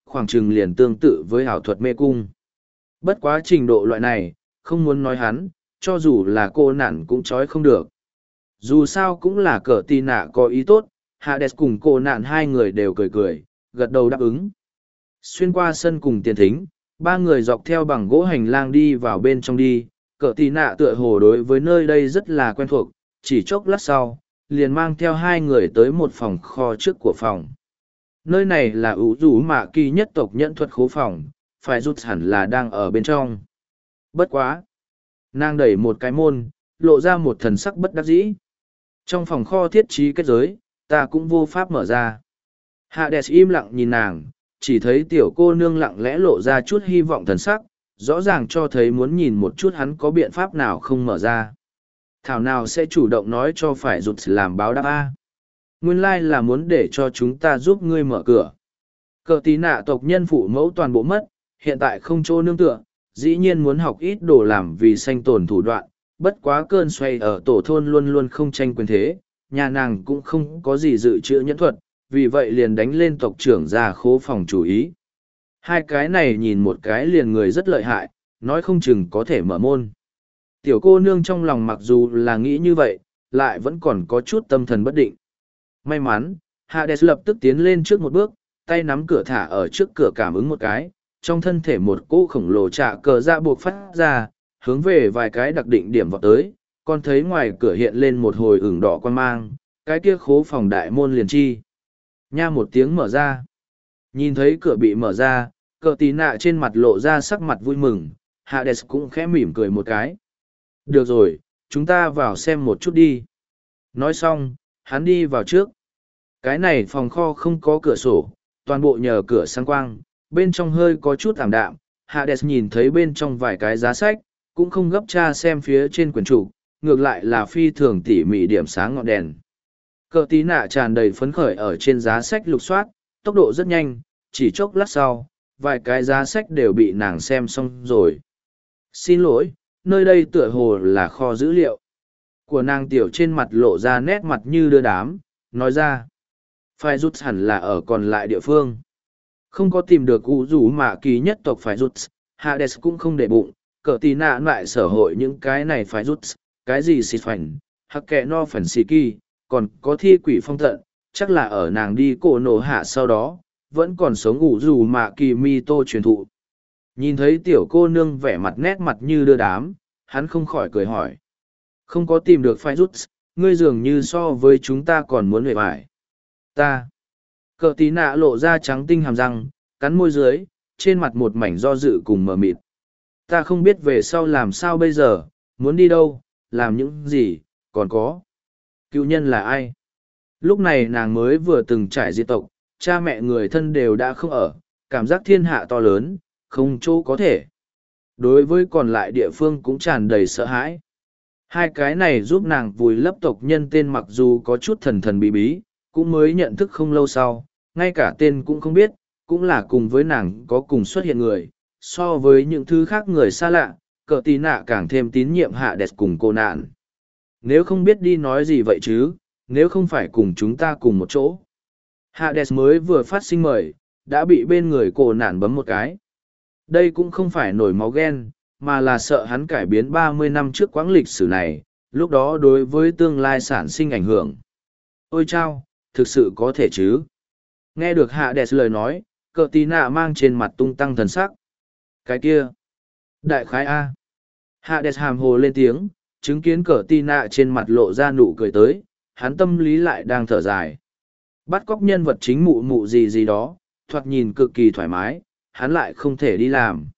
khoảng chừng liền tương tự với ảo thuật mê cung. Bất quá trình độ loại này, không muốn nói hắn, cho dù là cô nạn cũng trói không được. Dù sao cũng là cờ tì nạ có ý tốt, Hades cùng cô nạn hai người đều cười cười, gật đầu đáp ứng. Xuyên qua sân cùng tiền thính, ba người dọc theo bằng gỗ hành lang đi vào bên trong đi, cờ tì nạ tựa hồ đối với nơi đây rất là quen thuộc, chỉ chốc lát sau, liền mang theo hai người tới một phòng kho trước của phòng. Nơi này là ủ rủ mạ kỳ nhất tộc nhẫn thuật khố phòng, phải rút hẳn là đang ở bên trong. Bất quá! Nàng đẩy một cái môn, lộ ra một thần sắc bất đắc dĩ. Trong phòng kho thiết trí kết giới, ta cũng vô pháp mở ra. Hades im lặng nhìn nàng, chỉ thấy tiểu cô nương lặng lẽ lộ ra chút hy vọng thần sắc, rõ ràng cho thấy muốn nhìn một chút hắn có biện pháp nào không mở ra. Thảo nào sẽ chủ động nói cho phải rụt làm báo đáp A. Nguyên lai là muốn để cho chúng ta giúp ngươi mở cửa. Cờ tí nạ tộc nhân phụ mẫu toàn bộ mất, hiện tại không chỗ nương tựa, dĩ nhiên muốn học ít đồ làm vì sanh tồn thủ đoạn, bất quá cơn xoay ở tổ thôn luôn luôn không tranh quyền thế, nhà nàng cũng không có gì dự trữ nhẫn thuật, vì vậy liền đánh lên tộc trưởng ra khố phòng chủ ý. Hai cái này nhìn một cái liền người rất lợi hại, nói không chừng có thể mở môn. Tiểu cô nương trong lòng mặc dù là nghĩ như vậy, lại vẫn còn có chút tâm thần bất định. May mắn, Hades lập tức tiến lên trước một bước, tay nắm cửa thả ở trước cửa cảm ứng một cái, trong thân thể một cỗ khổng lồ trạ cờ dạ buộc phát ra, hướng về vài cái đặc định điểm vào tới, còn thấy ngoài cửa hiện lên một hồi ửng đỏ quan mang, cái kia khố phòng đại môn liền chi. Nha một tiếng mở ra. Nhìn thấy cửa bị mở ra, cờ tí nạ trên mặt lộ ra sắc mặt vui mừng, Hades cũng khẽ mỉm cười một cái. Được rồi, chúng ta vào xem một chút đi. Nói xong, hắn đi vào trước. Cái này phòng kho không có cửa sổ, toàn bộ nhờ cửa sáng quang, bên trong hơi có chút ảm đạm. Hades nhìn thấy bên trong vài cái giá sách, cũng không gấp tra xem phía trên quyển trục, ngược lại là phi thường tỉ mỉ điểm sáng ngọn đèn. Cờ tí nạ tràn đầy phấn khởi ở trên giá sách lục soát, tốc độ rất nhanh, chỉ chốc lát sau, vài cái giá sách đều bị nàng xem xong rồi. Xin lỗi, nơi đây tựa hồ là kho dữ liệu. Của nàng tiểu trên mặt lộ ra nét mặt như đưa đám, nói ra. Phải rút hẳn là ở còn lại địa phương. Không có tìm được ủ rủ mạ kỳ nhất tộc phải rút, Hades cũng không để bụng, cờ tí nạ lại sở hội những cái này phải rút, cái gì xịt phảnh, hoặc kẹ no phảnh xì kỳ, còn có thi quỷ phong tận, chắc là ở nàng đi cổ nổ hạ sau đó, vẫn còn sống ủ rủ mạ kỳ mi tô truyền thụ. Nhìn thấy tiểu cô nương vẻ mặt nét mặt như đưa đám, hắn không khỏi cười hỏi. Không có tìm được phải rút, ngươi dường như so với chúng ta còn muốn huệ vải. Ta. Cờ tí nạ lộ ra trắng tinh hàm răng, cắn môi dưới, trên mặt một mảnh do dự cùng mờ mịt. Ta không biết về sau làm sao bây giờ, muốn đi đâu, làm những gì, còn có. Cựu nhân là ai? Lúc này nàng mới vừa từng trải diệt tộc, cha mẹ người thân đều đã không ở, cảm giác thiên hạ to lớn, không chỗ có thể. Đối với còn lại địa phương cũng tràn đầy sợ hãi. Hai cái này giúp nàng vùi lấp tộc nhân tên mặc dù có chút thần thần bí bí, cũng mới nhận thức không lâu sau, ngay cả tên cũng không biết, cũng là cùng với nàng có cùng xuất hiện người. So với những thứ khác người xa lạ, cờ tí nạ càng thêm tín nhiệm Hades cùng cô nạn. Nếu không biết đi nói gì vậy chứ, nếu không phải cùng chúng ta cùng một chỗ. Hades mới vừa phát sinh mời, đã bị bên người cô nạn bấm một cái. Đây cũng không phải nổi máu ghen, mà là sợ hắn cải biến 30 năm trước quãng lịch sử này, lúc đó đối với tương lai sản sinh ảnh hưởng. Ôi chao, thực sự có thể chứ? Nghe được Hades lời nói, cờ tí nạ mang trên mặt tung tăng thần sắc. Cái kia. Đại khái A. Hades hàm hồ lên tiếng, chứng kiến cờ tí nạ trên mặt lộ ra nụ cười tới, hắn tâm lý lại đang thở dài. Bắt cóc nhân vật chính mụ mụ gì gì đó, thoạt nhìn cực kỳ thoải mái, hắn lại không thể đi làm.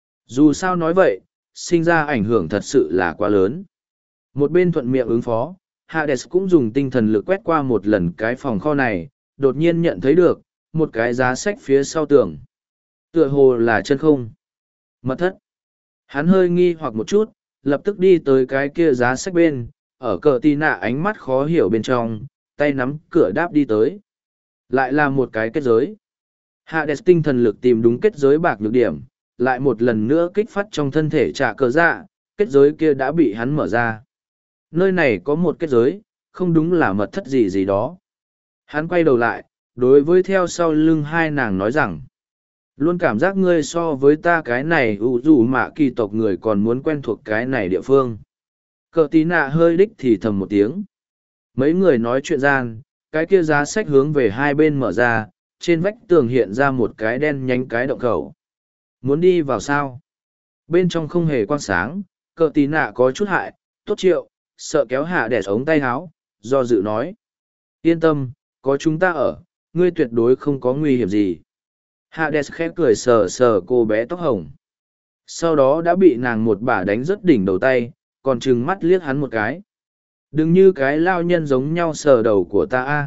Dù sao nói vậy, sinh ra ảnh hưởng thật sự là quá lớn. Một bên thuận miệng ứng phó, Hades cũng dùng tinh thần lực quét qua một lần cái phòng kho này, đột nhiên nhận thấy được, một cái giá sách phía sau tường. Tựa hồ là chân không. Mật thất. Hắn hơi nghi hoặc một chút, lập tức đi tới cái kia giá sách bên, ở cờ tì nạ ánh mắt khó hiểu bên trong, tay nắm cửa đáp đi tới. Lại là một cái kết giới. Hades tinh thần lực tìm đúng kết giới bạc nhược điểm, lại một lần nữa kích phát trong thân thể trả cờ dạ, kết giới kia đã bị hắn mở ra. Nơi này có một kết giới, không đúng là mật thất gì gì đó. Hắn quay đầu lại, đối với theo sau lưng hai nàng nói rằng, Luôn cảm giác ngươi so với ta cái này ủ dù mạ kỳ tộc người còn muốn quen thuộc cái này địa phương. Cờ tí nạ hơi đích thì thầm một tiếng. Mấy người nói chuyện gian, cái kia giá sách hướng về hai bên mở ra, trên vách tường hiện ra một cái đen nhánh cái động khẩu. Muốn đi vào sao? Bên trong không hề quang sáng, cờ tí nạ có chút hại, tốt triệu, sợ kéo hạ đẻ ống tay háo, do dự nói. Yên tâm, có chúng ta ở, ngươi tuyệt đối không có nguy hiểm gì. Hades khẽ cười sờ sờ cô bé tóc hồng. Sau đó đã bị nàng một bả đánh rất đỉnh đầu tay, còn trừng mắt liếc hắn một cái. Đừng như cái lao nhân giống nhau sờ đầu của ta a.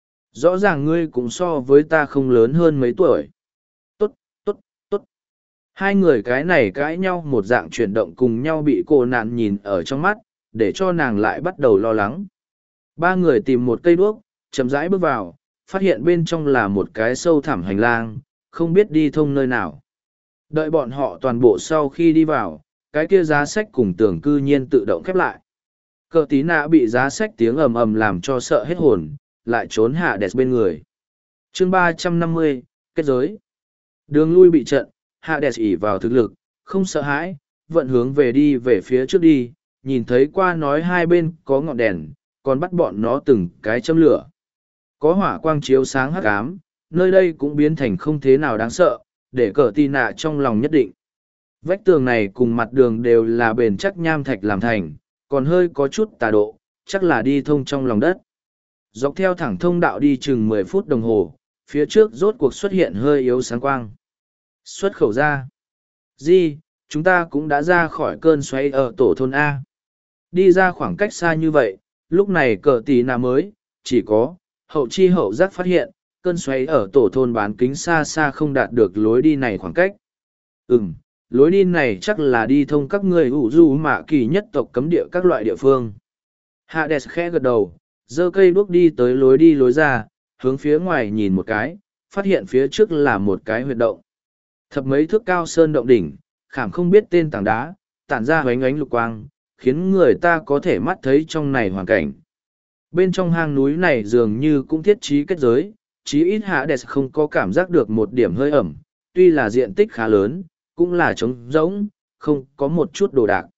Rõ ràng ngươi cũng so với ta không lớn hơn mấy tuổi. Tốt, tốt, tốt. Hai người cái này cãi nhau một dạng chuyển động cùng nhau bị cô nạn nhìn ở trong mắt, để cho nàng lại bắt đầu lo lắng. Ba người tìm một cây đuốc, chậm rãi bước vào, phát hiện bên trong là một cái sâu thẳm hành lang, không biết đi thông nơi nào. Đợi bọn họ toàn bộ sau khi đi vào, cái kia giá sách cùng tường cư nhiên tự động khép lại. Cờ tí nạ bị giá sách tiếng ầm ầm làm cho sợ hết hồn, lại trốn hạ đẹp bên người. chương 350, kết giới. Đường lui bị trận, hạ đẹp ỉ vào thực lực, không sợ hãi, vận hướng về đi về phía trước đi, nhìn thấy qua nói hai bên có ngọn đèn, còn bắt bọn nó từng cái châm lửa. Có hỏa quang chiếu sáng hắc ám, nơi đây cũng biến thành không thế nào đáng sợ, để cờ tì nạ trong lòng nhất định. Vách tường này cùng mặt đường đều là bền chắc nham thạch làm thành, còn hơi có chút tà độ, chắc là đi thông trong lòng đất. Dọc theo thẳng thông đạo đi chừng 10 phút đồng hồ, phía trước rốt cuộc xuất hiện hơi yếu sáng quang. Xuất khẩu ra. Di, chúng ta cũng đã ra khỏi cơn xoáy ở tổ thôn A. Đi ra khoảng cách xa như vậy, lúc này cờ tì nạ mới, chỉ có, hậu chi hậu giác phát hiện, cơn xoáy ở tổ thôn bán kính xa xa không đạt được lối đi này khoảng cách. Lối đi này chắc là đi thông các người ủ du mạ kỳ nhất tộc cấm địa các loại địa phương. Hades khẽ gật đầu, giơ cây đuốc đi tới lối đi lối ra, hướng phía ngoài nhìn một cái, phát hiện phía trước là một cái huyệt động. Thập mấy thước cao sơn động đỉnh, khảm không biết tên tảng đá, tản ra hoánh ánh lục quang, khiến người ta có thể mắt thấy trong này hoàn cảnh. Bên trong hang núi này dường như cũng thiết trí kết giới, chí ít Hades không có cảm giác được một điểm hơi ẩm, tuy là diện tích khá lớn, cũng là trống rỗng, không có một chút đồ đạc.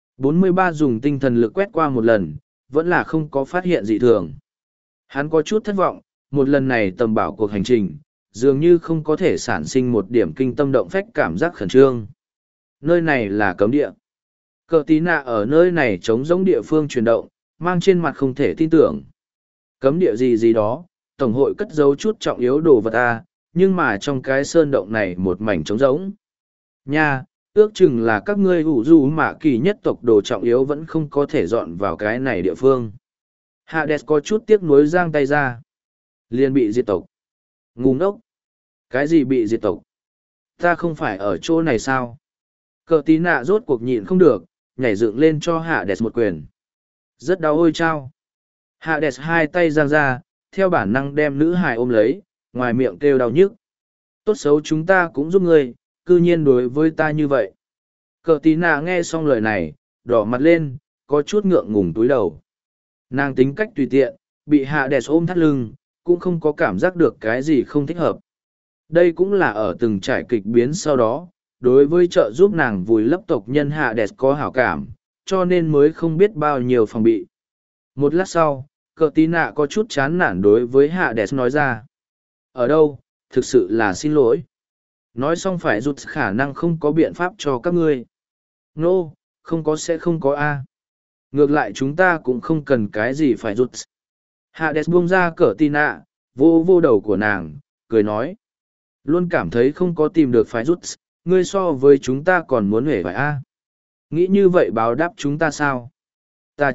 43 dùng tinh thần lực quét qua một lần, vẫn là không có phát hiện dị thường. Hắn có chút thất vọng, một lần này tầm bảo cuộc hành trình, dường như không có thể sản sinh một điểm kinh tâm động phách cảm giác khẩn trương. Nơi này là cấm địa. Cờ tí nạ ở nơi này trống rỗng địa phương chuyển động, mang trên mặt không thể tin tưởng. Cấm địa gì gì đó, Tổng hội cất giấu chút trọng yếu đồ vật à, nhưng mà trong cái sơn động này một mảnh trống rỗng. Nha, ước chừng là các ngươi ủ du mạ kỳ nhất tộc đồ trọng yếu vẫn không có thể dọn vào cái này địa phương. Hades có chút tiếc nuối giang tay ra. Liền bị diệt tộc. Ngu ngốc. Cái gì bị diệt tộc? Ta không phải ở chỗ này sao? Cờ tí nạ rốt cuộc nhịn không được, nhảy dựng lên cho Hades một quyền. Rất đau ôi chao. Hades hai tay giang ra, theo bản năng đem nữ hài ôm lấy, ngoài miệng kêu đau nhức. Tốt xấu chúng ta cũng giúp ngươi, cư nhiên đối với ta như vậy. Cờ tí nạ nghe xong lời này, đỏ mặt lên, có chút ngượng ngùng túi đầu. Nàng tính cách tùy tiện, bị Hades ôm thắt lưng, cũng không có cảm giác được cái gì không thích hợp. Đây cũng là ở từng trải kịch biến sau đó, đối với trợ giúp nàng vùi lấp tộc nhân Hades có hảo cảm, cho nên mới không biết bao nhiêu phòng bị. Một lát sau, cờ tí nạ có chút chán nản đối với Hades nói ra. Ở đâu, thực sự là xin lỗi. Nói xong phải rút khả năng không có biện pháp cho các ngươi. Nô, không có sẽ không có A. Ngược lại chúng ta cũng không cần cái gì phải rút. Hades buông ra cờ tí nạ, vô vô đầu của nàng, cười nói. Luôn cảm thấy không có tìm được phải rút, ngươi so với chúng ta còn muốn hể phải A. Nghĩ như vậy báo đáp chúng ta sao? Ta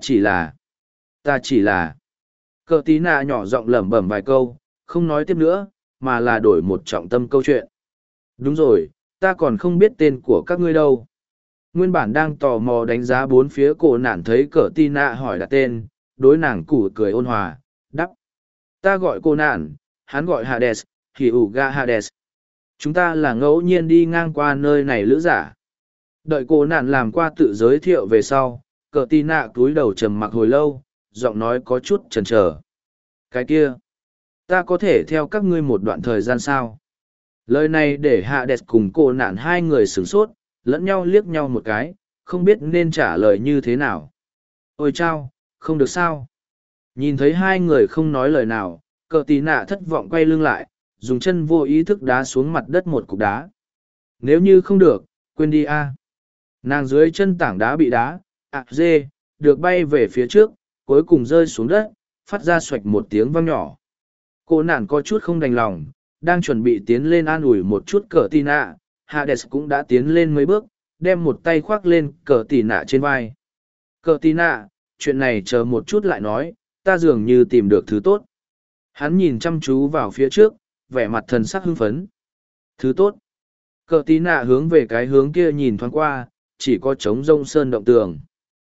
chỉ là. Cờ tí nạ nhỏ giọng lẩm bẩm vài câu, không nói tiếp nữa, mà là đổi một trọng tâm câu chuyện. Đúng rồi, ta còn không biết tên của các ngươi đâu. Nguyên bản đang tò mò đánh giá bốn phía cổ nản thấy cờ tí nạ hỏi đặt tên, đối nàng củ cười ôn hòa, đắp. Ta gọi cô nản, hắn gọi Hades, thì ủ ga Hades. Chúng ta là ngẫu nhiên đi ngang qua nơi này lữ giả. Đợi cô nản làm qua tự giới thiệu về sau, cờ tí nạ cúi đầu trầm mặc hồi lâu, giọng nói có chút chần chờ. Cái kia, ta có thể theo các ngươi một đoạn thời gian sao? Lời này để Hades cùng cô nạn hai người sửng sốt, lẫn nhau liếc nhau một cái, không biết nên trả lời như thế nào. Ôi chao, không được sao. Nhìn thấy hai người không nói lời nào, cờ tì nạ thất vọng quay lưng lại, dùng chân vô ý thức đá xuống mặt đất một cục đá. Nếu như không được, quên đi a. Nàng dưới chân tảng đá bị đá, dê, được bay về phía trước, cuối cùng rơi xuống đất, phát ra xoạch một tiếng vang nhỏ. Cô nạn có chút không đành lòng, đang chuẩn bị tiến lên an ủi một chút cờ tì nạ, Hades cũng đã tiến lên mấy bước, đem một tay khoác lên cờ tì nạ trên vai. Cờ tì nạ, chuyện này chờ một chút lại nói, ta dường như tìm được thứ tốt. Hắn nhìn chăm chú vào phía trước, vẻ mặt thần sắc hưng phấn. Thứ tốt. Cờ tí nạ hướng về cái hướng kia nhìn thoáng qua, chỉ có trống rông sơn động tường.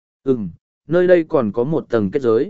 Nơi đây còn có một tầng kết giới.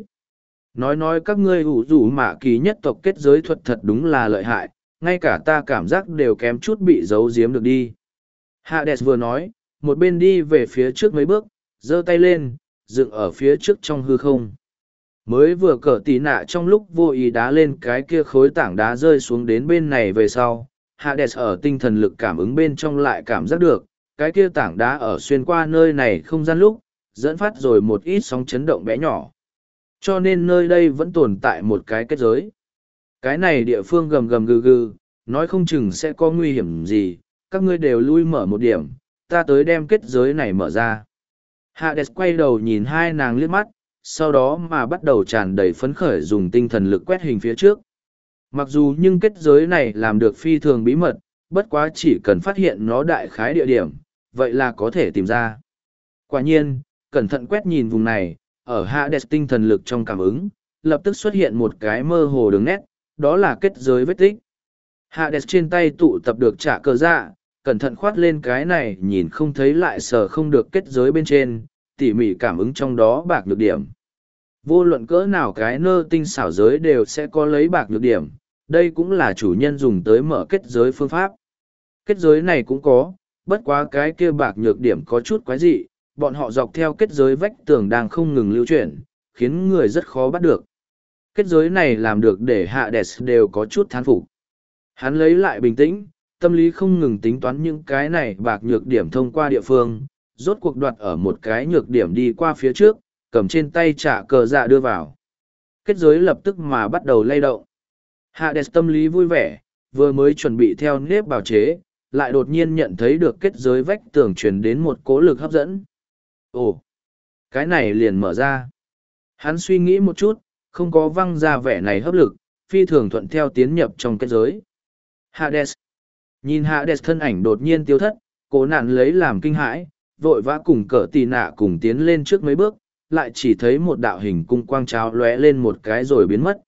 Nói các ngươi ủ rủ mạ kỳ nhất tộc kết giới thuật thật đúng là lợi hại, ngay cả ta cảm giác đều kém chút bị giấu giếm được đi. Hades vừa nói, một bên đi về phía trước mấy bước, giơ tay lên, dựng ở phía trước trong hư không. Mới vừa cờ tí nạ trong lúc vô ý đá lên cái kia khối tảng đá rơi xuống đến bên này về sau, Hades ở tinh thần lực cảm ứng bên trong lại cảm giác được, cái kia tảng đá ở xuyên qua nơi này không gian lúc, dẫn phát rồi một ít sóng chấn động bé nhỏ. Cho nên nơi đây vẫn tồn tại một cái kết giới. Cái này địa phương gầm gầm gừ gừ, nói không chừng sẽ có nguy hiểm gì, các ngươi đều lui mở một điểm, ta tới đem kết giới này mở ra. Hades quay đầu nhìn hai nàng liếc mắt, sau đó mà bắt đầu tràn đầy phấn khởi dùng tinh thần lực quét hình phía trước. Mặc dù nhưng kết giới này làm được phi thường bí mật, bất quá chỉ cần phát hiện nó đại khái địa điểm, vậy là có thể tìm ra. Quả nhiên, cẩn thận quét nhìn vùng này, ở Hades tinh thần lực trong cảm ứng, lập tức xuất hiện một cái mơ hồ đường nét, đó là kết giới vết tích. Hades trên tay tụ tập được trả cờ dạ, cẩn thận khoát lên cái này nhìn không thấy lại sờ không được kết giới bên trên, tỉ mỉ cảm ứng trong đó bạc nhược điểm. Vô luận cỡ nào cái nơ tinh xảo giới đều sẽ có lấy bạc nhược điểm, đây cũng là chủ nhân dùng tới mở kết giới phương pháp. Kết giới này cũng có, bất quá cái kia bạc nhược điểm có chút quái dị, bọn họ dọc theo kết giới vách tường đang không ngừng lưu chuyển, khiến người rất khó bắt được. Kết giới này làm được để Hades đều có chút thán phục. Hắn lấy lại bình tĩnh, tâm lý không ngừng tính toán những cái này bạc nhược điểm thông qua địa phương, rốt cuộc đoạt ở một cái nhược điểm đi qua phía trước, cầm trên tay trả cờ dạ đưa vào. Kết giới lập tức mà bắt đầu lay động. Hades tâm lý vui vẻ, vừa mới chuẩn bị theo nếp bào chế, lại đột nhiên nhận thấy được kết giới vách tường truyền đến một cố lực hấp dẫn. Ồ, cái này liền mở ra. Hắn suy nghĩ một chút, không có văng ra vẻ này hấp lực, phi thường thuận theo tiến nhập trong kết giới. Hades. Nhìn Hades thân ảnh đột nhiên tiêu thất, cố nạn lấy làm kinh hãi, vội vã cùng cỡ tì nạ cùng tiến lên trước mấy bước, lại chỉ thấy một đạo hình cung quang cháo lóe lên một cái rồi biến mất.